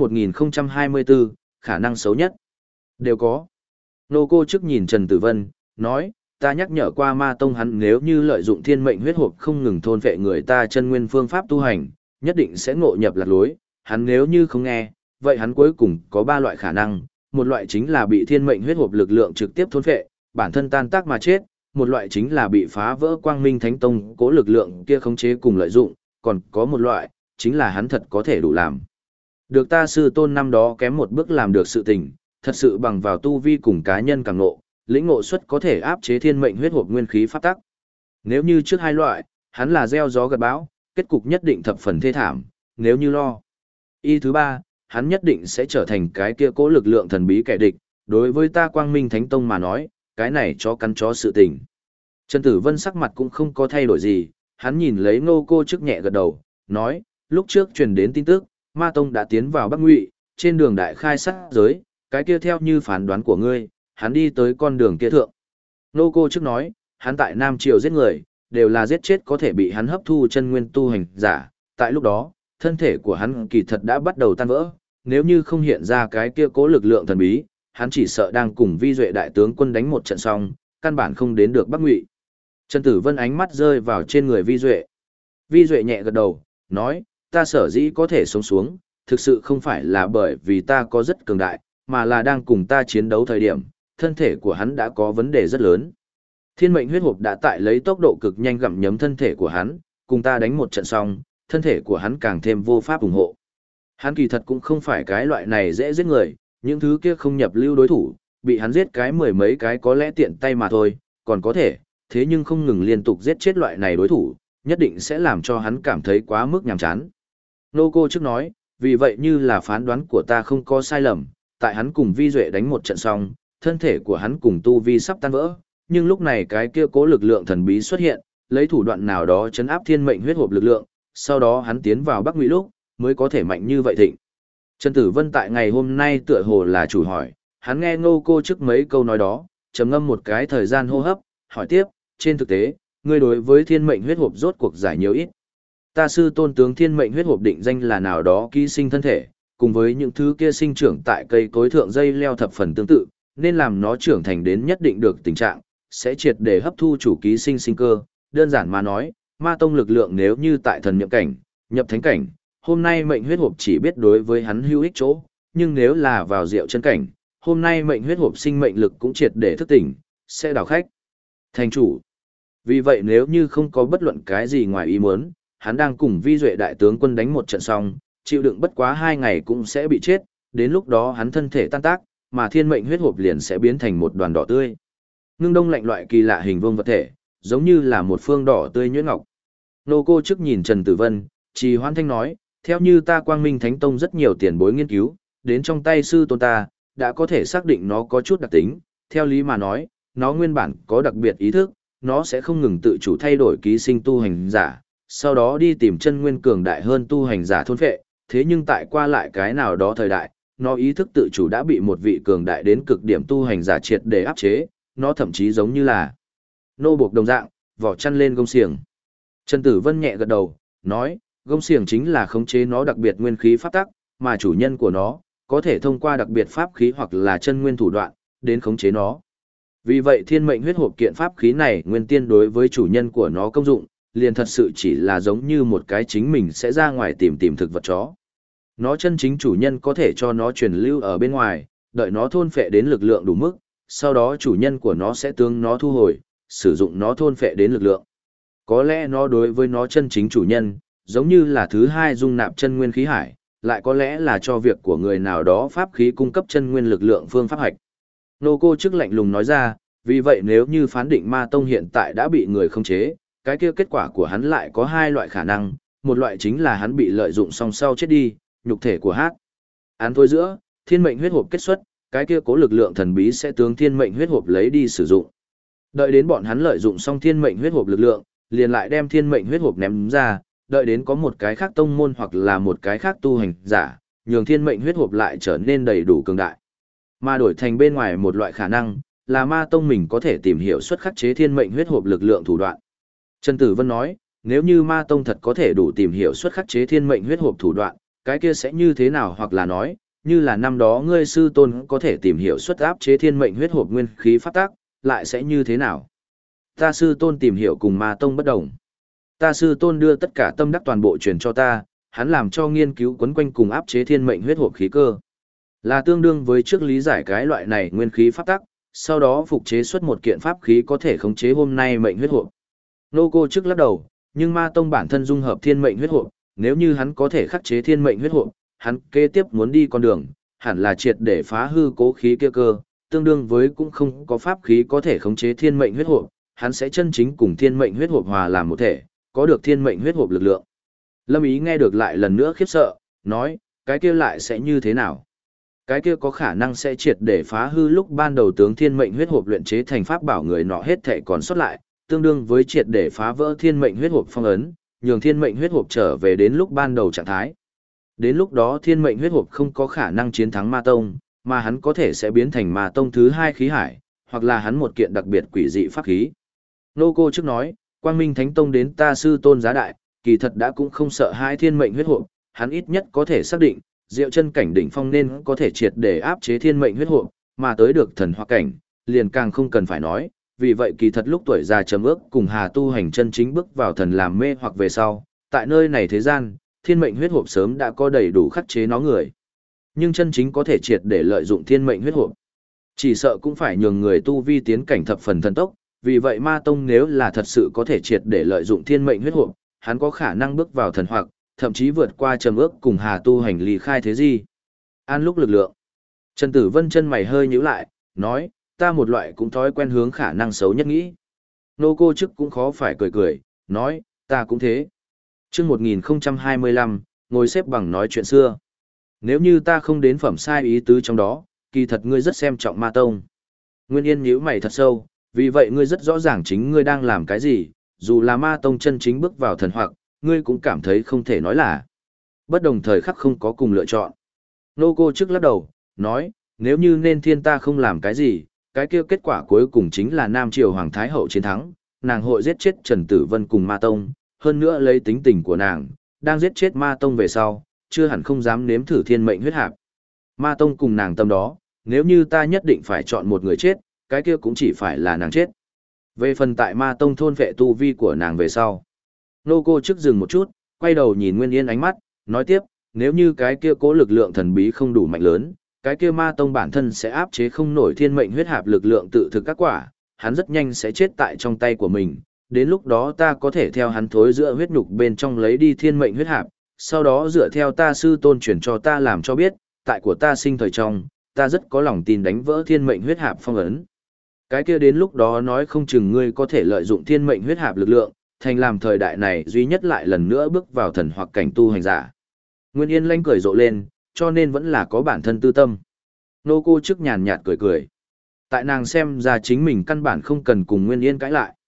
1024, khả năng xấu nhất. Đều có. Nô cô trước nhìn Trần Tử Vân, nói, ta nhắc nhở qua Ma Tông hắn nếu như lợi dụng thiên mệnh huyết hộp không ngừng thôn phệ người ta chân nguyên phương pháp tu hành, nhất định sẽ ngộ nhập lạc lối, hắn nếu như không nghe, vậy hắn cuối cùng có 3 loại khả năng, một loại chính là bị thiên mệnh huyết hộp lực lượng trực tiếp thôn phệ, bản thân tan tác mà chết, một loại chính là bị phá vỡ Quang Minh Thánh Tông cố lực lượng kia khống chế cùng lợi dụng, còn có một loại, chính là hắn thật có thể đủ làm. Được ta sư tôn năm đó kém một bước làm được sự tình, thật sự bằng vào tu vi cùng cá nhân càng ngộ, lĩnh ngộ suất có thể áp chế thiên mệnh huyết hộp nguyên khí pháp tắc. Nếu như trước 2 loại, hắn là gieo gió gặt bão, kết cục nhất định thập phần thê thảm, nếu như lo. Y thứ 3, hắn nhất định sẽ trở thành cái kia cố lực lượng thần bí kẻ địch, đối với ta Quang Minh Thánh Tông mà nói, cái này chó cắn chó sự tình. Trần Tử Vân sắc mặt cũng không có thay đổi gì, hắn nhìn lấy Ngô cô trước nhẹ gật đầu, nói, lúc trước truyền đến tin tức, Ma Tông đã tiến vào Bắc Ngụy, trên đường đại khai sát giới, cái kia theo như phán đoán của ngươi, hắn đi tới con đường kia thượng. Ngô cô trước nói, hắn tại Nam Triều giết người, đều là giết chết có thể bị hắn hấp thu chân nguyên tu hành giả, tại lúc đó, thân thể của hắn kỳ thật đã bắt đầu tan vỡ, nếu như không hiện ra cái kia cố lực lượng thần bí, hắn chỉ sợ đang cùng Vi Duệ đại tướng quân đánh một trận xong, căn bản không đến được Bắc Ngụy. Trần Tử Vân ánh mắt rơi vào trên người Vi Duệ. Vi Duệ nhẹ gật đầu, nói, ta sở dĩ có thể sống xuống, thực sự không phải là bởi vì ta có rất cường đại, mà là đang cùng ta chiến đấu thời điểm, thân thể của hắn đã có vấn đề rất lớn. Thiên mệnh huyết hộp đã tại lấy tốc độ cực nhanh gặm nhấm thân thể của hắn, cùng ta đánh một trận xong, thân thể của hắn càng thêm vô pháp ủng hộ. Hắn kỳ thật cũng không phải cái loại này dễ giết người, những thứ kia không nhập lưu đối thủ, bị hắn giết cái 10 mấy cái có lẽ tiện tay mà thôi, còn có thể, thế nhưng không ngừng liên tục giết chết loại này đối thủ, nhất định sẽ làm cho hắn cảm thấy quá mức nhàm chán. Nô cô trước nói, vì vậy như là phán đoán của ta không có sai lầm, tại hắn cùng Vi Duệ đánh một trận xong, thân thể của hắn cùng tu vi sắp tan vỡ, nhưng lúc này cái kia cố lực lượng thần bí xuất hiện, lấy thủ đoạn nào đó chấn áp thiên mệnh huyết hộp lực lượng, sau đó hắn tiến vào Bắc Ngụy lúc, mới có thể mạnh như vậy thịnh. Trần Tử Vân tại ngày hôm nay tựa hồ là chủ hỏi, hắn nghe Ngô cô trước mấy câu nói đó, trầm ngâm một cái thời gian hô hấp, hỏi tiếp, trên thực tế, ngươi đối với thiên mệnh huyết hộp rốt cuộc giải nhiều ít. Ta sư tôn tướng thiên mệnh huyết hộp định danh là nào đó ký sinh thân thể, cùng với những thứ kia sinh trưởng tại cây cối thượng dây leo thập phần tương tự, nên làm nó trưởng thành đến nhất định được tình trạng, sẽ triệt để hấp thu chủ ký sinh sinh cơ. Đơn giản mà nói, Ma Tông lực lượng nếu như tại thần nhập cảnh, nhập thánh cảnh, hôm nay mệnh huyết hộp chỉ biết đối với hắn hữu ích chỗ, nhưng nếu là vào diệu chân cảnh, hôm nay mệnh huyết hộp sinh mệnh lực cũng triệt để thức tỉnh, sẽ đảo khách thành chủ. Vì vậy nếu như không có bất luận cái gì ngoài ý muốn, hắn đang cùng Vi Duệ đại tướng quân đánh một trận xong, chịu đựng bất quá 2 ngày cũng sẽ bị chết, đến lúc đó hắn thân thể tan tác, mà thiên mệnh huyết hộp liền sẽ biến thành một đoàn đỏ tươi. Ngưng đông lạnh loại kỳ lạ hình vuông vật thể, giống như là một phương đỏ tươi nhuyễn ngọc. Nô cô trước nhìn Trần Tử Vân, trì hoãn thanh nói, theo như ta Quang Minh Thánh Tông rất nhiều tiền bối nghiên cứu, đến trong tay sư tôn ta, đã có thể xác định nó có chút đặc tính, theo lý mà nói, nó nguyên bản có đặc biệt ý thức, nó sẽ không ngừng tự chủ thay đổi ký sinh tu hành giả, sau đó đi tìm chân nguyên cường đại hơn tu hành giả thôn phệ, thế nhưng tại qua lại cái nào đó thời đại, nó ý thức tự chủ đã bị một vị cường đại đến cực điểm tu hành giả triệt để áp chế, nó thậm chí giống như là nô buộc đồng dạng, vỏ chăn lên gông xiềng. Trần Tử Vân nhẹ gật đầu, nói, gông xiềng chính là khống chế nó đặc biệt nguyên khí pháp tắc, mà chủ nhân của nó có thể thông qua đặc biệt pháp khí hoặc là chân nguyên thủ đoạn đến khống chế nó. Vì vậy thiên mệnh huyết hộp kiện pháp khí này nguyên tiên đối với chủ nhân của nó công dụng, liền thật sự chỉ là giống như một cái chính mình sẽ ra ngoài tìm thực vật chó. Nó chân chính chủ nhân có thể cho nó truyền lưu ở bên ngoài, đợi nó thôn phệ đến lực lượng đủ mức, sau đó chủ nhân của nó sẽ tương nó thu hồi, sử dụng nó thôn phệ đến lực lượng. Có lẽ nó đối với nó chân chính chủ nhân, giống như là thứ hai dung nạp chân nguyên khí hải, lại có lẽ là cho việc của người nào đó pháp khí cung cấp chân nguyên lực lượng phương pháp hạch. Nô cô trước lạnh lùng nói ra, vì vậy nếu như phán định ma tông hiện tại đã bị người khống chế, cái kia kết quả của hắn lại có hai loại khả năng, một loại chính là hắn bị lợi dụng song sau chết đi, nhục thể của hát. Án thôi giữa, thiên mệnh huyết hộp kết xuất, cái kia cố lực lượng thần bí sẽ tướng thiên mệnh huyết hộp lấy đi sử dụng. Đợi đến bọn hắn lợi dụng xong thiên mệnh huyết hộp lực lượng, liền lại đem thiên mệnh huyết hộp ném ra, đợi đến có một cái khác tông môn hoặc là một cái khác tu hành giả, nhường thiên mệnh huyết hộp lại trở nên đầy đủ cường đại. Mà đổi thành bên ngoài một loại khả năng, là ma tông mình có thể tìm hiểu xuất khắc chế thiên mệnh huyết hộp lực lượng thủ đoạn. Trần Tử Vân nói, nếu như ma tông thật có thể đủ tìm hiểu xuất khắc chế thiên mệnh huyết hộp thủ đoạn, cái kia sẽ như thế nào, hoặc là nói, như là năm đó ngươi sư tôn có thể tìm hiểu xuất áp chế thiên mệnh huyết hộp nguyên khí pháp tắc, lại sẽ như thế nào? Ta sư tôn tìm hiểu cùng ma tông bất đồng. Ta sư tôn đưa tất cả tâm đắc toàn bộ truyền cho ta, hắn làm cho nghiên cứu quấn quanh cùng áp chế thiên mệnh huyết hộp khí cơ. Là tương đương với trước lý giải cái loại này nguyên khí pháp tắc, sau đó phục chế xuất một kiện pháp khí có thể khống chế hôm nay mệnh huyết hộp. Nô cô trước lắc đầu, nhưng ma tông bản thân dung hợp thiên mệnh huyết hộp, nếu như hắn có thể khắc chế thiên mệnh huyết hộp, hắn kế tiếp muốn đi con đường, hẳn là triệt để phá hư cố khí kia cơ, tương đương với cũng không có pháp khí có thể khống chế thiên mệnh huyết hộp, hắn sẽ chân chính cùng thiên mệnh huyết hộp hòa làm một thể, có được thiên mệnh huyết hộp lực lượng. Lâm Ý nghe được lại lần nữa khiếp sợ, nói, cái kia lại sẽ như thế nào? Cái kia có khả năng sẽ triệt để phá hư lúc ban đầu tướng thiên mệnh huyết hộp luyện chế thành pháp bảo người nọ hết thảy còn sót lại, tương đương với triệt để phá vỡ thiên mệnh huyết hộp phong ấn, nhường thiên mệnh huyết hộp trở về đến lúc ban đầu trạng thái. Đến lúc đó thiên mệnh huyết hộp không có khả năng chiến thắng ma tông, mà hắn có thể sẽ biến thành ma tông thứ hai khí hải, hoặc là hắn một kiện đặc biệt quỷ dị pháp khí. Nô cô trước nói, Quang Minh Thánh Tông đến ta sư tôn giá đại, kỳ thật đã cũng không sợ hai thiên mệnh huyết hộp, hắn ít nhất có thể xác định, Diệu chân cảnh đỉnh phong nên có thể triệt để áp chế thiên mệnh huyết hộp, mà tới được thần hoặc cảnh, liền càng không cần phải nói, vì vậy kỳ thật lúc tuổi già trầm ước cùng Hà tu hành chân chính bước vào thần làm mê hoặc về sau, tại nơi này thế gian, thiên mệnh huyết hộp sớm đã có đầy đủ khắc chế nó người. Nhưng chân chính có thể triệt để lợi dụng thiên mệnh huyết hộp, chỉ sợ cũng phải nhường người tu vi tiến cảnh thập phần thần tốc, vì vậy ma tông nếu là thật sự có thể triệt để lợi dụng thiên mệnh huyết hộp, hắn có khả năng bước vào thần hoặc, thậm chí vượt qua trầm ước cùng Hà tu hành ly khai thế gì. An lúc lực lượng. Trần Tử Vân chân mày hơi nhíu lại, nói, ta một loại cũng thói quen hướng khả năng xấu nhất nghĩ. Nô cô chức cũng khó phải cười cười, nói, ta cũng thế. Trước 1025, ngồi xếp bằng nói chuyện xưa. Nếu như ta không đến phẩm sai ý tứ trong đó, kỳ thật ngươi rất xem trọng ma tông. Nguyên Yên nhíu mày thật sâu, vì vậy ngươi rất rõ ràng chính ngươi đang làm cái gì, dù là ma tông chân chính bước vào thần hoặc, ngươi cũng cảm thấy không thể nói là. Bất đồng thời khắc không có cùng lựa chọn. Nô cô trước lắc đầu, nói, nếu như nên thiên ta không làm cái gì, cái kia kết quả cuối cùng chính là Nam Triều Hoàng Thái Hậu chiến thắng, nàng hội giết chết Trần Tử Vân cùng Ma Tông, hơn nữa lấy tính tình của nàng, đang giết chết Ma Tông về sau, chưa hẳn không dám nếm thử thiên mệnh huyết hạp. Ma Tông cùng nàng tâm đó, nếu như ta nhất định phải chọn một người chết, cái kia cũng chỉ phải là nàng chết. Về phần tại Ma Tông thôn vệ tu vi của nàng về sau. Nô cô trước dừng một chút, quay đầu nhìn Nguyên Yên ánh mắt, nói tiếp, nếu như cái kia cố lực lượng thần bí không đủ mạnh lớn, cái kia ma tông bản thân sẽ áp chế không nổi thiên mệnh huyết hạp lực lượng tự thực các quả, hắn rất nhanh sẽ chết tại trong tay của mình, đến lúc đó ta có thể theo hắn thối giữa huyết nhục bên trong lấy đi thiên mệnh huyết hạp, sau đó dựa theo ta sư tôn truyền cho ta làm cho biết, tại của ta sinh thời trong, ta rất có lòng tin đánh vỡ thiên mệnh huyết hạp phong ấn. Cái kia đến lúc đó nói không chừng ngươi có thể lợi dụng thiên mệnh huyết hạp lực lượng, thành làm thời đại này duy nhất lại lần nữa bước vào thần hoặc cảnh tu hành giả. Nguyên Yên lanh cười rộ lên, cho nên vẫn là có bản thân tư tâm. Nô cô trước nhàn nhạt cười cười. Tại nàng xem ra chính mình căn bản không cần cùng Nguyên Yên cãi lại.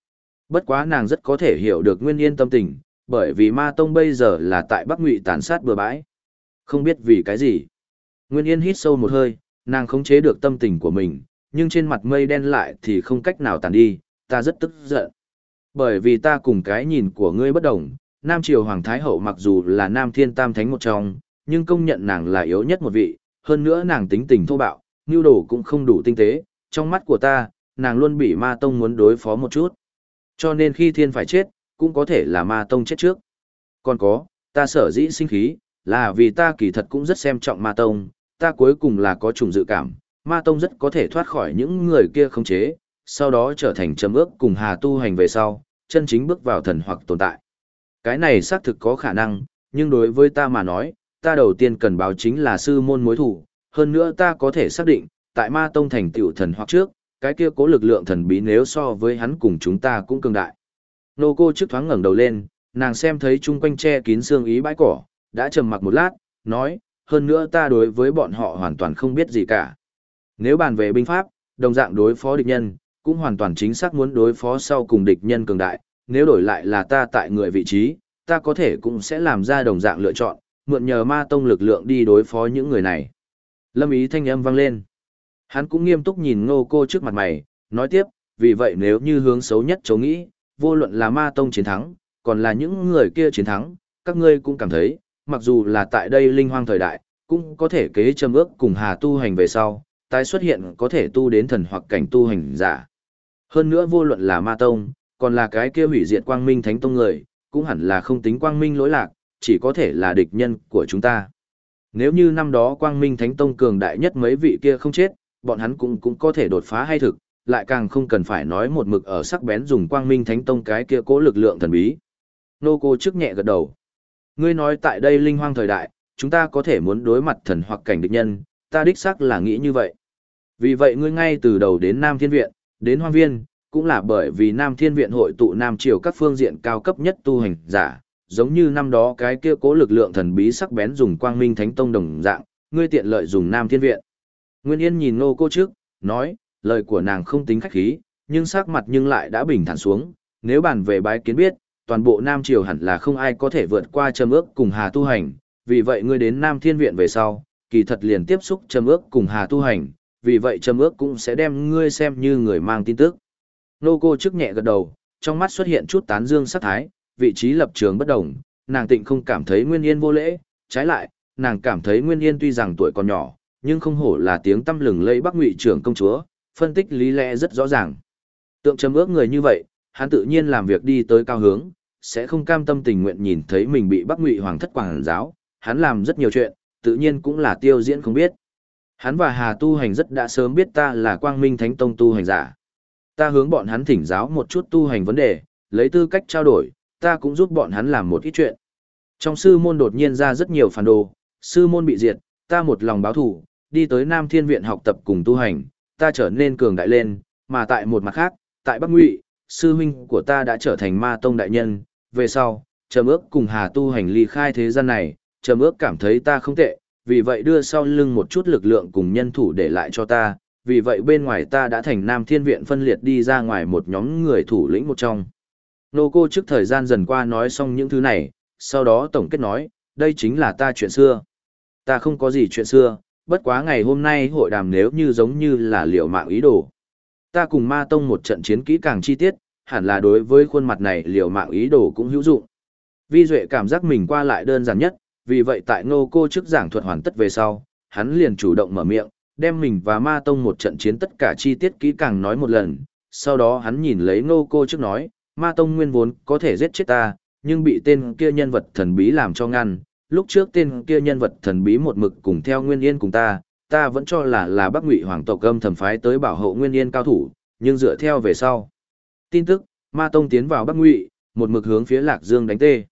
Bất quá nàng rất có thể hiểu được Nguyên Yên tâm tình, bởi vì ma tông bây giờ là tại Bắc Ngụy tàn sát bừa bãi. Không biết vì cái gì. Nguyên Yên hít sâu một hơi, nàng khống chế được tâm tình của mình, nhưng trên mặt mây đen lại thì không cách nào tàn đi, ta rất tức giận. Bởi vì ta cùng cái nhìn của ngươi bất đồng, Nam Triều Hoàng Thái Hậu mặc dù là Nam Thiên Tam Thánh một trong, nhưng công nhận nàng là yếu nhất một vị, hơn nữa nàng tính tình thô bạo, nhu đồ cũng không đủ tinh tế, trong mắt của ta, nàng luôn bị ma tông muốn đối phó một chút. Cho nên khi thiên phải chết, cũng có thể là ma tông chết trước. Còn có, ta sở dĩ sinh khí, là vì ta kỳ thật cũng rất xem trọng ma tông, ta cuối cùng là có chủng dự cảm, ma tông rất có thể thoát khỏi những người kia khống chế, sau đó trở thành trầm ước cùng hà tu hành về sau, chân chính bước vào thần hoặc tồn tại. Cái này xác thực có khả năng, nhưng đối với ta mà nói, ta đầu tiên cần báo chính là sư môn mối thủ, hơn nữa ta có thể xác định, tại ma tông thành tựu thần hoặc trước, cái kia cố lực lượng thần bí nếu so với hắn cùng chúng ta cũng cường đại. Nô cô trước thoáng ngẩng đầu lên, nàng xem thấy chung quanh che kín xương ý bãi cỏ, đã trầm mặc một lát, nói, hơn nữa ta đối với bọn họ hoàn toàn không biết gì cả. Nếu bàn về binh pháp, đồng dạng đối phó địch nhân, cũng hoàn toàn chính xác muốn đối phó sau cùng địch nhân cường đại, nếu đổi lại là ta tại người vị trí, ta có thể cũng sẽ làm ra đồng dạng lựa chọn, mượn nhờ ma tông lực lượng đi đối phó những người này. Lâm ý thanh âm vang lên. Hắn cũng nghiêm túc nhìn Ngô cô trước mặt mày, nói tiếp, vì vậy nếu như hướng xấu nhất cháu nghĩ, vô luận là ma tông chiến thắng, còn là những người kia chiến thắng, các ngươi cũng cảm thấy, mặc dù là tại đây linh hoang thời đại, cũng có thể kế châm ước cùng hà tu hành về sau, tái xuất hiện có thể tu đến thần hoặc cảnh tu hành giả. Hơn nữa vô luận là ma tông, còn là cái kia hủy diệt quang minh thánh tông người, cũng hẳn là không tính quang minh lỗi lạc, chỉ có thể là địch nhân của chúng ta. Nếu như năm đó quang minh thánh tông cường đại nhất mấy vị kia không chết, bọn hắn cũng có thể đột phá hay thực, lại càng không cần phải nói một mực ở sắc bén dùng quang minh thánh tông cái kia cố lực lượng thần bí. Nô cô trước nhẹ gật đầu. Ngươi nói tại đây linh hoang thời đại, chúng ta có thể muốn đối mặt thần hoặc cảnh địch nhân, ta đích xác là nghĩ như vậy. Vì vậy ngươi ngay từ đầu đến Nam Thiên Viện, đến Hoang Viên, cũng là bởi vì Nam Thiên Viện hội tụ Nam Triều các phương diện cao cấp nhất tu hành giả, giống như năm đó cái kia cố lực lượng thần bí sắc bén dùng quang minh thánh tông đồng dạng, ngươi tiện lợi dùng Nam Thiên Viện. Nguyên Yên nhìn Nô cô trước, nói, lời của nàng không tính khách khí, nhưng sắc mặt nhưng lại đã bình thản xuống, nếu bàn về bái kiến biết, toàn bộ Nam Triều hẳn là không ai có thể vượt qua châm ước cùng hà tu hành, vì vậy ngươi đến Nam Thiên Viện về sau, kỳ thật liền tiếp xúc châm ước cùng hà tu hành, vì vậy châm ước cũng sẽ đem ngươi xem như người mang tin tức. Nô cô trước nhẹ gật đầu, trong mắt xuất hiện chút tán dương sắc thái, vị trí lập trường bất đồng, nàng tịnh không cảm thấy Nguyên Yên vô lễ, trái lại, nàng cảm thấy Nguyên Yên tuy rằng tuổi còn nhỏ, nhưng không hổ là tiếng tăm lừng lẫy Bắc Ngụy trưởng công chúa, phân tích lý lẽ rất rõ ràng. Tượng châm ước người như vậy, hắn tự nhiên làm việc đi tới cao hướng, sẽ không cam tâm tình nguyện nhìn thấy mình bị Bắc Ngụy hoàng thất quản giáo, hắn làm rất nhiều chuyện, tự nhiên cũng là tiêu diễn không biết. Hắn và Hà tu hành rất đã sớm biết ta là Quang Minh Thánh Tông tu hành giả. Ta hướng bọn hắn thỉnh giáo một chút tu hành vấn đề, lấy tư cách trao đổi, ta cũng giúp bọn hắn làm một ít chuyện. Trong sư môn đột nhiên ra rất nhiều phản đồ, sư môn bị diệt, ta một lòng báo thù, đi tới Nam Thiên Viện học tập cùng tu hành, ta trở nên cường đại lên, mà tại một mặt khác, tại Bắc Ngụy, sư huynh của ta đã trở thành ma tông đại nhân, về sau, Trầm Ước cùng Hà tu hành ly khai thế gian này, Trầm Ước cảm thấy ta không tệ, vì vậy đưa sau lưng một chút lực lượng cùng nhân thủ để lại cho ta, vì vậy bên ngoài ta đã thành Nam Thiên Viện phân liệt đi ra ngoài một nhóm người thủ lĩnh một trong. Nô cô trước thời gian dần qua nói xong những thứ này, sau đó tổng kết nói, đây chính là ta chuyện xưa. Ta không có gì chuyện xưa, bất quá ngày hôm nay hội đàm nếu như giống như là liệu mạng ý đồ. Ta cùng ma tông một trận chiến kỹ càng chi tiết, hẳn là đối với khuôn mặt này liều mạng ý đồ cũng hữu dụng. Vi Duệ cảm giác mình qua lại đơn giản nhất, vì vậy tại Ngô cô trước giảng thuật hoàn tất về sau, hắn liền chủ động mở miệng, đem mình và ma tông một trận chiến tất cả chi tiết kỹ càng nói một lần, sau đó hắn nhìn lấy Ngô cô trước nói, ma tông nguyên vốn có thể giết chết ta, nhưng bị tên kia nhân vật thần bí làm cho ngăn, lúc trước tên kia nhân vật thần bí một mực cùng theo Nguyên Yên cùng ta vẫn cho là Bắc Ngụy hoàng tộc âm thầm phái tới bảo hộ Nguyên Yên cao thủ, nhưng dựa theo về sau tin tức, ma tông tiến vào Bắc Ngụy, một mực hướng phía Lạc Dương đánh tê.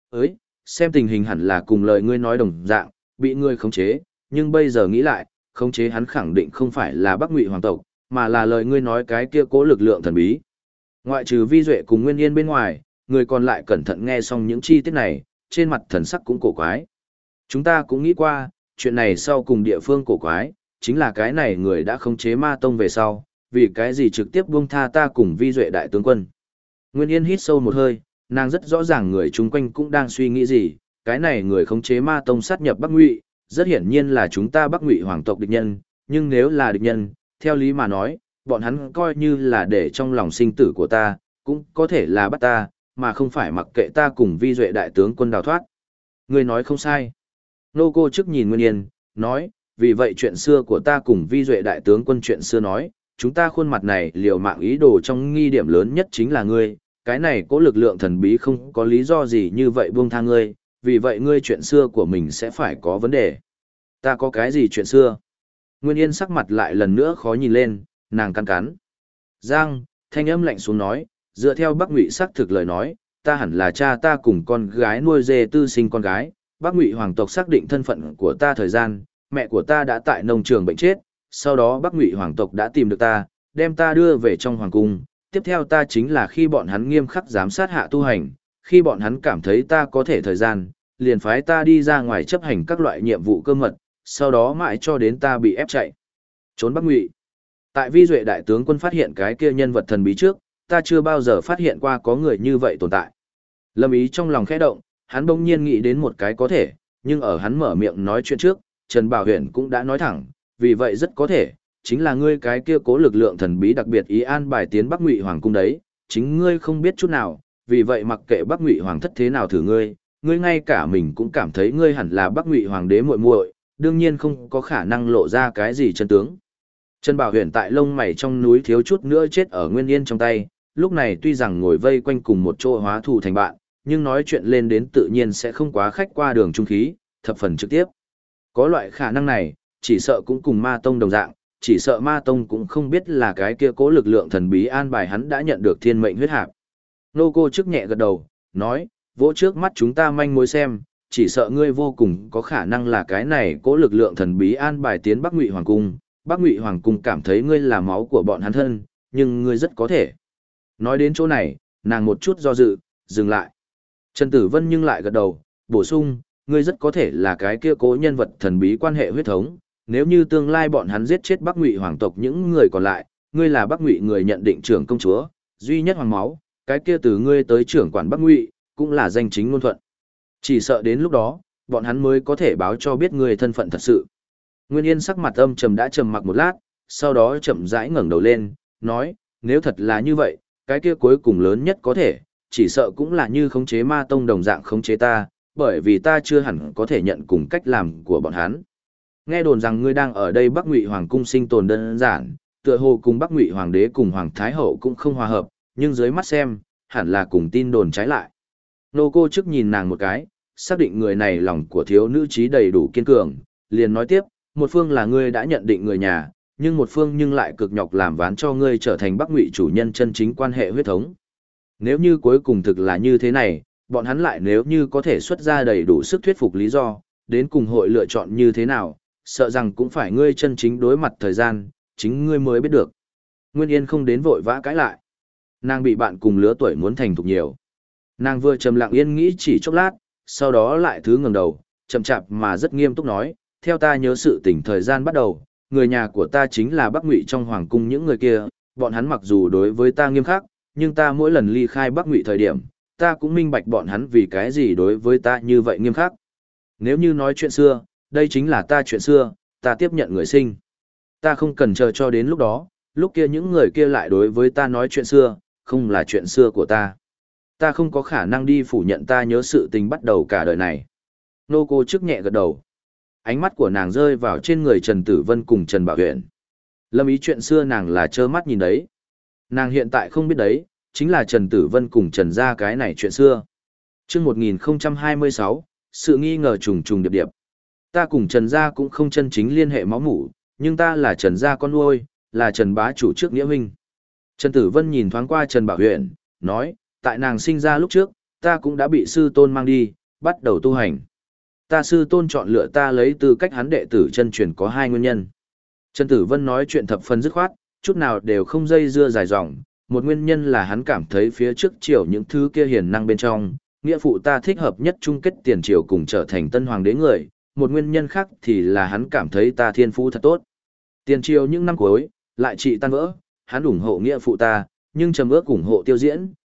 Xem tình hình hẳn là cùng lời ngươi nói đồng dạng, bị ngươi khống chế, nhưng bây giờ nghĩ lại, khống chế hắn khẳng định không phải là Bắc Ngụy hoàng tộc, mà là lời ngươi nói cái kia cố lực lượng thần bí. Ngoại trừ Vi Duệ cùng Nguyên Yên bên ngoài, người còn lại cẩn thận nghe xong những chi tiết này, trên mặt thần sắc cũng cổ quái. Chúng ta cũng nghĩ qua, chuyện này sau cùng địa phương cổ quái, chính là cái này người đã khống chế ma tông về sau, vì cái gì trực tiếp buông tha ta cùng Vi Duệ đại tướng quân. Nguyên Yên hít sâu một hơi, nàng rất rõ ràng người chung quanh cũng đang suy nghĩ gì, cái này người khống chế ma tông sát nhập Bắc Ngụy, rất hiển nhiên là chúng ta Bắc Ngụy hoàng tộc địch nhân, nhưng nếu là địch nhân, theo lý mà nói, bọn hắn coi như là để trong lòng sinh tử của ta, cũng có thể là bắt ta, mà không phải mặc kệ ta cùng vi duệ đại tướng quân đào thoát. Người nói không sai. Nô cô trước nhìn Nguyên Yên, nói, vì vậy chuyện xưa của ta cùng vi duệ đại tướng quân chuyện xưa nói, chúng ta khuôn mặt này liều mạng ý đồ trong nghi điểm lớn nhất chính là ngươi, cái này có lực lượng thần bí không có lý do gì như vậy buông tha ngươi, vì vậy ngươi chuyện xưa của mình sẽ phải có vấn đề. Ta có cái gì chuyện xưa? Nguyên Yên sắc mặt lại lần nữa khó nhìn lên, nàng cắn cắn. Giang, thanh âm lạnh xuống nói, dựa theo Bắc Ngụy xác thực lời nói, ta hẳn là cha ta cùng con gái nuôi dê tư sinh con gái, Bắc Ngụy hoàng tộc xác định thân phận của ta thời gian, mẹ của ta đã tại nông trường bệnh chết, sau đó Bắc Ngụy hoàng tộc đã tìm được ta, đem ta đưa về trong hoàng cung, tiếp theo ta chính là khi bọn hắn nghiêm khắc giám sát hạ tu hành, khi bọn hắn cảm thấy ta có thể thời gian, liền phái ta đi ra ngoài chấp hành các loại nhiệm vụ cơ mật, sau đó mãi cho đến ta bị ép chạy. Trốn Bắc Ngụy. Tại Vi Duệ đại tướng quân phát hiện cái kia nhân vật thần bí trước, ta chưa bao giờ phát hiện qua có người như vậy tồn tại. Lâm Ý trong lòng khẽ động, hắn bỗng nhiên nghĩ đến một cái có thể, nhưng ở hắn mở miệng nói chuyện trước, Trần Bảo Huyền cũng đã nói thẳng, vì vậy rất có thể, chính là ngươi cái kia cố lực lượng thần bí đặc biệt ý an bài tiến Bắc Ngụy hoàng cung đấy, chính ngươi không biết chút nào, vì vậy mặc kệ Bắc Ngụy hoàng thất thế nào thử ngươi, ngươi ngay cả mình cũng cảm thấy ngươi hẳn là Bắc Ngụy hoàng đế muội muội, đương nhiên không có khả năng lộ ra cái gì chân tướng. Trần Bảo Huyền tại lông mày trong núi thiếu chút nữa chết ở Nguyên Yên trong tay, lúc này tuy rằng ngồi vây quanh cùng một chỗ hóa thù thành bạn, nhưng nói chuyện lên đến tự nhiên sẽ không quá khách qua đường trung khí, thập phần trực tiếp. Có loại khả năng này, chỉ sợ cũng cùng ma tông đồng dạng, chỉ sợ ma tông cũng không biết là cái kia cố lực lượng thần bí an bài hắn đã nhận được thiên mệnh huyết hạp. Nô cô trước nhẹ gật đầu, nói, vỗ trước mắt chúng ta manh mối xem, chỉ sợ ngươi vô cùng có khả năng là cái này cố lực lượng thần bí an bài tiến Bắc Ngụy hoàng cung. Bắc Ngụy hoàng cung cảm thấy ngươi là máu của bọn hắn thân, nhưng ngươi rất có thể. Nói đến chỗ này, nàng một chút do dự, dừng lại. Trần Tử Vân nhưng lại gật đầu, bổ sung, ngươi rất có thể là cái kia cố nhân vật thần bí quan hệ huyết thống, nếu như tương lai bọn hắn giết chết Bắc Ngụy hoàng tộc những người còn lại, ngươi là Bắc Ngụy người nhận định trưởng công chúa, duy nhất hoàng máu, cái kia từ ngươi tới trưởng quản Bắc Ngụy, cũng là danh chính ngôn thuận. Chỉ sợ đến lúc đó, bọn hắn mới có thể báo cho biết ngươi thân phận thật sự. Nguyên Yên sắc mặt âm trầm đã trầm mặc một lát, sau đó chậm rãi ngẩng đầu lên, nói, nếu thật là như vậy, cái kia cuối cùng lớn nhất có thể, chỉ sợ cũng là như khống chế ma tông đồng dạng khống chế ta, bởi vì ta chưa hẳn có thể nhận cùng cách làm của bọn hắn. Nghe đồn rằng ngươi đang ở đây Bắc Ngụy hoàng cung sinh tồn đơn giản, tựa hồ cùng Bắc Ngụy hoàng đế cùng hoàng thái hậu cũng không hòa hợp, nhưng dưới mắt xem, hẳn là cùng tin đồn trái lại. Nô cô trước nhìn nàng một cái, xác định người này lòng của thiếu nữ trí đầy đủ kiên cường, liền nói tiếp, một phương là ngươi đã nhận định người nhà, nhưng một phương nhưng lại cực nhọc làm ván cho ngươi trở thành Bắc Ngụy chủ nhân chân chính quan hệ huyết thống. Nếu như cuối cùng thực là như thế này, bọn hắn lại nếu như có thể xuất ra đầy đủ sức thuyết phục lý do, đến cùng hội lựa chọn như thế nào, sợ rằng cũng phải ngươi chân chính đối mặt thời gian, chính ngươi mới biết được. Nguyên Yên không đến vội vã cãi lại. Nàng bị bạn cùng lứa tuổi muốn thành thục nhiều. Nàng vừa trầm lặng yên nghĩ chỉ chốc lát, sau đó lại thứ ngẩng đầu, chậm chạp mà rất nghiêm túc nói, theo ta nhớ sự tình thời gian bắt đầu, người nhà của ta chính là Bắc Ngụy trong hoàng cung những người kia, bọn hắn mặc dù đối với ta nghiêm khắc, nhưng ta mỗi lần ly khai Bắc Ngụy thời điểm, ta cũng minh bạch bọn hắn vì cái gì đối với ta như vậy nghiêm khắc. Nếu như nói chuyện xưa, đây chính là ta chuyện xưa, ta tiếp nhận người sinh. Ta không cần chờ cho đến lúc đó, lúc kia những người kia lại đối với ta nói chuyện xưa, không là chuyện xưa của ta. Ta không có khả năng đi phủ nhận ta nhớ sự tình bắt đầu cả đời này. Nô cô trước nhẹ gật đầu. Ánh mắt của nàng rơi vào trên người Trần Tử Vân cùng Trần Bảo Huyền. Lâm Ý chuyện xưa nàng là trơ mắt nhìn đấy. Nàng hiện tại không biết đấy, chính là Trần Tử Vân cùng Trần gia cái này chuyện xưa. Trước 1026, sự nghi ngờ trùng trùng điệp điệp. Ta cùng Trần gia cũng không chân chính liên hệ máu mủ, nhưng ta là Trần gia con nuôi, là Trần bá chủ trước nghĩa huynh. Trần Tử Vân nhìn thoáng qua Trần Bảo Huyền, nói, tại nàng sinh ra lúc trước, ta cũng đã bị sư tôn mang đi, bắt đầu tu hành. Ta sư tôn chọn lựa ta lấy tư cách hắn đệ tử chân truyền có hai nguyên nhân. Trần Tử Vân nói chuyện thập phần dứt khoát, chút nào đều không dây dưa dài dòng. Một nguyên nhân là hắn cảm thấy phía trước triều những thứ kia hiền năng bên trong, nghĩa phụ ta thích hợp nhất chung kết tiền triều cùng trở thành tân hoàng đế người. Một nguyên nhân khác thì là hắn cảm thấy ta thiên phú thật tốt. Tiền triều những năm cuối, lại trị tan vỡ, hắn ủng hộ nghĩa phụ ta, nhưng trầm ước ủng hộ tiêu diễn,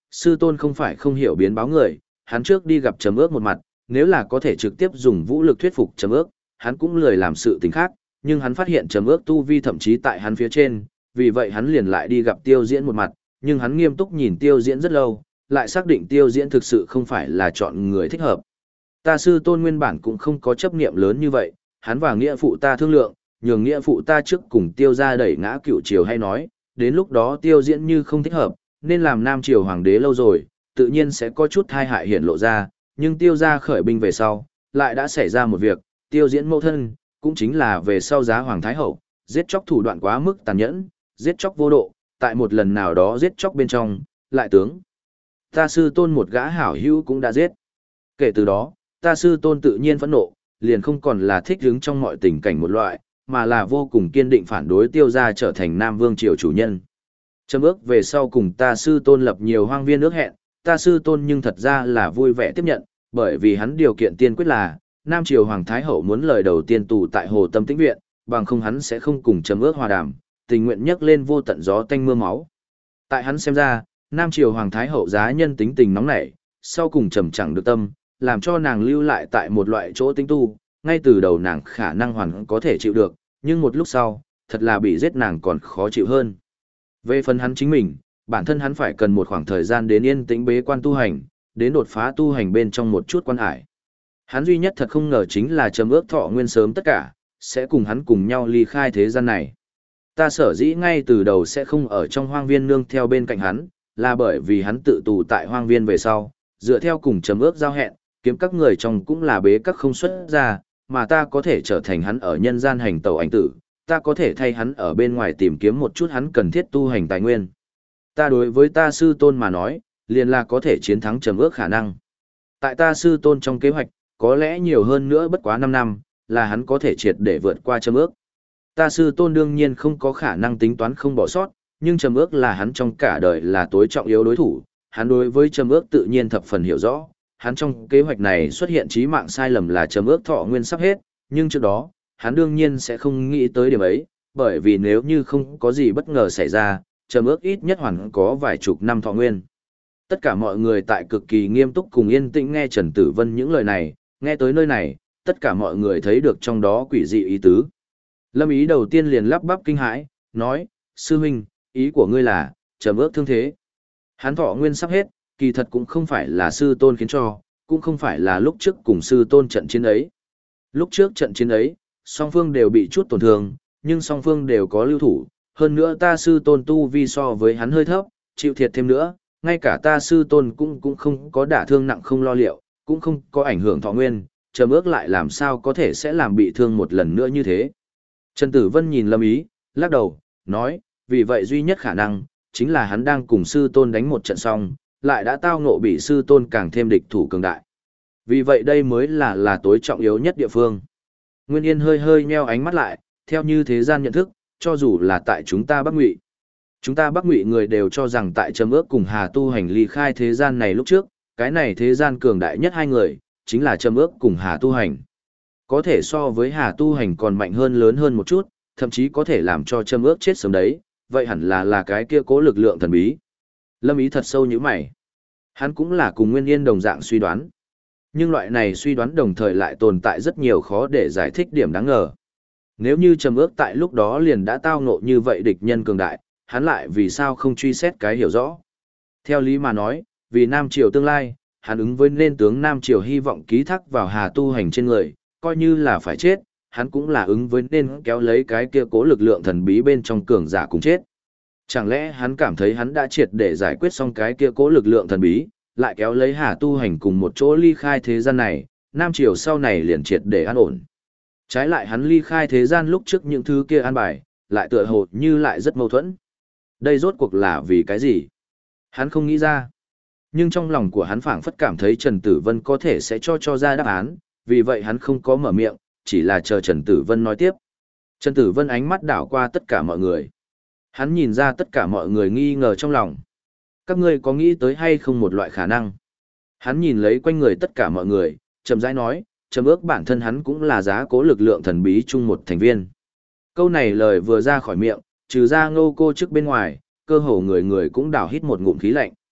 sư tôn không phải không hiểu biến báo người, hắn trước đi gặp Trầm Ước một mặt, nếu là có thể trực tiếp dùng vũ lực thuyết phục Trầm Ước, hắn cũng lười làm sự tình khác, nhưng hắn phát hiện Trầm Ước tu vi thậm chí tại hắn phía trên, vì vậy hắn liền lại đi gặp Tiêu Diễn một mặt, nhưng hắn nghiêm túc nhìn Tiêu Diễn rất lâu, lại xác định Tiêu Diễn thực sự không phải là chọn người thích hợp. Ta sư tôn nguyên bản cũng không có chấp niệm lớn như vậy, hắn và nghĩa phụ ta thương lượng, nhường nghĩa phụ ta trước cùng Tiêu gia đẩy ngã Cựu triều hay nói, đến lúc đó Tiêu Diễn như không thích hợp, nên làm Nam triều hoàng đế lâu rồi, tự nhiên sẽ có chút tai hại hiển lộ ra, nhưng Tiêu gia khởi binh về sau, lại đã xảy ra một việc, Tiêu Diễn mẫu thân, cũng chính là về sau giá hoàng thái hậu, giết chóc thủ đoạn quá mức tàn nhẫn, giết chóc vô độ, tại một lần nào đó giết chóc bên trong, lại tướng ta sư tôn một gã hảo hữu cũng đã giết. Kể từ đó, ta sư tôn tự nhiên phẫn nộ, liền không còn là thích hứng trong mọi tình cảnh một loại, mà là vô cùng kiên định phản đối Tiêu gia trở thành Nam Vương triều chủ nhân. Trầm Ước về sau cùng ta sư tôn lập nhiều hoang viên ước hẹn, ta sư tôn nhưng thật ra là vui vẻ tiếp nhận, bởi vì hắn điều kiện tiên quyết là, Nam triều hoàng thái hậu muốn lời đầu tiên tù tại Hồ Tâm Tĩnh viện, bằng không hắn sẽ không cùng Trầm Ước hòa đàm, tình nguyện nhấc lên vô tận gió tanh mưa máu. Tại hắn xem ra, Nam triều hoàng thái hậu giá nhân tính tình nóng nảy, sau cùng trầm chẳng được tâm, làm cho nàng lưu lại tại một loại chỗ tinh tu, ngay từ đầu nàng khả năng hoàn có thể chịu được, nhưng một lúc sau, thật là bị giết nàng còn khó chịu hơn. Về phần hắn chính mình, bản thân hắn phải cần một khoảng thời gian đến yên tĩnh bế quan tu hành, đến đột phá tu hành bên trong một chút quan hải. Hắn duy nhất thật không ngờ chính là Trầm Ước thọ nguyên sớm tất cả, sẽ cùng hắn cùng nhau ly khai thế gian này. Ta sở dĩ ngay từ đầu sẽ không ở trong hoang viên nương theo bên cạnh hắn, là bởi vì hắn tự tù tại hoang viên về sau, dựa theo cùng Trầm Ước giao hẹn, kiếm các người trong cũng là bế các không xuất ra, mà ta có thể trở thành hắn ở nhân gian hành tẩu ảnh tử, ta có thể thay hắn ở bên ngoài tìm kiếm một chút hắn cần thiết tu hành tài nguyên. Ta đối với ta sư tôn mà nói, liền là có thể chiến thắng Trầm Ước khả năng. Tại ta sư tôn trong kế hoạch, có lẽ nhiều hơn nữa bất quá 5 năm, là hắn có thể triệt để vượt qua Trầm Ước. Ta sư tôn đương nhiên không có khả năng tính toán không bỏ sót, nhưng Trầm Ước là hắn trong cả đời là tối trọng yếu đối thủ, hắn đối với Trầm Ước tự nhiên thập phần hiểu rõ, hắn trong kế hoạch này xuất hiện chí mạng sai lầm là Trầm Ước thọ nguyên sắp hết, nhưng trước đó, hắn đương nhiên sẽ không nghĩ tới điểm ấy, bởi vì nếu như không có gì bất ngờ xảy ra, Trầm Ước ít nhất hoàn có vài chục năm thọ nguyên. Tất cả mọi người tại cực kỳ nghiêm túc cùng yên tĩnh nghe Trần Tử Vân những lời này, nghe tới nơi này, tất cả mọi người thấy được trong đó quỷ dị ý tứ. Lâm Ý đầu tiên liền lắp bắp kinh hãi, nói, sư huynh, ý của ngươi là, Trầm Ước thương thế. Hắn thọ nguyên sắp hết, kỳ thật cũng không phải là sư tôn khiến cho, cũng không phải là lúc trước cùng sư tôn trận chiến ấy. Lúc trước trận chiến ấy, song phương đều bị chút tổn thương, nhưng song phương đều có lưu thủ, hơn nữa ta sư tôn tu vi so với hắn hơi thấp, chịu thiệt thêm nữa, ngay cả ta sư tôn cũng không có đả thương nặng không lo liệu, cũng không có ảnh hưởng thọ nguyên, Trầm Ước lại làm sao có thể sẽ làm bị thương một lần nữa như thế. Trần Tử Vân nhìn Lâm Ý, lắc đầu, nói, vì vậy duy nhất khả năng, chính là hắn đang cùng sư tôn đánh một trận xong, lại đã tao ngộ bị sư tôn càng thêm địch thủ cường đại. Vì vậy đây mới là tối trọng yếu nhất địa phương. Nguyên Yên hơi hơi nheo ánh mắt lại, theo như thế gian nhận thức, cho dù là tại chúng ta Bắc Ngụy. Chúng ta Bắc Ngụy người đều cho rằng tại Trầm Ước cùng Hà Tu Hành ly khai thế gian này lúc trước, cái này thế gian cường đại nhất hai người, chính là Trầm Ước cùng Hà Tu Hành. Có thể so với Hà Tu Hành còn mạnh hơn lớn hơn một chút, thậm chí có thể làm cho Trầm Ước chết sớm đấy, vậy hẳn là cái kia cố lực lượng thần bí. Lâm Ý thật sâu như mày. Hắn cũng là cùng Nguyên Yên đồng dạng suy đoán. Nhưng loại này suy đoán đồng thời lại tồn tại rất nhiều khó để giải thích điểm đáng ngờ. Nếu như Trầm Ước tại lúc đó liền đã tao ngộ như vậy địch nhân cường đại, hắn lại vì sao không truy xét cái hiểu rõ. Theo lý mà nói, vì Nam Triều tương lai, hắn ứng với nên tướng Nam Triều hy vọng ký thác vào Hà Tu Hành trên người, coi như là phải chết, hắn cũng là ứng với nên kéo lấy cái kia cố lực lượng thần bí bên trong cường giả cùng chết. Chẳng lẽ hắn cảm thấy hắn đã triệt để giải quyết xong cái kia cố lực lượng thần bí, lại kéo lấy Hà Tu Hành cùng một chỗ ly khai thế gian này, Nam Triều sau này liền triệt để an ổn. Trái lại hắn ly khai thế gian lúc trước những thứ kia an bài, lại tựa hồ như lại rất mâu thuẫn. Đây rốt cuộc là vì cái gì? Hắn không nghĩ ra. Nhưng trong lòng của hắn phảng phất cảm thấy Trần Tử Vân có thể sẽ cho ra đáp án, vì vậy hắn không có mở miệng, chỉ là chờ Trần Tử Vân nói tiếp. Trần Tử Vân ánh mắt đảo qua tất cả mọi người. Hắn nhìn ra tất cả mọi người nghi ngờ trong lòng. Các ngươi có nghĩ tới hay không một loại khả năng? Hắn nhìn lấy quanh người tất cả mọi người, chậm rãi nói, Trầm Ước bản thân hắn cũng là giá cố lực lượng thần bí chung một thành viên. Câu này lời vừa ra khỏi miệng, trừ ra Ngô Cô trước bên ngoài, cơ hồ người người cũng đảo hít một ngụm khí lạnh.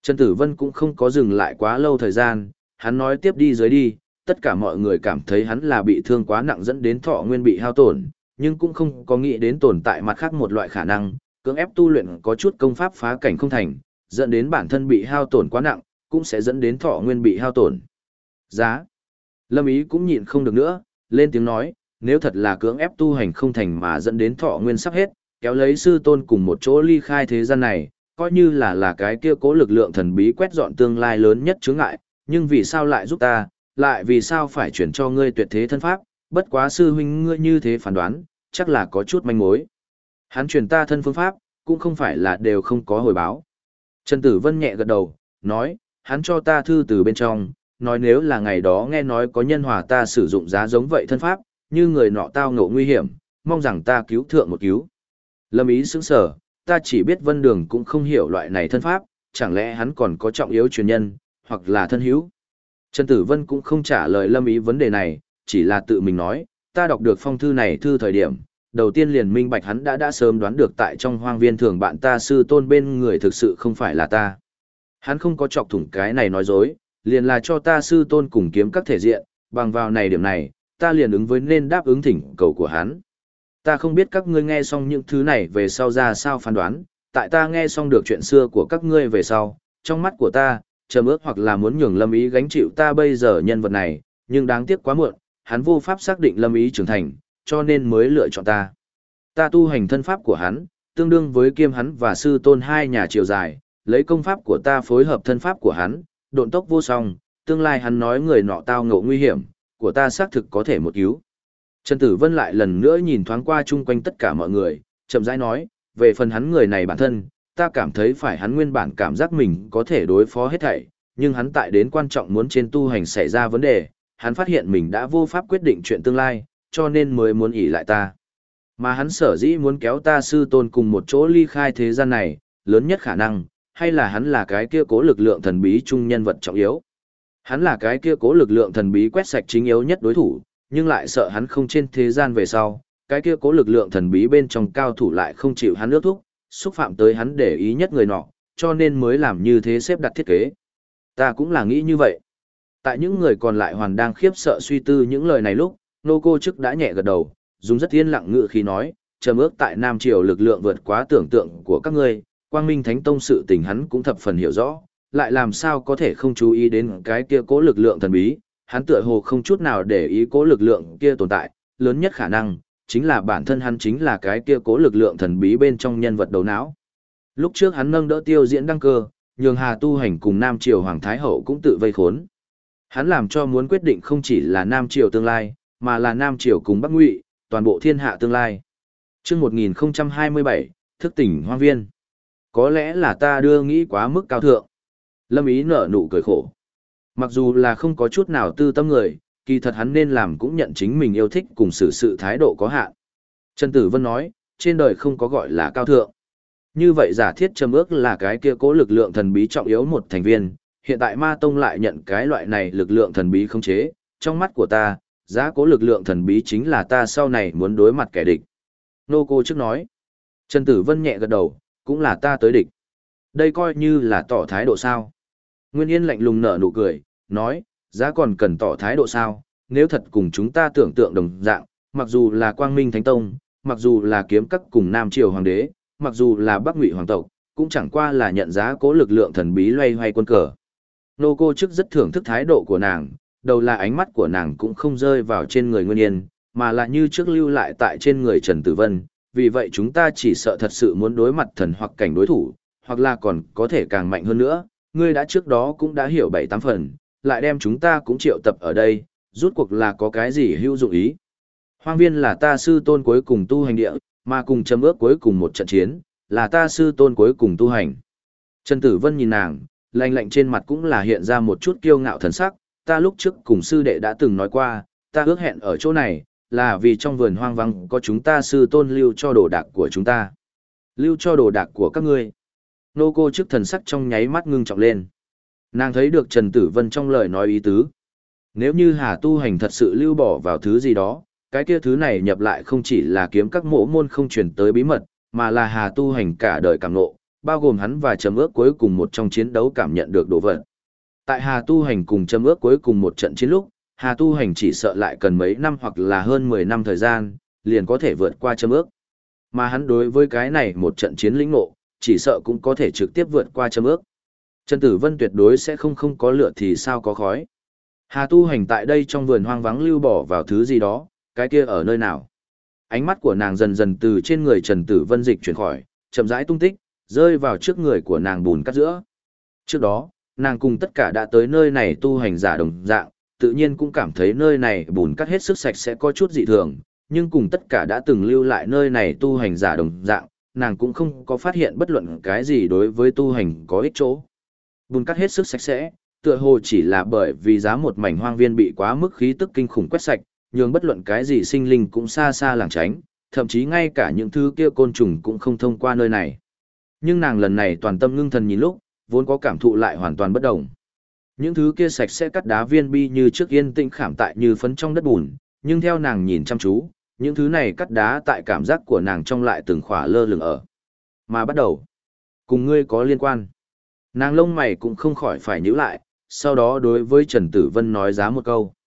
Trần Tử Vân cũng không có dừng lại quá lâu thời gian, hắn nói tiếp đi dưới đi, tất cả mọi người cảm thấy hắn là bị thương quá nặng dẫn đến thọ nguyên bị hao tổn, nhưng cũng không có nghĩ đến tồn tại mặt khác một loại khả năng, cưỡng ép tu luyện có chút công pháp phá cảnh không thành, dẫn đến bản thân bị hao tổn quá nặng, cũng sẽ dẫn đến thọ nguyên bị hao tổn. Giá. Lâm Ý cũng nhịn không được nữa, lên tiếng nói, nếu thật là cưỡng ép tu hành không thành mà dẫn đến thọ nguyên sắp hết, kéo lấy sư tôn cùng một chỗ ly khai thế gian này, coi như là cái kia cố lực lượng thần bí quét dọn tương lai lớn nhất chướng ngại, nhưng vì sao lại giúp ta, lại vì sao phải chuyển cho ngươi tuyệt thế thân pháp, bất quá sư huynh ngươi như thế phán đoán, chắc là có chút manh mối. Hắn truyền ta thân phương pháp, cũng không phải là đều không có hồi báo. Trần Tử Vân nhẹ gật đầu, nói, hắn cho ta thư từ bên trong, nói nếu là ngày đó nghe nói có nhân hòa ta sử dụng giá giống vậy thân pháp, như người nọ tao ngộ nguy hiểm, mong rằng ta cứu thượng một cứu. Lâm Ý sững sờ, ta chỉ biết Vân Đường cũng không hiểu loại này thân pháp, chẳng lẽ hắn còn có trọng yếu truyền nhân, hoặc là thân hữu. Trần Tử Vân cũng không trả lời Lâm Ý vấn đề này, chỉ là tự mình nói, ta đọc được phong thư này thư thời điểm, đầu tiên liền minh bạch hắn đã sớm đoán được tại trong hoang viên thường bạn ta sư tôn bên người thực sự không phải là ta. Hắn không có chọc thủng cái này nói dối, liền là cho ta sư tôn cùng kiếm các thể diện, bằng vào này điểm này, ta liền ứng với nên đáp ứng thỉnh cầu của hắn. Ta không biết các ngươi nghe xong những thứ này về sau ra sao phán đoán, tại ta nghe xong được chuyện xưa của các ngươi về sau, trong mắt của ta, trầm ước hoặc là muốn nhường Lâm Ý gánh chịu ta bây giờ nhân vật này, nhưng đáng tiếc quá muộn, hắn vô pháp xác định Lâm Ý trưởng thành, cho nên mới lựa chọn ta. Ta tu hành thân pháp của hắn, tương đương với kiêm hắn và sư tôn hai nhà chiều dài, lấy công pháp của ta phối hợp thân pháp của hắn, độn tốc vô song, tương lai hắn nói người nọ tao ngộ nguy hiểm, của ta xác thực có thể một cứu. Trần Tử Vân lại lần nữa nhìn thoáng qua chung quanh tất cả mọi người, chậm rãi nói, về phần hắn người này bản thân, ta cảm thấy phải hắn nguyên bản cảm giác mình có thể đối phó hết thảy, nhưng hắn tại đến quan trọng muốn trên tu hành xảy ra vấn đề, hắn phát hiện mình đã vô pháp quyết định chuyện tương lai, cho nên mới muốn ỷ lại ta. Mà hắn sở dĩ muốn kéo ta sư tôn cùng một chỗ ly khai thế gian này, lớn nhất khả năng, hay là hắn là cái kia cố lực lượng thần bí trung nhân vật trọng yếu. Hắn là cái kia cố lực lượng thần bí quét sạch chính yếu nhất đối thủ, nhưng lại sợ hắn không trên thế gian về sau, cái kia cố lực lượng thần bí bên trong cao thủ lại không chịu hắn ước thúc, xúc phạm tới hắn để ý nhất người nọ, cho nên mới làm như thế xếp đặt thiết kế. Ta cũng là nghĩ như vậy. Tại những người còn lại hoàn đang khiếp sợ suy tư những lời này lúc, nô cô chức đã nhẹ gật đầu, dùng rất yên lặng ngữ khí nói, trầm ước tại Nam Triều lực lượng vượt quá tưởng tượng của các ngươi, Quang Minh Thánh Tông sự tình hắn cũng thập phần hiểu rõ, lại làm sao có thể không chú ý đến cái kia cố lực lượng thần bí, hắn tựa hồ không chút nào để ý cố lực lượng kia tồn tại, lớn nhất khả năng, chính là bản thân hắn chính là cái kia cố lực lượng thần bí bên trong nhân vật đầu não. Lúc trước hắn nâng đỡ Tiêu Diễn đăng cơ, nhường Hà Tu Hành cùng Nam Triều Hoàng Thái Hậu cũng tự vây khốn. Hắn làm cho muốn quyết định không chỉ là Nam Triều tương lai, mà là Nam Triều cùng Bắc Ngụy, toàn bộ thiên hạ tương lai. Trước 1027, thức tỉnh hoang viên. Có lẽ là ta đưa nghĩ quá mức cao thượng. Lâm Ý nở nụ cười khổ. Mặc dù là không có chút nào tư tâm người, kỳ thật hắn nên làm cũng nhận chính mình yêu thích cùng xử sự thái độ có hạn. Trần Tử Vân nói, trên đời không có gọi là cao thượng. Như vậy giả thiết trầm ước là cái kia cố lực lượng thần bí trọng yếu một thành viên, hiện tại Ma Tông lại nhận cái loại này lực lượng thần bí khống chế, trong mắt của ta, giá cố lực lượng thần bí chính là ta sau này muốn đối mặt kẻ địch. Nô cô trước nói, Trần Tử Vân nhẹ gật đầu, cũng là ta tới địch. Đây coi như là tỏ thái độ sao. Nguyên Yên lạnh lùng nở nụ cười, nói, giá còn cần tỏ thái độ sao, nếu thật cùng chúng ta tưởng tượng đồng dạng, mặc dù là Quang Minh Thánh Tông, mặc dù là kiếm các cùng Nam Triều Hoàng đế, mặc dù là Bắc Ngụy Hoàng tộc, cũng chẳng qua là nhận giá cố lực lượng thần bí loay hoay quân cờ. Nô cô trước rất thưởng thức thái độ của nàng, đầu là ánh mắt của nàng cũng không rơi vào trên người Nguyên Yên, mà là như trước lưu lại tại trên người Trần Tử Vân, vì vậy chúng ta chỉ sợ thật sự muốn đối mặt thần hoặc cảnh đối thủ, hoặc là còn có thể càng mạnh hơn nữa, ngươi đã trước đó cũng đã hiểu 7-8 phần, lại đem chúng ta cũng triệu tập ở đây, rút cuộc là có cái gì hữu dụng ý. Hoang viên là ta sư tôn cuối cùng tu hành địa, mà cùng chấm ước cuối cùng một trận chiến, là ta sư tôn cuối cùng tu hành. Trần Tử Vân nhìn nàng, lạnh lạnh trên mặt cũng là hiện ra một chút kiêu ngạo thần sắc, ta lúc trước cùng sư đệ đã từng nói qua, ta ước hẹn ở chỗ này, là vì trong vườn hoang vắng có chúng ta sư tôn lưu cho đồ đạc của chúng ta. Lưu cho đồ đạc của các ngươi. Nô cô trước thần sắc trong nháy mắt ngưng trọng lên. Nàng thấy được Trần Tử Vân trong lời nói ý tứ. Nếu như Hà Tu Hành thật sự lưu bỏ vào thứ gì đó, cái kia thứ này nhập lại không chỉ là kiếm các mộ môn không truyền tới bí mật, mà là Hà Tu Hành cả đời cảm ngộ, bao gồm hắn và Trầm Ước cuối cùng một trong chiến đấu cảm nhận được đồ vật. Tại Hà Tu Hành cùng Trầm Ước cuối cùng một trận chiến lúc, Hà Tu Hành chỉ sợ lại cần mấy năm hoặc là hơn 10 năm thời gian, liền có thể vượt qua Trầm Ước. Mà hắn đối với cái này một trận chiến lĩnh ngộ, chỉ sợ cũng có thể trực tiếp vượt qua Trầm Ước. Trần Tử Vân tuyệt đối sẽ không có lửa thì sao có khói. Hà Tu Hành tại đây trong vườn hoang vắng lưu bỏ vào thứ gì đó, cái kia ở nơi nào? Ánh mắt của nàng dần dần từ trên người Trần Tử Vân dịch chuyển khỏi, chậm rãi tung tích, rơi vào trước người của nàng bùn cắt giữa. Trước đó, nàng cùng tất cả đã tới nơi này tu hành giả đồng dạng, tự nhiên cũng cảm thấy nơi này bùn cắt hết sức sạch sẽ có chút dị thường, nhưng cùng tất cả đã từng lưu lại nơi này tu hành giả đồng dạng, nàng cũng không có phát hiện bất luận cái gì đối với tu hành có ích chỗ. Bùn cắt hết sức sạch sẽ, tựa hồ chỉ là bởi vì giá một mảnh hoang viên bị quá mức khí tức kinh khủng quét sạch, nhường bất luận cái gì sinh linh cũng xa xa lảng tránh, thậm chí ngay cả những thứ kia côn trùng cũng không thông qua nơi này. Nhưng nàng lần này toàn tâm ngưng thần nhìn lúc, vốn có cảm thụ lại hoàn toàn bất động. Những thứ kia sạch sẽ cắt đá viên bi như trước yên tĩnh khảm tại như phấn trong đất bùn, nhưng theo nàng nhìn chăm chú, những thứ này cắt đá tại cảm giác của nàng trong lại từng khỏa lơ lửng ở. Mà bắt đầu, cùng ngươi có liên quan. Nàng lông mày cũng không khỏi phải nhíu lại, sau đó đối với Trần Tử Vân nói giá một câu.